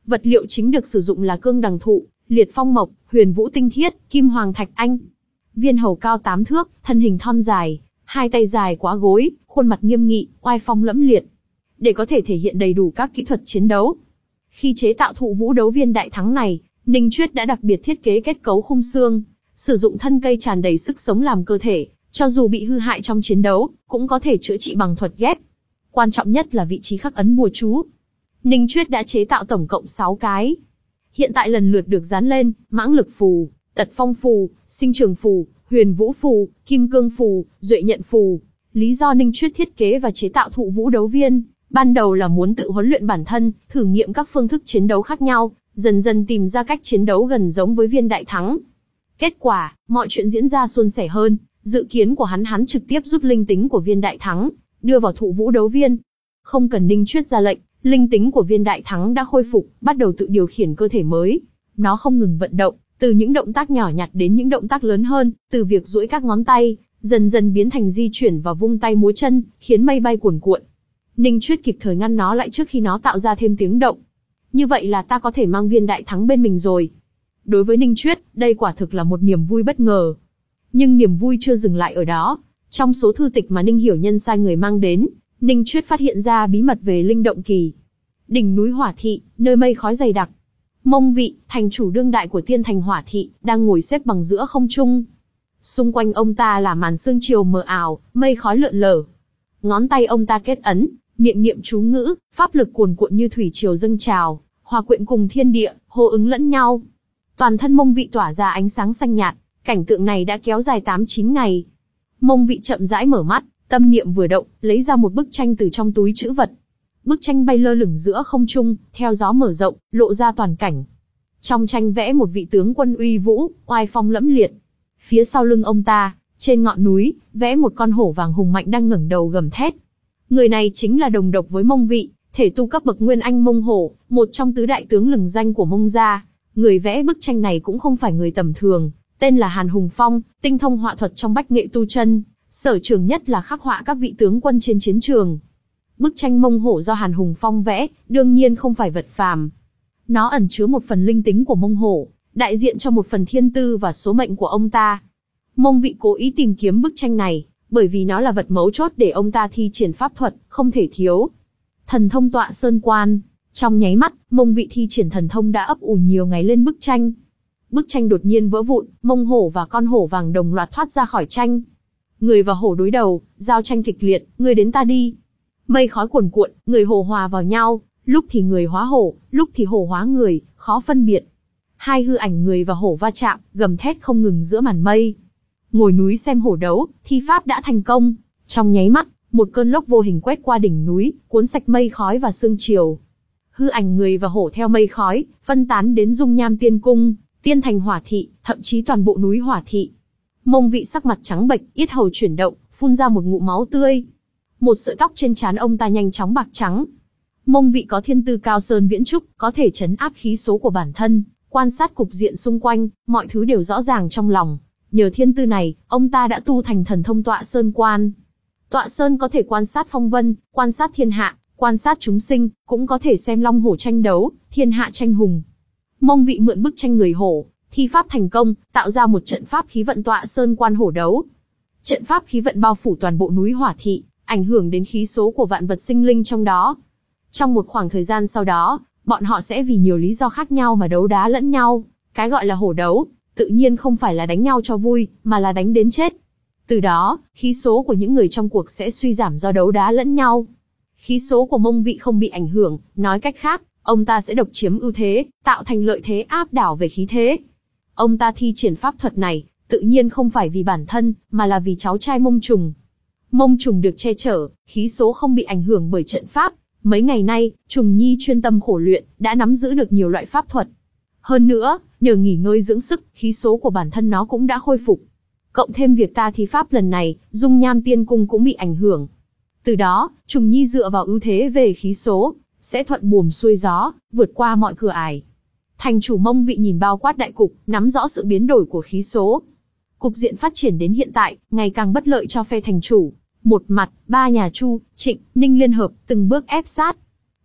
Vật liệu chính được sử dụng là cương đằng thụ, liệt phong mộc, huyền vũ tinh thiết, kim hoàng thạch anh. Viên hầu cao tám thước, thân hình thon dài, hai tay dài quá gối, khuôn mặt nghiêm nghị, oai phong lẫm liệt. Để có thể thể hiện đầy đủ các kỹ thuật chiến đấu. Khi chế tạo thụ vũ đấu viên đại thắng này, Ninh Chuyết đã đặc biệt thiết kế kết cấu khung xương, sử dụng thân cây tràn đầy sức sống làm cơ thể, cho dù bị hư hại trong chiến đấu, cũng có thể chữa trị bằng thuật ghép. Quan trọng nhất là vị trí khắc ấn bùa chú. Ninh Chuyết đã chế tạo tổng cộng sáu cái. Hiện tại lần lượt được dán lên, mãng lực phù, tật phong phù, sinh trường phù, huyền vũ phù, kim cương phù, duệ nhận phù. Lý do Ninh Chuyết thiết kế và chế tạo thụ vũ đấu viên, ban đầu là muốn tự huấn luyện bản thân, thử nghiệm các phương thức chiến đấu khác nhau, dần dần tìm ra cách chiến đấu gần giống với viên đại thắng. Kết quả, mọi chuyện diễn ra suôn sẻ hơn, dự kiến của hắn hắn trực tiếp rút linh tính của viên đại thắng, đưa vào thụ vũ đấu viên. Không cần Ninh Chuyết ra lệnh, linh tính của viên đại thắng đã khôi phục, bắt đầu tự điều khiển cơ thể mới. Nó không ngừng vận động, từ những động tác nhỏ nhặt đến những động tác lớn hơn, từ việc duỗi các ngón tay, dần dần biến thành di chuyển và vung tay múa chân, khiến mây bay cuồn cuộn. Ninh Chuyết kịp thời ngăn nó lại trước khi nó tạo ra thêm tiếng động. Như vậy là ta có thể mang viên đại thắng bên mình rồi. Đối với Ninh Chuyết, đây quả thực là một niềm vui bất ngờ. Nhưng niềm vui chưa dừng lại ở đó. Trong số thư tịch mà Ninh Hiểu Nhân sai người mang đến, Ninh Chuyết phát hiện ra bí mật về linh động kỳ. Đỉnh núi Hỏa Thị, nơi mây khói dày đặc. Mông Vị, thành chủ đương đại của Tiên Thành Hỏa Thị, đang ngồi xếp bằng giữa không trung. Xung quanh ông ta là màn sương chiều mờ ảo, mây khói lượn lờ. Ngón tay ông ta kết ấn, miệng niệm chú ngữ, pháp lực cuồn cuộn như thủy triều dâng trào, hòa quyện cùng thiên địa, hô ứng lẫn nhau. Toàn thân Mông Vị tỏa ra ánh sáng xanh nhạt, cảnh tượng này đã kéo dài tám chín ngày. Mông Vị chậm rãi mở mắt, tâm niệm vừa động, lấy ra một bức tranh từ trong túi trữ vật. Bức tranh bay lơ lửng giữa không trung, theo gió mở rộng, lộ ra toàn cảnh. Trong tranh vẽ một vị tướng quân uy vũ, oai phong lẫm liệt. Phía sau lưng ông ta, trên ngọn núi, vẽ một con hổ vàng hùng mạnh đang ngẩng đầu gầm thét. Người này chính là đồng độc với Mông Vị, thể tu cấp bậc Nguyên Anh Mông Hổ, một trong tứ đại tướng lừng danh của Mông gia. Người vẽ bức tranh này cũng không phải người tầm thường, tên là Hàn Hùng Phong, tinh thông họa thuật trong bách nghệ tu chân, sở trường nhất là khắc họa các vị tướng quân trên chiến trường. Bức tranh Mông Hổ do Hàn Hùng Phong vẽ, đương nhiên không phải vật phàm. Nó ẩn chứa một phần linh tính của Mông Hổ, đại diện cho một phần thiên tư và số mệnh của ông ta. Mông Vị cố ý tìm kiếm bức tranh này, bởi vì nó là vật mấu chốt để ông ta thi triển pháp thuật, không thể thiếu. Thần thông tọa sơn quan. Trong nháy mắt, Mông Vị thi triển thần thông đã ấp ủ nhiều ngày lên bức tranh. Bức tranh đột nhiên vỡ vụn, Mông Hổ và con hổ vàng đồng loạt thoát ra khỏi tranh. Người và hổ đối đầu, giao tranh kịch liệt, người đến ta đi. Mây khói cuồn cuộn, người hổ hòa vào nhau, lúc thì người hóa hổ, lúc thì hổ hóa người, khó phân biệt. Hai hư ảnh người và hổ va chạm, gầm thét không ngừng giữa màn mây. Ngồi núi xem hổ đấu, thi pháp đã thành công. Trong nháy mắt, một cơn lốc vô hình quét qua đỉnh núi, cuốn sạch mây khói và sương chiều. Hư ảnh người và hổ theo mây khói, phân tán đến Dung Nham Tiên Cung, Tiên Thành Hỏa Thị, thậm chí toàn bộ núi Hỏa Thị. Mông Vị sắc mặt trắng bệch, yết hầu chuyển động, phun ra một ngụm máu tươi. Một sợi tóc trên trán ông ta nhanh chóng bạc trắng. Mông Vị có thiên tư cao sơn viễn trúc, có thể trấn áp khí số của bản thân, quan sát cục diện xung quanh, mọi thứ đều rõ ràng trong lòng. Nhờ thiên tư này, ông ta đã tu thành thần thông tọa sơn quan. Tọa sơn có thể quan sát phong vân, quan sát thiên hạ, quan sát chúng sinh, cũng có thể xem long hổ tranh đấu, thiên hạ tranh hùng. Mông Vị mượn bức tranh người hổ, thi pháp thành công, tạo ra một trận pháp khí vận tọa sơn quan hổ đấu. Trận pháp khí vận bao phủ toàn bộ núi Hỏa Thị, ảnh hưởng đến khí số của vạn vật sinh linh trong đó. Trong một khoảng thời gian sau đó, bọn họ sẽ vì nhiều lý do khác nhau mà đấu đá lẫn nhau. Cái gọi là hổ đấu, tự nhiên không phải là đánh nhau cho vui, mà là đánh đến chết. Từ đó, khí số của những người trong cuộc sẽ suy giảm do đấu đá lẫn nhau. Khí số của Mông Vị không bị ảnh hưởng, nói cách khác, ông ta sẽ độc chiếm ưu thế, tạo thành lợi thế áp đảo về khí thế. Ông ta thi triển pháp thuật này, tự nhiên không phải vì bản thân, mà là vì cháu trai Mông Trùng. Mông Trùng được che chở, khí số không bị ảnh hưởng bởi trận pháp. Mấy ngày nay, Trùng Nhi chuyên tâm khổ luyện, đã nắm giữ được nhiều loại pháp thuật. Hơn nữa, nhờ nghỉ ngơi dưỡng sức, khí số của bản thân nó cũng đã khôi phục. Cộng thêm việc ta thi pháp lần này, Dung Nham Tiên Cung cũng bị ảnh hưởng. Từ đó, Trùng Nhi dựa vào ưu thế về khí số, sẽ thuận buồm xuôi gió, vượt qua mọi cửa ải. Thành chủ Mông Vị nhìn bao quát đại cục, nắm rõ sự biến đổi của khí số. Cục diện phát triển đến hiện tại, ngày càng bất lợi cho phe thành chủ. Một mặt, ba nhà Chu, Trịnh, Ninh liên hợp, từng bước ép sát.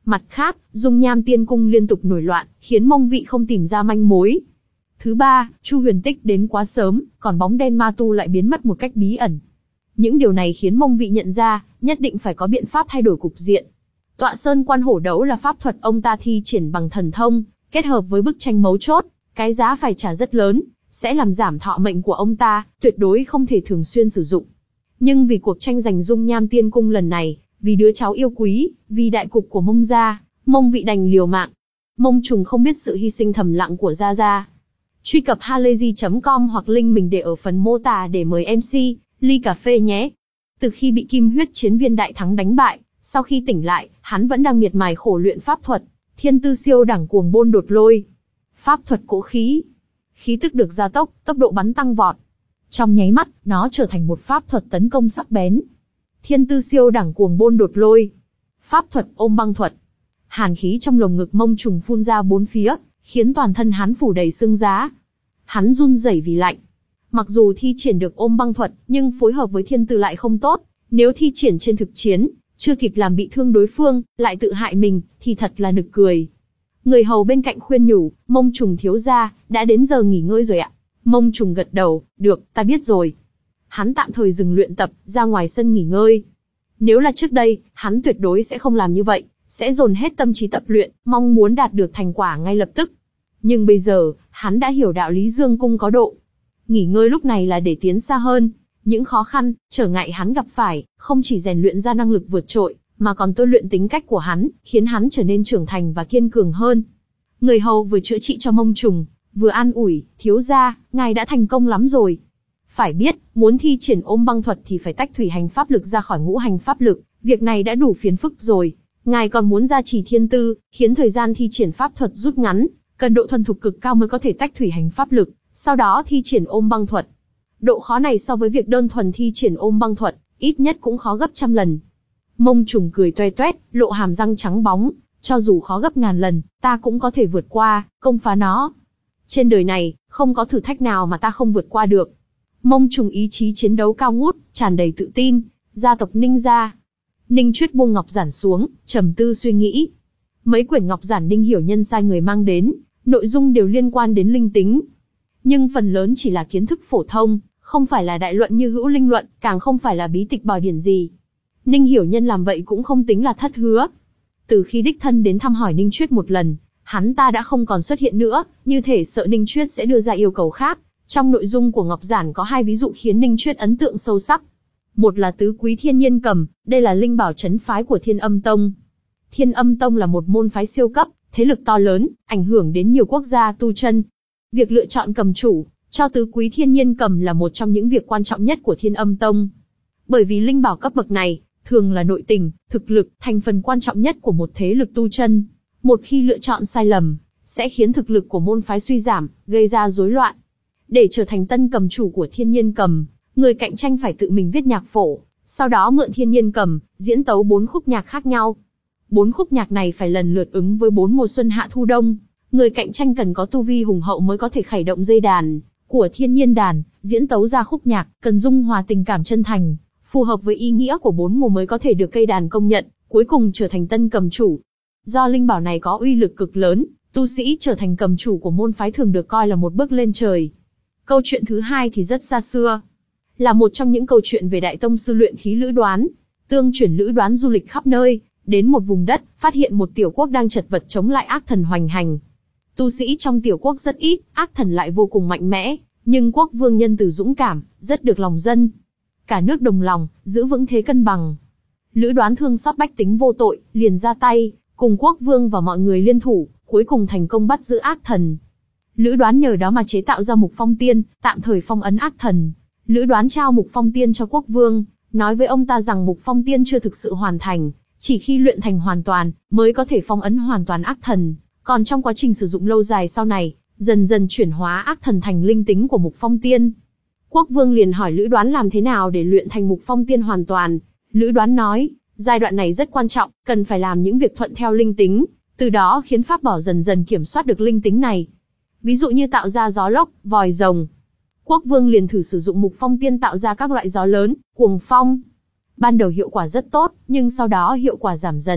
Mặt khác, dung nham tiên cung liên tục nổi loạn, khiến Mông Vị không tìm ra manh mối. Thứ ba, Chu Huyền Tích đến quá sớm, còn bóng đen ma tu lại biến mất một cách bí ẩn. Những điều này khiến Mông Vị nhận ra, nhất định phải có biện pháp thay đổi cục diện. Tọa Sơn Quan Hổ Đấu là pháp thuật ông ta thi triển bằng thần thông, kết hợp với bức tranh mấu chốt, cái giá phải trả rất lớn, sẽ làm giảm thọ mệnh của ông ta, tuyệt đối không thể thường xuyên sử dụng. Nhưng vì cuộc tranh giành dung nham tiên cung lần này, vì đứa cháu yêu quý, vì đại cục của Mông gia, Mông Vị đành liều mạng. Mông Trùng không biết sự hy sinh thầm lặng của Gia Gia. Truy cập halayzi chấm com hoặc link mình để ở phần mô tả để mời em xê, ly cà phê nhé. Từ khi bị Kim Huyết Chiến Viên đại thắng đánh bại, sau khi tỉnh lại, hắn vẫn đang miệt mài khổ luyện pháp thuật, Thiên Tư Siêu Đẳng Cuồng Bôn Đột Lôi. Pháp thuật cỗ khí. Khí tức được gia tốc, tốc độ bắn tăng vọt. Trong nháy mắt, nó trở thành một pháp thuật tấn công sắc bén. Thiên Tư Siêu Đẳng Cuồng Bôn Đột Lôi. Pháp thuật ôm băng thuật. Hàn khí trong lồng ngực Mông Trùng phun ra bốn phía, khiến toàn thân hắn phủ đầy sương giá. Hắn run rẩy vì lạnh. Mặc dù thi triển được ôm băng thuật, nhưng phối hợp với thiên tư lại không tốt. Nếu thi triển trên thực chiến, chưa kịp làm bị thương đối phương, lại tự hại mình, thì thật là nực cười. Người hầu bên cạnh khuyên nhủ, Mông Trùng thiếu gia, đã đến giờ nghỉ ngơi rồi ạ. Mông Trùng gật đầu, được, ta biết rồi. Hắn tạm thời dừng luyện tập, ra ngoài sân nghỉ ngơi. Nếu là trước đây, hắn tuyệt đối sẽ không làm như vậy, sẽ dồn hết tâm trí tập luyện, mong muốn đạt được thành quả ngay lập tức. Nhưng bây giờ, hắn đã hiểu đạo lý dương cung có độ. Nghỉ ngơi lúc này là để tiến xa hơn. Những khó khăn, trở ngại hắn gặp phải, không chỉ rèn luyện ra năng lực vượt trội, mà còn tôi luyện tính cách của hắn, khiến hắn trở nên trưởng thành và kiên cường hơn. Người hầu vừa chữa trị cho Mông Trùng, vừa an ủi, thiếu gia, ngài đã thành công lắm rồi. Phải biết, muốn thi triển ôm băng thuật thì phải tách thủy hành pháp lực ra khỏi ngũ hành pháp lực, việc này đã đủ phiền phức rồi. Ngài còn muốn gia trì thiên tư, khiến thời gian thi triển pháp thuật rút ngắn, cần độ thuần thục cực cao mới có thể tách thủy hành pháp lực, sau đó thi triển ôm băng thuật. Độ khó này so với việc đơn thuần thi triển ôm băng thuật, ít nhất cũng khó gấp trăm lần. Mông Trùng cười toe toét, lộ hàm răng trắng bóng, cho dù khó gấp ngàn lần, ta cũng có thể vượt qua, công phá nó. Trên đời này, không có thử thách nào mà ta không vượt qua được. Mông Trùng ý chí chiến đấu cao ngút, tràn đầy tự tin. Gia tộc Ninh gia. Ninh Chuyết buông ngọc giản xuống, trầm tư suy nghĩ. Mấy quyển ngọc giản Ninh Hiểu Nhân sai người mang đến, nội dung đều liên quan đến linh tính. Nhưng phần lớn chỉ là kiến thức phổ thông, không phải là đại luận như Hữu Linh luận, càng không phải là bí tịch bảo điển gì. Ninh Hiểu Nhân làm vậy cũng không tính là thất hứa. Từ khi đích thân đến thăm hỏi Ninh Chuyết một lần, hắn ta đã không còn xuất hiện nữa, như thể sợ Ninh Chuyết sẽ đưa ra yêu cầu khác. Trong nội dung của ngọc giản có hai ví dụ khiến Ninh Chuyết ấn tượng sâu sắc. Một là tứ quý thiên nhiên cầm, đây là linh bảo trấn phái của Thiên Âm Tông. Thiên Âm Tông là một môn phái siêu cấp, thế lực to lớn, ảnh hưởng đến nhiều quốc gia tu chân. Việc lựa chọn cầm chủ cho tứ quý thiên nhiên cầm là một trong những việc quan trọng nhất của Thiên Âm Tông. Bởi vì linh bảo cấp bậc này, thường là nội tình, thực lực, thành phần quan trọng nhất của một thế lực tu chân. Một khi lựa chọn sai lầm, sẽ khiến thực lực của môn phái suy giảm, gây ra rối loạn. Để trở thành tân cầm chủ của thiên nhiên cầm, người cạnh tranh phải tự mình viết nhạc phổ, sau đó mượn thiên nhiên cầm, diễn tấu bốn khúc nhạc khác nhau. Bốn khúc nhạc này phải lần lượt ứng với bốn mùa xuân hạ thu đông. Người cạnh tranh cần có tu vi hùng hậu mới có thể khởi động dây đàn của thiên nhiên đàn, diễn tấu ra khúc nhạc, cần dung hòa tình cảm chân thành, phù hợp với ý nghĩa của bốn mùa mới có thể được cây đàn công nhận, cuối cùng trở thành tân cầm chủ. Do linh bảo này có uy lực cực lớn, tu sĩ trở thành cầm chủ của môn phái thường được coi là một bước lên trời. Câu chuyện thứ hai thì rất xa xưa, là một trong những câu chuyện về đại tông sư luyện khí Lữ Đoán. Tương chuyển Lữ Đoán du lịch khắp nơi, đến một vùng đất, phát hiện một tiểu quốc đang chật vật chống lại ác thần hoành hành. Tu sĩ trong tiểu quốc rất ít, ác thần lại vô cùng mạnh mẽ, nhưng quốc vương nhân từ dũng cảm, rất được lòng dân. Cả nước đồng lòng, giữ vững thế cân bằng. Lữ Đoán thương xót bách tính vô tội, liền ra tay, cùng quốc vương và mọi người liên thủ, cuối cùng thành công bắt giữ ác thần. Lữ Đoán nhờ đó mà chế tạo ra Mục Phong Tiên, tạm thời phong ấn ác thần. Lữ Đoán trao Mục Phong Tiên cho quốc vương, nói với ông ta rằng Mục Phong Tiên chưa thực sự hoàn thành, chỉ khi luyện thành hoàn toàn, mới có thể phong ấn hoàn toàn ác thần. Còn trong quá trình sử dụng lâu dài sau này, dần dần chuyển hóa ác thần thành linh tính của Mục Phong Tiên. Quốc vương liền hỏi Lữ Đoán làm thế nào để luyện thành Mục Phong Tiên hoàn toàn. Lữ Đoán nói, giai đoạn này rất quan trọng, cần phải làm những việc thuận theo linh tính, từ đó khiến pháp bảo dần dần kiểm soát được linh tính này. Ví dụ như tạo ra gió lốc, vòi rồng. Quốc vương liền thử sử dụng Mục Phong Tiên tạo ra các loại gió lớn, cuồng phong. Ban đầu hiệu quả rất tốt, nhưng sau đó hiệu quả giảm dần,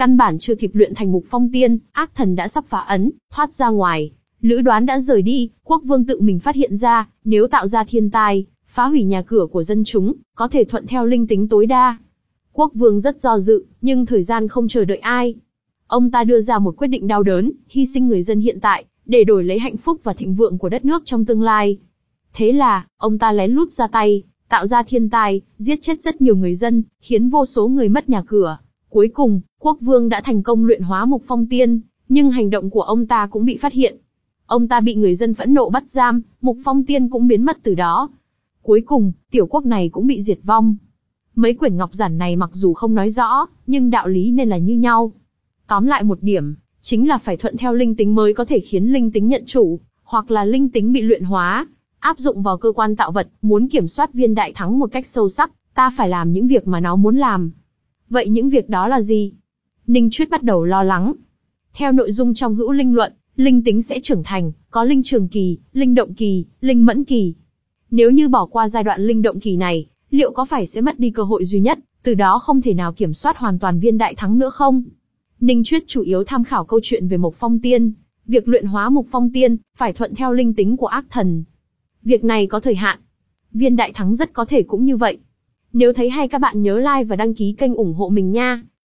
Căn bản chưa kịp luyện thành Mục Phong Tiên, ác thần đã sắp phá ấn, thoát ra ngoài. Lữ Đoán đã rời đi, Quốc Vương tự mình phát hiện ra, nếu tạo ra thiên tai, phá hủy nhà cửa của dân chúng, có thể thuận theo linh tính tối đa. Quốc Vương rất do dự, nhưng thời gian không chờ đợi ai. Ông ta đưa ra một quyết định đau đớn, hy sinh người dân hiện tại, để đổi lấy hạnh phúc và thịnh vượng của đất nước trong tương lai. Thế là, ông ta lén lút ra tay, tạo ra thiên tai, giết chết rất nhiều người dân, khiến vô số người mất nhà cửa. Cuối cùng, Quốc Vương đã thành công luyện hóa Mục Phong Tiên, nhưng hành động của ông ta cũng bị phát hiện. Ông ta bị người dân phẫn nộ bắt giam, Mục Phong Tiên cũng biến mất từ đó. Cuối cùng, tiểu quốc này cũng bị diệt vong. Mấy quyển ngọc giản này mặc dù không nói rõ, nhưng đạo lý nên là như nhau. Tóm lại một điểm, chính là phải thuận theo linh tính mới có thể khiến linh tính nhận chủ, hoặc là linh tính bị luyện hóa, áp dụng vào cơ quan tạo vật. Muốn kiểm soát viên đại thắng một cách sâu sắc, ta phải làm những việc mà nó muốn làm. Vậy những việc đó là gì? Ninh Chuyết bắt đầu lo lắng. Theo nội dung trong Hữu Linh Luận, linh tính sẽ trưởng thành, có linh trường kỳ, linh động kỳ, linh mẫn kỳ. Nếu như bỏ qua giai đoạn linh động kỳ này, liệu có phải sẽ mất đi cơ hội duy nhất, từ đó không thể nào kiểm soát hoàn toàn viên đại thắng nữa không? Ninh Chuyết chủ yếu tham khảo câu chuyện về Mục Phong Tiên. Việc luyện hóa Mục Phong Tiên, phải thuận theo linh tính của ác thần. Việc này có thời hạn. Viên đại thắng rất có thể cũng như vậy. Nếu thấy hay các bạn nhớ like và đăng ký kênh ủng hộ mình nha.